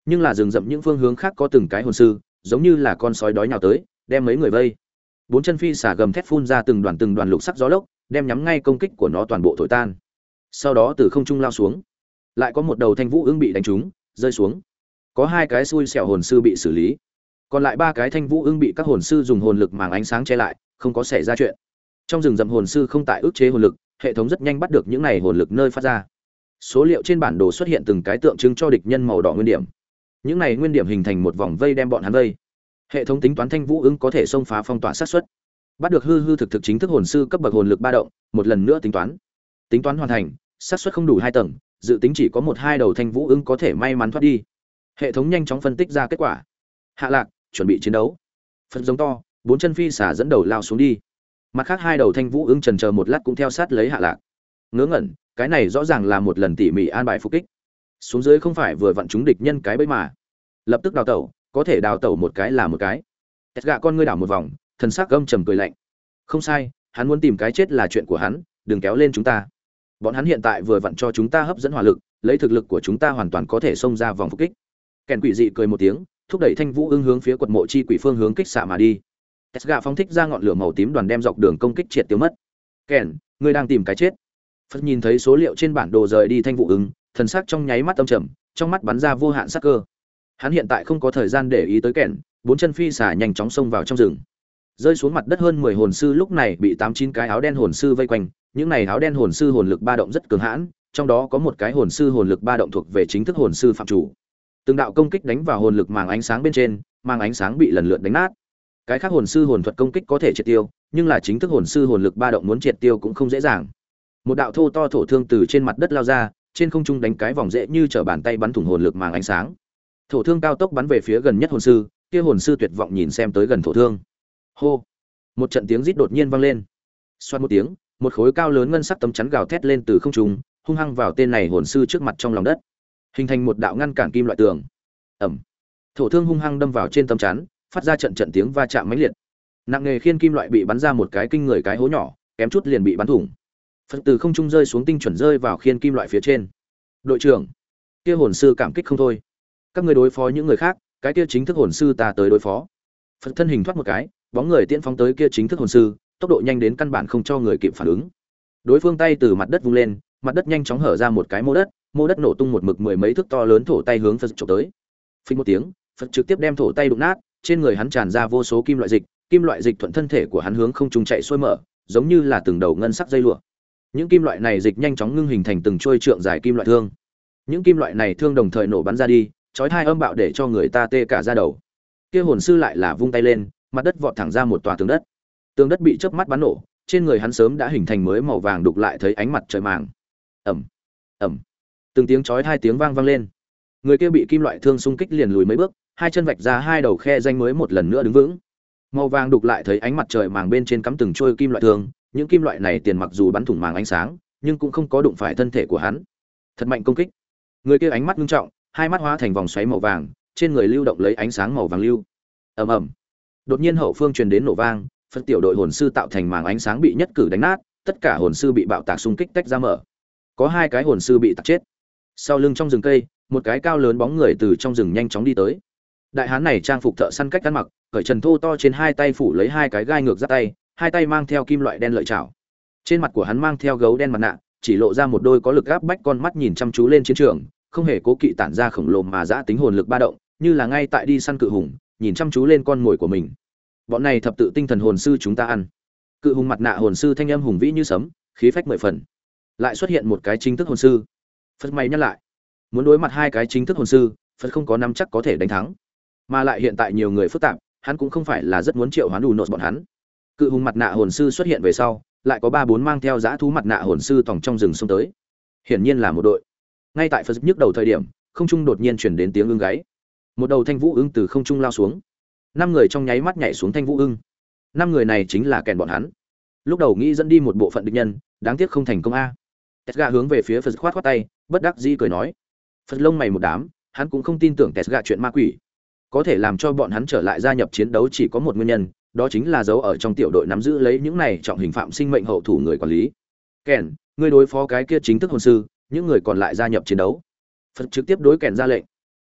S1: Nhưng là rừng rậm những phương hướng khác có từng cái hồn sư, giống như là con sói đói nhào tới, đem mấy người vây. Bốn chân phi xả gầm thét phun ra từng đoàn từng đoàn lục sắc gió lốc, đem nhắm ngay công kích của nó toàn bộ thổi tan. Sau đó từ không trung lao xuống, lại có một đầu thanh vũ ưng bị đánh trúng, rơi xuống. Có hai cái xui xẻo hồn sư bị xử lý, còn lại ba cái thanh vũ ưng bị các hồn sư dùng hồn lực màng ánh sáng che lại, không có xảy ra chuyện. Trong rừng rậm hồn sư không tại ức chế hồn lực, hệ thống rất nhanh bắt được những này hồn lực nơi phát ra. Số liệu trên bản đồ xuất hiện từng cái tượng trưng cho địch nhân màu đỏ nguyên điểm. Những này nguyên điểm hình thành một vòng vây đem bọn hắn vây. Hệ thống tính toán thanh vũ ưng có thể xông phá phong tỏa sát suất. Bắt được hư hư thực thực chính thức hồn sư cấp bậc hồn lực ba động, một lần nữa tính toán. Tính toán hoàn thành, sát suất không đủ hai tầng, dự tính chỉ có một hai đầu thanh vũ ưng có thể may mắn thoát đi. Hệ thống nhanh chóng phân tích ra kết quả. Hạ Lạc, chuẩn bị chiến đấu. Phật giống to, bốn chân phi xả dẫn đầu lao xuống đi. Mặt khác hai đầu thanh vũ ưng chần chờ một lát cũng theo sát lấy Hạ Lạc. Ngớ ngẩn, cái này rõ ràng là một lần tỉ mỉ an bài phục kích. Xuống dưới không phải vừa vặn chúng địch nhân cái bẫy mà. Lập tức đào tẩu, có thể đào tẩu một cái là một cái. Tẹt gạ con ngươi đảo một vòng, thần sắc gâm trầm cười lạnh. Không sai, hắn muốn tìm cái chết là chuyện của hắn, đừng kéo lên chúng ta. Bọn hắn hiện tại vừa vặn cho chúng ta hấp dẫn hỏa lực, lấy thực lực của chúng ta hoàn toàn có thể xông ra vòng phục kích. Kèn quỷ dị cười một tiếng, thúc đẩy thanh vũ ưng hướng phía quật mộ chi quỷ phương hướng kích xạ mà đi. Tesga phóng thích ra ngọn lửa màu tím đoàn đem dọc đường công kích triệt tiêu mất. Kèn, ngươi đang tìm cái chết. Phật nhìn thấy số liệu trên bản đồ rời đi thanh vũ ưng, thần sắc trong nháy mắt âm trầm, trong mắt bắn ra vô hạn sắc cơ. Hắn hiện tại không có thời gian để ý tới Kèn, bốn chân phi xả nhanh chóng xông vào trong rừng. Rơi xuống mặt đất hơn mười hồn sư lúc này bị tám chín cái áo đen hồn sư vây quanh, những này áo đen hồn sư hồn lực ba động rất cường hãn, trong đó có một cái hồn sư hồn lực ba động thuộc về chính thức hồn sư phạm chủ. Từng đạo công kích đánh vào hồn lực màng ánh sáng bên trên, màng ánh sáng bị lần lượt đánh nát. Cái khác hồn sư hồn thuật công kích có thể triệt tiêu, nhưng là chính thức hồn sư hồn lực ba động muốn triệt tiêu cũng không dễ dàng. Một đạo thô to thổ thương từ trên mặt đất lao ra, trên không trung đánh cái vòng dễ như trở bàn tay bắn thủng hồn lực màng ánh sáng. Thổ thương cao tốc bắn về phía gần nhất hồn sư, kia hồn sư tuyệt vọng nhìn xem tới gần thổ thương. Hô! Một trận tiếng rít đột nhiên vang lên. Xoát một tiếng, một khối cao lớn ngân sắc tấm chắn gào thét lên từ không trung, hung hăng vào tên này hồn sư trước mặt trong lòng đất, hình thành một đạo ngăn cản kim loại tường. Ẩm. Thổ thương hung hăng đâm vào trên tấm chắn, phát ra trận trận tiếng va chạm mãnh liệt. Nặng nghề khiên kim loại bị bắn ra một cái kinh người cái hố nhỏ, kém chút liền bị bắn thủng. Phật từ không trung rơi xuống tinh chuẩn rơi vào khiên kim loại phía trên. Đội trưởng, kia hồn sư cảm kích không thôi. Các người đối phó những người khác, cái kia chính thức hồn sư ta tới đối phó. Phật thân hình thoát một cái, bóng người tiễn phóng tới kia chính thức hồn sư, tốc độ nhanh đến căn bản không cho người kịp phản ứng. Đối phương tay từ mặt đất vung lên, mặt đất nhanh chóng hở ra một cái mô đất, mô đất nổ tung một mực mười mấy thước to lớn thổ tay hướng Phật chụp tới. Phình một tiếng, Phật trực tiếp đem thổ tay đụng nát, trên người hắn tràn ra vô số kim loại dịch, kim loại dịch thuận thân thể của hắn hướng không trung chạy xuôi mở, giống như là từng đầu ngân sắc dây lụa. Những kim loại này dịch nhanh chóng ngưng hình thành từng chuôi trượng dài kim loại thương. Những kim loại này thương đồng thời nổ bắn ra đi, chói tai âm bạo để cho người ta tê cả da đầu. Kia hồn sư lại là vung tay lên, mặt đất vọt thẳng ra một tòa tường đất. Tường đất bị chớp mắt bắn nổ, trên người hắn sớm đã hình thành mới màu vàng đục lại thấy ánh mặt trời màng. Ầm, ầm. Từng tiếng chói tai tiếng vang vang lên. Người kia bị kim loại thương xung kích liền lùi mấy bước, hai chân vạch ra hai đầu khe rãnh mới một lần nữa đứng vững. Màu vàng đục lại thấy ánh mặt trời màng bên trên cắm từng trôi kim loại thương, những kim loại này tiền mặc dù bắn thủng màng ánh sáng, nhưng cũng không có đụng phải thân thể của hắn. Thật mạnh công kích. Người kia ánh mắt nghiêm trọng, hai mắt hóa thành vòng xoáy màu vàng, trên người lưu động lấy ánh sáng màu vàng lưu. Ầm ầm. Đột nhiên hậu phương truyền đến nổ vang, phân tiểu đội hồn sư tạo thành màng ánh sáng bị nhất cử đánh nát, tất cả hồn sư bị bạo tạc xung kích tách ra mở. Có hai cái hồn sư bị tạc chết. Sau lưng trong rừng cây, một cái cao lớn bóng người từ trong rừng nhanh chóng đi tới. Đại hán này trang phục thợ săn cách ăn mặc, cởi trần thô to trên hai tay phủ lấy hai cái gai ngược giáp tay, hai tay mang theo kim loại đen lợi chảo. Trên mặt của hắn mang theo gấu đen mặt nạ, chỉ lộ ra một đôi có lực áp bách con mắt nhìn chăm chú lên chiến trường, không hề cố kỵ tản ra khổng lồ mà dã tính hồn lực ba động, như là ngay tại đi săn cự hùng, nhìn chăm chú lên con mồi của mình. Bọn này thập tự tinh thần hồn sư chúng ta ăn. Cự hùng mặt nạ hồn sư thanh âm hùng vĩ như sấm, khí phách mười phần. Lại xuất hiện một cái chính thức hồn sư. Phật mày nhắc lại, muốn đối mặt hai cái chính thức hồn sư, Phật không có nắm chắc có thể đánh thắng. Mà lại hiện tại nhiều người phức tạp, hắn cũng không phải là rất muốn triệu hoán đủ nốt bọn hắn. Cự hùng mặt nạ hồn sư xuất hiện về sau, lại có ba bốn mang theo dã thú mặt nạ hồn sư tòng trong rừng xông tới. Hiển nhiên là một đội. Ngay tại Phật nhức đầu thời điểm, không trung đột nhiên truyền đến tiếng ưng gáy. Một đầu thanh vũ ưng từ không trung lao xuống. Năm người trong nháy mắt nhảy xuống thanh vũ ưng. Năm người này chính là kèn bọn hắn. Lúc đầu nghĩ dẫn đi một bộ phận địch nhân, đáng tiếc không thành công a. Tesga hướng về phía Phật khoát khoát tay, bất đắc dĩ cười nói. Phật lông mày một đám, hắn cũng không tin tưởng Tesga chuyện ma quỷ. Có thể làm cho bọn hắn trở lại gia nhập chiến đấu chỉ có một nguyên nhân, đó chính là giấu ở trong tiểu đội nắm giữ lấy những này trọng hình phạm sinh mệnh hậu thủ người quản lý. Kèn, ngươi đối phó cái kia chính thức hồn sư, những người còn lại gia nhập chiến đấu. Phật trực tiếp đối kèn ra lệnh.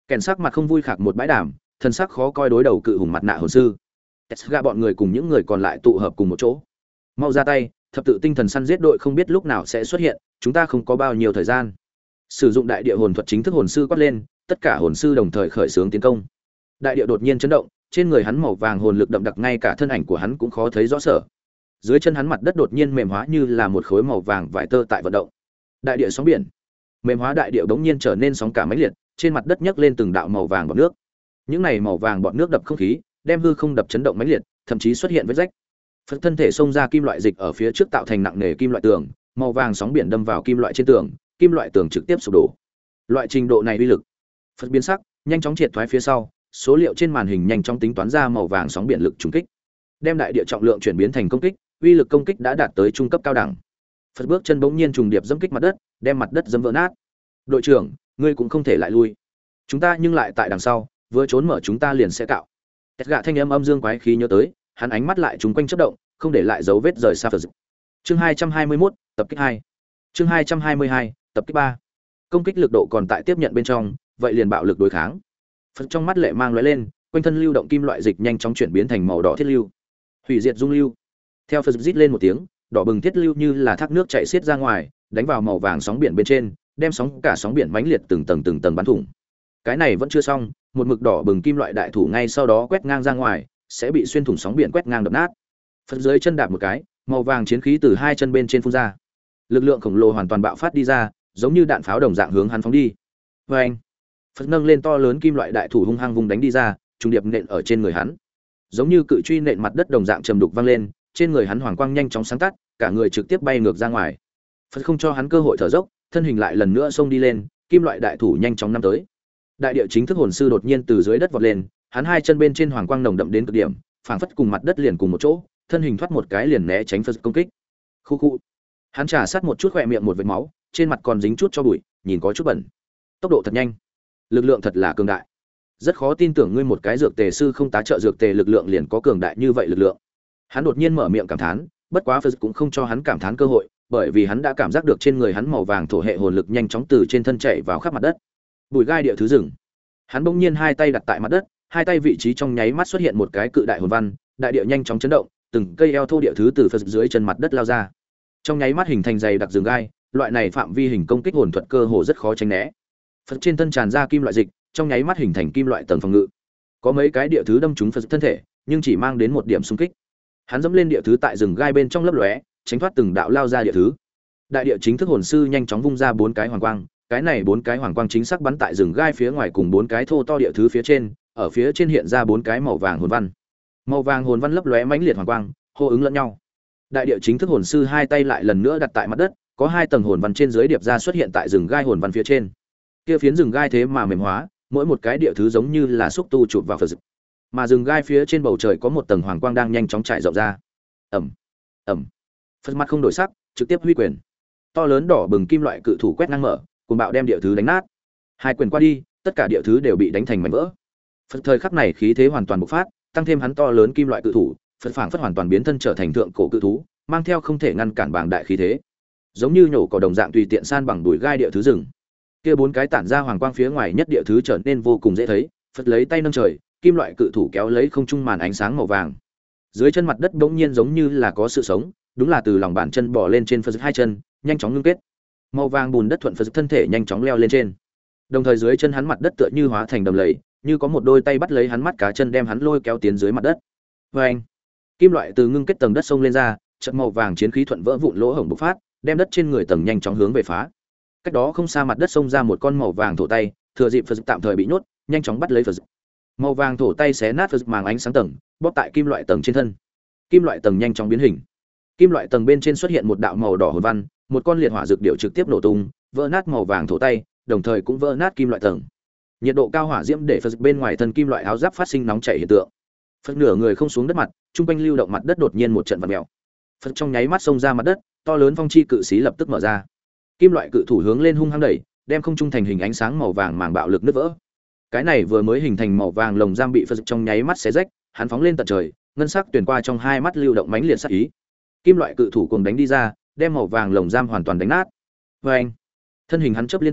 S1: Kèn sắc mặt không vui khạc một bãi đàm, thân sắc khó coi đối đầu cự hùng mặt nạ hồn sư. Tesga bọn người cùng những người còn lại tụ hợp cùng một chỗ. Mau ra tay, thập tự tinh thần săn giết đội không biết lúc nào sẽ xuất hiện, chúng ta không có bao nhiêu thời gian. Sử dụng đại địa hồn thuật chính thức hồn sư quát lên, tất cả hồn sư đồng thời khởi xướng tiến công. Đại địa đột nhiên chấn động, trên người hắn màu vàng hồn lực đậm đặc, ngay cả thân ảnh của hắn cũng khó thấy rõ sở. Dưới chân hắn mặt đất đột nhiên mềm hóa như là một khối màu vàng vải tơ tại vận động. Đại địa sóng biển, mềm hóa đại địa bỗng nhiên trở nên sóng cả mãnh liệt, trên mặt đất nhấc lên từng đạo màu vàng bọt nước. Những này màu vàng bọt nước đập không khí, đem hư không đập chấn động mãnh liệt, thậm chí xuất hiện vết rách. Phật thân thể xông ra kim loại dịch ở phía trước tạo thành nặng nề kim loại tường, màu vàng sóng biển đâm vào kim loại trên tường, kim loại tường trực tiếp sụp đổ. Loại trình độ này uy lực, Phật biến sắc, nhanh chóng triệt thoái phía sau, số liệu trên màn hình nhanh chóng tính toán ra màu vàng sóng biển lực trùng kích, đem đại địa trọng lượng chuyển biến thành công kích, uy lực công kích đã đạt tới trung cấp cao đẳng. Phật bước chân bỗng nhiên trùng điệp dẫm kích mặt đất, đem mặt đất dẫm vỡ nát. Đội trưởng, ngươi cũng không thể lại lui. Chúng ta nhưng lại tại đằng sau, vừa trốn mở chúng ta liền sẽ cạo. Tét gạ thanh âm âm dương quái khí nhớ tới, hắn ánh mắt lại trùng quanh chớp động, không để lại dấu vết rời xa Phật. Chương hai trăm hai mươi mốt, tập kích hai. Chương hai trăm hai mươi hai, tập kích ba. Công kích lực độ còn tại tiếp nhận bên trong, vậy liền bạo lực đối kháng. Phật trong mắt lệ mang lóe lên, quanh thân lưu động kim loại dịch nhanh chóng chuyển biến thành màu đỏ thiết lưu. Hủy diệt dung lưu. Theo Phật rít lên một tiếng, đỏ bừng thiết lưu như là thác nước chảy xiết ra ngoài, đánh vào màu vàng sóng biển bên trên, đem sóng cả sóng biển mãnh liệt từng tầng từng tầng bắn thủng. Cái này vẫn chưa xong, một mực đỏ bừng kim loại đại thủ ngay sau đó quét ngang ra ngoài, sẽ bị xuyên thủng sóng biển quét ngang đập nát. Phật dưới chân đạp một cái, màu vàng chiến khí từ hai chân bên trên phun ra. Lực lượng khổng lồ hoàn toàn bạo phát đi ra, giống như đạn pháo đồng dạng hướng hắn phóng đi. Oeng! Phật nâng lên to lớn kim loại đại thủ hung hăng vung đánh đi ra, trùng điệp nện ở trên người hắn. Giống như cự truy nện mặt đất đồng dạng trầm đục vang lên, trên người hắn hoàng quang nhanh chóng sáng tắt, cả người trực tiếp bay ngược ra ngoài. Phật không cho hắn cơ hội thở dốc, thân hình lại lần nữa xông đi lên, kim loại đại thủ nhanh chóng năm tới. Đại địa chính thức hồn sư đột nhiên từ dưới đất vọt lên, hắn hai chân bên trên hoàng quang nồng đậm đến cực điểm, phảng phất cùng mặt đất liền cùng một chỗ, thân hình thoát một cái liền né tránh Phật công kích. Khu khu. Hắn trả sát một chút khỏe miệng một vệt máu, trên mặt còn dính chút cho bụi, nhìn có chút bẩn. Tốc độ thật nhanh, lực lượng thật là cường đại. Rất khó tin tưởng ngươi một cái dược tề sư không tá trợ dược tề lực lượng liền có cường đại như vậy lực lượng. Hắn đột nhiên mở miệng cảm thán, bất quá Phật cũng không cho hắn cảm thán cơ hội, bởi vì hắn đã cảm giác được trên người hắn màu vàng thổ hệ hồn lực nhanh chóng từ trên thân chạy vào khắp mặt đất. Bùi gai địa thứ rừng. Hắn bỗng nhiên hai tay đặt tại mặt đất, hai tay vị trí trong nháy mắt xuất hiện một cái cự đại hồn văn, đại địa nhanh chóng chấn động, từng cây eo thô địa thứ từ Phật dưới chân mặt đất lao ra. Trong nháy mắt hình thành dày đặc rừng gai, loại này phạm vi hình công kích hồn thuật cơ hồ rất khó tránh né. Phật trên thân tràn ra kim loại dịch, trong nháy mắt hình thành kim loại tầng phòng ngự. Có mấy cái địa thứ đâm trúng Phật thân thể, nhưng chỉ mang đến một điểm xung kích. Hắn dẫm lên địa thứ tại rừng gai bên trong lấp lóe, tránh thoát từng đạo lao ra địa thứ. Đại địa chính thức hồn sư nhanh chóng vung ra bốn cái hoàng quang, cái này bốn cái hoàng quang chính xác bắn tại rừng gai phía ngoài cùng bốn cái thô to địa thứ phía trên, ở phía trên hiện ra bốn cái màu vàng hồn văn. Màu vàng hồn văn lấp lóe mãnh liệt hoàng quang, hô ứng lẫn nhau. Đại địa chính thức hồn sư hai tay lại lần nữa đặt tại mặt đất, có hai tầng hồn văn trên dưới điệp ra xuất hiện tại rừng gai hồn văn phía trên. Kia phiến rừng gai thế mà mềm hóa, mỗi một cái địa thứ giống như là xúc tu chụp vào Phật. Mà rừng gai phía trên bầu trời có một tầng hoàng quang đang nhanh chóng trải rộng ra. Ầm, ầm. Phật mặt không đổi sắc, trực tiếp huy quyền. To lớn đỏ bừng kim loại cự thủ quét ngang mở, cùng bạo đem địa thứ đánh nát. Hai quyền qua đi, tất cả địa thứ đều bị đánh thành mảnh vỡ. Phật thời khắc này khí thế hoàn toàn bộc phát, tăng thêm hắn to lớn kim loại cự thủ, Phật phảng phất hoàn toàn biến thân trở thành thượng cổ cự thú, mang theo không thể ngăn cản bảng đại khí thế. Giống như nhổ cỏ đồng dạng tùy tiện san bằng đùi gai địa thứ rừng. Kia bốn cái tản ra hoàng quang phía ngoài nhất địa thứ trở nên vô cùng dễ thấy, Phật lấy tay nâng trời, kim loại cự thủ kéo lấy không trung màn ánh sáng màu vàng. Dưới chân mặt đất bỗng nhiên giống như là có sự sống, đúng là từ lòng bàn chân bò lên trên Phật hai chân, nhanh chóng ngưng kết. Màu vàng bùn đất thuận Phật thân thể nhanh chóng leo lên trên. Đồng thời dưới chân hắn mặt đất tựa như hóa thành đầm lầy, như có một đôi tay bắt lấy hắn mắt cá chân đem hắn lôi kéo tiến dưới mặt đất. Oeng! Kim loại từ ngưng kết tầng đất sông lên ra, trận màu vàng chiến khí thuận vỡ vụn lỗ hổng bộc phát, đem đất trên người tầng nhanh chóng hướng về phá. Cách đó không xa mặt đất sông ra một con màu vàng thổ tay, thừa dịp Phật tạm thời bị nhốt, nhanh chóng bắt lấy Phật. Màu vàng thổ tay xé nát Phật màng ánh sáng tầng, bóp tại kim loại tầng trên thân. Kim loại tầng nhanh chóng biến hình. Kim loại tầng bên trên xuất hiện một đạo màu đỏ hồn văn, một con liệt hỏa dược điệu trực tiếp nổ tung, vỡ nát màu vàng thổ tay, đồng thời cũng vỡ nát kim loại tầng. Nhiệt độ cao hỏa diễm để Phật bên ngoài thân kim loại áo giáp phát sinh nóng chảy hiện tượng. Phật nửa người không xuống đất mặt, trung quanh lưu động mặt đất đột nhiên một trận vặn mèo. Phật trong nháy mắt xông ra mặt đất, to lớn phong chi cự xí lập tức mở ra. Kim loại cự thủ hướng lên hung hăng đẩy, đem không trung thành hình ánh sáng màu vàng màng bạo lực nứt vỡ. Cái này vừa mới hình thành màu vàng lồng giam bị Phật trong nháy mắt xé rách, hắn phóng lên tận trời, ngân sắc truyền qua trong hai mắt lưu động mãnh liệt sát ý. Kim loại cự thủ cùng đánh đi ra, đem màu vàng lồng giam hoàn toàn đánh nát. Oeng! Thân hình hắn chớp liên tục,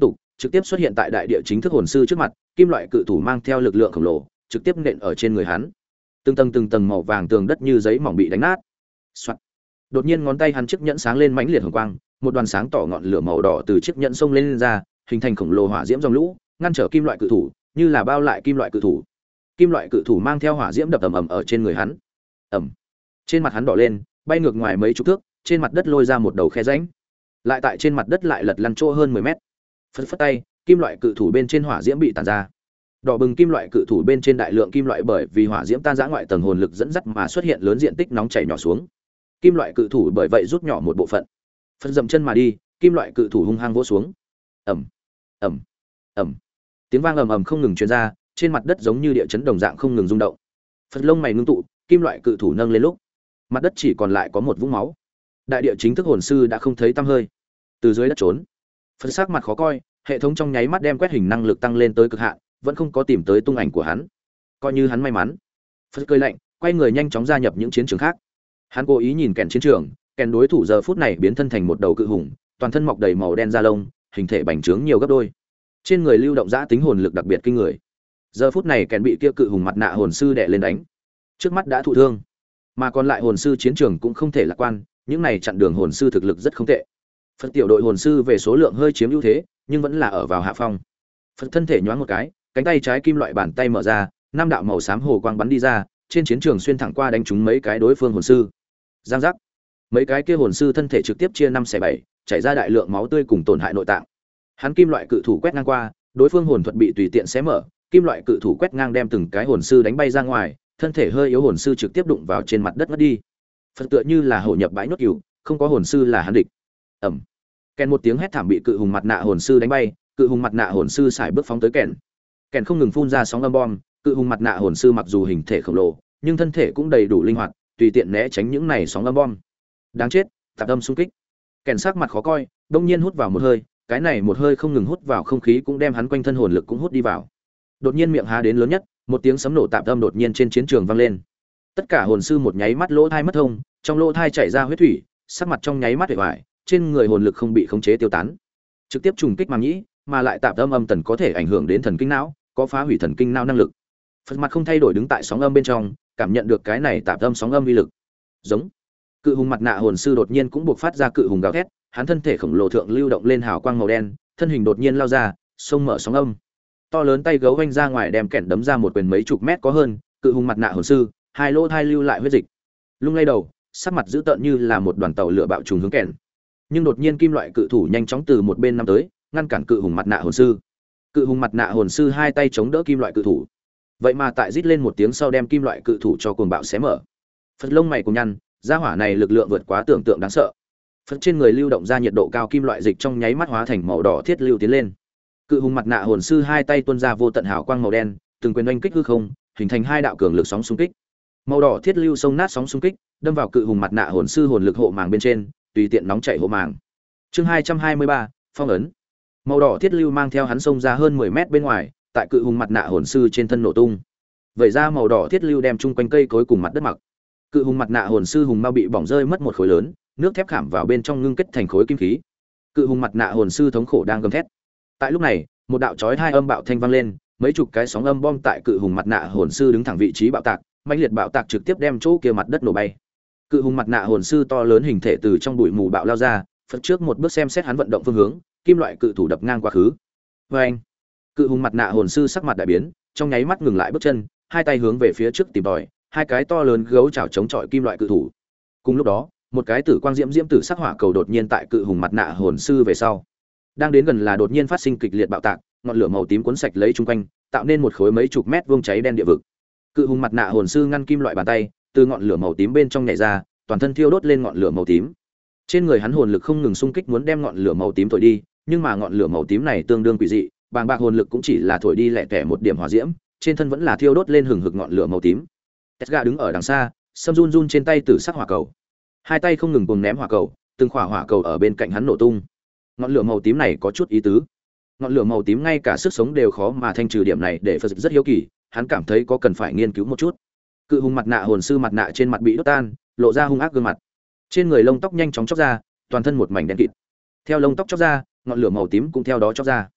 S1: trực tiếp xuất hiện tại đại địa chính thức hồn sư trước mặt, kim loại cự thủ mang theo lực lượng khổng lồ, trực tiếp nện ở trên người hắn. Từng tầng từng tầng màu vàng tường đất như giấy mỏng bị đánh nát. Soạt. Đột nhiên ngón tay hắn chiếc nhẫn sáng lên mãnh liệt hồng quang, một đoàn sáng tỏ ngọn lửa màu đỏ từ chiếc nhẫn xông lên, lên ra, hình thành khổng lồ hỏa diễm dòng lũ, ngăn trở kim loại cự thủ, như là bao lại kim loại cự thủ. Kim loại cự thủ mang theo hỏa diễm đập ầm ầm ở trên người hắn. Ầm. Trên mặt hắn đỏ lên, bay ngược ngoài mấy chục thước, trên mặt đất lôi ra một đầu khe rãnh. Lại tại trên mặt đất lại lật lăn chỗ hơn mười mét. Phất phất tay, kim loại cự thủ bên trên hỏa diễm bị tàn ra. Đỏ bừng kim loại cự thủ bên trên đại lượng kim loại bởi vì hỏa diễm tan rã ngoại tầng hồn lực dẫn dắt mà xuất hiện lớn diện tích nóng chảy nhỏ xuống. Kim loại cự thủ bởi vậy rút nhỏ một bộ phận. Phất dậm chân mà đi, kim loại cự thủ hung hăng vỗ xuống. Ầm, ầm, ầm. Tiếng vang ầm ầm không ngừng truyền ra, trên mặt đất giống như địa chấn đồng dạng không ngừng rung động. Phất lông mày ngưng tụ, kim loại cự thủ nâng lên lúc, mặt đất chỉ còn lại có một vũng máu. Đại địa chính thức hồn sư đã không thấy tăm hơi. Từ dưới đất trốn, Phất sắc mặt khó coi, hệ thống trong nháy mắt đem quét hình năng lực tăng lên tới cực hạn, vẫn không có tìm tới tung ảnh của hắn. Coi như hắn may mắn. Phất cười lạnh, quay người nhanh chóng gia nhập những chiến trường khác. Hắn cố ý nhìn kèn chiến trường, kèn đối thủ giờ phút này biến thân thành một đầu cự hùng, toàn thân mọc đầy màu đen da lông, hình thể bành trướng nhiều gấp đôi. Trên người lưu động dã tính hồn lực đặc biệt kinh người. Giờ phút này kèn bị kia cự hùng mặt nạ hồn sư đè lên đánh, trước mắt đã thụ thương, mà còn lại hồn sư chiến trường cũng không thể lạc quan, những này chặn đường hồn sư thực lực rất không tệ. Phật tiểu đội hồn sư về số lượng hơi chiếm ưu thế, nhưng vẫn là ở vào hạ phong. Phật thân thể nhoáng một cái, cánh tay trái kim loại bàn tay mở ra, năm đạo màu xám hồ quang bắn đi ra, trên chiến trường xuyên thẳng qua đánh trúng mấy cái đối phương hồn sư. Giang giác. Mấy cái kia hồn sư thân thể trực tiếp chia năm xẻ bảy, chảy ra đại lượng máu tươi cùng tổn hại nội tạng. Hắn kim loại cự thủ quét ngang qua, đối phương hồn thuật bị tùy tiện xé mở, kim loại cự thủ quét ngang đem từng cái hồn sư đánh bay ra ngoài, thân thể hơi yếu hồn sư trực tiếp đụng vào trên mặt đất ngất đi. Phật tựa như là hổ nhập bãi nhốt cừu, không có hồn sư là hắn địch. Ầm. Kèn một tiếng hét thảm bị cự hùng mặt nạ hồn sư đánh bay, cự hùng mặt nạ hồn sư xài bước phóng tới kèn. Kèn không ngừng phun ra sóng âm bom, cự hùng mặt nạ hồn sư mặc dù hình thể khổng lồ, nhưng thân thể cũng đầy đủ linh hoạt, tùy tiện né tránh những này sóng âm bom. Đáng chết, tạp âm xung kích. Kèn sắc mặt khó coi, đông nhiên hút vào một hơi, cái này một hơi không ngừng hút vào không khí cũng đem hắn quanh thân hồn lực cũng hút đi vào. Đột nhiên miệng há đến lớn nhất, một tiếng sấm nổ tạp âm đột nhiên trên chiến trường vang lên. Tất cả hồn sư một nháy mắt lỗ thai mất thông, trong lỗ thai chảy ra huyết thủy, sắc mặt trong nháy mắt vẻ vải, trên người hồn lực không bị khống chế tiêu tán, trực tiếp trùng kích màng nhĩ, mà lại tạp âm âm tần có thể ảnh hưởng đến thần kinh não, có phá hủy thần kinh não năng lực. Phật mặt không thay đổi đứng tại sóng âm bên trong, cảm nhận được cái này tạp âm sóng âm uy lực. Giống. Cự hùng mặt nạ hồn sư đột nhiên cũng buộc phát ra cự hùng gào thét, hắn thân thể khổng lồ thượng lưu động lên hào quang màu đen, thân hình đột nhiên lao ra, xông mở sóng âm. To lớn tay gấu vanh ra ngoài đem kẹn đấm ra một quyền mấy chục mét có hơn, cự hùng mặt nạ hồn sư, hai lỗ thai lưu lại huyết dịch. Lung lay đầu, sắc mặt dữ tợn như là một đoàn tàu lửa bạo trùng hướng kẹn. Nhưng đột nhiên kim loại cự thủ nhanh chóng từ một bên năm tới, ngăn cản cự hùng mặt nạ hồn sư. Cự hùng mặt nạ hồn sư hai tay chống đỡ kim loại cự thủ. Vậy mà tại rít lên một tiếng sau đem kim loại cự thủ cho cuồng bạo xé mở. Phật lông mày cùng nhăn, gia hỏa này lực lượng vượt quá tưởng tượng đáng sợ. Phật trên người lưu động ra nhiệt độ cao kim loại dịch trong nháy mắt hóa thành màu đỏ thiết lưu tiến lên. Cự hùng mặt nạ hồn sư hai tay tuôn ra vô tận hào quang màu đen, từng quyền oanh kích hư không, hình thành hai đạo cường lực sóng xung kích. Màu đỏ thiết lưu xông nát sóng xung kích, đâm vào cự hùng mặt nạ hồn sư hồn lực hộ màng bên trên, tùy tiện nóng chảy hộ màng. Chương hai trăm hai mươi ba, phong ấn. Màu đỏ thiết lưu mang theo hắn xông ra hơn mười mét bên ngoài, tại cự hùng mặt nạ hồn sư trên thân nổ tung. Vậy ra màu đỏ thiết lưu đem chung quanh cây cối cùng mặt đất mặc. Cự hùng mặt nạ hồn sư hùng mau bị bỏng rơi mất một khối lớn, nước thép khảm vào bên trong ngưng kết thành khối kim khí. Cự hùng mặt nạ hồn sư thống khổ đang gầm thét. Tại lúc này, một đạo chói hai âm bạo thanh vang lên, mấy chục cái sóng âm bom tại cự hùng mặt nạ hồn sư đứng thẳng vị trí bạo tạc, mãnh liệt bạo tạc trực tiếp đem chỗ kia mặt đất nổ bay. Cự hùng mặt nạ hồn sư to lớn hình thể từ trong bụi mù bạo lao ra, phật trước một bước xem xét hắn vận động phương hướng, kim loại cự thủ đập ngang quá khứ. Oeng! Cự hùng mặt nạ hồn sư sắc mặt đại biến, trong nháy mắt ngừng lại bước chân, hai tay hướng về phía trước tìm tòi, hai cái to lớn gấu chảo chống chọi kim loại cự thủ. Cùng lúc đó, một cái tử quang diễm diễm tử sắc hỏa cầu đột nhiên tại cự hùng mặt nạ hồn sư về sau. Đang đến gần là đột nhiên phát sinh kịch liệt bạo tạc, ngọn lửa màu tím cuốn sạch lấy chung quanh, tạo nên một khối mấy chục mét vuông cháy đen địa vực. Cự hùng mặt nạ hồn sư ngăn kim loại bàn tay, từ ngọn lửa màu tím bên trong nhảy ra, toàn thân thiêu đốt lên ngọn lửa màu tím. Trên người hắn hồn lực không ngừng xung kích muốn đem ngọn lửa màu tím thổi đi, nhưng mà ngọn lửa màu tím này tương đương quỷ dị, bàng bạc hồn lực cũng chỉ là thổi đi lẻ tẻ một điểm hỏa diễm, trên thân vẫn là thiêu đốt lên hừng hực ngọn lửa màu tím. Tesga đứng ở đằng xa, sâm run run trên tay tử sắc hỏa cầu, hai tay không ngừng cùng ném hỏa cầu, từng quả hỏa cầu ở bên cạnh hắn nổ tung. Ngọn lửa màu tím này có chút ý tứ. Ngọn lửa màu tím ngay cả sức sống đều khó mà thanh trừ điểm này để Phật rất hiếu kỳ, hắn cảm thấy có cần phải nghiên cứu một chút. Cự hùng mặt nạ hồn sư mặt nạ trên mặt bị đốt tan, lộ ra hung ác gương mặt. Trên người lông tóc nhanh chóng chóc ra, toàn thân một mảnh đen kịt. Theo lông tóc chóc ra, ngọn lửa màu tím cũng theo đó chóc ra.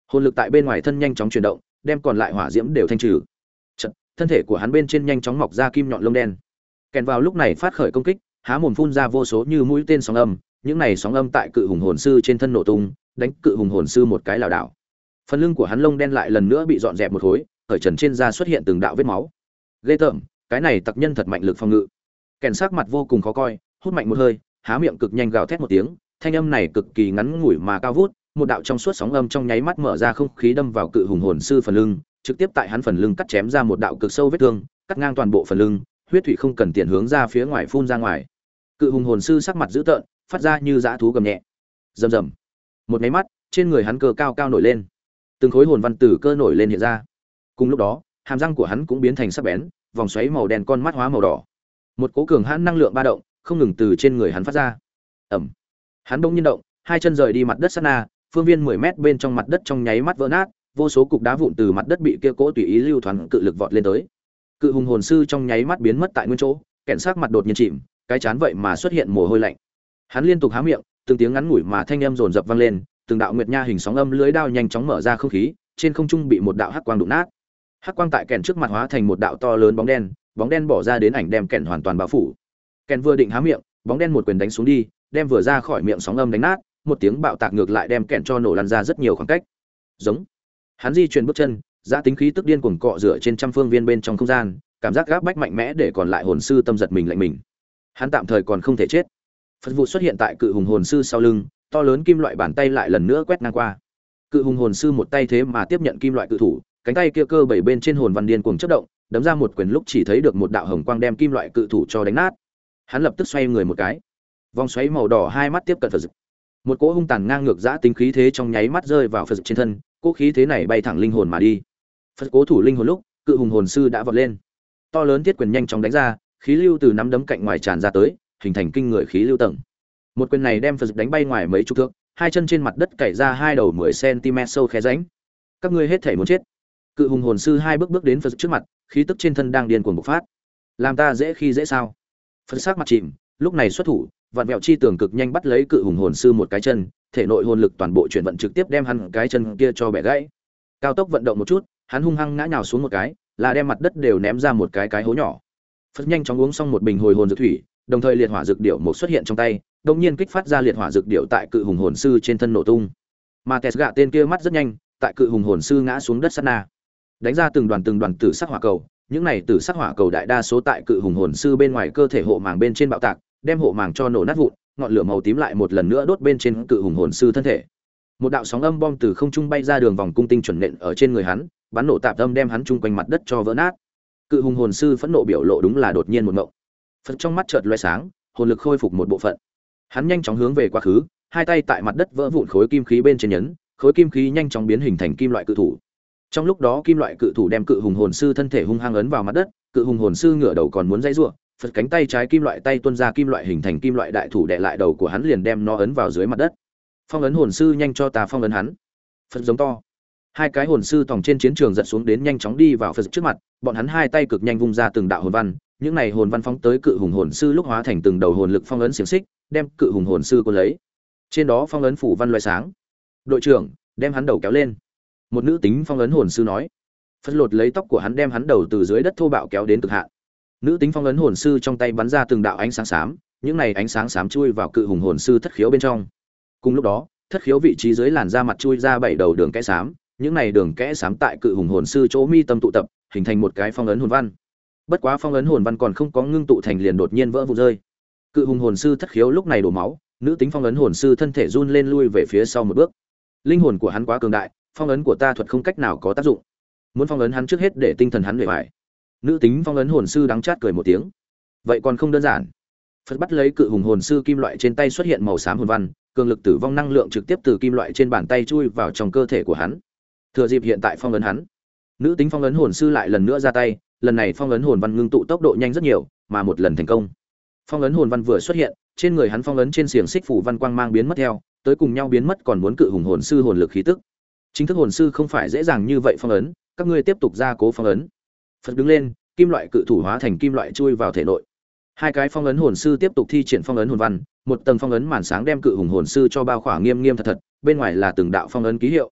S1: Hồn lực tại bên ngoài thân nhanh chóng chuyển động, đem còn lại hỏa diễm đều thanh trừ. Chợt, thân thể của hắn bên trên nhanh chóng mọc ra kim nhọn lông đen. Kèn vào lúc này phát khởi công kích, há mồm phun ra vô số như mũi tên sóng âm, những này sóng âm tại cự hùng hồn sư trên thân nổ tung, đánh cự hùng hồn sư một cái lảo đảo. Phần lưng của hắn lông đen lại lần nữa bị dọn dẹp một khối, ở trần trên da xuất hiện từng đạo vết máu. Ghê tởm, cái này tặc nhân thật mạnh lực phòng ngự. Kèn sắc mặt vô cùng khó coi, hút mạnh một hơi, há miệng cực nhanh gào thét một tiếng, thanh âm này cực kỳ ngắn ngủi mà cao vút, một đạo trong suốt sóng âm trong nháy mắt mở ra không khí đâm vào cự hùng hồn sư phần lưng, trực tiếp tại hắn phần lưng cắt chém ra một đạo cực sâu vết thương, cắt ngang toàn bộ phần lưng, huyết thủy không cần tiền hướng ra phía ngoài phun ra ngoài. Cự hùng hồn sư sắc mặt dữ tợn, phát ra như dã thú gầm nhẹ. Rầm rầm. Một cái mắt, trên người hắn cơ cao cao nổi lên. Từng khối hồn văn tử cơ nổi lên hiện ra. Cùng lúc đó, hàm răng của hắn cũng biến thành sắc bén, vòng xoáy màu đen con mắt hóa màu đỏ. Một cỗ cường hãn năng lượng ba động, không ngừng từ trên người hắn phát ra. Ầm. Hắn bỗng nhiên động, hai chân rời đi mặt đất sát na, phương viên mười mét bên trong mặt đất trong nháy mắt vỡ nát, vô số cục đá vụn từ mặt đất bị kia cỗ tùy ý lưu thoáng cự lực vọt lên tới. Cự hùng hồn sư trong nháy mắt biến mất tại nguyên chỗ, kẹn sắc mặt đột nhiên chìm, cái chán vậy mà xuất hiện mồ hôi lạnh. Hắn liên tục há miệng, từng tiếng ngắn ngủi mà thanh âm dồn dập vang lên, từng đạo nguyệt nha hình sóng âm lưới đao nhanh chóng mở ra không khí, trên không trung bị một đạo hắc quang đụng nát. Hắc quang tại kẹn trước mặt hóa thành một đạo to lớn bóng đen, bóng đen bỏ ra đến ảnh đem kẹn hoàn toàn bao phủ. Kẹn vừa định há miệng, bóng đen một quyền đánh xuống đi, đem vừa ra khỏi miệng sóng âm đánh nát, một tiếng bạo tạc ngược lại đem kẹn cho nổ lăn ra rất nhiều khoảng cách. Giống. Hắn di chuyển bước chân, giá tính khí tức điên cuồng cọ rửa trên trăm phương viên bên trong không gian, cảm giác gáp bách mạnh mẽ để còn lại hồn sư tâm giật mình lạnh mình. Hắn tạm thời còn không thể chết. Phật vụ xuất hiện tại cự hùng hồn sư sau lưng, to lớn kim loại bàn tay lại lần nữa quét ngang qua. Cự hùng hồn sư một tay thế mà tiếp nhận kim loại cự thủ, cánh tay kia cơ bảy bên trên hồn văn điên cuồng chớp động, đấm ra một quyền lúc chỉ thấy được một đạo hồng quang đem kim loại cự thủ cho đánh nát. Hắn lập tức xoay người một cái, vòng xoáy màu đỏ hai mắt tiếp cận Phật. Một cỗ hung tàn ngang ngược dã tính khí thế trong nháy mắt rơi vào Phật trên thân, cỗ khí thế này bay thẳng linh hồn mà đi. Phật cố thủ linh hồn lúc, cự hùng hồn sư đã vọt lên. To lớn thiết quyền nhanh chóng đánh ra, khí lưu từ nắm đấm cạnh ngoài tràn ra tới, hình thành kinh người khí lưu tầng. Một quyền này đem Phật đánh bay ngoài mấy chục thước, hai chân trên mặt đất cày ra hai đầu mười xăng-ti-mét sâu khe rãnh. Các ngươi hết thảy muốn chết. Cự hùng hồn sư hai bước bước đến Phật trước mặt, khí tức trên thân đang điên cuồng bộc phát. Làm ta dễ khi dễ sao? Phật sắc mặt chìm, lúc này xuất thủ, vạn vẹo chi tường cực nhanh bắt lấy cự hùng hồn sư một cái chân, thể nội hồn lực toàn bộ chuyển vận trực tiếp đem hắn cái chân kia cho bẻ gãy. Cao tốc vận động một chút, hắn hung hăng ngã nhào xuống một cái, là đem mặt đất đều ném ra một cái cái hố nhỏ. Phật nhanh chóng uống xong một bình hồi hồn dược thủy, đồng thời liệt hỏa dược điểu một xuất hiện trong tay, đột nhiên kích phát ra liệt hỏa dược điểu tại cự hùng hồn sư trên thân nổ tung. Mà Tẹt gạ tên kia mắt rất nhanh, tại cự hùng hồn sư ngã xuống đất sát na, đánh ra từng đoàn từng đoàn tử sắc hỏa cầu, những này tử sắc hỏa cầu đại đa số tại cự hùng hồn sư bên ngoài cơ thể hộ màng bên trên bạo tạc, đem hộ màng cho nổ nát vụn, ngọn lửa màu tím lại một lần nữa đốt bên trên cự hùng hồn sư thân thể. Một đạo sóng âm bom từ không trung bay ra đường vòng cung tinh chuẩn nện ở trên người hắn, bắn nổ tạp âm đem hắn chung quanh mặt đất cho vỡ nát. Cự hùng hồn sư phẫn nộ biểu lộ đúng là đột nhiên một ngộng. Phật trong mắt chợt lóe sáng, hồn lực khôi phục một bộ phận. Hắn nhanh chóng hướng về quá khứ, hai tay tại mặt đất vỡ vụn khối kim khí bên trên nhấn, khối kim khí nhanh chóng biến hình thành kim loại cự thủ. Trong lúc đó kim loại cự thủ đem cự hùng hồn sư thân thể hung hăng ấn vào mặt đất, cự hùng hồn sư ngửa đầu còn muốn dãy rủa, Phật cánh tay trái kim loại tay tuôn ra kim loại hình thành kim loại đại thủ đè lại đầu của hắn liền đem nó ấn vào dưới mặt đất. Phong ấn hồn sư nhanh cho ta phong ấn hắn. Phật giống to. Hai cái hồn sư tòng trên chiến trường giật xuống đến nhanh chóng đi vào Phật trước mặt, bọn hắn hai tay cực nhanh vung ra từng đạo hồn văn, những này hồn văn phóng tới cự hùng hồn sư lúc hóa thành từng đầu hồn lực phong ấn xiềng xích, đem cự hùng hồn sư cuốn lấy. Trên đó phong ấn phủ văn loại sáng. Đội trưởng, đem hắn đầu kéo lên. Một nữ tính phong ấn hồn sư nói. Phật lột lấy tóc của hắn đem hắn đầu từ dưới đất thô bạo kéo đến cực hạn. Nữ tính phong ấn hồn sư trong tay bắn ra từng đạo ánh sáng xám, những này ánh sáng xám chui vào cự hùng hồn sư thất khiếu bên trong. Cùng lúc đó, thất khiếu vị trí dưới làn da mặt chui ra bảy đầu đường kẽ xám, những này đường kẽ xám tại cự hùng hồn sư chỗ mi tâm tụ tập, hình thành một cái phong ấn hồn văn. Bất quá phong ấn hồn văn còn không có ngưng tụ thành liền đột nhiên vỡ vụn rơi. Cự hùng hồn sư thất khiếu lúc này đổ máu, nữ tính phong ấn hồn sư thân thể run lên lui về phía sau một bước. Linh hồn của hắn quá cường đại, phong ấn của ta thuật không cách nào có tác dụng. Muốn phong ấn hắn trước hết để tinh thần hắn huệ bại. Nữ tính phong ấn hồn sư đắng chát cười một tiếng. Vậy còn không đơn giản. Phật bắt lấy cự hùng hồn sư kim loại trên tay xuất hiện màu xám hồn văn, cường lực tử vong năng lượng trực tiếp từ kim loại trên bàn tay chui vào trong cơ thể của hắn. Thừa dịp hiện tại phong ấn hắn. Nữ tính phong ấn hồn sư lại lần nữa ra tay, lần này phong ấn hồn văn ngưng tụ tốc độ nhanh rất nhiều, mà một lần thành công. Phong ấn hồn văn vừa xuất hiện, trên người hắn phong ấn trên xiềng xích phủ văn quang mang biến mất theo, tới cùng nhau biến mất còn muốn cự hùng hồn sư hồn lực khí tức. Chính thức hồn sư không phải dễ dàng như vậy phong ấn, các ngươi tiếp tục ra cố phong ấn. Phật đứng lên, kim loại cự thủ hóa thành kim loại chui vào thể nội. Hai cái phong ấn hồn sư tiếp tục thi triển phong ấn hồn văn, một tầng phong ấn màn sáng đem cự hùng hồn sư cho bao khỏa nghiêm nghiêm thật thật, bên ngoài là từng đạo phong ấn ký hiệu.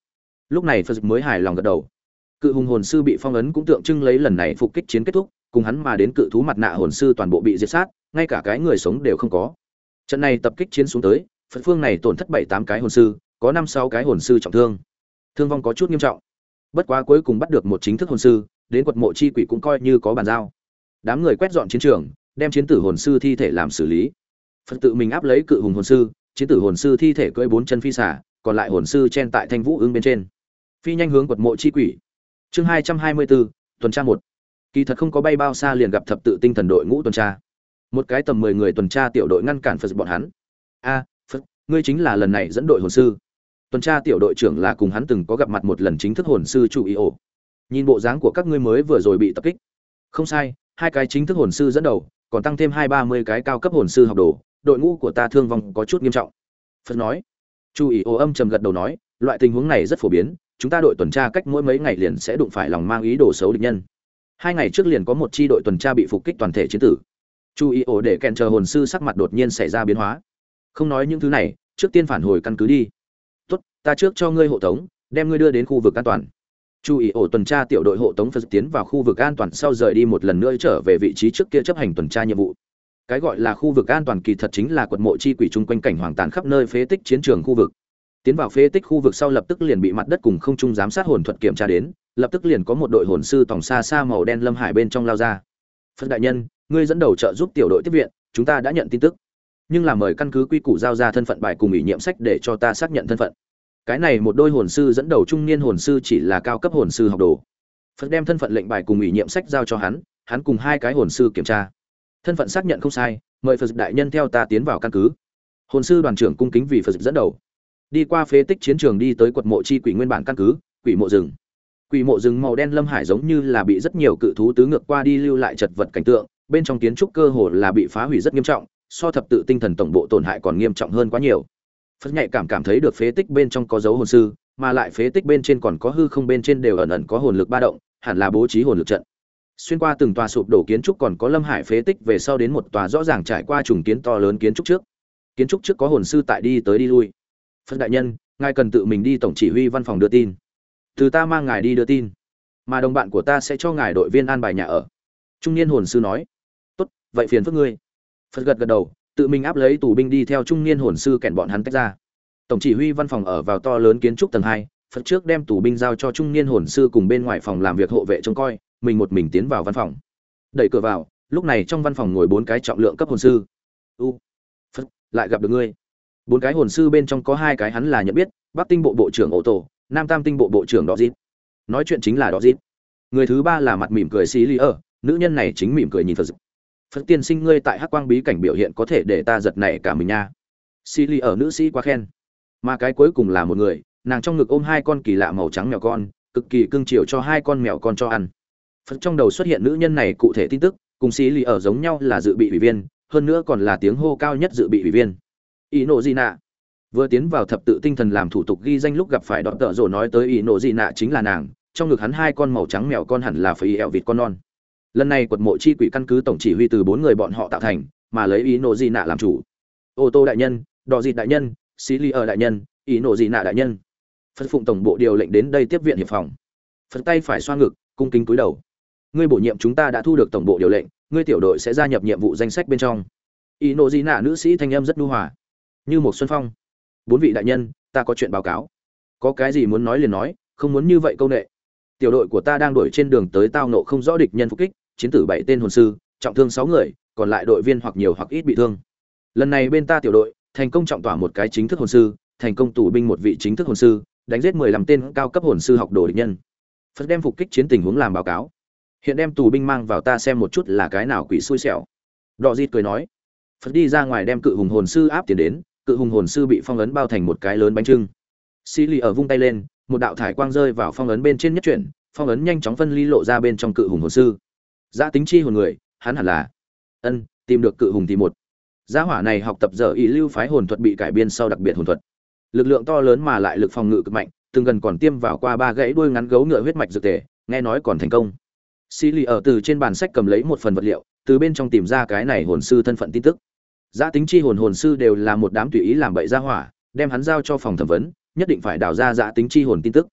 S1: Lúc này Phật mới hài lòng gật đầu. Cự hùng hồn sư bị phong ấn cũng tượng trưng lấy lần này phục kích chiến kết thúc, cùng hắn mà đến cự thú mặt nạ hồn sư toàn bộ bị diệt sát, ngay cả cái người sống đều không có. Trận này tập kích chiến xuống tới, Phật phương này tổn thất bảy tám cái hồn sư, có năm sáu cái hồn sư trọng thương. Thương vong có chút nghiêm trọng. Bất quá cuối cùng bắt được một chính thức hồn sư, đến quật mộ chi quỷ cũng coi như có bàn giao. Đám người quét dọn chiến trường, đem chiến tử hồn sư thi thể làm xử lý. Phật tự mình áp lấy cự hùng hồn sư, chiến tử hồn sư thi thể cưỡi bốn chân phi xả, còn lại hồn sư chen tại thanh vũ ưng bên trên. Phi nhanh hướng quật mộ chi quỷ. Chương hai trăm hai mươi bốn, tuần tra một. Kỳ thật không có bay bao xa liền gặp thập tự tinh thần đội ngũ tuần tra. Một cái tầm mười người tuần tra tiểu đội ngăn cản Phật bọn hắn. A, Phật, ngươi chính là lần này dẫn đội hồn sư. Tuần tra tiểu đội trưởng là cùng hắn từng có gặp mặt một lần chính thức hồn sư chủ ý ổ. Nhìn bộ dáng của các ngươi mới vừa rồi bị tập kích. Không sai, hai cái chính thức hồn sư dẫn đầu, còn tăng thêm hai ba mươi cái cao cấp hồn sư học đồ, đội ngũ của ta thương vong có chút nghiêm trọng. Phật nói. Chu ý ổ âm trầm gật đầu nói, loại tình huống này rất phổ biến, chúng ta đội tuần tra cách mỗi mấy ngày liền sẽ đụng phải lòng mang ý đồ xấu địch nhân. Hai ngày trước liền có một chi đội tuần tra bị phục kích toàn thể chiến tử. Chu ý ổ để kèn chờ hồn sư sắc mặt đột nhiên xảy ra biến hóa. Không nói những thứ này, trước tiên phản hồi căn cứ đi. Tốt, ta trước cho ngươi hộ tống, đem ngươi đưa đến khu vực an toàn. Chu ý ổ tuần tra tiểu đội hộ tống Phật tiến vào khu vực an toàn sau rời đi một lần nữa trở về vị trí trước kia chấp hành tuần tra nhiệm vụ. Cái gọi là khu vực an toàn kỳ thật chính là quật mộ chi quỷ chung quanh cảnh hoàng tàn khắp nơi phế tích chiến trường khu vực. Tiến vào phế tích khu vực sau lập tức liền bị mặt đất cùng không trung giám sát hồn thuật kiểm tra đến, lập tức liền có một đội hồn sư tòng xa xa màu đen lâm hải bên trong lao ra. Phật đại nhân, ngươi dẫn đầu trợ giúp tiểu đội tiếp viện, chúng ta đã nhận tin tức, nhưng là mời căn cứ quy củ giao ra thân phận bài cùng ủy nhiệm sách để cho ta xác nhận thân phận. Cái này một đôi hồn sư dẫn đầu trung niên hồn sư chỉ là cao cấp hồn sư học đồ. Phật đem thân phận lệnh bài cùng ủy nhiệm sách giao cho hắn, hắn cùng hai cái hồn sư kiểm tra. Thân phận xác nhận không sai, mời Phật đại nhân theo ta tiến vào căn cứ. Hồn sư đoàn trưởng cung kính vì Phật dẫn đầu. Đi qua phế tích chiến trường đi tới quật mộ chi quỷ nguyên bản căn cứ, quỷ mộ rừng. Quỷ mộ rừng màu đen lâm hải giống như là bị rất nhiều cự thú tứ ngược qua đi lưu lại chật vật cảnh tượng, bên trong kiến trúc cơ hồ là bị phá hủy rất nghiêm trọng, so thập tự tinh thần tổng bộ tổn hại còn nghiêm trọng hơn quá nhiều. Phật nhạy cảm cảm thấy được phế tích bên trong có dấu hồn sư, mà lại phế tích bên trên còn có hư không bên trên đều ẩn ẩn có hồn lực ba động, hẳn là bố trí hồn lực trận. Xuyên qua từng tòa sụp đổ kiến trúc còn có lâm hải phế tích về sau đến một tòa rõ ràng trải qua trùng kiến to lớn kiến trúc trước. Kiến trúc trước có hồn sư tại đi tới đi lui. Phật đại nhân, ngài cần tự mình đi tổng chỉ huy văn phòng đưa tin. Từ ta mang ngài đi đưa tin, mà đồng bạn của ta sẽ cho ngài đội viên an bài nhà ở. Trung niên hồn sư nói. Tốt, vậy phiền phức ngươi. Phật gật gật đầu, tự mình áp lấy tù binh đi theo trung niên hồn sư kèn bọn hắn tách ra. Tổng chỉ huy văn phòng ở vào to lớn kiến trúc tầng hai. Phật trước đem tù binh giao cho trung niên hồn sư cùng bên ngoài phòng làm việc hộ vệ trông coi, mình một mình tiến vào văn phòng. Đẩy cửa vào, lúc này trong văn phòng ngồi bốn cái trọng lượng cấp hồn sư. U, Phật, lại gặp được ngươi. Bốn cái hồn sư bên trong có hai cái hắn là nhận biết, Bắc Tinh bộ bộ trưởng Ô Tổ, Nam Tam Tinh bộ bộ trưởng Đọ Dít. Nói chuyện chính là Đọ Dít. Người thứ ba là mặt mỉm cười xí lý ở, nữ nhân này chính mỉm cười nhìn Phật. Phật tiên sinh ngươi tại Hắc Quang bí cảnh biểu hiện có thể để ta giật nảy cả mình nha. Xí lý ở nữ sĩ quá khen. Mà cái cuối cùng là một người, nàng trong ngực ôm hai con kỳ lạ màu trắng mèo con, cực kỳ cưng chiều cho hai con mèo con cho ăn. Phật trong đầu xuất hiện nữ nhân này cụ thể tin tức, cùng xí lý ở giống nhau là dự bị ủy viên, hơn nữa còn là tiếng hô cao nhất dự bị ủy viên. Ý nộ gì nạ vừa tiến vào thập tự tinh thần làm thủ tục ghi danh lúc gặp phải đọt tợ rồ nói tới ý nộ gì nạ chính là nàng, trong ngực hắn hai con màu trắng mèo con hẳn là phải eo vịt con non. Lần này quật mộ chi quỷ căn cứ tổng chỉ huy từ bốn người bọn họ tạo thành, mà lấy ý nộ gì nạ làm chủ. Ô tô đại nhân, đò dịt đại nhân, xí ly ở đại nhân, ý nộ gì nạ đại nhân. Phật phụng tổng bộ điều lệnh đến đây tiếp viện hiệp phòng. Phật tay phải xoa ngực, cung kính cúi đầu. Ngươi bổ nhiệm chúng ta đã thu được tổng bộ điều lệnh, ngươi tiểu đội sẽ gia nhập nhiệm vụ danh sách bên trong. Ý nộ gì nạ nữ sĩ thanh âm rất nhu hòa, như một xuân phong. Bốn vị đại nhân, ta có chuyện báo cáo. Có cái gì muốn nói liền nói, không muốn như vậy câu nệ. Tiểu đội của ta đang đuổi trên đường tới tao nộ không rõ địch nhân phục kích, chiến tử bảy tên hồn sư, trọng thương sáu người, còn lại đội viên hoặc nhiều hoặc ít bị thương. Lần này bên ta tiểu đội thành công trọng tỏa một cái chính thức hồn sư, thành công tù binh một vị chính thức hồn sư, đánh giết mười lăm tên cao cấp hồn sư học đồ địch nhân. Phật đem phục kích chiến tình huống làm báo cáo. Hiện đem tù binh mang vào ta xem một chút là cái nào quỷ xui xẻo. Đọ Dịt cười nói. Phật đi ra ngoài đem cự hùng hồn sư áp tiền đến, cự hùng hồn sư bị phong ấn bao thành một cái lớn bánh trưng. Xí lì ở vung tay lên, một đạo thải quang rơi vào phong ấn bên trên nhất chuyển, phong ấn nhanh chóng phân ly lộ ra bên trong cự hùng hồn sư. Giá tính chi hồn người, hắn hẳn là ân tìm được cự hùng thì một. Giá hỏa này học tập giờ ý lưu phái hồn thuật bị cải biên sau đặc biệt hồn thuật. Lực lượng to lớn mà lại lực phòng ngự cực mạnh, từng gần còn tiêm vào qua ba gãy đuôi ngắn gấu ngựa huyết mạch dược tề, nghe nói còn thành công. Xí lì ở từ trên bàn sách cầm lấy một phần vật liệu, từ bên trong tìm ra cái này hồn sư thân phận tin tức. Giá tính chi hồn hồn sư đều là một đám tùy ý làm bậy ra hỏa, đem hắn giao cho phòng thẩm vấn, nhất định phải đào ra giá tính chi hồn tin tức.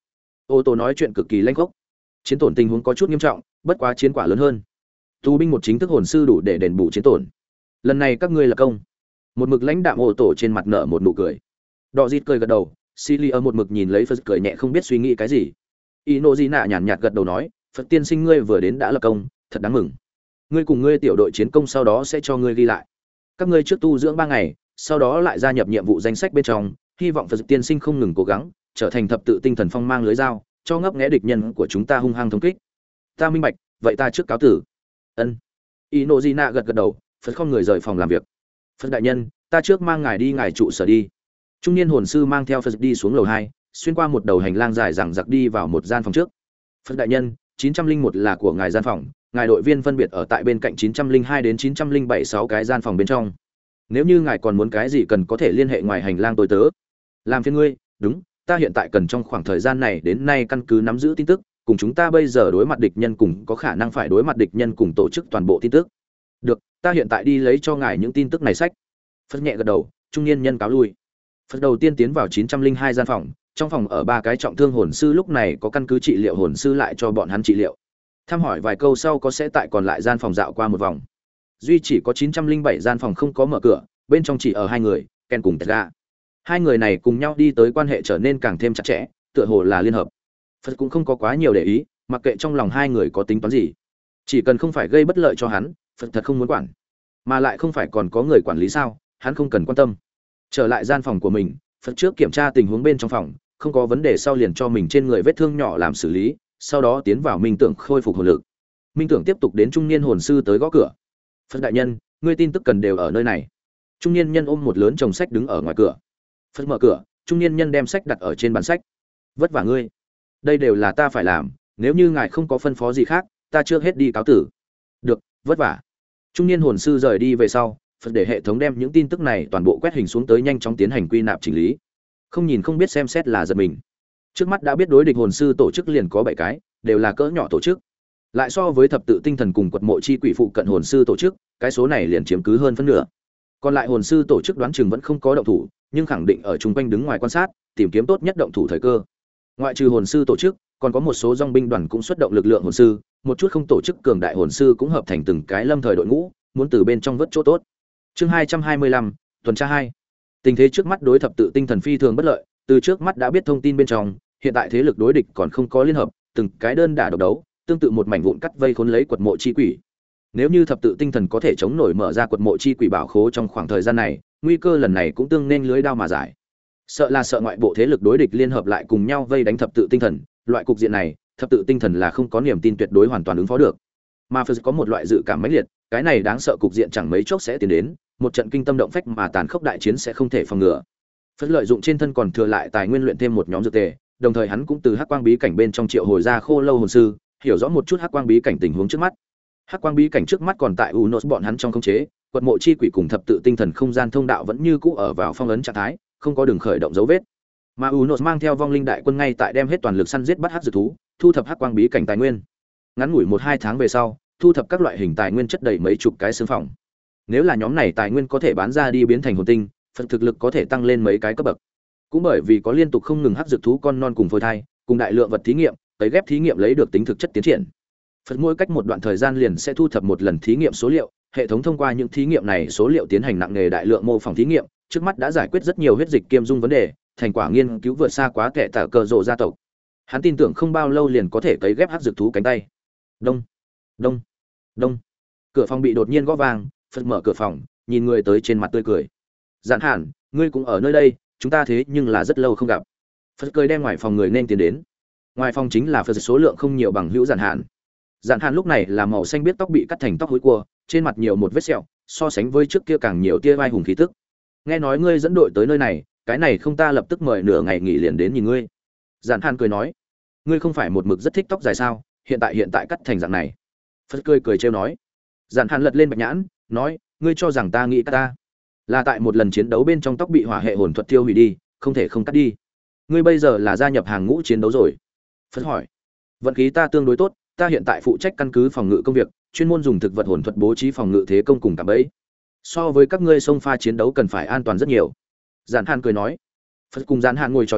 S1: Ô tô nói chuyện cực kỳ lanh khốc. Chiến tổn tình huống có chút nghiêm trọng, bất quá chiến quả lớn hơn. Tù binh một chính thức hồn sư đủ để đền bù chiến tổn. Lần này các ngươi là công. Một mực lãnh đạm ô tô trên mặt nở một nụ cười. Đọ dịt cười gật đầu, Silly ở một mực nhìn lấy Phật cười nhẹ không biết suy nghĩ cái gì. Inozina nhàn nhạt gật đầu nói, Phật tiên sinh ngươi vừa đến đã lập công, thật đáng mừng. Ngươi cùng ngươi tiểu đội chiến công sau đó sẽ cho ngươi ghi lại. Các ngươi trước tu dưỡng ba ngày, sau đó lại gia nhập nhiệm vụ danh sách bên trong, hy vọng Phật tiên sinh không ngừng cố gắng, trở thành thập tự tinh thần phong mang lưới dao, cho ngấp nghé địch nhân của chúng ta hung hăng thống kích. Ta minh bạch, vậy ta trước cáo tử. Ân. Inozina gật gật đầu, Phật không người rời phòng làm việc. Phật đại nhân, ta trước mang ngài đi ngài trụ sở đi. Trung niên hồn sư mang theo Phật đi xuống lầu hai, xuyên qua một đầu hành lang dài dằng dặc đi vào một gian phòng trước. Phật đại nhân, chín trăm linh một là của ngài gian phòng, ngài đội viên phân biệt ở tại bên cạnh chín trăm linh hai đến chín trăm linh bảy sáu cái gian phòng bên trong. Nếu như ngài còn muốn cái gì cần có thể liên hệ ngoài hành lang tôi tớ. Làm phiền ngươi, đúng, ta hiện tại cần trong khoảng thời gian này đến nay căn cứ nắm giữ tin tức, cùng chúng ta bây giờ đối mặt địch nhân cùng có khả năng phải đối mặt địch nhân cùng tổ chức toàn bộ tin tức. Được, ta hiện tại đi lấy cho ngài những tin tức này sách. Phật nhẹ gật đầu, trung niên nhân cáo lui. Phật đầu tiên tiến vào chín trăm linh hai gian phòng, trong phòng ở ba cái trọng thương hồn sư lúc này có căn cứ trị liệu hồn sư lại cho bọn hắn trị liệu. Thăm hỏi vài câu sau có sẽ tại còn lại gian phòng dạo qua một vòng. Duy chỉ có chín trăm linh bảy gian phòng không có mở cửa, bên trong chỉ ở hai người, Ken cùng Tega. Hai người này cùng nhau đi tới quan hệ trở nên càng thêm chặt chẽ, tựa hồ là liên hợp. Phật cũng không có quá nhiều để ý, mặc kệ trong lòng hai người có tính toán gì, chỉ cần không phải gây bất lợi cho hắn, Phật thật không muốn quản. Mà lại không phải còn có người quản lý sao, hắn không cần quan tâm. Trở lại gian phòng của mình, Phật trước kiểm tra tình huống bên trong phòng, không có vấn đề sau liền cho mình trên người vết thương nhỏ làm xử lý, sau đó tiến vào minh tưởng khôi phục hồn lực. Minh tưởng tiếp tục đến trung niên hồn sư tới gõ cửa. Phật đại nhân, ngươi tin tức cần đều ở nơi này. Trung niên nhân ôm một lớn chồng sách đứng ở ngoài cửa. Phật mở cửa, trung niên nhân đem sách đặt ở trên bàn sách. Vất vả ngươi, đây đều là ta phải làm, nếu như ngài không có phân phó gì khác, ta trước hết đi cáo tử. Được, vất vả. Trung niên hồn sư rời đi về sau, Phật để hệ thống đem những tin tức này toàn bộ quét hình xuống tới nhanh chóng tiến hành quy nạp chỉnh lý. Không nhìn không biết xem xét là giật mình. Trước mắt đã biết đối địch hồn sư tổ chức liền có bảy cái, đều là cỡ nhỏ tổ chức. Lại so với thập tự tinh thần cùng quật mộ chi quỷ phụ cận hồn sư tổ chức, cái số này liền chiếm cứ hơn phân nửa. Còn lại hồn sư tổ chức đoán chừng vẫn không có động thủ, nhưng khẳng định ở chung quanh đứng ngoài quan sát, tìm kiếm tốt nhất động thủ thời cơ. Ngoại trừ hồn sư tổ chức, còn có một số dòng binh đoàn cũng xuất động lực lượng hồn sư, một chút không tổ chức cường đại hồn sư cũng hợp thành từng cái lâm thời đội ngũ, muốn từ bên trong vớt chỗ tốt. Chương hai trăm hai mươi lăm, tuần tra hai. Tình thế trước mắt đối thập tự tinh thần phi thường bất lợi, từ trước mắt đã biết thông tin bên trong, hiện tại thế lực đối địch còn không có liên hợp, từng cái đơn đả độc đấu, tương tự một mảnh vụn cắt vây khốn lấy quật mộ chi quỷ. Nếu như thập tự tinh thần có thể chống nổi mở ra quật mộ chi quỷ bảo khố trong khoảng thời gian này, nguy cơ lần này cũng tương nên lưới đao mà giải. Sợ là sợ ngoại bộ thế lực đối địch liên hợp lại cùng nhau vây đánh thập tự tinh thần, loại cục diện này, thập tự tinh thần là không có niềm tin tuyệt đối hoàn toàn ứng phó được. Mà Phật có một loại dự cảm mãnh liệt, cái này đáng sợ cục diện chẳng mấy chốc sẽ tiến đến, một trận kinh tâm động phách mà tàn khốc đại chiến sẽ không thể phòng ngừa. Phật lợi dụng trên thân còn thừa lại tài nguyên luyện thêm một nhóm dược tề, đồng thời hắn cũng từ hắc quang bí cảnh bên trong triệu hồi ra khô lâu hồn sư, hiểu rõ một chút hắc quang bí cảnh tình huống trước mắt. Hắc quang bí cảnh trước mắt còn tại Unos bọn hắn trong khống chế, quật mộ chi quỷ cùng thập tự tinh thần không gian thông đạo vẫn như cũ ở vào phong ấn trạng thái, không có đường khởi động dấu vết. Mà Unos mang theo vong linh đại quân ngay tại đem hết toàn lực săn giết bắt hắc dược thú, thu thập hắc quang bí cảnh tài nguyên. Ngắn ngủi một hai tháng về sau, thu thập các loại hình tài nguyên chất đầy mấy chục cái xương phòng. Nếu là nhóm này tài nguyên có thể bán ra đi biến thành hồn tinh, phần thực lực có thể tăng lên mấy cái cấp bậc. Cũng bởi vì có liên tục không ngừng hắc dược thú con non cùng phôi thai, cùng đại lượng vật thí nghiệm, tới ghép thí nghiệm lấy được tính thực chất tiến triển. Phật mỗi cách một đoạn thời gian liền sẽ thu thập một lần thí nghiệm số liệu, hệ thống thông qua những thí nghiệm này số liệu tiến hành nặng nghề đại lượng mô phỏng thí nghiệm, trước mắt đã giải quyết rất nhiều huyết dịch kiêm dung vấn đề, thành quả nghiên cứu vượt xa quá kẻ tả cờ rộ gia tộc. Hắn tin tưởng không bao lâu liền có thể cấy ghép hắc dược thú cánh tay. Đông, đông, đông. Cửa phòng bị đột nhiên gõ vang, Phật mở cửa phòng, nhìn người tới trên mặt tươi cười. Giản Hàn, ngươi cũng ở nơi đây, chúng ta thế nhưng là rất lâu không gặp. Phật cười đem ngoài phòng người nên tiến đến. Ngoài phòng chính là Phật số lượng không nhiều bằng hữu Giản Hàn. Giản Hàn lúc này là màu xanh biết tóc bị cắt thành tóc hối cua, trên mặt nhiều một vết sẹo, so sánh với trước kia càng nhiều tia vai hùng khí tức. Nghe nói ngươi dẫn đội tới nơi này, cái này không ta lập tức mời nửa ngày nghỉ liền đến nhìn ngươi. Giản Hàn cười nói, ngươi không phải một mực rất thích tóc dài sao, hiện tại hiện tại cắt thành dạng này. Phật cười cười trêu nói. Giản Hàn lật lên bạch nhãn, nói, ngươi cho rằng ta nghĩ ta là tại một lần chiến đấu bên trong tóc bị hỏa hệ hồn thuật tiêu hủy đi, không thể không cắt đi. Ngươi bây giờ là gia nhập hàng ngũ chiến đấu rồi. Phật hỏi, vận khí ta tương đối tốt, ta hiện tại phụ trách căn cứ phòng ngự công việc, chuyên môn dùng thực vật hồn thuật bố trí phòng ngự thế công cùng cạm bẫy. So với các ngươi xông pha chiến đấu cần phải an toàn rất nhiều. Giản Hàn cười nói. Phật cùng Giản Hàn ngồi trò chuyện,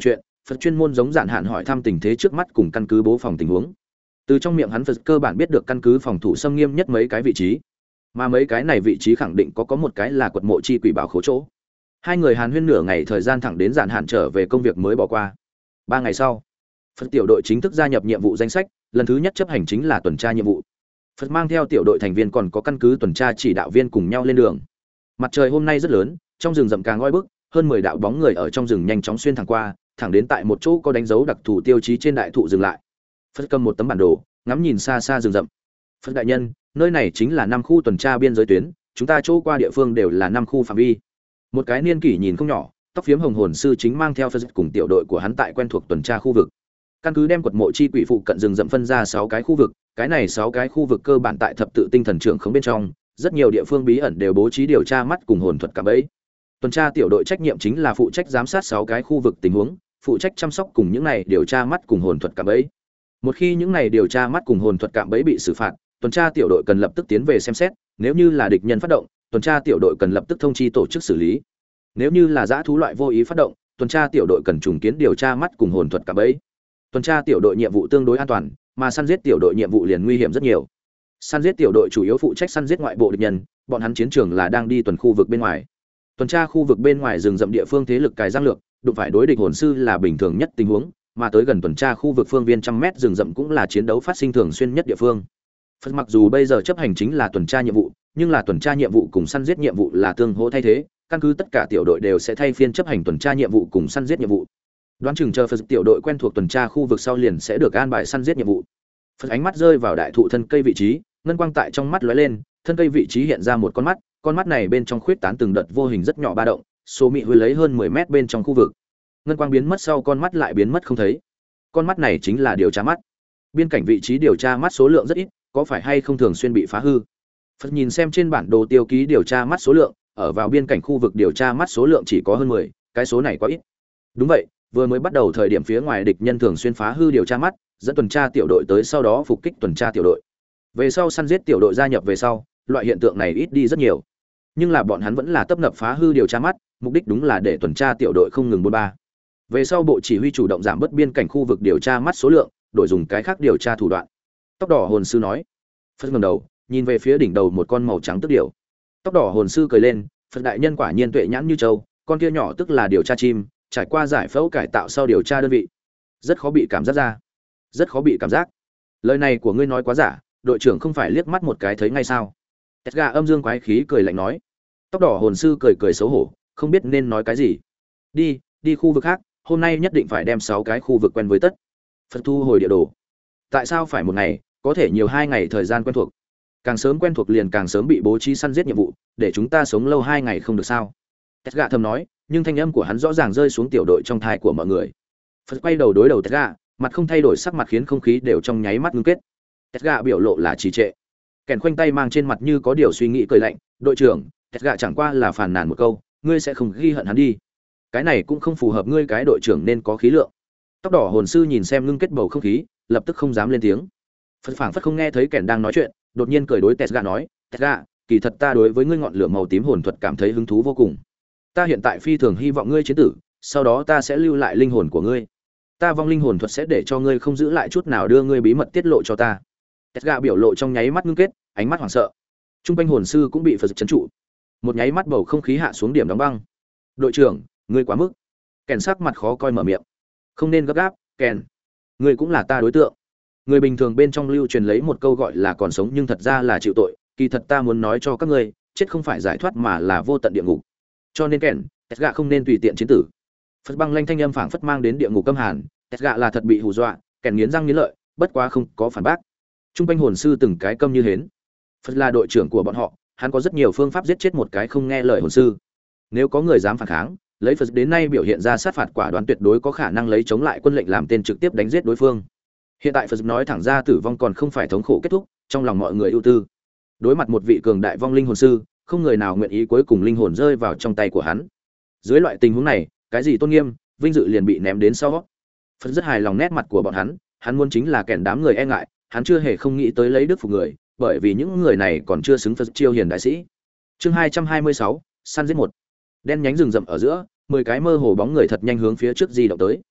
S1: Phật chuyên môn giống dạn hạn hỏi thăm tình thế trước mắt cùng căn cứ bố phòng tình huống. Từ trong miệng hắn Phật cơ bản biết được căn cứ phòng thủ xâm nghiêm nhất mấy cái vị trí, mà mấy cái này vị trí khẳng định có có một cái là quật mộ chi quỷ bảo khố chỗ. Hai người hàn huyên nửa ngày thời gian thẳng đến dạn hạn trở về công việc mới bỏ qua. Ba ngày sau, Phật tiểu đội chính thức gia nhập nhiệm vụ danh sách, lần thứ nhất chấp hành chính là tuần tra nhiệm vụ. Phật mang theo tiểu đội thành viên còn có căn cứ tuần tra chỉ đạo viên cùng nhau lên đường. Mặt trời hôm nay rất lớn, trong rừng rậm càng oi bức, hơn mười đạo bóng người ở trong rừng nhanh chóng xuyên thẳng qua, thẳng đến tại một chỗ có đánh dấu đặc thù tiêu chí trên đại thụ dừng lại. Phật cầm một tấm bản đồ, ngắm nhìn xa xa rừng rậm. Phật đại nhân, nơi này chính là năm khu tuần tra biên giới tuyến, chúng ta chỗ qua địa phương đều là năm khu phạm vi. Một cái niên kỷ nhìn không nhỏ, tóc phiếm hồng hồn sư chính mang theo Phật cùng tiểu đội của hắn tại quen thuộc tuần tra khu vực. Căn cứ đem quật mộ chi quỷ phụ cận rừng rậm phân ra sáu cái khu vực, cái này sáu cái khu vực cơ bản tại thập tự tinh thần trưởng khống bên trong, rất nhiều địa phương bí ẩn đều bố trí điều tra mắt cùng hồn thuật cả bẫy. Tuần tra tiểu đội trách nhiệm chính là phụ trách giám sát sáu cái khu vực tình huống, phụ trách chăm sóc cùng những này điều tra mắt cùng hồn thuật cả bẫy. Một khi những này điều tra mắt cùng hồn thuật cạm bẫy bị xử phạt, tuần tra tiểu đội cần lập tức tiến về xem xét, nếu như là địch nhân phát động, tuần tra tiểu đội cần lập tức thông chi tổ chức xử lý. Nếu như là dã thú loại vô ý phát động, tuần tra tiểu đội cần trùng kiến điều tra mắt cùng hồn thuật cạm bẫy. Tuần tra tiểu đội nhiệm vụ tương đối an toàn, mà săn giết tiểu đội nhiệm vụ liền nguy hiểm rất nhiều. Săn giết tiểu đội chủ yếu phụ trách săn giết ngoại bộ địch nhân, bọn hắn chiến trường là đang đi tuần khu vực bên ngoài. Tuần tra khu vực bên ngoài rừng rậm địa phương thế lực cài giang lược, đụng phải đối địch hồn sư là bình thường nhất tình huống, mà tới gần tuần tra khu vực phương viên trăm mét rừng rậm cũng là chiến đấu phát sinh thường xuyên nhất địa phương. Phật mặc dù bây giờ chấp hành chính là tuần tra nhiệm vụ, nhưng là tuần tra nhiệm vụ cùng săn giết nhiệm vụ là tương hỗ thay thế, căn cứ tất cả tiểu đội đều sẽ thay phiên chấp hành tuần tra nhiệm vụ cùng săn giết nhiệm vụ. Đoán chừng chờ Phật tiểu đội quen thuộc tuần tra khu vực sau liền sẽ được an bài săn giết nhiệm vụ. Phật ánh mắt rơi vào đại thụ thân cây vị trí, ngân quang tại trong mắt lóe lên, thân cây vị trí hiện ra một con mắt, con mắt này bên trong khuyết tán từng đợt vô hình rất nhỏ ba động, số mị huy lấy hơn mười mét bên trong khu vực. Ngân quang biến mất sau con mắt lại biến mất không thấy. Con mắt này chính là điều tra mắt. Biên cảnh vị trí điều tra mắt số lượng rất ít, có phải hay không thường xuyên bị phá hư? Phật nhìn xem trên bản đồ tiêu ký điều tra mắt số lượng, ở vào biên cảnh khu vực điều tra mắt số lượng chỉ có hơn mười, cái số này quá ít. Đúng vậy, vừa mới bắt đầu thời điểm phía ngoài địch nhân thường xuyên phá hư điều tra mắt, dẫn tuần tra tiểu đội tới sau đó phục kích tuần tra tiểu đội. Về sau săn giết tiểu đội gia nhập về sau, loại hiện tượng này ít đi rất nhiều. Nhưng là bọn hắn vẫn là tấp nập phá hư điều tra mắt, mục đích đúng là để tuần tra tiểu đội không ngừng bôn ba. Về sau bộ chỉ huy chủ động giảm bớt biên cảnh khu vực điều tra mắt số lượng, đổi dùng cái khác điều tra thủ đoạn. Tóc đỏ hồn sư nói. Phật ngẩng đầu, nhìn về phía đỉnh đầu một con màu trắng tức điểu. Tóc đỏ hồn sư cười lên, Phật đại nhân quả nhiên tuệ nhãn như châu, con kia nhỏ tức là điều tra chim, trải qua giải phẫu cải tạo sau điều tra đơn vị, rất khó bị cảm giác ra. Rất khó bị cảm giác. Lời này của ngươi nói quá giả, đội trưởng không phải liếc mắt một cái thấy ngay sao? Edgar âm dương quái khí cười lạnh nói. Tóc đỏ hồn sư cười cười xấu hổ, không biết nên nói cái gì. Đi, đi khu vực khác, hôm nay nhất định phải đem sáu cái khu vực quen với tất. Phật thu hồi địa đồ. Tại sao phải một ngày, có thể nhiều hai ngày thời gian quen thuộc? Càng sớm quen thuộc liền càng sớm bị bố trí săn giết nhiệm vụ, để chúng ta sống lâu hai ngày không được sao? Edgar thầm nói, nhưng thanh âm của hắn rõ ràng rơi xuống tiểu đội trong thai của mọi người. Phật quay đầu đối đầu Edgar, mặt không thay đổi sắc mặt khiến không khí đều trong nháy mắt ngưng kết. Edgar biểu lộ là trì trệ. Kèn khoanh tay mang trên mặt như có điều suy nghĩ cười lạnh, đội trưởng, Edgar chẳng qua là phàn nàn một câu, ngươi sẽ không ghi hận hắn đi. Cái này cũng không phù hợp ngươi cái đội trưởng nên có khí lượng. Tóc đỏ hồn sư nhìn xem ngưng kết bầu không khí, lập tức không dám lên tiếng. Phật phảng phất không nghe thấy Kèn đang nói chuyện, đột nhiên cười đối Edgar nói, Edgar, kỳ thật ta đối với ngươi ngọn lửa màu tím hồn thuật cảm thấy hứng thú vô cùng. Ta hiện tại phi thường hy vọng ngươi chiến tử, sau đó ta sẽ lưu lại linh hồn của ngươi. Ta vong linh hồn thuật sẽ để cho ngươi không giữ lại chút nào đưa ngươi bí mật tiết lộ cho ta. Edgar biểu lộ trong nháy mắt ngưng kết, ánh mắt hoảng sợ. Trung quanh hồn sư cũng bị Phật chấn trụ. Một nháy mắt bầu không khí hạ xuống điểm đóng băng. Đội trưởng, ngươi quá mức. Kèn sắc mặt khó coi mở miệng. Không nên gấp gáp, Kèn. Ngươi cũng là ta đối tượng. Người bình thường bên trong lưu truyền lấy một câu gọi là còn sống nhưng thật ra là chịu tội. Kỳ thật ta muốn nói cho các ngươi, chết không phải giải thoát mà là vô tận địa ngục. Cho nên Kèn, Edgar không nên tùy tiện chiến tử. Phật băng lanh thanh âm phảng phất mang đến địa ngục câm hàn. Edgar là thật bị hù dọa, Kèn nghiến răng nghiến lợi, bất quá không có phản bác. Trung quanh hồn sư từng cái câm như hến. Phật là đội trưởng của bọn họ, hắn có rất nhiều phương pháp giết chết một cái không nghe lời hồn sư. Nếu có người dám phản kháng, lấy Phật đến nay biểu hiện ra sát phạt quả đoán tuyệt đối có khả năng lấy chống lại quân lệnh làm tên trực tiếp đánh giết đối phương. Hiện tại Phật nói thẳng ra tử vong còn không phải thống khổ kết thúc, trong lòng mọi người ưu tư. Đối mặt một vị cường đại vong linh hồn sư, không người nào nguyện ý cuối cùng linh hồn rơi vào trong tay của hắn. Dưới loại tình huống này, cái gì tôn nghiêm, vinh dự liền bị ném đến sau. Phật rất hài lòng nét mặt của bọn hắn, hắn muốn chính là kẻn đám người e ngại, hắn chưa hề không nghĩ tới lấy đức phục người, bởi vì những người này còn chưa xứng Phật chiêu hiền đại sĩ. Chương hai trăm hai mươi sáu, săn giết một. Đen nhánh rừng rậm ở giữa, mười cái mơ hồ bóng người thật nhanh hướng phía trước di động tới.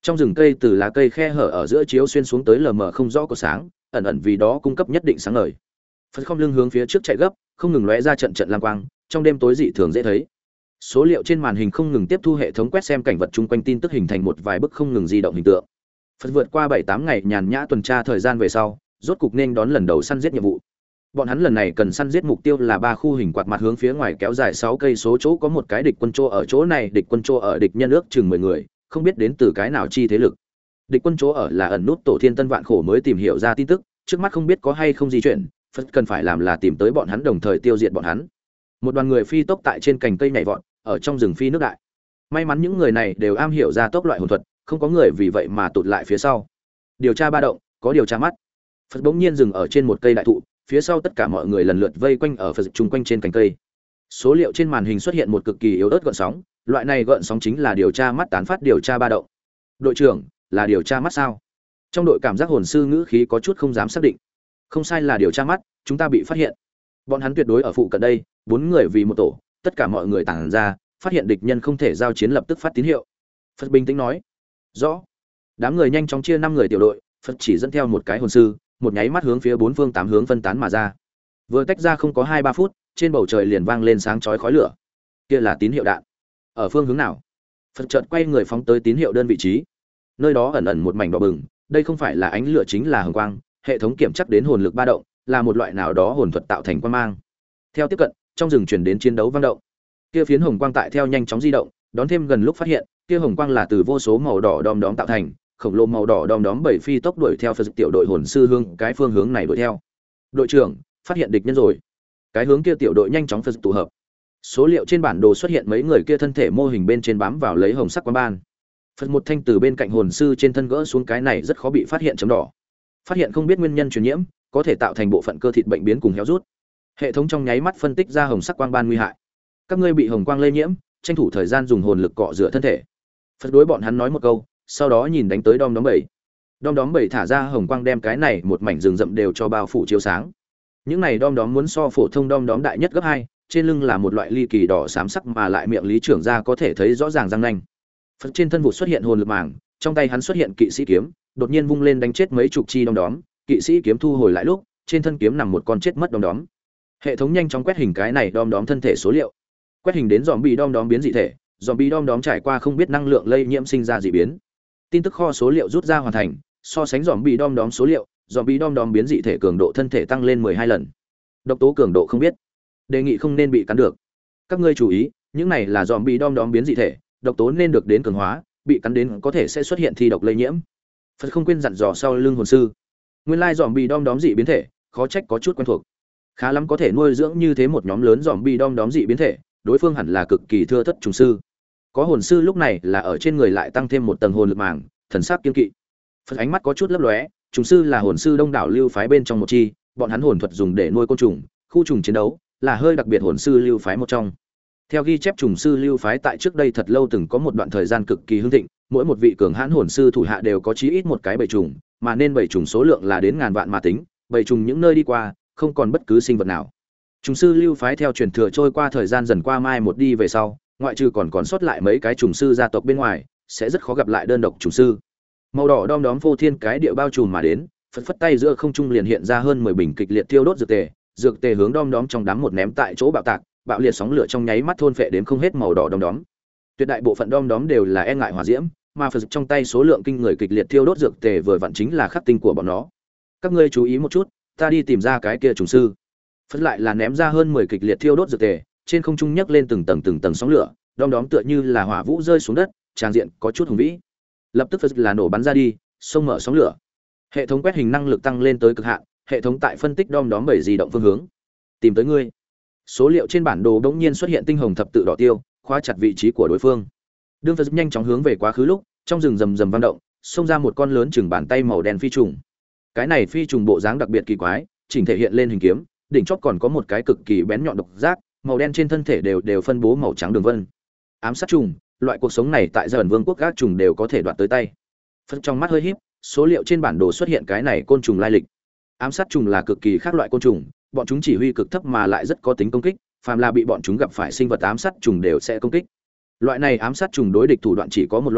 S1: Trong rừng cây từ lá cây khe hở ở giữa chiếu xuyên xuống tới lờ mờ không rõ có sáng, ẩn ẩn vì đó cung cấp nhất định sáng ngời. Phật không lưng hướng phía trước chạy gấp, không ngừng lóe ra trận trận lam quang, trong đêm tối dị thường dễ thấy. Số liệu trên màn hình không ngừng tiếp thu hệ thống quét xem cảnh vật chung quanh tin tức hình thành một vài bức không ngừng di động hình tượng. Phật vượt qua bảy tám ngày nhàn nhã tuần tra thời gian về sau, rốt cục nên đón lần đầu săn giết nhiệm vụ. Bọn hắn lần này cần săn giết mục tiêu là ba khu hình quạt mặt hướng phía ngoài kéo dài sáu cây số chỗ có một cái địch quân chỗ ở chỗ này, địch quân chỗ ở địch nhân ước chừng mười người, không biết đến từ cái nào chi thế lực. Địch quân chỗ ở là ẩn nút tổ thiên tân vạn khổ mới tìm hiểu ra tin tức, trước mắt không biết có hay không di chuyển, Phật cần phải làm là tìm tới bọn hắn đồng thời tiêu diệt bọn hắn. Một đoàn người phi tốc tại trên cành cây nhảy vọt, ở trong rừng phi nước đại. May mắn những người này đều am hiểu ra tốc loại hồn thuật, không có người vì vậy mà tụt lại phía sau. Điều tra ba động, có điều tra mắt. Phật bỗng nhiên dừng ở trên một cây đại thụ, phía sau tất cả mọi người lần lượt vây quanh ở Phật chung quanh trên cành cây. Số liệu trên màn hình xuất hiện một cực kỳ yếu ớt gợn sóng, loại này gợn sóng chính là điều tra mắt tán phát điều tra ba động. Đội trưởng, là điều tra mắt sao? Trong đội cảm giác hồn sư ngữ khí có chút không dám xác định. Không sai, là điều tra mắt, chúng ta bị phát hiện. Bọn hắn tuyệt đối ở phụ cận đây, bốn người vì một tổ, tất cả mọi người tản ra, phát hiện địch nhân không thể giao chiến lập tức phát tín hiệu. Phật bình tĩnh nói. Rõ. Đám người nhanh chóng chia năm người tiểu đội, Phật chỉ dẫn theo một cái hồn sư, một nháy mắt hướng phía bốn phương tám hướng phân tán mà ra. Vừa tách ra không có hai ba phút, trên bầu trời liền vang lên sáng chói khói lửa. Kia là tín hiệu đạn. Ở phương hướng nào? Phật chợt quay người phóng tới tín hiệu đơn vị trí. Nơi đó ẩn ẩn một mảnh đỏ bừng, đây không phải là ánh lửa chính là hồng quang, hệ thống kiểm chắc đến hồn lực ba động, là một loại nào đó hồn thuật tạo thành quang mang. Theo tiếp cận, trong rừng truyền đến chiến đấu vang động. Kia phiến hồng quang tại theo nhanh chóng di động, đón thêm gần lúc phát hiện, kia hồng quang là từ vô số màu đỏ đom đóm tạo thành, khổng lồ màu đỏ đom đóm bảy phi tốc đuổi theo Phật tiểu đội hồn sư hướng cái phương hướng này đuổi theo. Đội trưởng, phát hiện địch nhân rồi. Cái hướng kia tiểu đội nhanh chóng Phật tụ hợp. Số liệu trên bản đồ xuất hiện mấy người kia thân thể mô hình bên trên bám vào lấy hồng sắc quang ban. Phật một thanh từ bên cạnh hồn sư trên thân gỡ xuống cái này rất khó bị phát hiện chấm đỏ. Phát hiện không biết nguyên nhân truyền nhiễm, có thể tạo thành bộ phận cơ thịt bệnh biến cùng héo rút. Hệ thống trong nháy mắt phân tích ra hồng sắc quang ban nguy hại. Các ngươi bị hồng quang lây nhiễm, tranh thủ thời gian dùng hồn lực cọ rửa thân thể. Phật đối bọn hắn nói một câu, sau đó nhìn đánh tới đom đóm bảy. Đom đóm bảy thả ra hồng quang đem cái này một mảnh rừng rậm đều cho bao phủ chiếu sáng. Những này đom đóm muốn so phổ thông đom đóm đại nhất gấp hai, trên lưng là một loại ly kỳ đỏ xám sắc mà lại miệng lý trưởng ra có thể thấy rõ ràng răng nanh. Phật trên thân vụt xuất hiện hồn lực màng, trong tay hắn xuất hiện kỵ sĩ kiếm, đột nhiên vung lên đánh chết mấy chục chi đom đóm, kỵ sĩ kiếm thu hồi lại lúc, trên thân kiếm nằm một con chết mất đom đóm. Hệ thống nhanh chóng quét hình cái này đom đóm thân thể số liệu. Quét hình đến zombie đom đóm biến dị thể, zombie đom đóm trải qua không biết năng lượng lây nhiễm sinh ra dị biến. Tin tức kho số liệu rút ra hoàn thành, so sánh zombie đom đóm số liệu, zombie đom đóm biến dị thể cường độ thân thể tăng lên mười hai lần. Độc tố cường độ không biết. Đề nghị không nên bị cắn được. Các ngươi chú ý, những này là zombie đom đóm biến dị thể, độc tố nên được đến cường hóa, bị cắn đến có thể sẽ xuất hiện thi độc lây nhiễm. Phật không quên dặn dò sau lưng hồn sư. Nguyên lai zombie đom đóm dị biến thể, khó trách có chút quen thuộc. Khá lắm có thể nuôi dưỡng như thế một nhóm lớn zombie đom đóm dị biến thể, đối phương hẳn là cực kỳ thưa thất trùng sư. Có hồn sư lúc này là ở trên người lại tăng thêm một tầng hồn lực màng, thần sắc kiên kỵ. Phật ánh mắt có chút lấp lóe, trùng sư là hồn sư đông đảo lưu phái bên trong một chi, bọn hắn hồn thuật dùng để nuôi côn trùng, khu trùng chiến đấu, là hơi đặc biệt hồn sư lưu phái một trong. Theo ghi chép trùng sư lưu phái tại trước đây thật lâu từng có một đoạn thời gian cực kỳ hưng thịnh, mỗi một vị cường hãn hồn sư thủ hạ đều có chí ít một cái bầy trùng, mà nên bầy trùng số lượng là đến ngàn vạn mà tính, bầy trùng những nơi đi qua, không còn bất cứ sinh vật nào. Trùng sư lưu phái theo truyền thừa trôi qua thời gian dần qua mai một đi về sau, ngoại trừ còn còn sót lại mấy cái trùng sư gia tộc bên ngoài, sẽ rất khó gặp lại đơn độc trùng sư. Màu đỏ đom đóm phô thiên cái địa bao trùm mà đến, phất phất tay giữa không trung liền hiện ra hơn mười bình kịch liệt thiêu đốt dược tề, dược tề hướng đom đóm trong đám một ném tại chỗ bạo tạc, bạo liệt sóng lửa trong nháy mắt thôn phệ đến không hết màu đỏ đom đóm. Tuyệt đại bộ phận đom đóm đều là e ngại hỏa diễm, mà phật trong tay số lượng kinh người kịch liệt thiêu đốt dược tề vừa vặn chính là khắc tinh của bọn nó. Các ngươi chú ý một chút, ta đi tìm ra cái kia trùng sư. Phất lại là ném ra hơn mười kịch liệt thiêu đốt dược tề, trên không trung nhấc lên từng tầng từng tầng sóng lửa, đom đóm tựa như là hỏa vũ rơi xuống đất, tràng diện có chút hùng vĩ. Lập tức phật là nổ bắn ra đi, xông mở sóng lửa. Hệ thống quét hình năng lực tăng lên tới cực hạn, hệ thống tại phân tích đom đóm bảy di động phương hướng. Tìm tới ngươi. Số liệu trên bản đồ đống nhiên xuất hiện tinh hồng thập tự đỏ tiêu, khóa chặt vị trí của đối phương. Đương phật nhanh chóng hướng về quá khứ lúc, trong rừng rầm rầm vang động, xông ra một con lớn chừng bàn tay màu đen phi trùng. Cái này phi trùng bộ dáng đặc biệt kỳ quái, chỉnh thể hiện lên hình kiếm, đỉnh chóp còn có một cái cực kỳ bén nhọn độc giác, màu đen trên thân thể đều đều phân bố màu trắng đường vân. Ám sát trùng, loại cuộc sống này tại Dởn Vương quốc các trùng đều có thể đoạt tới tay. Phật trong mắt hơi híp, số liệu trên bản đồ xuất hiện cái này côn trùng lai lịch. Ám sát trùng là cực kỳ khác loại côn trùng, bọn chúng chỉ huy cực thấp mà lại rất có tính công kích, phàm là bị bọn chúng gặp phải sinh vật ám sát trùng đều sẽ công kích. Loại này ám sát trùng đối địch thủ đoạn chỉ có một loại,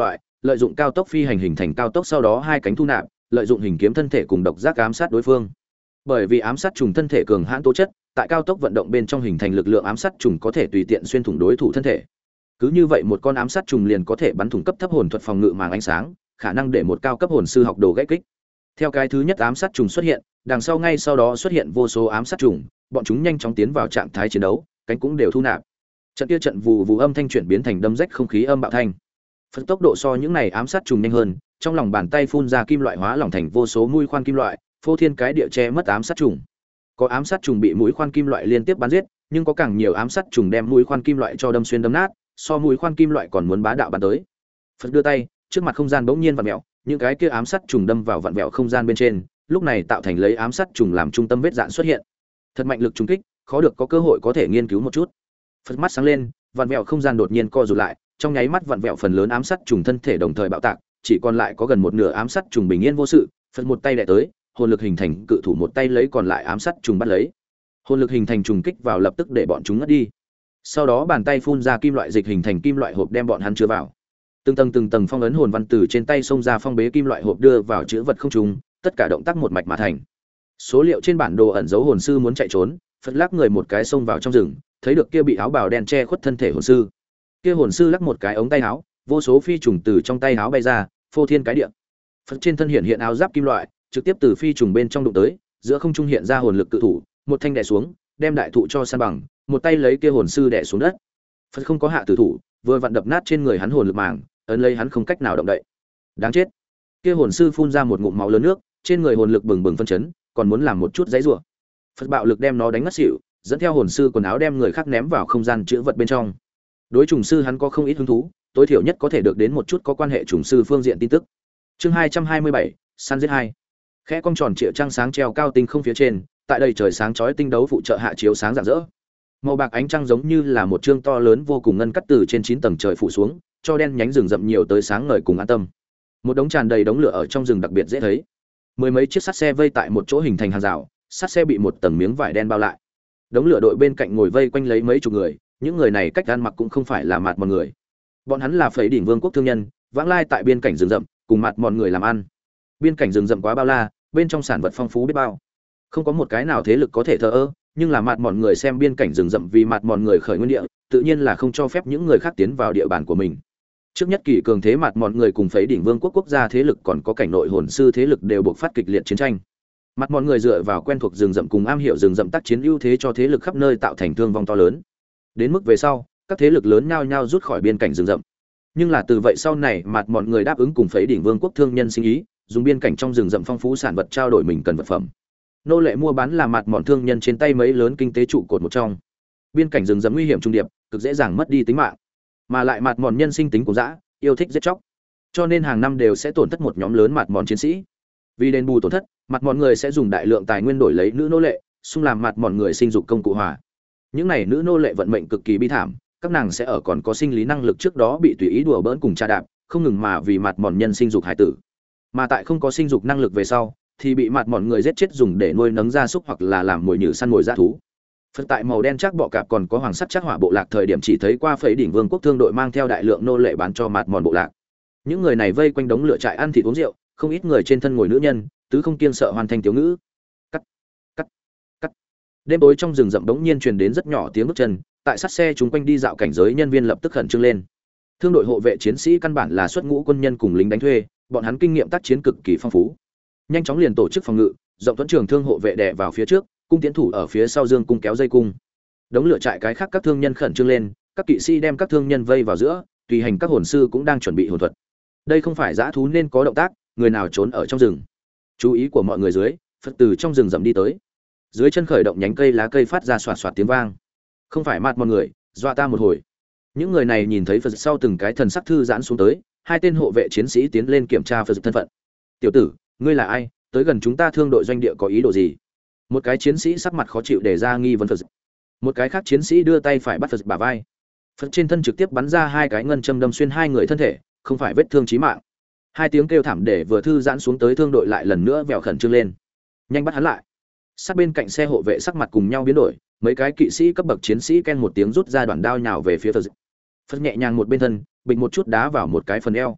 S1: lợi dụng cao tốc phi hành hình thành cao tốc, sau đó hai cánh thu nạp, lợi dụng hình kiếm thân thể cùng độc giác ám sát đối phương. Bởi vì ám sát trùng thân thể cường hãn tố chất, tại cao tốc vận động bên trong hình thành lực lượng ám sát trùng có thể tùy tiện xuyên thủng đối thủ thân thể. Cứ như vậy một con ám sát trùng liền có thể bắn thủng cấp thấp hồn thuật phòng ngự màng ánh sáng, khả năng để một cao cấp hồn sư học đồ gãy kích. Theo cái thứ nhất ám sát trùng xuất hiện, đằng sau ngay sau đó xuất hiện vô số ám sát trùng, bọn chúng nhanh chóng tiến vào trạng thái chiến đấu, cánh cũng đều thu nạp. Trận kia trận vù vù âm thanh chuyển biến thành đâm rách không khí âm bạo thanh. Phần tốc độ so những này ám sát trùng nhanh hơn, trong lòng bàn tay phun ra kim loại hóa lỏng thành vô số mũi khoan kim loại, phô thiên cái địa che mất ám sát trùng. Có ám sát trùng bị mũi khoan kim loại liên tiếp bắn giết, nhưng có càng nhiều ám sát trùng đem mũi khoan kim loại cho đâm xuyên đâm nát, so mũi khoan kim loại còn muốn bá đạo bắn tới. Phật đưa tay, trước mặt không gian bỗng nhiên vặn vẹo, những cái kia ám sát trùng đâm vào vặn vẹo không gian bên trên, lúc này tạo thành lấy ám sát trùng làm trung tâm vết dạn xuất hiện. Thật mạnh lực trùng kích, khó được có cơ hội có thể nghiên cứu một chút. Phật mắt sáng lên, vặn vẹo không gian đột nhiên co rụt lại, trong nháy mắt vặn vẹo phần lớn ám sát trùng thân thể đồng thời bạo tạc, chỉ còn lại có gần một nửa ám sát trùng bình yên vô sự. Phật một tay đè tới, hồn lực hình thành cự thủ một tay lấy còn lại ám sát trùng bắt lấy. Hồn lực hình thành trùng kích vào lập tức để bọn chúng ngất đi. Sau đó bàn tay phun ra kim loại dịch hình thành kim loại hộp đem bọn hắn chứa vào. Từng tầng từng tầng phong ấn hồn văn từ trên tay xông ra phong bế kim loại hộp đưa vào chứa vật không trùng, tất cả động tác một mạch mà thành. Số liệu trên bản đồ ẩn dấu hồn sư muốn chạy trốn, Phật lắc người một cái xông vào trong rừng, thấy được kia bị áo bào đen che khuất thân thể hồn sư. Kia hồn sư lắc một cái ống tay áo, vô số phi trùng từ trong tay áo bay ra, phô thiên cái địa. Phật trên thân hiện hiện áo giáp kim loại, trực tiếp từ phi trùng bên trong đụng tới, giữa không trung hiện ra hồn lực cự thủ, một thanh đè xuống, đem đại thụ cho san bằng, một tay lấy kia hồn sư đè xuống đất. Phật không có hạ tử thủ, vừa vặn đập nát trên người hắn hồn lực màng, ấn lấy hắn không cách nào động đậy. Đáng chết. Kia hồn sư phun ra một ngụm máu lớn nước, trên người hồn lực bừng bừng phân chấn, còn muốn làm một chút giãy giụa. Phật bạo lực đem nó đánh ngất xỉu, dẫn theo hồn sư quần áo đem người khác ném vào không gian chứa vật bên trong. Đối trùng sư hắn có không ít hứng thú, tối thiểu nhất có thể được đến một chút có quan hệ trùng sư phương diện tin tức. Chương hai trăm hai mươi bảy, săn giết hai. Khẽ cong tròn triệu trăng sáng treo cao tinh không phía trên, tại đây trời sáng chói tinh đấu phụ trợ hạ chiếu sáng rạng rỡ. Màu bạc ánh trăng giống như là một chương to lớn vô cùng ngân cắt từ trên chín tầng trời phủ xuống, cho đen nhánh rừng rậm nhiều tới sáng ngời cùng an tâm. Một đống tràn đầy đống lửa ở trong rừng đặc biệt dễ thấy. Mười mấy chiếc sắt xe vây tại một chỗ hình thành hàng rào, sắt xe bị một tầng miếng vải đen bao lại. Đống lửa đội bên cạnh ngồi vây quanh lấy mấy chục người, những người này cách ăn mặc cũng không phải là mạt mòn người. Bọn hắn là Phẩy Đỉnh Vương quốc thương nhân, vãng lai tại biên cảnh rừng rậm, cùng mạt mòn người làm ăn. Biên cảnh rừng rậm quá bao la, bên trong sản vật phong phú biết bao. Không có một cái nào thế lực có thể thờ ơ, nhưng là mạt mòn người xem biên cảnh rừng rậm vì mạt mòn người khởi nguyên địa, tự nhiên là không cho phép những người khác tiến vào địa bàn của mình. Trước nhất kỳ cường thế mạt mòn người cùng Phẩy Đỉnh Vương quốc quốc gia thế lực còn có cảnh nội hồn sư thế lực đều buộc phát kịch liệt chiến tranh. Mạt mòn người dựa vào quen thuộc rừng rậm cùng am hiểu rừng rậm tác chiến ưu thế cho thế lực khắp nơi tạo thành thương vong to lớn. Đến mức về sau, các thế lực lớn nhao nhao rút khỏi biên cảnh rừng rậm. Nhưng là từ vậy sau này mạt mòn người đáp ứng cùng Phẩy Đỉnh Vương quốc thương nhân sinh ý, dùng biên cảnh trong rừng rậm phong phú sản vật trao đổi mình cần vật phẩm. Nô lệ mua bán là mạt mòn thương nhân trên tay mấy lớn kinh tế trụ cột một trong. Biên cảnh rừng rậm nguy hiểm trung điệp, cực dễ dàng mất đi tính mạng, mà lại mạt mòn nhân sinh tính cuồng dã, yêu thích giết chóc, cho nên hàng năm đều sẽ tổn thất một nhóm lớn mạt mòn chiến sĩ. Vì đền bù tổn thất, mạt mòn người sẽ dùng đại lượng tài nguyên đổi lấy nữ nô lệ, xung làm mạt mòn người sinh dục công cụ hòa. Những này nữ nô lệ vận mệnh cực kỳ bi thảm, các nàng sẽ ở còn có sinh lý năng lực trước đó bị tùy ý đùa bỡn cùng tra đạp, không ngừng mà vì mạt mòn nhân sinh dục hải tử. Mà tại không có sinh dục năng lực về sau, thì bị mạt mòn người giết chết dùng để nuôi nấng gia súc hoặc là làm mồi nhử săn mồi dã thú. Phần tại màu đen chắc bọ cạp còn có hoàng sắt chắc hỏa bộ lạc thời điểm chỉ thấy qua Phẩy Đỉnh Vương quốc thương đội mang theo đại lượng nô lệ bán cho mạt mòn bộ lạc. Những người này vây quanh đống lửa trại ăn thịt uống rượu, không ít người trên thân ngồi nữ nhân, tứ không kiêng sợ hoàn thành tiểu ngữ. Cắt, cắt, cắt. Đêm tối trong rừng rậm đống nhiên truyền đến rất nhỏ tiếng bước chân, tại sát xe chúng quanh đi dạo cảnh giới nhân viên lập tức khẩn trương lên. Thương đội hộ vệ chiến sĩ căn bản là xuất ngũ quân nhân cùng lính đánh thuê, bọn hắn kinh nghiệm tác chiến cực kỳ phong phú. Nhanh chóng liền tổ chức phòng ngự, rộng thuẫn trường thương hộ vệ đè vào phía trước, cung tiến thủ ở phía sau dương cung kéo dây cung. Đống lửa trại cái khác các thương nhân khẩn trương lên, các kỵ sĩ đem các thương nhân vây vào giữa, tùy hành các hồn sư cũng đang chuẩn bị hồn thuật. Đây không phải dã thú nên có động tác, người nào trốn ở trong rừng. Chú ý của mọi người dưới, Phật từ trong rừng rậm đi tới. Dưới chân khởi động nhánh cây lá cây phát ra xoạt xoạt tiếng vang. Không phải mạt mọi người, dọa ta một hồi. Những người này nhìn thấy Phật sau từng cái thần sắc thư giãn xuống tới, hai tên hộ vệ chiến sĩ tiến lên kiểm tra Phật thân phận. "Tiểu tử, ngươi là ai, tới gần chúng ta thương đội doanh địa có ý đồ gì?" Một cái chiến sĩ sắc mặt khó chịu đề ra nghi vấn Phật. Một cái khác chiến sĩ đưa tay phải bắt Phật bả vai. Phật trên thân trực tiếp bắn ra hai cái ngân châm đâm xuyên hai người thân thể, không phải vết thương chí mạng. Hai tiếng kêu thảm để vừa thư giãn xuống tới thương đội lại lần nữa vèo khẩn trương lên. "Nhanh bắt hắn lại." Sát bên cạnh xe hộ vệ sắc mặt cùng nhau biến đổi, mấy cái kỵ sĩ cấp bậc chiến sĩ ken một tiếng rút ra đoạn đao nhào về phía Phật. Phật nhẹ nhàng một bên thân, bịch một chút đá vào một cái phần eo.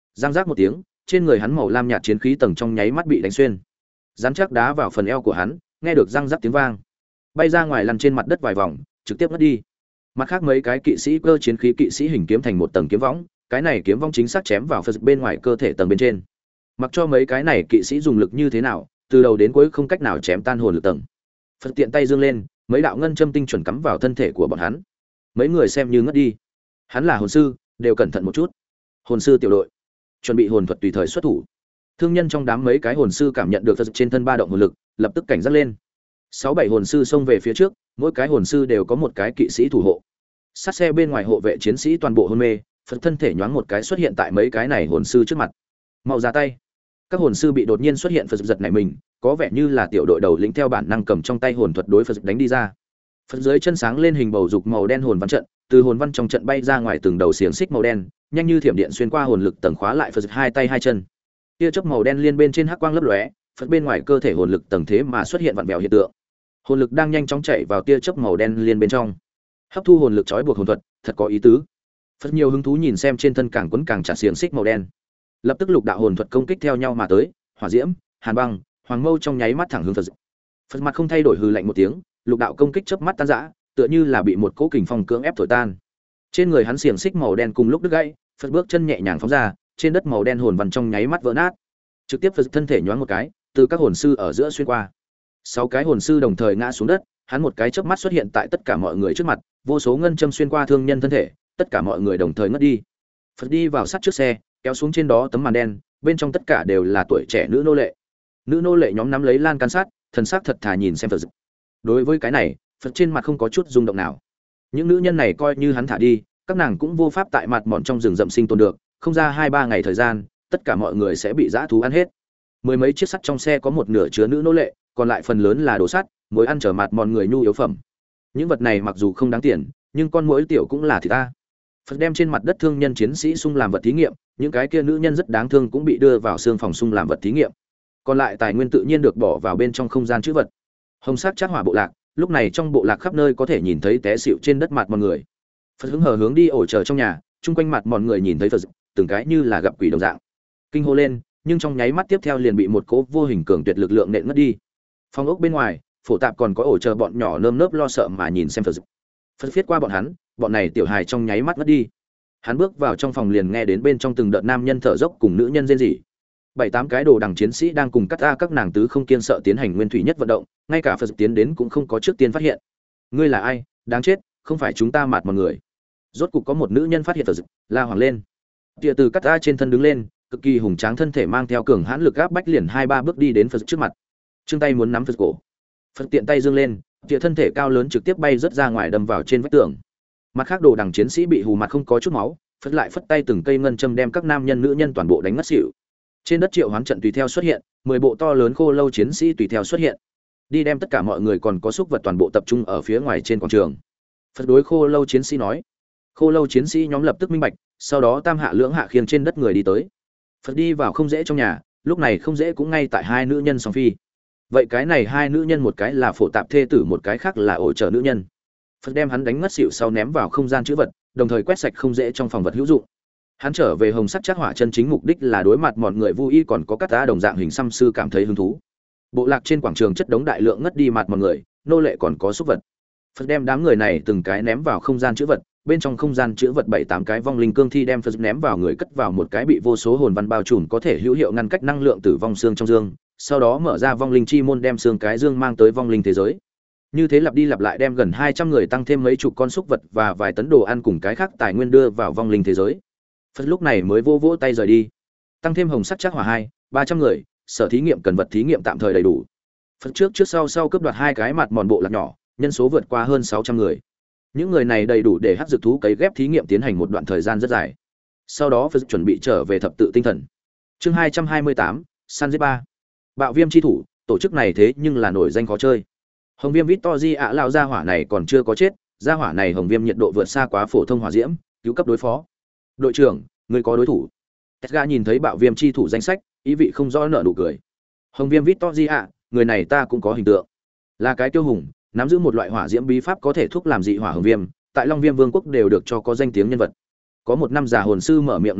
S1: Giang giác một tiếng, trên người hắn màu lam nhạt chiến khí tầng trong nháy mắt bị đánh xuyên. Rắn chắc đá vào phần eo của hắn, nghe được răng rắc tiếng vang, bay ra ngoài lăn trên mặt đất vài vòng, trực tiếp ngất đi. Mặt khác mấy cái kỵ sĩ cơ chiến khí kỵ sĩ hình kiếm thành một tầng kiếm võng, cái này kiếm võng chính xác chém vào Phật bên ngoài cơ thể tầng bên trên. Mặc cho mấy cái này kỵ sĩ dùng lực như thế nào, từ đầu đến cuối không cách nào chém tan hồn lực tầng. Phật tiện tay dương lên, mấy đạo ngân châm tinh chuẩn cắm vào thân thể của bọn hắn. Mấy người xem như ngất đi. Hắn là hồn sư, đều cẩn thận một chút. Hồn sư tiểu đội, chuẩn bị hồn thuật tùy thời xuất thủ. Thương nhân trong đám mấy cái hồn sư cảm nhận được Phật trên thân ba động hồn lực, lập tức cảnh giác lên. Sáu bảy hồn sư xông về phía trước, mỗi cái hồn sư đều có một cái kỵ sĩ thủ hộ. Sát xe bên ngoài hộ vệ chiến sĩ toàn bộ hôn mê, Phật thân thể nhoáng một cái xuất hiện tại mấy cái này hồn sư trước mặt. Mau ra tay. Các hồn sư bị đột nhiên xuất hiện Phật giật nảy mình, có vẻ như là tiểu đội đầu lĩnh theo bản năng cầm trong tay hồn thuật đối Phật đánh đi ra. Phật dưới chân sáng lên hình bầu dục màu đen hồn văn trận, từ hồn văn trong trận bay ra ngoài từng đầu xiềng xích màu đen, nhanh như thiểm điện xuyên qua hồn lực tầng khóa lại Phật hai tay hai chân. Tia chớp màu đen liên bên trên hắc quang lấp lóe, Phật bên ngoài cơ thể hồn lực tầng thế mà xuất hiện vặn vẹo hiện tượng. Hồn lực đang nhanh chóng chạy vào tia chớp màu đen liên bên trong. Hấp thu hồn lực trói buộc hồn thuật, thật có ý tứ. Phật nhiều hứng thú nhìn xem trên thân càng quấn càng chặt xiềng xích màu đen. Lập tức lục đạo hồn thuật công kích theo nhau mà tới, hỏa diễm, hàn băng, hoàng mâu trong nháy mắt thẳng hướng Phật. Phật mặt không thay đổi hừ lạnh một tiếng, lục đạo công kích chớp mắt tan rã, tựa như là bị một cỗ kình phong cưỡng ép thổi tan. Trên người hắn xiềng xích màu đen cùng lúc đứt gãy, Phật bước chân nhẹ nhàng phóng ra, trên đất màu đen hồn văn trong nháy mắt vỡ nát. Trực tiếp Phật thân thể nhoáng một cái, từ các hồn sư ở giữa xuyên qua. Sáu cái hồn sư đồng thời ngã xuống đất, hắn một cái chớp mắt xuất hiện tại tất cả mọi người trước mặt, vô số ngân châm xuyên qua thương nhân thân thể, tất cả mọi người đồng thời ngất đi. Phật đi vào sát trước xe, kéo xuống trên đó tấm màn đen, bên trong tất cả đều là tuổi trẻ nữ nô lệ. Nữ nô lệ nhóm nắm lấy lan can sát, thần sắc thật thà nhìn xem Phật. Đối với cái này, Phật trên mặt không có chút rung động nào. Những nữ nhân này coi như hắn thả đi, các nàng cũng vô pháp tại mặt mòn trong rừng rậm sinh tồn được, không ra hai ba ngày thời gian, tất cả mọi người sẽ bị dã thú ăn hết. Mười mấy chiếc sắt trong xe có một nửa chứa nữ nô lệ, còn lại phần lớn là đồ sắt, muối ăn trở mặt mòn người nhu yếu phẩm. Những vật này mặc dù không đáng tiền, nhưng con muỗi tiểu cũng là thịt ta. Phật đem trên mặt đất thương nhân chiến sĩ sung làm vật thí nghiệm, những cái kia nữ nhân rất đáng thương cũng bị đưa vào xương phòng sung làm vật thí nghiệm. Còn lại tài nguyên tự nhiên được bỏ vào bên trong không gian trữ vật. Hồng sắc chát hỏa bộ lạc, lúc này trong bộ lạc khắp nơi có thể nhìn thấy té xỉu trên đất mặt mọi người. Phật hứng hờ hướng đi ổ chờ trong nhà, chung quanh mặt mọi người nhìn thấy Phật, từng cái như là gặp quỷ đồng dạng. Kinh hô lên, nhưng trong nháy mắt tiếp theo liền bị một cỗ vô hình cường tuyệt lực lượng nện ngất đi. Phòng ốc bên ngoài, phổ tạp còn có ổ chờ bọn nhỏ nơm nớp lo sợ mà nhìn xem Phật. Phật viết qua bọn hắn, bọn này tiểu hài trong nháy mắt ngất đi. Hắn bước vào trong phòng liền nghe đến bên trong từng đợt nam nhân thở dốc cùng nữ nhân rên rỉ. Bảy tám cái đồ đằng chiến sĩ đang cùng cắt a các nàng tứ không kiên sợ tiến hành nguyên thủy nhất vận động, ngay cả Phật tiến đến cũng không có trước tiên phát hiện. Ngươi là ai? Đáng chết, không phải chúng ta mạt mọi người. Rốt cục có một nữ nhân phát hiện Phật, la hoảng lên. Tịa từ cắt a trên thân đứng lên, cực kỳ hùng tráng thân thể mang theo cường hãn lực áp bách liền hai ba bước đi đến Phật trước mặt. Trương tay muốn nắm Phật cổ. Phật tiện tay giương lên, tịa thân thể cao lớn trực tiếp bay rất ra ngoài đâm vào trên vách tường. Mặt khác đồ đằng chiến sĩ bị hù mặt không có chút máu, Phật lại phất tay từng cây ngân châm đem các nam nhân nữ nhân toàn bộ đánh ngất xỉu. Trên đất triệu hoán trận tùy theo xuất hiện, mười bộ to lớn khô lâu chiến sĩ tùy theo xuất hiện. Đi đem tất cả mọi người còn có xúc vật toàn bộ tập trung ở phía ngoài trên quảng trường. Phật đối khô lâu chiến sĩ nói. Khô lâu chiến sĩ nhóm lập tức minh bạch, sau đó tam hạ lưỡng hạ khiêng trên đất người đi tới. Phật đi vào không dễ trong nhà, lúc này không dễ cũng ngay tại hai nữ nhân song phi. Vậy cái này hai nữ nhân một cái là phổ tạp thê tử, một cái khác là ổ trở nữ nhân. Phật đem hắn đánh ngất xỉu sau ném vào không gian chữ vật, đồng thời quét sạch không dễ trong phòng vật hữu dụng. Hắn trở về hồng sắc chắc hỏa chân chính mục đích là đối mặt mọi người vui y còn có các tá đồng dạng hình xăm sư cảm thấy hứng thú. Bộ lạc trên quảng trường chất đống đại lượng ngất đi mặt mọi người, nô lệ còn có xúc vật. Phật đem đám người này từng cái ném vào không gian chữ vật, bên trong không gian chữ vật bảy tám cái vong linh cương thi đem Phật ném vào người cất vào một cái bị vô số hồn văn bao trùm có thể hữu hiệu ngăn cách năng lượng tử vong xương trong dương, sau đó mở ra vong linh chi môn đem xương cái dương mang tới vong linh thế giới. Như thế lặp đi lặp lại đem gần hai trăm người tăng thêm mấy chục con xúc vật và vài tấn đồ ăn cùng cái khác tài nguyên đưa vào vong linh thế giới. Phật lúc này mới vô vỗ tay rời đi. Tăng thêm hồng sắc chắc hỏa hai, ba trăm người, sở thí nghiệm cần vật thí nghiệm tạm thời đầy đủ. Phật trước trước sau sau cướp đoạt hai cái mặt mòn bộ lạc nhỏ, nhân số vượt qua hơn sáu trăm người. Những người này đầy đủ để hắc dược thú cấy ghép thí nghiệm tiến hành một đoạn thời gian rất dài. Sau đó Phật chuẩn bị trở về thập tự tinh thần. Chương hai trăm hai mươi tám, San giết ba. Bạo viêm chi thủ, tổ chức này thế nhưng là nổi danh khó chơi. Hồng viêm Victory ạ lao gia hỏa này còn chưa có chết, gia hỏa này hồng viêm nhiệt độ vượt xa quá phổ thông hỏa diễm, cứu cấp đối phó. Đội trưởng, người có đối thủ. Edgar nhìn thấy bạo viêm chi thủ danh sách, ý vị không rõ nở nụ cười. Hồng viêm Victory ạ, người này ta cũng có hình tượng. Là cái tiêu hùng, nắm giữ một loại hỏa diễm bí pháp có thể thúc làm dị hỏa hồng viêm, tại Long Viêm Vương quốc đều được cho có danh tiếng nhân vật. Có một năm già hồn sư mở miệng nói chuyện,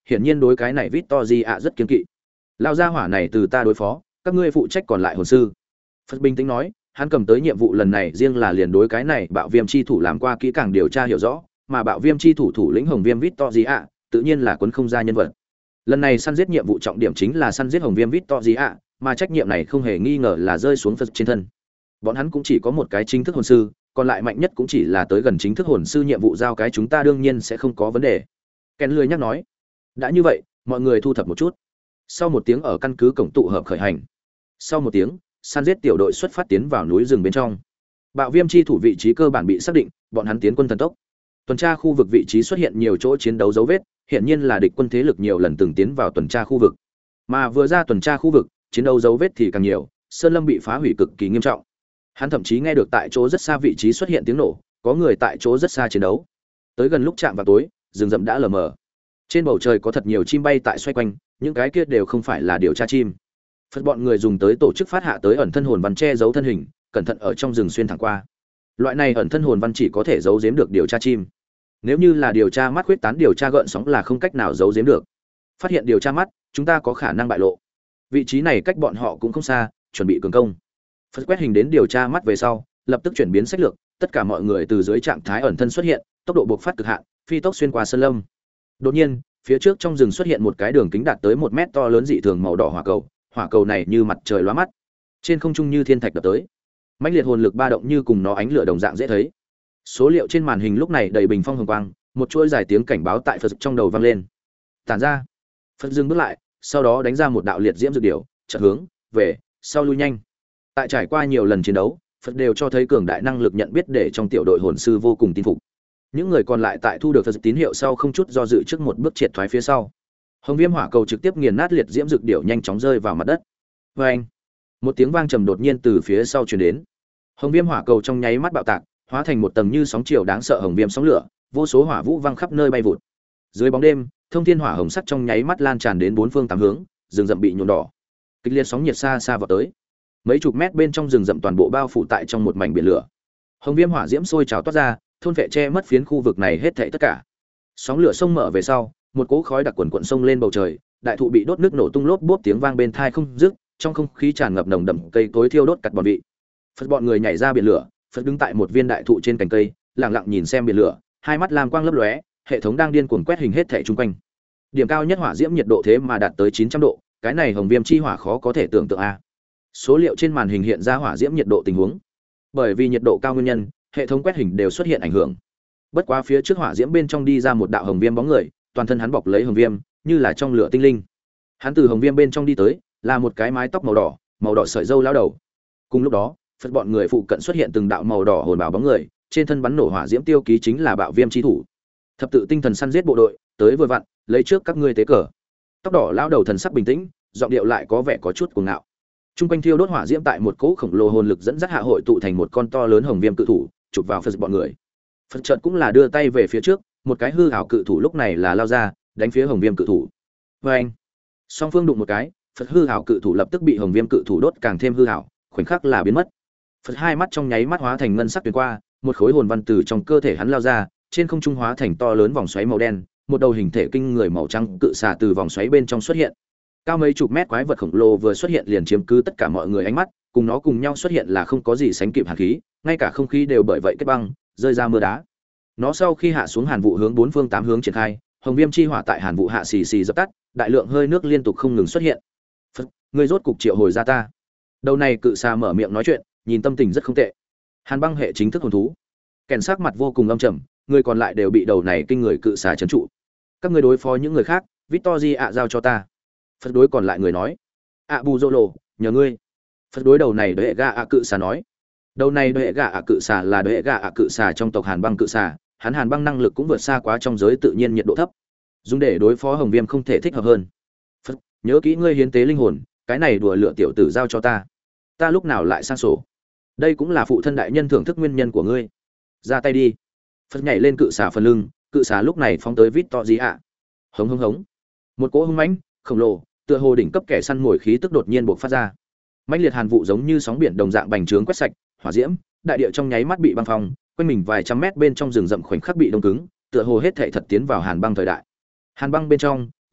S1: hiển nhiên đối cái này Victory ạ rất kiên kỵ. Lao gia hỏa này từ ta đối phó, các ngươi phụ trách còn lại hồn sư. Phật bình tĩnh nói, hắn cầm tới nhiệm vụ lần này riêng là liền đối cái này bạo viêm chi thủ làm qua kỹ càng điều tra hiểu rõ, mà bạo viêm chi thủ thủ lĩnh hồng viêm Victory ạ, tự nhiên là quấn không ra nhân vật. Lần này săn giết nhiệm vụ trọng điểm chính là săn giết hồng viêm Victory ạ, mà trách nhiệm này không hề nghi ngờ là rơi xuống Phật trên thân. Bọn hắn cũng chỉ có một cái chính thức hồn sư, còn lại mạnh nhất cũng chỉ là tới gần chính thức hồn sư nhiệm vụ giao cái chúng ta đương nhiên sẽ không có vấn đề. Ken lười nhắc nói, đã như vậy, mọi người thu thập một chút. Sau một tiếng ở căn cứ cổng tụ hợp khởi hành. Sau một tiếng, săn giết tiểu đội xuất phát tiến vào núi rừng bên trong. Bạo viêm chi thủ vị trí cơ bản bị xác định, bọn hắn tiến quân thần tốc. Tuần tra khu vực vị trí xuất hiện nhiều chỗ chiến đấu dấu vết, hiện nhiên là địch quân thế lực nhiều lần từng tiến vào tuần tra khu vực. Mà vừa ra tuần tra khu vực, chiến đấu dấu vết thì càng nhiều, sơn lâm bị phá hủy cực kỳ nghiêm trọng. Hắn thậm chí nghe được tại chỗ rất xa vị trí xuất hiện tiếng nổ, có người tại chỗ rất xa chiến đấu. Tới gần lúc chạm vào tối, rừng rậm đã lờ mờ. Trên bầu trời có thật nhiều chim bay tại xoay quanh, những cái kia đều không phải là điều tra chim. Phật bọn người dùng tới tổ chức phát hạ tới ẩn thân hồn văn che giấu thân hình, cẩn thận ở trong rừng xuyên thẳng qua. Loại này ẩn thân hồn văn chỉ có thể giấu giếm được điều tra chim. Nếu như là điều tra mắt khuyết tán điều tra gợn sóng là không cách nào giấu giếm được. Phát hiện điều tra mắt, chúng ta có khả năng bại lộ. Vị trí này cách bọn họ cũng không xa, chuẩn bị cường công. Phật quét hình đến điều tra mắt về sau, lập tức chuyển biến sách lược, tất cả mọi người từ dưới trạng thái ẩn thân xuất hiện, tốc độ bộc phát cực hạn, phi tốc xuyên qua sơn lâm. Đột nhiên, phía trước trong rừng xuất hiện một cái đường kính đạt tới một mét to lớn dị thường màu đỏ hỏa cầu, hỏa cầu này như mặt trời lóa mắt, trên không trung như thiên thạch đập tới. Mãnh liệt hồn lực ba động như cùng nó ánh lửa đồng dạng dễ thấy. Số liệu trên màn hình lúc này đầy bình phong hồng quang, một chuỗi dài tiếng cảnh báo tại Phật trong đầu vang lên. Tản ra. Phật dừng bước lại, sau đó đánh ra một đạo liệt diễm dược điểu, chợt hướng về sau lui nhanh. Tại trải qua nhiều lần chiến đấu, Phật đều cho thấy cường đại năng lực nhận biết để trong tiểu đội hồn sư vô cùng tin phục. Những người còn lại tại thu được Phật tín hiệu sau không chút do dự trước một bước triệt thoái phía sau. Hồng viêm hỏa cầu trực tiếp nghiền nát liệt diễm dược điểu nhanh chóng rơi vào mặt đất. Oeng! Một tiếng vang trầm đột nhiên từ phía sau truyền đến. Hồng viêm hỏa cầu trong nháy mắt bạo tạc, hóa thành một tầng như sóng chiều đáng sợ hồng viêm sóng lửa, vô số hỏa vũ văng khắp nơi bay vụt. Dưới bóng đêm, thông thiên hỏa hồng sắc trong nháy mắt lan tràn đến bốn phương tám hướng, rừng rậm bị nhuộm đỏ. Kịch liệt sóng nhiệt xa xa vọt tới. Mấy chục mét bên trong rừng rậm toàn bộ bao phủ tại trong một mảnh biển lửa. Hồng viêm hỏa diễm sôi trào toát ra, thôn vệ che mất phiến khu vực này hết thảy tất cả. Sóng lửa sông mở về sau, một cỗ khói đặc quần quần sông lên bầu trời, đại thụ bị đốt nước nổ tung lốp bốp tiếng vang bên tai không dứt, trong không khí tràn ngập nồng đậm cây cối thiêu đốt cặt bọn vị. Phật bọn người nhảy ra biển lửa, Phật đứng tại một viên đại thụ trên cành cây, lặng lặng nhìn xem biển lửa, hai mắt lam quang lấp lóe, hệ thống đang điên cuồng quét hình hết thảy xung quanh. Điểm cao nhất hỏa diễm nhiệt độ thế mà đạt tới chín trăm độ, cái này hồng viêm chi hỏa khó có thể tưởng tượng a. Số liệu trên màn hình hiện ra hỏa diễm nhiệt độ tình huống. Bởi vì nhiệt độ cao nguyên nhân, hệ thống quét hình đều xuất hiện ảnh hưởng. Bất quá phía trước hỏa diễm bên trong đi ra một đạo hồng viêm bóng người, toàn thân hắn bọc lấy hồng viêm, như là trong lửa tinh linh. Hắn từ hồng viêm bên trong đi tới, là một cái mái tóc màu đỏ, màu đỏ sợi râu lão đầu. Cùng lúc đó, Phật bọn người phụ cận xuất hiện từng đạo màu đỏ hồn bảo bóng người, trên thân bắn nổ hỏa diễm tiêu ký chính là bạo viêm chi thủ. Thập tự tinh thần săn giết bộ đội, tới vừa vặn, lấy trước các ngươi tế cờ. Tóc đỏ lão đầu thần sắc bình tĩnh, giọng điệu lại có vẻ có chút cuồng ngạo. Trung quanh thiêu đốt hỏa diễm tại một cỗ khổng lồ hồn lực dẫn dắt hạ hội tụ thành một con to lớn hồng viêm cự thủ, chụp vào Phật bọn người. Phật chợt cũng là đưa tay về phía trước, một cái hư ảo cự thủ lúc này là lao ra, đánh phía hồng viêm cự thủ. Oeng! Song phương đụng một cái, Phật hư ảo cự thủ lập tức bị hồng viêm cự thủ đốt càng thêm hư ảo, khoảnh khắc là biến mất. Phật hai mắt trong nháy mắt hóa thành ngân sắc tuyền qua, một khối hồn văn từ trong cơ thể hắn lao ra, trên không trung hóa thành to lớn vòng xoáy màu đen, một đầu hình thể kinh người màu trắng cự xà từ vòng xoáy bên trong xuất hiện. Cao mấy chục mét quái vật khổng lồ vừa xuất hiện liền chiếm cứ tất cả mọi người ánh mắt, cùng nó cùng nhau xuất hiện là không có gì sánh kịp hàn khí, ngay cả không khí đều bởi vậy kết băng, rơi ra mưa đá. Nó sau khi hạ xuống hàn vụ hướng bốn phương tám hướng triển khai, hồng viêm chi hỏa tại hàn vụ hạ xì xì dập tắt, đại lượng hơi nước liên tục không ngừng xuất hiện. Phật, ngươi rốt cục triệu hồi ra ta. Đầu này cự xà mở miệng nói chuyện, nhìn tâm tình rất không tệ. Hàn băng hệ chính thức hồn thú. Kèn sắc mặt vô cùng âm trầm, người còn lại đều bị đầu này kinh người cự xà trấn trụ. Các ngươi đối phó những người khác, Victory ạ giao cho ta. Phật đối còn lại người nói, ạ bù dô lộ, nhờ ngươi. Phật đối đầu này đợi gà ạ cự xà nói, đầu này đợi gà ạ cự xà là đợi gà ạ cự xà trong tộc hàn băng cự xà, hắn hàn băng năng lực cũng vượt xa quá trong giới tự nhiên nhiệt độ thấp, dùng để đối phó hồng viêm không thể thích hợp hơn. Phật, nhớ kỹ ngươi hiến tế linh hồn, cái này đùa lựa tiểu tử giao cho ta, ta lúc nào lại sang sổ. Đây cũng là phụ thân đại nhân thưởng thức nguyên nhân của ngươi. Ra tay đi. Phật nhảy lên cự xà phần lưng, cự xà lúc này phóng tới Victory ạ. Hống hống hống. Một cỗ hung mãnh, khổng lồ, tựa hồ đỉnh cấp kẻ săn mồi khí tức đột nhiên bộc phát ra. Mãnh liệt hàn vụ giống như sóng biển đồng dạng bành trướng quét sạch, hỏa diễm, đại địa trong nháy mắt bị băng phong, quanh mình vài trăm mét bên trong rừng rậm khoảnh khắc bị đông cứng, tựa hồ hết thảy thật tiến vào hàn băng thời đại. Hàn băng bên trong,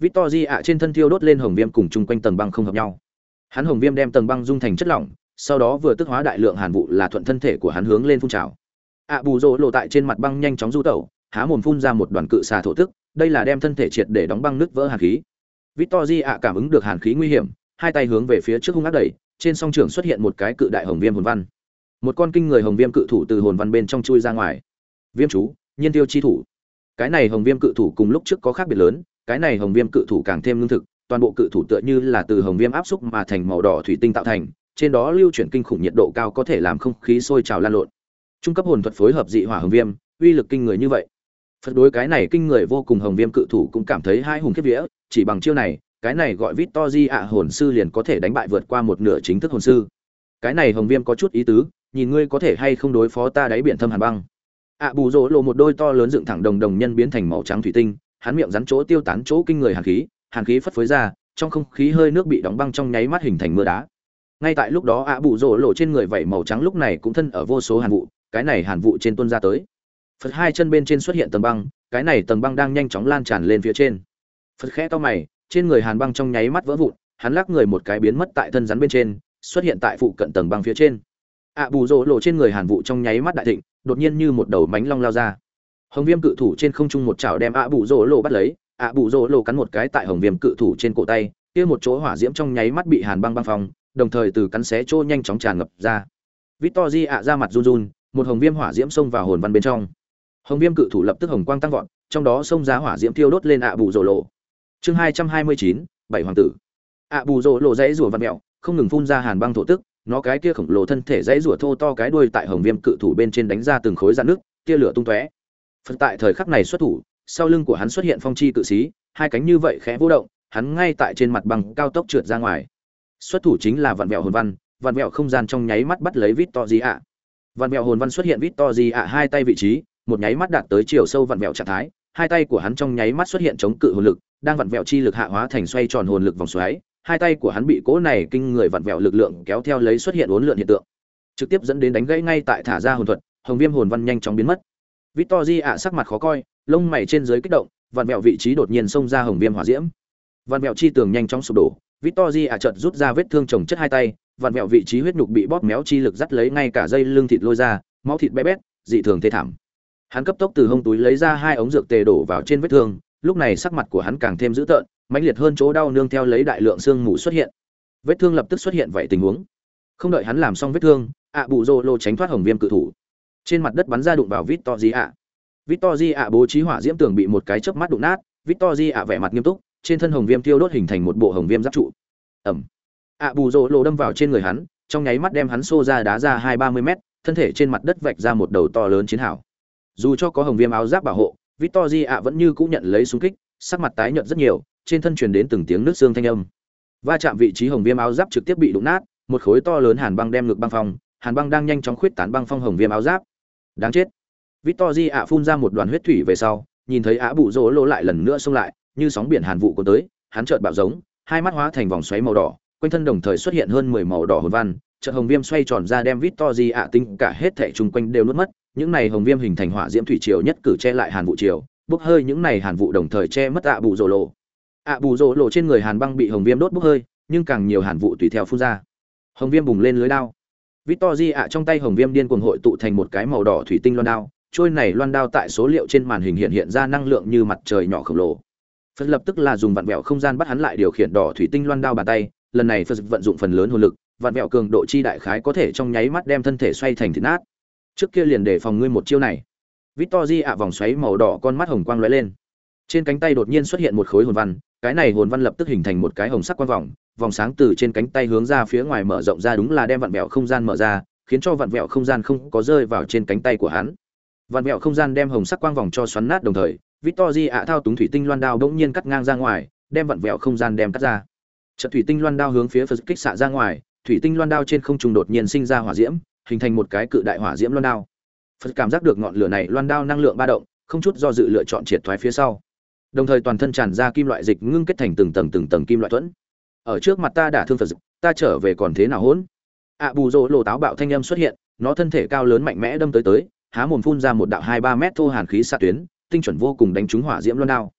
S1: Victory ạ trên thân thiêu đốt lên hồng viêm cùng chung quanh tầng băng không hợp nhau. Hắn hồng viêm đem tầng băng dung thành chất lỏng, sau đó vừa tức hóa đại lượng hàn vụ là thuận thân thể của hắn hướng lên phun trào. ạ bù rồ lộ tại trên mặt băng nhanh chóng du tẩu, há mồm phun ra một đoàn cự xà thổ tức, đây là đem thân thể triệt để đóng băng nứt vỡ hàn khí. Victory ạ cảm ứng được hàn khí nguy hiểm, hai tay hướng về phía trước hung ác đẩy, trên song trường xuất hiện một cái cự đại hồng viêm hồn văn. Một con kinh người hồng viêm cự thủ từ hồn văn bên trong chui ra ngoài. Viêm chú, nhiên tiêu chi thủ. Cái này hồng viêm cự thủ cùng lúc trước có khác biệt lớn, cái này hồng viêm cự thủ càng thêm lương thực, toàn bộ cự thủ tựa như là từ hồng viêm áp xúc mà thành màu đỏ thủy tinh tạo thành, trên đó lưu chuyển kinh khủng nhiệt độ cao có thể làm không khí sôi trào lan lộn. Trung cấp hồn thuật phối hợp dị hỏa hồng viêm, uy lực kinh người như vậy. Phật đối cái này kinh người vô cùng hồng viêm cự thủ cũng cảm thấy hai hùng khiếp vía, chỉ bằng chiêu này, cái này gọi Victory ạ hồn sư liền có thể đánh bại vượt qua một nửa chính thức hồn sư. Cái này hồng viêm có chút ý tứ, nhìn ngươi có thể hay không đối phó ta đáy biển thâm hàn băng. ạ bù rỗ lộ một đôi to lớn dựng thẳng đồng đồng nhân biến thành màu trắng thủy tinh, hắn miệng rắn chỗ tiêu tán chỗ kinh người hàn khí, hàn khí phất phới ra, trong không khí hơi nước bị đóng băng trong nháy mắt hình thành mưa đá. Ngay tại lúc đó ạ bù rỗ lộ trên người vảy màu trắng lúc này cũng thân ở vô số hàn vụ, cái này hàn vụ trên tuôn ra tới. Phật hai chân bên trên xuất hiện tầng băng, cái này tầng băng đang nhanh chóng lan tràn lên phía trên. Phật khẽ to mày, trên người hàn băng trong nháy mắt vỡ vụn, hắn lắc người một cái biến mất tại thân rắn bên trên, xuất hiện tại phụ cận tầng băng phía trên. ạ bù rỗ lộ trên người hàn vụ trong nháy mắt đại thịnh, đột nhiên như một đầu mánh long lao ra. Hồng viêm cự thủ trên không trung một chảo đem ạ bù rỗ lộ bắt lấy, ạ bù rỗ lộ cắn một cái tại hồng viêm cự thủ trên cổ tay, kia một chỗ hỏa diễm trong nháy mắt bị hàn băng băng phong, đồng thời từ cắn xé chỗ nhanh chóng tràn ngập ra. Victory ạ ra mặt run run, một hồng viêm hỏa diễm xông vào hồn văn bên trong. Hồng viêm cự thủ lập tức hồng quang tăng vọt, trong đó xông ra hỏa diễm thiêu đốt lên ạ bù rỗ lộ. Chương hai trăm hai mươi chín, bảy hoàng tử. ạ bù rỗ lộ dãy rủa vặn mèo, không ngừng phun ra hàn băng thổ tức, nó cái kia khổng lồ thân thể dãy rủa thô to cái đuôi tại hồng viêm cự thủ bên trên đánh ra từng khối rạn nước, tia lửa tung tóe. Phật tại thời khắc này xuất thủ, sau lưng của hắn xuất hiện phong chi cự sĩ, hai cánh như vậy khẽ vũ động, hắn ngay tại trên mặt băng cao tốc trượt ra ngoài. Xuất thủ chính là vặn vẹo hồn văn, vặn vẹo không gian trong nháy mắt bắt lấy Victory ạ. Vặn vẹo hồn văn xuất hiện Victory ạ hai tay vị trí, một nháy mắt đạt tới chiều sâu vặn vẹo trạng thái, hai tay của hắn trong nháy mắt xuất hiện chống cự hồn lực, đang vặn vẹo chi lực hạ hóa thành xoay tròn hồn lực vòng xoáy, hai tay của hắn bị cỗ này kinh người vặn vẹo lực lượng kéo theo lấy xuất hiện uốn lượn hiện tượng, trực tiếp dẫn đến đánh gãy ngay tại thả ra hồn thuật, hồng viêm hồn văn nhanh chóng biến mất. Victory ạ sắc mặt khó coi, lông mày trên dưới kích động, vặn vẹo vị trí đột nhiên xông ra hồng viêm hỏa diễm. Vặn vẹo chi tường nhanh chóng sụp đổ, Victory ạ chợt rút ra vết thương chồng chất hai tay, vặn vẹo vị trí huyết nhục bị bóp méo chi lực dắt lấy ngay cả dây lưng thịt lôi ra, máu thịt bé bét, dị thường thê thảm. Hắn cấp tốc từ hông túi lấy ra hai ống dược tề đổ vào trên vết thương, lúc này sắc mặt của hắn càng thêm dữ tợn, mãnh liệt hơn chỗ đau nương theo lấy đại lượng xương mù xuất hiện. Vết thương lập tức xuất hiện vậy tình huống. Không đợi hắn làm xong vết thương, ạ bù rồ lô tránh thoát hồng viêm cự thủ. Trên mặt đất bắn ra đụng vào Victory ạ. Victory ạ bố trí hỏa diễm tường bị một cái chớp mắt đụng nát, Victory ạ vẻ mặt nghiêm túc, trên thân hồng viêm tiêu đốt hình thành một bộ hồng viêm giáp trụ. Ầm. ạ bù rồ lô đâm vào trên người hắn, trong nháy mắt đem hắn xô ra đá ra hai ba mươi mét, thân thể trên mặt đất vạch ra một đầu to lớn chiến hào. Dù cho có hồng viêm áo giáp bảo hộ, Victory ạ vẫn như cũ nhận lấy xung kích, sắc mặt tái nhợt rất nhiều, trên thân truyền đến từng tiếng nứt xương thanh âm. Va chạm vị trí hồng viêm áo giáp trực tiếp bị đụng nát, một khối to lớn hàn băng đem ngực băng phong, hàn băng đang nhanh chóng khuyết tán băng phong hồng viêm áo giáp. Đáng chết. Victory ạ phun ra một đoàn huyết thủy về sau, nhìn thấy Á Bụ Dỗ Lô lại lần nữa xông lại, như sóng biển hàn vụ cuốn tới, hắn chợt bạo giống, hai mắt hóa thành vòng xoáy màu đỏ, quanh thân đồng thời xuất hiện hơn mười màu đỏ hồn văn, chợt hồng viêm xoay tròn ra đem Victory ạ tính cả hết thảy chung quanh đều nuốt mất, những này hồng viêm hình thành hỏa diễm thủy triều nhất cử che lại hàn vụ triều, bốc hơi những này hàn vụ đồng thời che mất Á Bụ Dỗ Lô. Á Bụ Dỗ Lô trên người hàn băng bị hồng viêm đốt bốc hơi, nhưng càng nhiều hàn vụ tùy theo phun ra. Hồng viêm bùng lên lưới đao. Victory ạ trong tay hồng viêm điên cuồng hội tụ thành một cái màu đỏ thủy tinh loan đao, trôi này loan đao tại số liệu trên màn hình hiện hiện ra năng lượng như mặt trời nhỏ khổng lồ. Phật lập tức là dùng vặn vẹo không gian bắt hắn lại điều khiển đỏ thủy tinh loan đao bàn tay, lần này Phật vận dụng phần lớn hồn lực, vặn vẹo cường độ chi đại khái có thể trong nháy mắt đem thân thể xoay thành thịt nát. Trước kia liền để phòng ngươi một chiêu này. Victory ạ vòng xoáy màu đỏ con mắt hồng quang lóe lên. Trên cánh tay đột nhiên xuất hiện một khối hồn văn, cái này hồn văn lập tức hình thành một cái hồng sắc quang vòng, vòng sáng từ trên cánh tay hướng ra phía ngoài mở rộng ra, đúng là đem vặn vẹo không gian mở ra, khiến cho vặn vẹo không gian không có rơi vào trên cánh tay của hắn. Vặn vẹo không gian đem hồng sắc quang vòng cho xoắn nát, đồng thời Victory ạ thao túng thủy tinh loan đao đột nhiên cắt ngang ra ngoài, đem vặn vẹo không gian đem cắt ra. Trận thủy tinh loan đao hướng phía Phật kích xạ ra ngoài, thủy tinh loan đao trên không trung đột nhiên sinh ra hỏa diễm, hình thành một cái cự đại hỏa diễm loan đao. Phật cảm giác được ngọn lửa này loan đao năng lượng ba động, không chút do dự lựa chọn triệt thoái phía sau. Đồng thời toàn thân tràn ra kim loại dịch ngưng kết thành từng tầng từng tầng kim loại thuẫn. Ở trước mặt ta đả thương Phật, ta trở về còn thế nào hỗn? ạ Bù Dỗ Lô táo bạo thanh âm xuất hiện, nó thân thể cao lớn mạnh mẽ đâm tới tới, há mồm phun ra một đạo hai ba mét thô hàn khí xạ tuyến, tinh chuẩn vô cùng đánh trúng hỏa diễm loan đao.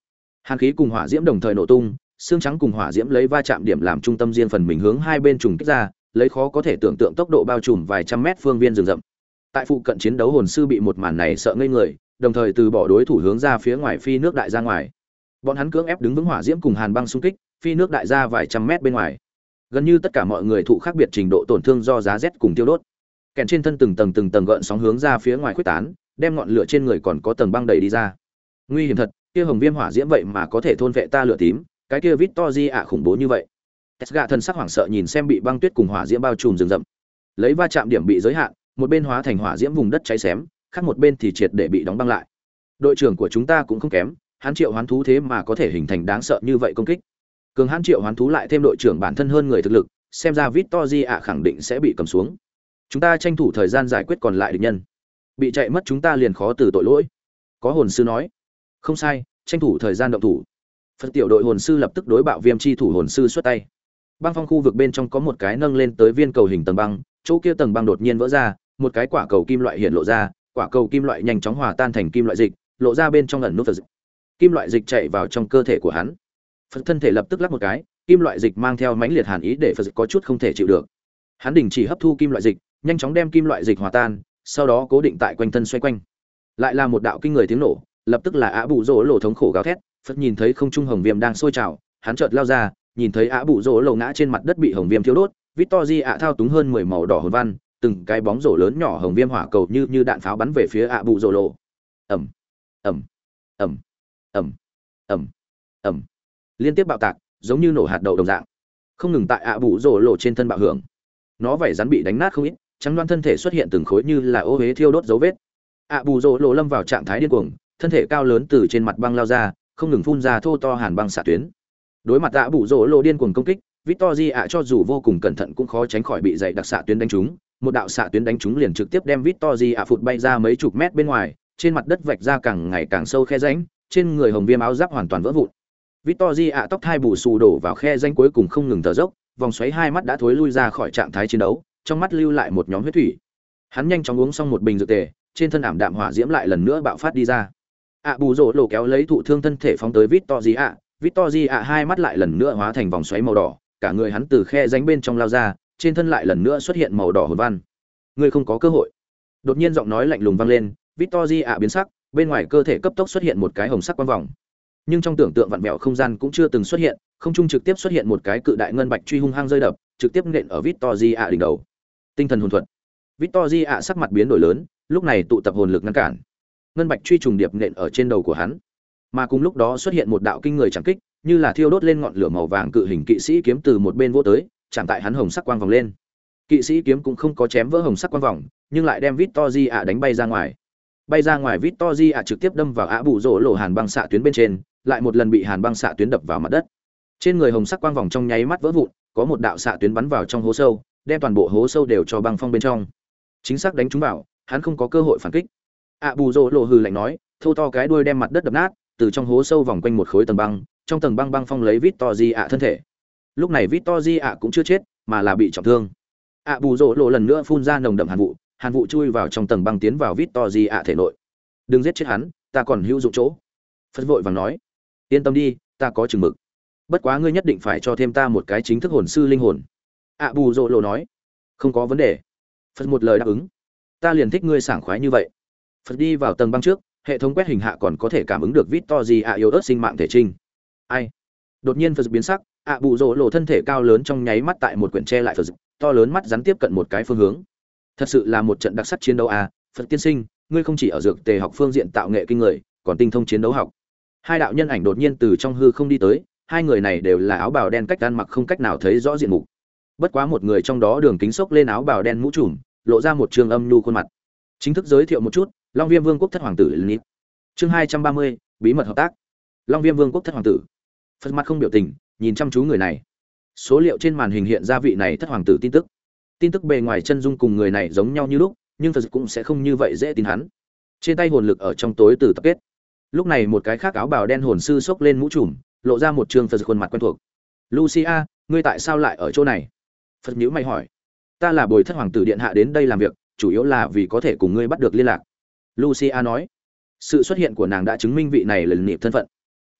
S1: Hàn khí cùng hỏa diễm đồng thời nổ tung, xương trắng cùng hỏa diễm lấy va chạm điểm làm trung tâm riêng phần mình hướng hai bên trùng kích ra, lấy khó có thể tưởng tượng tốc độ bao trùm vài trăm mét phương viên rừng rậm. Tại phụ cận chiến đấu hồn sư bị một màn này sợ ngây người, đồng thời từ bỏ đối thủ hướng ra phía ngoài phi nước đại ra ngoài. Bọn hắn cưỡng ép đứng vững hỏa diễm cùng hàn băng xung kích, phi nước đại ra vài trăm mét bên ngoài. Gần như tất cả mọi người thụ khác biệt trình độ tổn thương do giá rét cùng tiêu đốt. Kèn trên thân từng tầng từng tầng gợn sóng hướng ra phía ngoài khuếch tán, đem ngọn lửa trên người còn có tầng băng đẩy đi ra. Nguy hiểm thật, kia hồng viêm hỏa diễm vậy mà có thể thôn vệ ta lửa tím, cái kia Victory ạ khủng bố như vậy. Tesga thần sắc hoảng sợ nhìn xem bị băng tuyết cùng hỏa diễm bao trùm rừng rậm. Lấy va chạm điểm bị giới hạn, một bên hóa thành hỏa diễm vùng đất cháy xém, khác một bên thì triệt để bị đóng băng lại. Đội trưởng của chúng ta cũng không kém, hắn triệu hoán thú thế mà có thể hình thành đáng sợ như vậy công kích. Cường hãn triệu hoán thú lại thêm đội trưởng bản thân hơn người thực lực, xem ra Victory ạ khẳng định sẽ bị cầm xuống. Chúng ta tranh thủ thời gian giải quyết còn lại địch nhân. Bị chạy mất chúng ta liền khó từ tội lỗi. Có hồn sư nói. Không sai, tranh thủ thời gian động thủ. Phật tiểu đội hồn sư lập tức đối bạo viêm chi thủ hồn sư xuất tay. Băng phong khu vực bên trong có một cái nâng lên tới viên cầu hình tầng băng, chỗ kia tầng băng đột nhiên vỡ ra, một cái quả cầu kim loại hiện lộ ra, quả cầu kim loại nhanh chóng hòa tan thành kim loại dịch, lộ ra bên trong ẩn nút Phật. Kim loại dịch chạy vào trong cơ thể của hắn. Phật thân thể lập tức lắc một cái, kim loại dịch mang theo mãnh liệt hàn ý để Phật có chút không thể chịu được. Hắn đình chỉ hấp thu kim loại dịch, nhanh chóng đem kim loại dịch hòa tan, sau đó cố định tại quanh thân xoay quanh. Lại là một đạo kinh người tiếng nổ, lập tức là Á Bụ Dỗ Lộ thống khổ gào thét. Phật nhìn thấy không trung hồng viêm đang sôi trào, hắn chợt lao ra, nhìn thấy Á Bụ Dỗ Lộ ngã trên mặt đất bị hồng viêm thiêu đốt, Victory ạ thao túng hơn mười màu đỏ hồn văn, từng cái bóng rổ lớn nhỏ hồng viêm hỏa cầu như như đạn pháo bắn về phía Á Bụ Dỗ Lộ. Ầm, ầm, ầm, ầm, ầm, ầm. Liên tiếp bạo tạc, giống như nổ hạt đậu đồng dạng, không ngừng tại Á Bụ Dỗ Lộ trên thân bạo hưởng. Nó vảy rắn bị đánh nát không ít, trắng đoán thân thể xuất hiện từng khối như là ô huế thiêu đốt dấu vết. Á Bụ Dỗ Lộ lâm vào trạng thái điên cuồng, thân thể cao lớn từ trên mặt băng lao ra, không ngừng phun ra thô to hàn băng xạ tuyến. Đối mặt Á Bụ Dỗ Lộ điên cuồng công kích, Victory ạ cho dù vô cùng cẩn thận cũng khó tránh khỏi bị dày đặc xạ tuyến đánh trúng, một đạo xạ tuyến đánh trúng liền trực tiếp đem Victory ạ phụt bay ra mấy chục mét bên ngoài, trên mặt đất vạch ra càng ngày càng sâu khe rãnh, trên người hồng viêm áo giáp hoàn toàn vỡ vụn. Victory ạ tóc thai bù xù đổ vào khe rãnh cuối cùng không ngừng thở dốc, vòng xoáy hai mắt đã thối lui ra khỏi trạng thái chiến đấu, trong mắt lưu lại một nhóm huyết thủy. Hắn nhanh chóng uống xong một bình dược tề, trên thân ảm đạm hỏa diễm lại lần nữa bạo phát đi ra. ạ bù rỗ lộ kéo lấy thụ thương thân thể phóng tới Victory ạ, Victory ạ hai mắt lại lần nữa hóa thành vòng xoáy màu đỏ, cả người hắn từ khe rãnh bên trong lao ra, trên thân lại lần nữa xuất hiện màu đỏ hồn văn. Ngươi không có cơ hội. Đột nhiên giọng nói lạnh lùng vang lên, Victory ạ biến sắc, bên ngoài cơ thể cấp tốc xuất hiện một cái hồng sắc quang vòng. Nhưng trong tưởng tượng vặn vẹo không gian cũng chưa từng xuất hiện, không trung trực tiếp xuất hiện một cái cự đại ngân bạch truy hung hăng rơi đập, trực tiếp nện ở Victory ạ đỉnh đầu. Tinh thần hồn thuật. Victory ạ sắc mặt biến đổi lớn, lúc này tụ tập hồn lực ngăn cản. Ngân bạch truy trùng điệp nện ở trên đầu của hắn. Mà cùng lúc đó xuất hiện một đạo kinh người chẳng kích, như là thiêu đốt lên ngọn lửa màu vàng cự hình kỵ sĩ kiếm từ một bên vỗ tới, chạm tại hắn hồng sắc quang vòng lên. Kỵ sĩ kiếm cũng không có chém vỡ hồng sắc quang vòng, nhưng lại đem Victory ạ đánh bay ra ngoài. Bay ra ngoài Victory ạ trực tiếp đâm vào Á Bụ Dỗ Lộ hàn băng xạ tuyến bên trên, lại một lần bị hàn băng xạ tuyến đập vào mặt đất. Trên người hồng sắc quang vòng trong nháy mắt vỡ vụn, có một đạo xạ tuyến bắn vào trong hố sâu, đem toàn bộ hố sâu đều cho băng phong bên trong. Chính xác đánh trúng vào, hắn không có cơ hội phản kích. Á Bụ Dỗ Lộ hừ lạnh nói, thô to cái đuôi đem mặt đất đập nát, từ trong hố sâu vòng quanh một khối tầng băng, trong tầng băng băng phong lấy Victory ạ thân thể. Lúc này Victory ạ cũng chưa chết, mà là bị trọng thương. Á Bụ Dỗ Lộ lần nữa phun ra nồng đậm hàn vụ, hàn vụ chui vào trong tầng băng tiến vào Victory ạ thể nội. Đừng giết chết hắn, ta còn hữu dụng chỗ. Phật vội vàng nói, yên tâm đi, ta có chừng mực. Bất quá ngươi nhất định phải cho thêm ta một cái chính thức hồn sư linh hồn. Á Bụ Dỗ Lộ nói, không có vấn đề. Phật một lời đáp ứng. Ta liền thích ngươi sảng khoái như vậy. Phật đi vào tầng băng trước, hệ thống quét hình hạ còn có thể cảm ứng được Victory ạ yếu ớt sinh mạng thể trinh. Ai? Đột nhiên Phật biến sắc, Á Bụ Dỗ Lộ thân thể cao lớn trong nháy mắt tại một quyển che lại Phật, to lớn mắt rắn tiếp cận một cái phương hướng. Thật sự là một trận đặc sắc chiến đấu à, Phật tiên sinh, ngươi không chỉ ở dược tề học phương diện tạo nghệ kinh người, còn tinh thông chiến đấu học. Hai đạo nhân ảnh đột nhiên từ trong hư không đi tới, hai người này đều là áo bào đen cách ăn mặc không cách nào thấy rõ diện mục. Bất quá một người trong đó đường kính xốc lên áo bào đen mũ trùm, lộ ra một trường âm nhu khuôn mặt. Chính thức giới thiệu một chút, Long Viêm Vương quốc thất hoàng tử Lilith. Chương hai trăm ba mươi, bí mật hợp tác. Long Viêm Vương quốc thất hoàng tử. Phật mặt không biểu tình, nhìn chăm chú người này. Số liệu trên màn hình hiện ra vị này thất hoàng tử tin tức. Tin tức bề ngoài chân dung cùng người này giống nhau như lúc, nhưng Phật cũng sẽ không như vậy dễ tin hắn. Trên tay hồn lực ở trong tối từ tập kết. Lúc này một cái khác áo bào đen hồn sư xốc lên mũ trùm, lộ ra một trương Phật khuôn mặt quen thuộc. Lucia, ngươi tại sao lại ở chỗ này? Phật nhíu mày hỏi. Ta là bồi thất hoàng tử điện hạ đến đây làm việc, chủ yếu là vì có thể cùng ngươi bắt được liên lạc. Lucia nói. Sự xuất hiện của nàng đã chứng minh vị này lần niệm thân phận.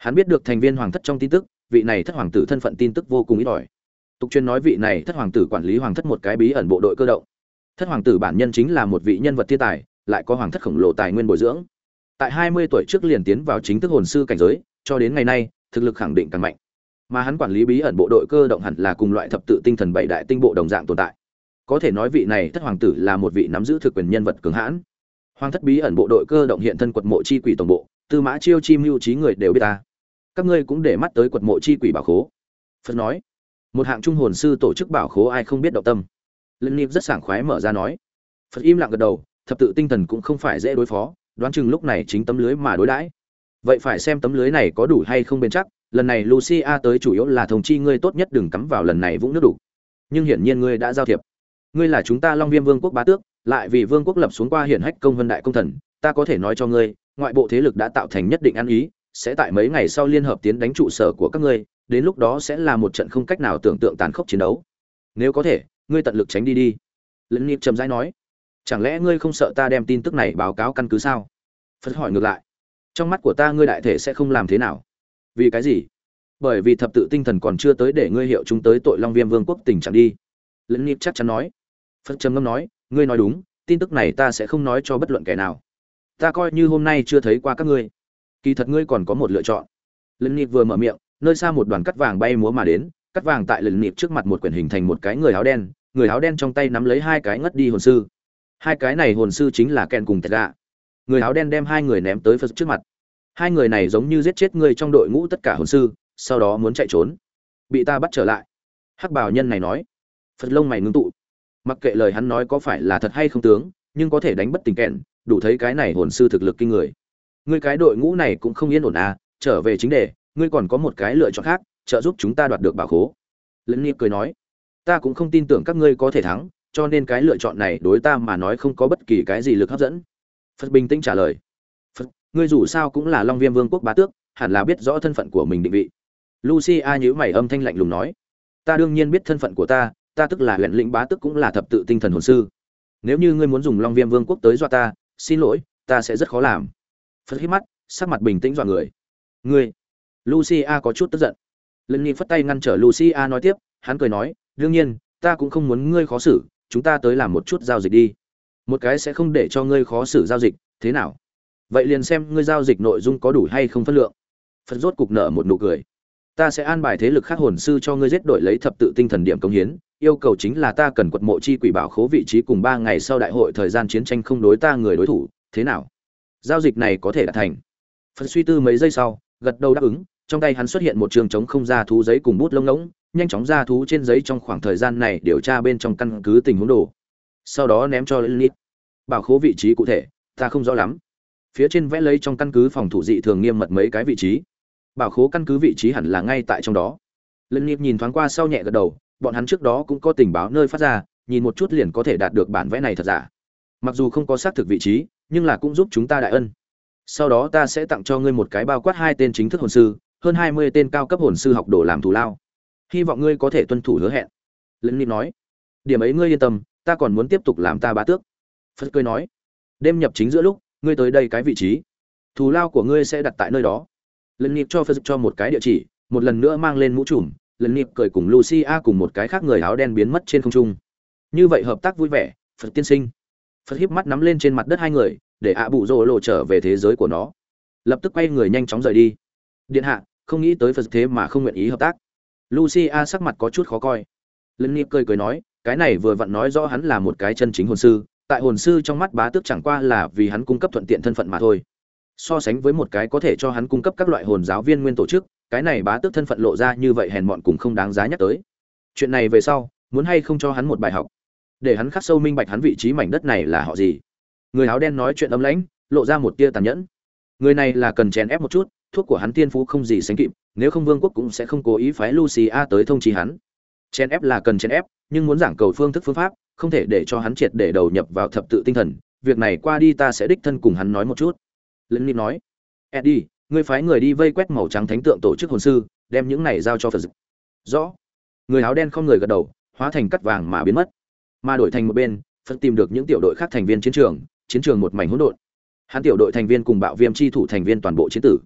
S1: Hắn biết được thành viên hoàng thất trong tin tức, vị này thất hoàng tử thân phận tin tức vô cùng ít ỏi. Tục truyền nói vị này thất hoàng tử quản lý hoàng thất một cái bí ẩn bộ đội cơ động. Thất hoàng tử bản nhân chính là một vị nhân vật thiên tài, lại có hoàng thất khổng lồ tài nguyên bồi dưỡng. Tại hai mươi tuổi trước liền tiến vào chính thức hồn sư cảnh giới, cho đến ngày nay, thực lực khẳng định càng mạnh. Mà hắn quản lý bí ẩn bộ đội cơ động hẳn là cùng loại thập tự tinh thần bảy đại tinh bộ đồng dạng tồn tại. Có thể nói vị này thất hoàng tử là một vị nắm giữ thực quyền nhân vật cường hãn. Hoàng thất bí ẩn bộ đội cơ động hiện thân quật mộ chi quỷ tổng bộ, Tư Mã Chiêu chi mưu trí người đều biết ta. Các ngươi cũng để mắt tới quật mộ chi quỷ bảo khố. Phật nói, một hạng trung hồn sư tổ chức bảo khố ai không biết động tâm. Linh Nịp rất sảng khoái mở ra nói. Phật im lặng gật đầu, thập tự tinh thần cũng không phải dễ đối phó, đoán chừng lúc này chính tấm lưới mà đối đãi. Vậy phải xem tấm lưới này có đủ hay không bền chắc, lần này Lucia tới chủ yếu là thông chi ngươi tốt nhất đừng cắm vào lần này vũng nước đủ. Nhưng hiển nhiên ngươi đã giao thiệp. Ngươi là chúng ta Long Viêm Vương quốc bá tước, lại vì vương quốc lập xuống qua hiển hách công vân đại công thần, ta có thể nói cho ngươi, ngoại bộ thế lực đã tạo thành nhất định ăn ý, sẽ tại mấy ngày sau liên hợp tiến đánh trụ sở của các ngươi, đến lúc đó sẽ là một trận không cách nào tưởng tượng tàn khốc chiến đấu. Nếu có thể, ngươi tận lực tránh đi đi. Lẫn Nịp trầm rãi nói, chẳng lẽ ngươi không sợ ta đem tin tức này báo cáo căn cứ sao? Phật hỏi ngược lại, trong mắt của ta ngươi đại thể sẽ không làm thế nào? Vì cái gì? Bởi vì thập tự tinh thần còn chưa tới để ngươi hiệu chúng tới tội Long Viêm Vương quốc tình trạng đi. Lẫn Nịp chắc chắn nói. Phật trầm ngâm nói, ngươi nói đúng, tin tức này ta sẽ không nói cho bất luận kẻ nào. Ta coi như hôm nay chưa thấy qua các ngươi. Kỳ thật ngươi còn có một lựa chọn. Lẫn Nịp vừa mở miệng, nơi xa một đoàn cắt vàng bay múa mà đến, cắt vàng tại Lẫn Nịp trước mặt một quyển hình thành một cái người áo đen, người áo đen trong tay nắm lấy hai cái ngất đi hồn sư. Hai cái này hồn sư chính là Ken cùng Tega. Người áo đen đem hai người ném tới Phật trước mặt. Hai người này giống như giết chết người trong đội ngũ tất cả hồn sư, sau đó muốn chạy trốn, bị ta bắt trở lại. Hắc bào nhân này nói. Phật lông mày ngưng tụ. Mặc kệ lời hắn nói có phải là thật hay không tướng, nhưng có thể đánh bất tỉnh Ken, đủ thấy cái này hồn sư thực lực kinh người. Ngươi cái đội ngũ này cũng không yên ổn à, trở về chính đề, ngươi còn có một cái lựa chọn khác, trợ giúp chúng ta đoạt được bảo khố. Lẫn Nịp cười nói, ta cũng không tin tưởng các ngươi có thể thắng, cho nên cái lựa chọn này đối ta mà nói không có bất kỳ cái gì lực hấp dẫn. Phật bình tĩnh trả lời. Phật, ngươi dù sao cũng là Long Viêm Vương quốc bá tước, hẳn là biết rõ thân phận của mình định vị. Lucia nhíu mày âm thanh lạnh lùng nói, ta đương nhiên biết thân phận của ta, ta tức là huyện lĩnh bá tước cũng là thập tự tinh thần hồn sư. Nếu như ngươi muốn dùng Long Viêm Vương quốc tới dọa ta, xin lỗi, ta sẽ rất khó làm. Phật hít mắt, sắc mặt bình tĩnh dọa người. Ngươi? Lucia có chút tức giận. Lần Nhi phất tay ngăn trở Lucia nói tiếp, hắn cười nói, đương nhiên, ta cũng không muốn ngươi khó xử, chúng ta tới làm một chút giao dịch đi. Một cái sẽ không để cho ngươi khó xử giao dịch, thế nào? Vậy liền xem ngươi giao dịch nội dung có đủ hay không phân lượng. Phật rốt cục nở một nụ cười. Ta sẽ an bài thế lực khác hồn sư cho ngươi giết đổi lấy thập tự tinh thần điểm công hiến, yêu cầu chính là ta cần quật mộ chi quỷ bảo khố vị trí cùng ba ngày sau đại hội thời gian chiến tranh không đối ta người đối thủ, thế nào? Giao dịch này có thể đạt thành. Phật suy tư mấy giây sau, gật đầu đáp ứng, trong tay hắn xuất hiện một trường trống không ra thú giấy cùng bút lông ngỗng, nhanh chóng ra thú trên giấy trong khoảng thời gian này điều tra bên trong căn cứ tình huống đồ. Sau đó ném cho Lilith. Bảo khố vị trí cụ thể, ta không rõ lắm. Phía trên vẽ lấy trong căn cứ phòng thủ dị thường nghiêm mật mấy cái vị trí. Bảo khố căn cứ vị trí hẳn là ngay tại trong đó. Lilith nhìn thoáng qua sau nhẹ gật đầu, bọn hắn trước đó cũng có tình báo nơi phát ra, nhìn một chút liền có thể đạt được bản vẽ này thật giả. Mặc dù không có xác thực vị trí, nhưng là cũng giúp chúng ta đại ân. Sau đó ta sẽ tặng cho ngươi một cái bao quát hai tên chính thức hồn sư, hơn hai mươi tên cao cấp hồn sư học đồ làm thù lao. Hy vọng ngươi có thể tuân thủ hứa hẹn. Lilith nói, điểm ấy ngươi yên tâm, ta còn muốn tiếp tục làm ta bá tước. Phật cười nói, đêm nhập chính giữa lúc, ngươi tới đây cái vị trí, thù lao của ngươi sẽ đặt tại nơi đó. Lilith cho Phật cho một cái địa chỉ, một lần nữa mang lên mũ trùm. Lilith cười cùng Lucia cùng một cái khác người áo đen biến mất trên không trung. Như vậy hợp tác vui vẻ, Phật tiên sinh. Phật híp mắt nắm lên trên mặt đất hai người, để ạ bụ rồ lộ trở về thế giới của nó. Lập tức quay người nhanh chóng rời đi. Điện hạ, không nghĩ tới Phật thế mà không nguyện ý hợp tác. Lucia sắc mặt có chút khó coi. Lilith cười cười nói, cái này vừa vặn nói rõ hắn là một cái chân chính hồn sư, tại hồn sư trong mắt bá tước chẳng qua là vì hắn cung cấp thuận tiện thân phận mà thôi. So sánh với một cái có thể cho hắn cung cấp các loại hồn giáo viên nguyên tổ chức, cái này bá tước thân phận lộ ra như vậy hèn mọn cũng không đáng giá nhắc tới. Chuyện này về sau, muốn hay không cho hắn một bài học, để hắn khắc sâu minh bạch hắn vị trí mảnh đất này là họ gì. Người áo đen nói chuyện âm lãnh, lộ ra một tia tàn nhẫn. Người này là cần chèn ép một chút, thuốc của hắn tiên phú không gì sánh kịp, nếu không vương quốc cũng sẽ không cố ý phái Lucia tới thông chi hắn. Chèn ép là cần chèn ép, nhưng muốn giảng cầu phương thức phương pháp, không thể để cho hắn triệt để đầu nhập vào thập tự tinh thần. Việc này qua đi ta sẽ đích thân cùng hắn nói một chút. Lilith nói, Eddie, ngươi phái người đi vây quét màu trắng thánh tượng tổ chức hồn sư, đem những này giao cho Phật. Rõ. Người áo đen không người gật đầu, hóa thành cắt vàng mà biến mất. Mà đổi thành một bên, Phật tìm được những tiểu đội khác thành viên chiến trường, chiến trường một mảnh hỗn độn. Hắn tiểu đội thành viên cùng bạo viêm chi thủ thành viên toàn bộ chiến tử.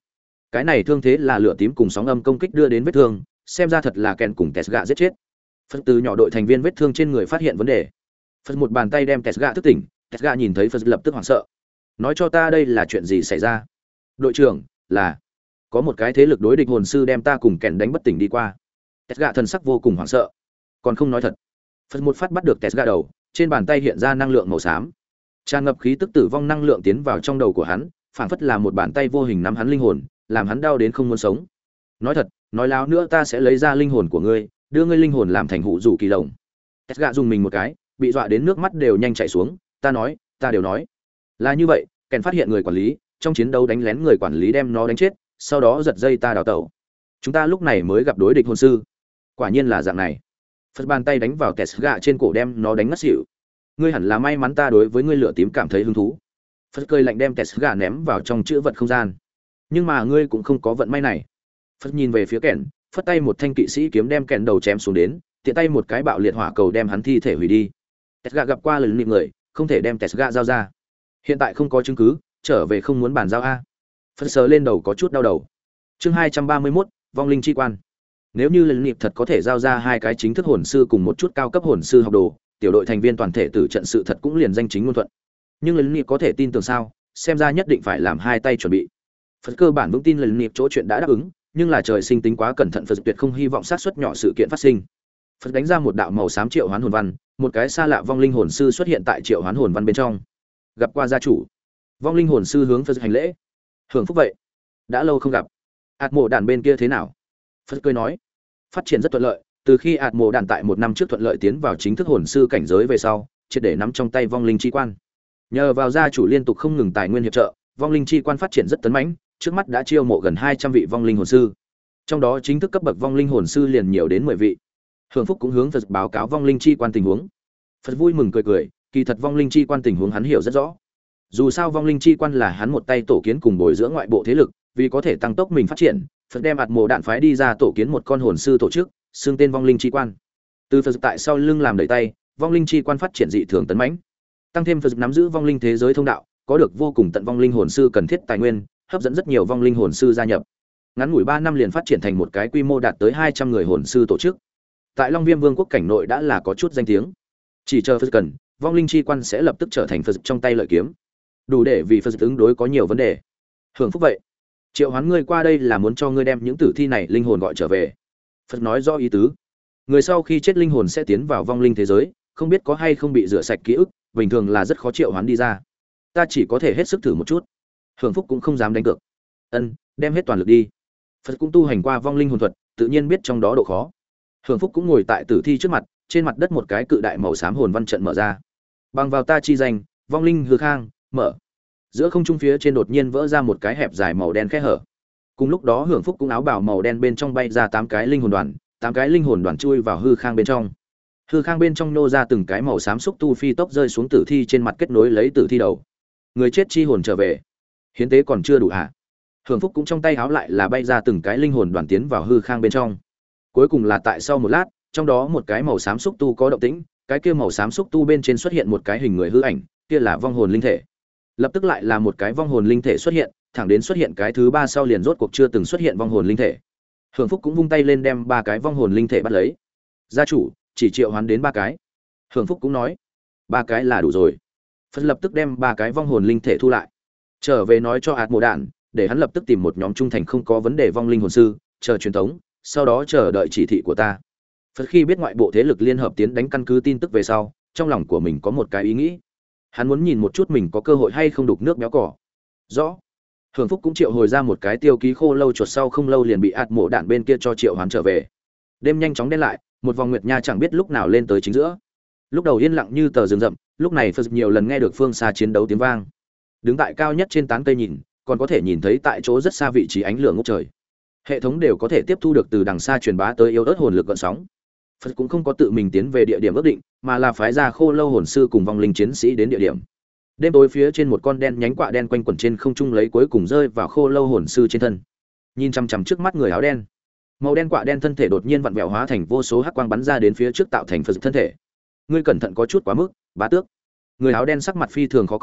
S1: Cái này thương thế là lửa tím cùng sóng âm công kích đưa đến vết thương, xem ra thật là kèn cùng Tesga giết chết. Phật từ nhỏ đội thành viên vết thương trên người phát hiện vấn đề. Phật một bàn tay đem Tesga thức tỉnh, Tesga nhìn thấy Phật lập tức hoảng sợ. Nói cho ta đây là chuyện gì xảy ra? Đội trưởng, là có một cái thế lực đối địch hồn sư đem ta cùng kèn đánh bất tỉnh đi qua. Tesga thần sắc vô cùng hoảng sợ. Còn không nói thật. Phật một phát bắt được Tesga đầu, trên bàn tay hiện ra năng lượng màu xám. Tràn ngập khí tức tử vong năng lượng tiến vào trong đầu của hắn, phảng phất là một bàn tay vô hình nắm hắn linh hồn, làm hắn đau đến không muốn sống. Nói thật, nói láo nữa ta sẽ lấy ra linh hồn của ngươi, đưa ngươi linh hồn làm thành hụ rủ kỳ lồng. Tesga dùng mình một cái, bị dọa đến nước mắt đều nhanh chảy xuống. Ta nói, ta đều nói. Là như vậy, kèn phát hiện người quản lý, trong chiến đấu đánh lén người quản lý đem nó đánh chết, sau đó giật dây ta đào tẩu. Chúng ta lúc này mới gặp đối địch hồn sư. Quả nhiên là dạng này. Phật bàn tay đánh vào Tesga trên cổ đem nó đánh ngất xỉu. Ngươi hẳn là may mắn ta đối với ngươi lửa tím cảm thấy hứng thú. Phật cười lạnh đem Tesga ném vào trong chữ vật không gian. Nhưng mà ngươi cũng không có vận may này. Phật nhìn về phía kèn, phất tay một thanh kỵ sĩ kiếm đem kèn đầu chém xuống đến, tiện tay một cái bạo liệt hỏa cầu đem hắn thi thể hủy đi. Tesga gặp qua lần nịp người, không thể đem Tesga giao ra. Hiện tại không có chứng cứ, trở về không muốn bàn giao a. Phật sờ lên đầu có chút đau đầu. Chương hai trăm ba mươi mốt, vong linh chi quan. Nếu như lần nịp thật có thể giao ra hai cái chính thức hồn sư cùng một chút cao cấp hồn sư học đồ, tiểu đội thành viên toàn thể tử trận sự thật cũng liền danh chính ngôn thuận. Nhưng lần nịp có thể tin tưởng sao? Xem ra nhất định phải làm hai tay chuẩn bị. Phật cơ bản vững tin lần nịp chỗ chuyện đã đáp ứng, nhưng là trời sinh tính quá cẩn thận, Phật tuyệt không hy vọng sát suất nhỏ sự kiện phát sinh. Phật đánh ra một đạo màu xám triệu hoán hồn văn, một cái xa lạ vong linh hồn sư xuất hiện tại triệu hoán hồn văn bên trong. Gặp qua gia chủ. Vong linh hồn sư hướng Phật hành lễ. Hưởng phúc vậy. Đã lâu không gặp. Ạt mộ đàn bên kia thế nào? Phật cười nói. Phát triển rất thuận lợi, từ khi ạt mộ đàn tại một năm trước thuận lợi tiến vào chính thức hồn sư cảnh giới về sau, triệt để nắm trong tay vong linh chi quan. Nhờ vào gia chủ liên tục không ngừng tài nguyên hiệp trợ, vong linh chi quan phát triển rất tấn mãnh, trước mắt đã chiêu mộ gần hai trăm vị vong linh hồn sư. Trong đó chính thức cấp bậc vong linh hồn sư liền nhiều đến mười vị. Hưởng phúc cũng hướng Phật báo cáo vong linh chi quan tình huống. Phật vui mừng cười cười, kỳ thật vong linh chi quan tình huống hắn hiểu rất rõ. Dù sao vong linh chi quan là hắn một tay tổ kiến cùng bồi dưỡng ngoại bộ thế lực, vì có thể tăng tốc mình phát triển, Phật đem ạt mộ đạn phái đi ra tổ kiến một con hồn sư tổ chức, xưng tên vong linh chi quan. Từ Phật tại sau lưng làm đẩy tay, vong linh chi quan phát triển dị thường tấn mãnh. Tăng thêm Phật nắm giữ vong linh thế giới thông đạo, có được vô cùng tận vong linh hồn sư cần thiết tài nguyên, hấp dẫn rất nhiều vong linh hồn sư gia nhập. Ngắn ngủi ba năm liền phát triển thành một cái quy mô đạt tới hai trăm người hồn sư tổ chức. Tại Long Viêm Vương quốc cảnh nội đã là có chút danh tiếng. Chỉ chờ Phật cần, vong linh chi quan sẽ lập tức trở thành Phật trong tay lợi kiếm. Đủ để vì Phật ứng đối có nhiều vấn đề. Hưởng phúc vậy. Triệu Hoán ngươi qua đây là muốn cho ngươi đem những tử thi này linh hồn gọi trở về. Phật nói rõ ý tứ. Người sau khi chết linh hồn sẽ tiến vào vong linh thế giới, không biết có hay không bị rửa sạch ký ức, bình thường là rất khó triệu hoán đi ra. Ta chỉ có thể hết sức thử một chút. Hưởng phúc cũng không dám đánh cược. Ân, đem hết toàn lực đi. Phật cũng tu hành qua vong linh hồn thuật, tự nhiên biết trong đó độ khó. Hưởng phúc cũng ngồi tại tử thi trước mặt, trên mặt đất một cái cự đại màu xám hồn văn trận mở ra. Bằng vào ta chi danh, vong linh hư khang, mở. Giữa không trung phía trên đột nhiên vỡ ra một cái hẹp dài màu đen khe hở. Cùng lúc đó Hưởng phúc cũng áo bào màu đen bên trong bay ra tám cái linh hồn đoàn, tám cái linh hồn đoàn chui vào hư khang bên trong. Hư khang bên trong nô ra từng cái màu xám xúc tu phi tốc rơi xuống tử thi trên mặt kết nối lấy tử thi đầu. Người chết chi hồn trở về. Hiến tế còn chưa đủ hả? Hưởng phúc cũng trong tay áo lại là bay ra từng cái linh hồn đoàn tiến vào hư khang bên trong. Cuối cùng là tại sau một lát, trong đó một cái màu xám xúc tu có động tĩnh, cái kia màu xám xúc tu bên trên xuất hiện một cái hình người hư ảnh, kia là vong hồn linh thể. Lập tức lại là một cái vong hồn linh thể xuất hiện, thẳng đến xuất hiện cái thứ ba sau liền rốt cuộc chưa từng xuất hiện vong hồn linh thể. Hưởng phúc cũng vung tay lên đem ba cái vong hồn linh thể bắt lấy. Gia chủ, chỉ triệu hoán đến ba cái. Hưởng phúc cũng nói, ba cái là đủ rồi. Phật lập tức đem ba cái vong hồn linh thể thu lại, trở về nói cho ạt mộ đạn, để hắn lập tức tìm một nhóm trung thành không có vấn đề vong linh hồn sư, chờ truyền thống, sau đó chờ đợi chỉ thị của ta. Phật khi biết ngoại bộ thế lực liên hợp tiến đánh căn cứ tin tức về sau, trong lòng của mình có một cái ý nghĩ. Hắn muốn nhìn một chút mình có cơ hội hay không đục nước béo cỏ. Rõ. Hưởng phúc cũng triệu hồi ra một cái tiêu ký khô lâu chuột, sau không lâu liền bị ạt mộ đạn bên kia cho triệu hoán trở về. Đêm nhanh chóng đen lại, một vòng nguyệt nha chẳng biết lúc nào lên tới chính giữa. Lúc đầu yên lặng như tờ rừng rậm, lúc này Phật nhiều lần nghe được phương xa chiến đấu tiếng vang. Đứng tại cao nhất trên tán cây nhìn, còn có thể nhìn thấy tại chỗ rất xa vị trí ánh lửa ngút trời. Hệ thống đều có thể tiếp thu được từ đằng xa truyền bá tới yếu ớt hồn lực gợn sóng. Phật cũng không có tự mình tiến về địa điểm ước định, mà là phái ra khô lâu hồn sư cùng vong linh chiến sĩ đến địa điểm. Đêm tối phía trên một con đen nhánh quạ đen quanh quẩn trên không trung lấy cuối cùng rơi vào khô lâu hồn sư trên thân. Nhìn chằm chằm trước mắt người áo đen, màu đen quạ đen thân thể đột nhiên vặn vẹo hóa thành vô số hắc quang bắn ra đến phía trước tạo thành Phật thân thể. Ngươi cẩn thận có chút quá mức, bá tước. Người áo đen sắc mặt phi thường khó coi,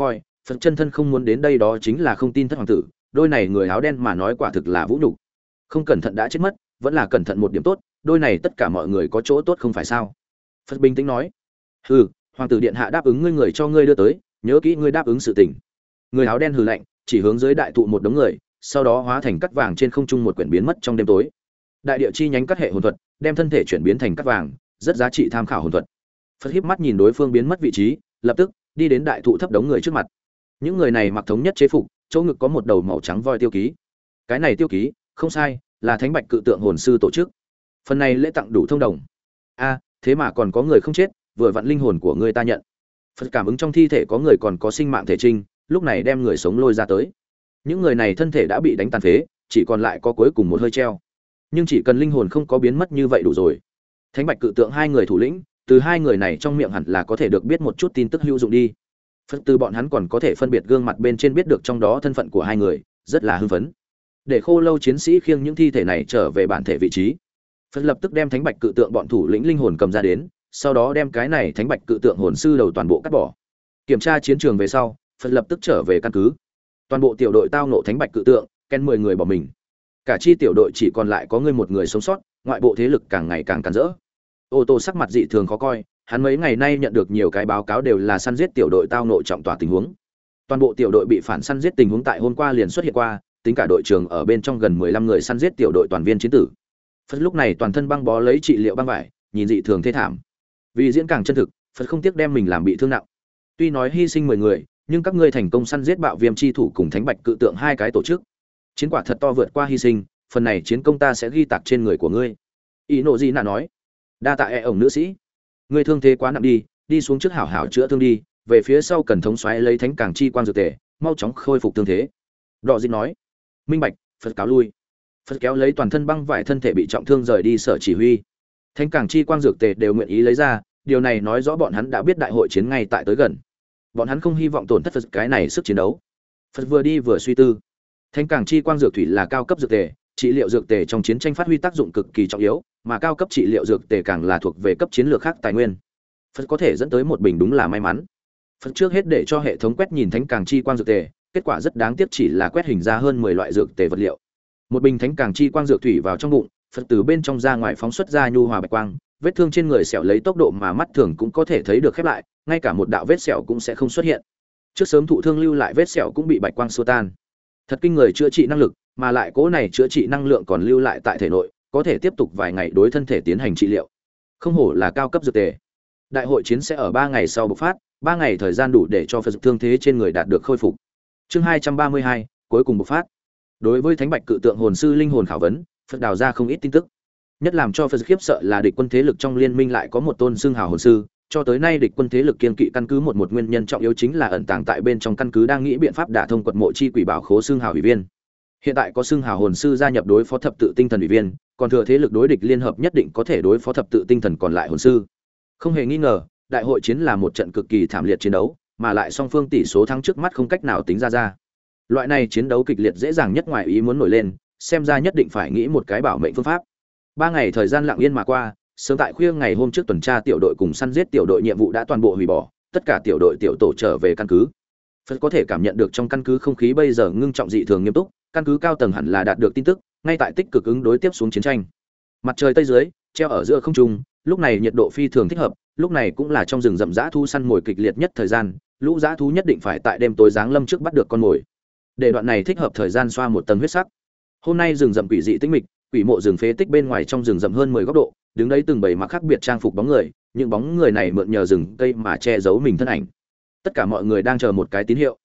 S1: Phật chân thân không muốn đến đây đó chính là không tin thất hoàng tử, đôi này người áo đen mà nói quả thực là vũ nhục. Không cẩn thận đã chết mất, vẫn là cẩn thận một điểm tốt, đôi này tất cả mọi người có chỗ tốt không phải sao? Phật bình tĩnh nói. Hừ, hoàng tử điện hạ đáp ứng ngươi người cho ngươi đưa tới, nhớ kỹ ngươi đáp ứng sự tình. Người áo đen hừ lạnh, chỉ hướng dưới đại thụ một đống người, sau đó hóa thành cắt vàng trên không trung một quyển biến mất trong đêm tối. Đại địa chi nhánh cắt hệ hồn thuật, đem thân thể chuyển biến thành cắt vàng, rất giá trị tham khảo hồn thuật. Phật híp mắt nhìn đối phương biến mất vị trí, lập tức đi đến đại thụ thấp đống người trước mặt. Những người này mặc thống nhất chế phục, chỗ ngực có một đầu màu trắng voi tiêu ký. Cái này tiêu ký, không sai, là Thánh Bạch Cự Tượng hồn sư tổ chức. Phần này lễ tặng đủ thông đồng. A, thế mà còn có người không chết, vừa vặn linh hồn của ngươi ta nhận. Phật cảm ứng trong thi thể có người còn có sinh mạng thể trinh, lúc này đem người sống lôi ra tới. Những người này thân thể đã bị đánh tàn phế, chỉ còn lại có cuối cùng một hơi treo. Nhưng chỉ cần linh hồn không có biến mất như vậy đủ rồi. Thánh Bạch Cự Tượng hai người thủ lĩnh, từ hai người này trong miệng hẳn là có thể được biết một chút tin tức hữu dụng đi. Phật từ bọn hắn còn có thể phân biệt gương mặt bên trên biết được trong đó thân phận của hai người, rất là hưng phấn. Để Khô Lâu chiến sĩ khiêng những thi thể này trở về bản thể vị trí. Phật lập tức đem Thánh Bạch Cự Tượng bọn thủ lĩnh linh hồn cầm ra đến, sau đó đem cái này Thánh Bạch Cự Tượng hồn sư đầu toàn bộ cắt bỏ. Kiểm tra chiến trường về sau, Phật lập tức trở về căn cứ. Toàn bộ tiểu đội tao ngộ Thánh Bạch Cự Tượng, ken mười người bỏ mình. Cả chi tiểu đội chỉ còn lại có ngươi một người sống sót, ngoại bộ thế lực càng ngày càng càn rỡ. Ô tô sắc mặt dị thường khó coi, hắn mấy ngày nay nhận được nhiều cái báo cáo đều là săn giết tiểu đội tao nội trọng tòa tình huống. Toàn bộ tiểu đội bị phản săn giết tình huống tại hôm qua liền xuất hiện qua, tính cả đội trưởng ở bên trong gần mười lăm người săn giết tiểu đội toàn viên chiến tử. Phật lúc này toàn thân băng bó lấy trị liệu băng vải, nhìn dị thường thê thảm. Vì diễn càng chân thực, Phật không tiếc đem mình làm bị thương nặng. Tuy nói hy sinh mười người, nhưng các ngươi thành công săn giết bạo viêm chi thủ cùng Thánh Bạch Cự Tượng hai cái tổ chức. Chiến quả thật to vượt qua hy sinh, phần này chiến công ta sẽ ghi tạc trên người của ngươi. Ý nộ gì nà nói. Đa tạ e ổng nữ sĩ, ngươi thương thế quá nặng đi, đi xuống trước hảo hảo chữa thương đi, về phía sau cần thống xoáy lấy thánh càng chi quang dược tề, mau chóng khôi phục thương thế. Đọ Dịt nói. Minh bạch. Phật cáo lui. Phật kéo lấy toàn thân băng vải thân thể bị trọng thương rời đi sở chỉ huy. Thánh càng chi quang dược tề đều nguyện ý lấy ra, điều này nói rõ bọn hắn đã biết đại hội chiến ngay tại tới gần. Bọn hắn không hy vọng tổn thất Phật cái này sức chiến đấu. Phật vừa đi vừa suy tư. Thánh càng chi quang dược thủy là cao cấp dược tề, trị liệu dược tề trong chiến tranh phát huy tác dụng cực kỳ trọng yếu, mà cao cấp trị liệu dược tề càng là thuộc về cấp chiến lược khác tài nguyên. Phật có thể dẫn tới một bình đúng là may mắn. Phật trước hết để cho hệ thống quét nhìn thánh càng chi quang dược tề, kết quả rất đáng tiếc chỉ là quét hình ra hơn mười loại dược tề vật liệu. Một bình thánh càng chi quang dược thủy vào trong bụng, Phật từ bên trong ra ngoài phóng xuất ra nhu hòa bạch quang, vết thương trên người sẹo lấy tốc độ mà mắt thường cũng có thể thấy được khép lại, ngay cả một đạo vết sẹo cũng sẽ không xuất hiện. Trước sớm thụ thương lưu lại vết sẹo cũng bị bạch quang xua tan. Thật kinh người chữa trị năng lực, mà lại cố này chữa trị năng lượng còn lưu lại tại thể nội, có thể tiếp tục vài ngày đối thân thể tiến hành trị liệu. Không hổ là cao cấp dược tề. Đại hội chiến sẽ ở ba ngày sau bộc phát, ba ngày thời gian đủ để cho Phật thương thế trên người đạt được khôi phục. Chương hai trăm ba mươi hai, cuối cùng bộc phát. Đối với Thánh Bạch Cự Tượng hồn sư linh hồn khảo vấn, Phật đào ra không ít tin tức. Nhất làm cho Phật khiếp sợ là địch quân thế lực trong liên minh lại có một tôn xương hào hồn sư, cho tới nay địch quân thế lực kiên kỵ căn cứ một một nguyên nhân trọng yếu chính là ẩn tàng tại bên trong căn cứ đang nghĩ biện pháp đả thông quật mộ chi quỷ bảo khố xương hào ủy viên. Hiện tại có xương hào hồn sư gia nhập đối phó thập tự tinh thần ủy viên, còn thừa thế lực đối địch liên hợp nhất định có thể đối phó thập tự tinh thần còn lại hồn sư. Không hề nghi ngờ, đại hội chiến là một trận cực kỳ thảm liệt chiến đấu, mà lại song phương tỷ số thắng trước mắt không cách nào tính ra ra. Loại này chiến đấu kịch liệt dễ dàng nhất ngoài ý muốn nổi lên, xem ra nhất định phải nghĩ một cái bảo mệnh phương pháp. Ba ngày thời gian lặng yên mà qua, sớm tại khuya ngày hôm trước tuần tra tiểu đội cùng săn giết tiểu đội nhiệm vụ đã toàn bộ hủy bỏ, tất cả tiểu đội tiểu tổ trở về căn cứ. Phật có thể cảm nhận được trong căn cứ không khí bây giờ ngưng trọng dị thường nghiêm túc, căn cứ cao tầng hẳn là đạt được tin tức, ngay tại tích cực ứng đối tiếp xuống chiến tranh. Mặt trời tây dưới, treo ở giữa không trung, lúc này nhiệt độ phi thường thích hợp, lúc này cũng là trong rừng rậm dã thú săn mồi kịch liệt nhất thời gian, lũ dã thú nhất định phải tại đêm tối giáng lâm trước bắt được con mồi. Để đoạn này thích hợp thời gian xoa một tầng huyết sắc. Hôm nay rừng rậm quỷ dị tĩnh mịch, quỷ mộ rừng phế tích bên ngoài trong rừng rậm hơn mười góc độ, đứng đấy từng bầy mặc khác biệt trang phục bóng người, những bóng người này mượn nhờ rừng cây mà che giấu mình thân ảnh. Tất cả mọi người đang chờ một cái tín hiệu.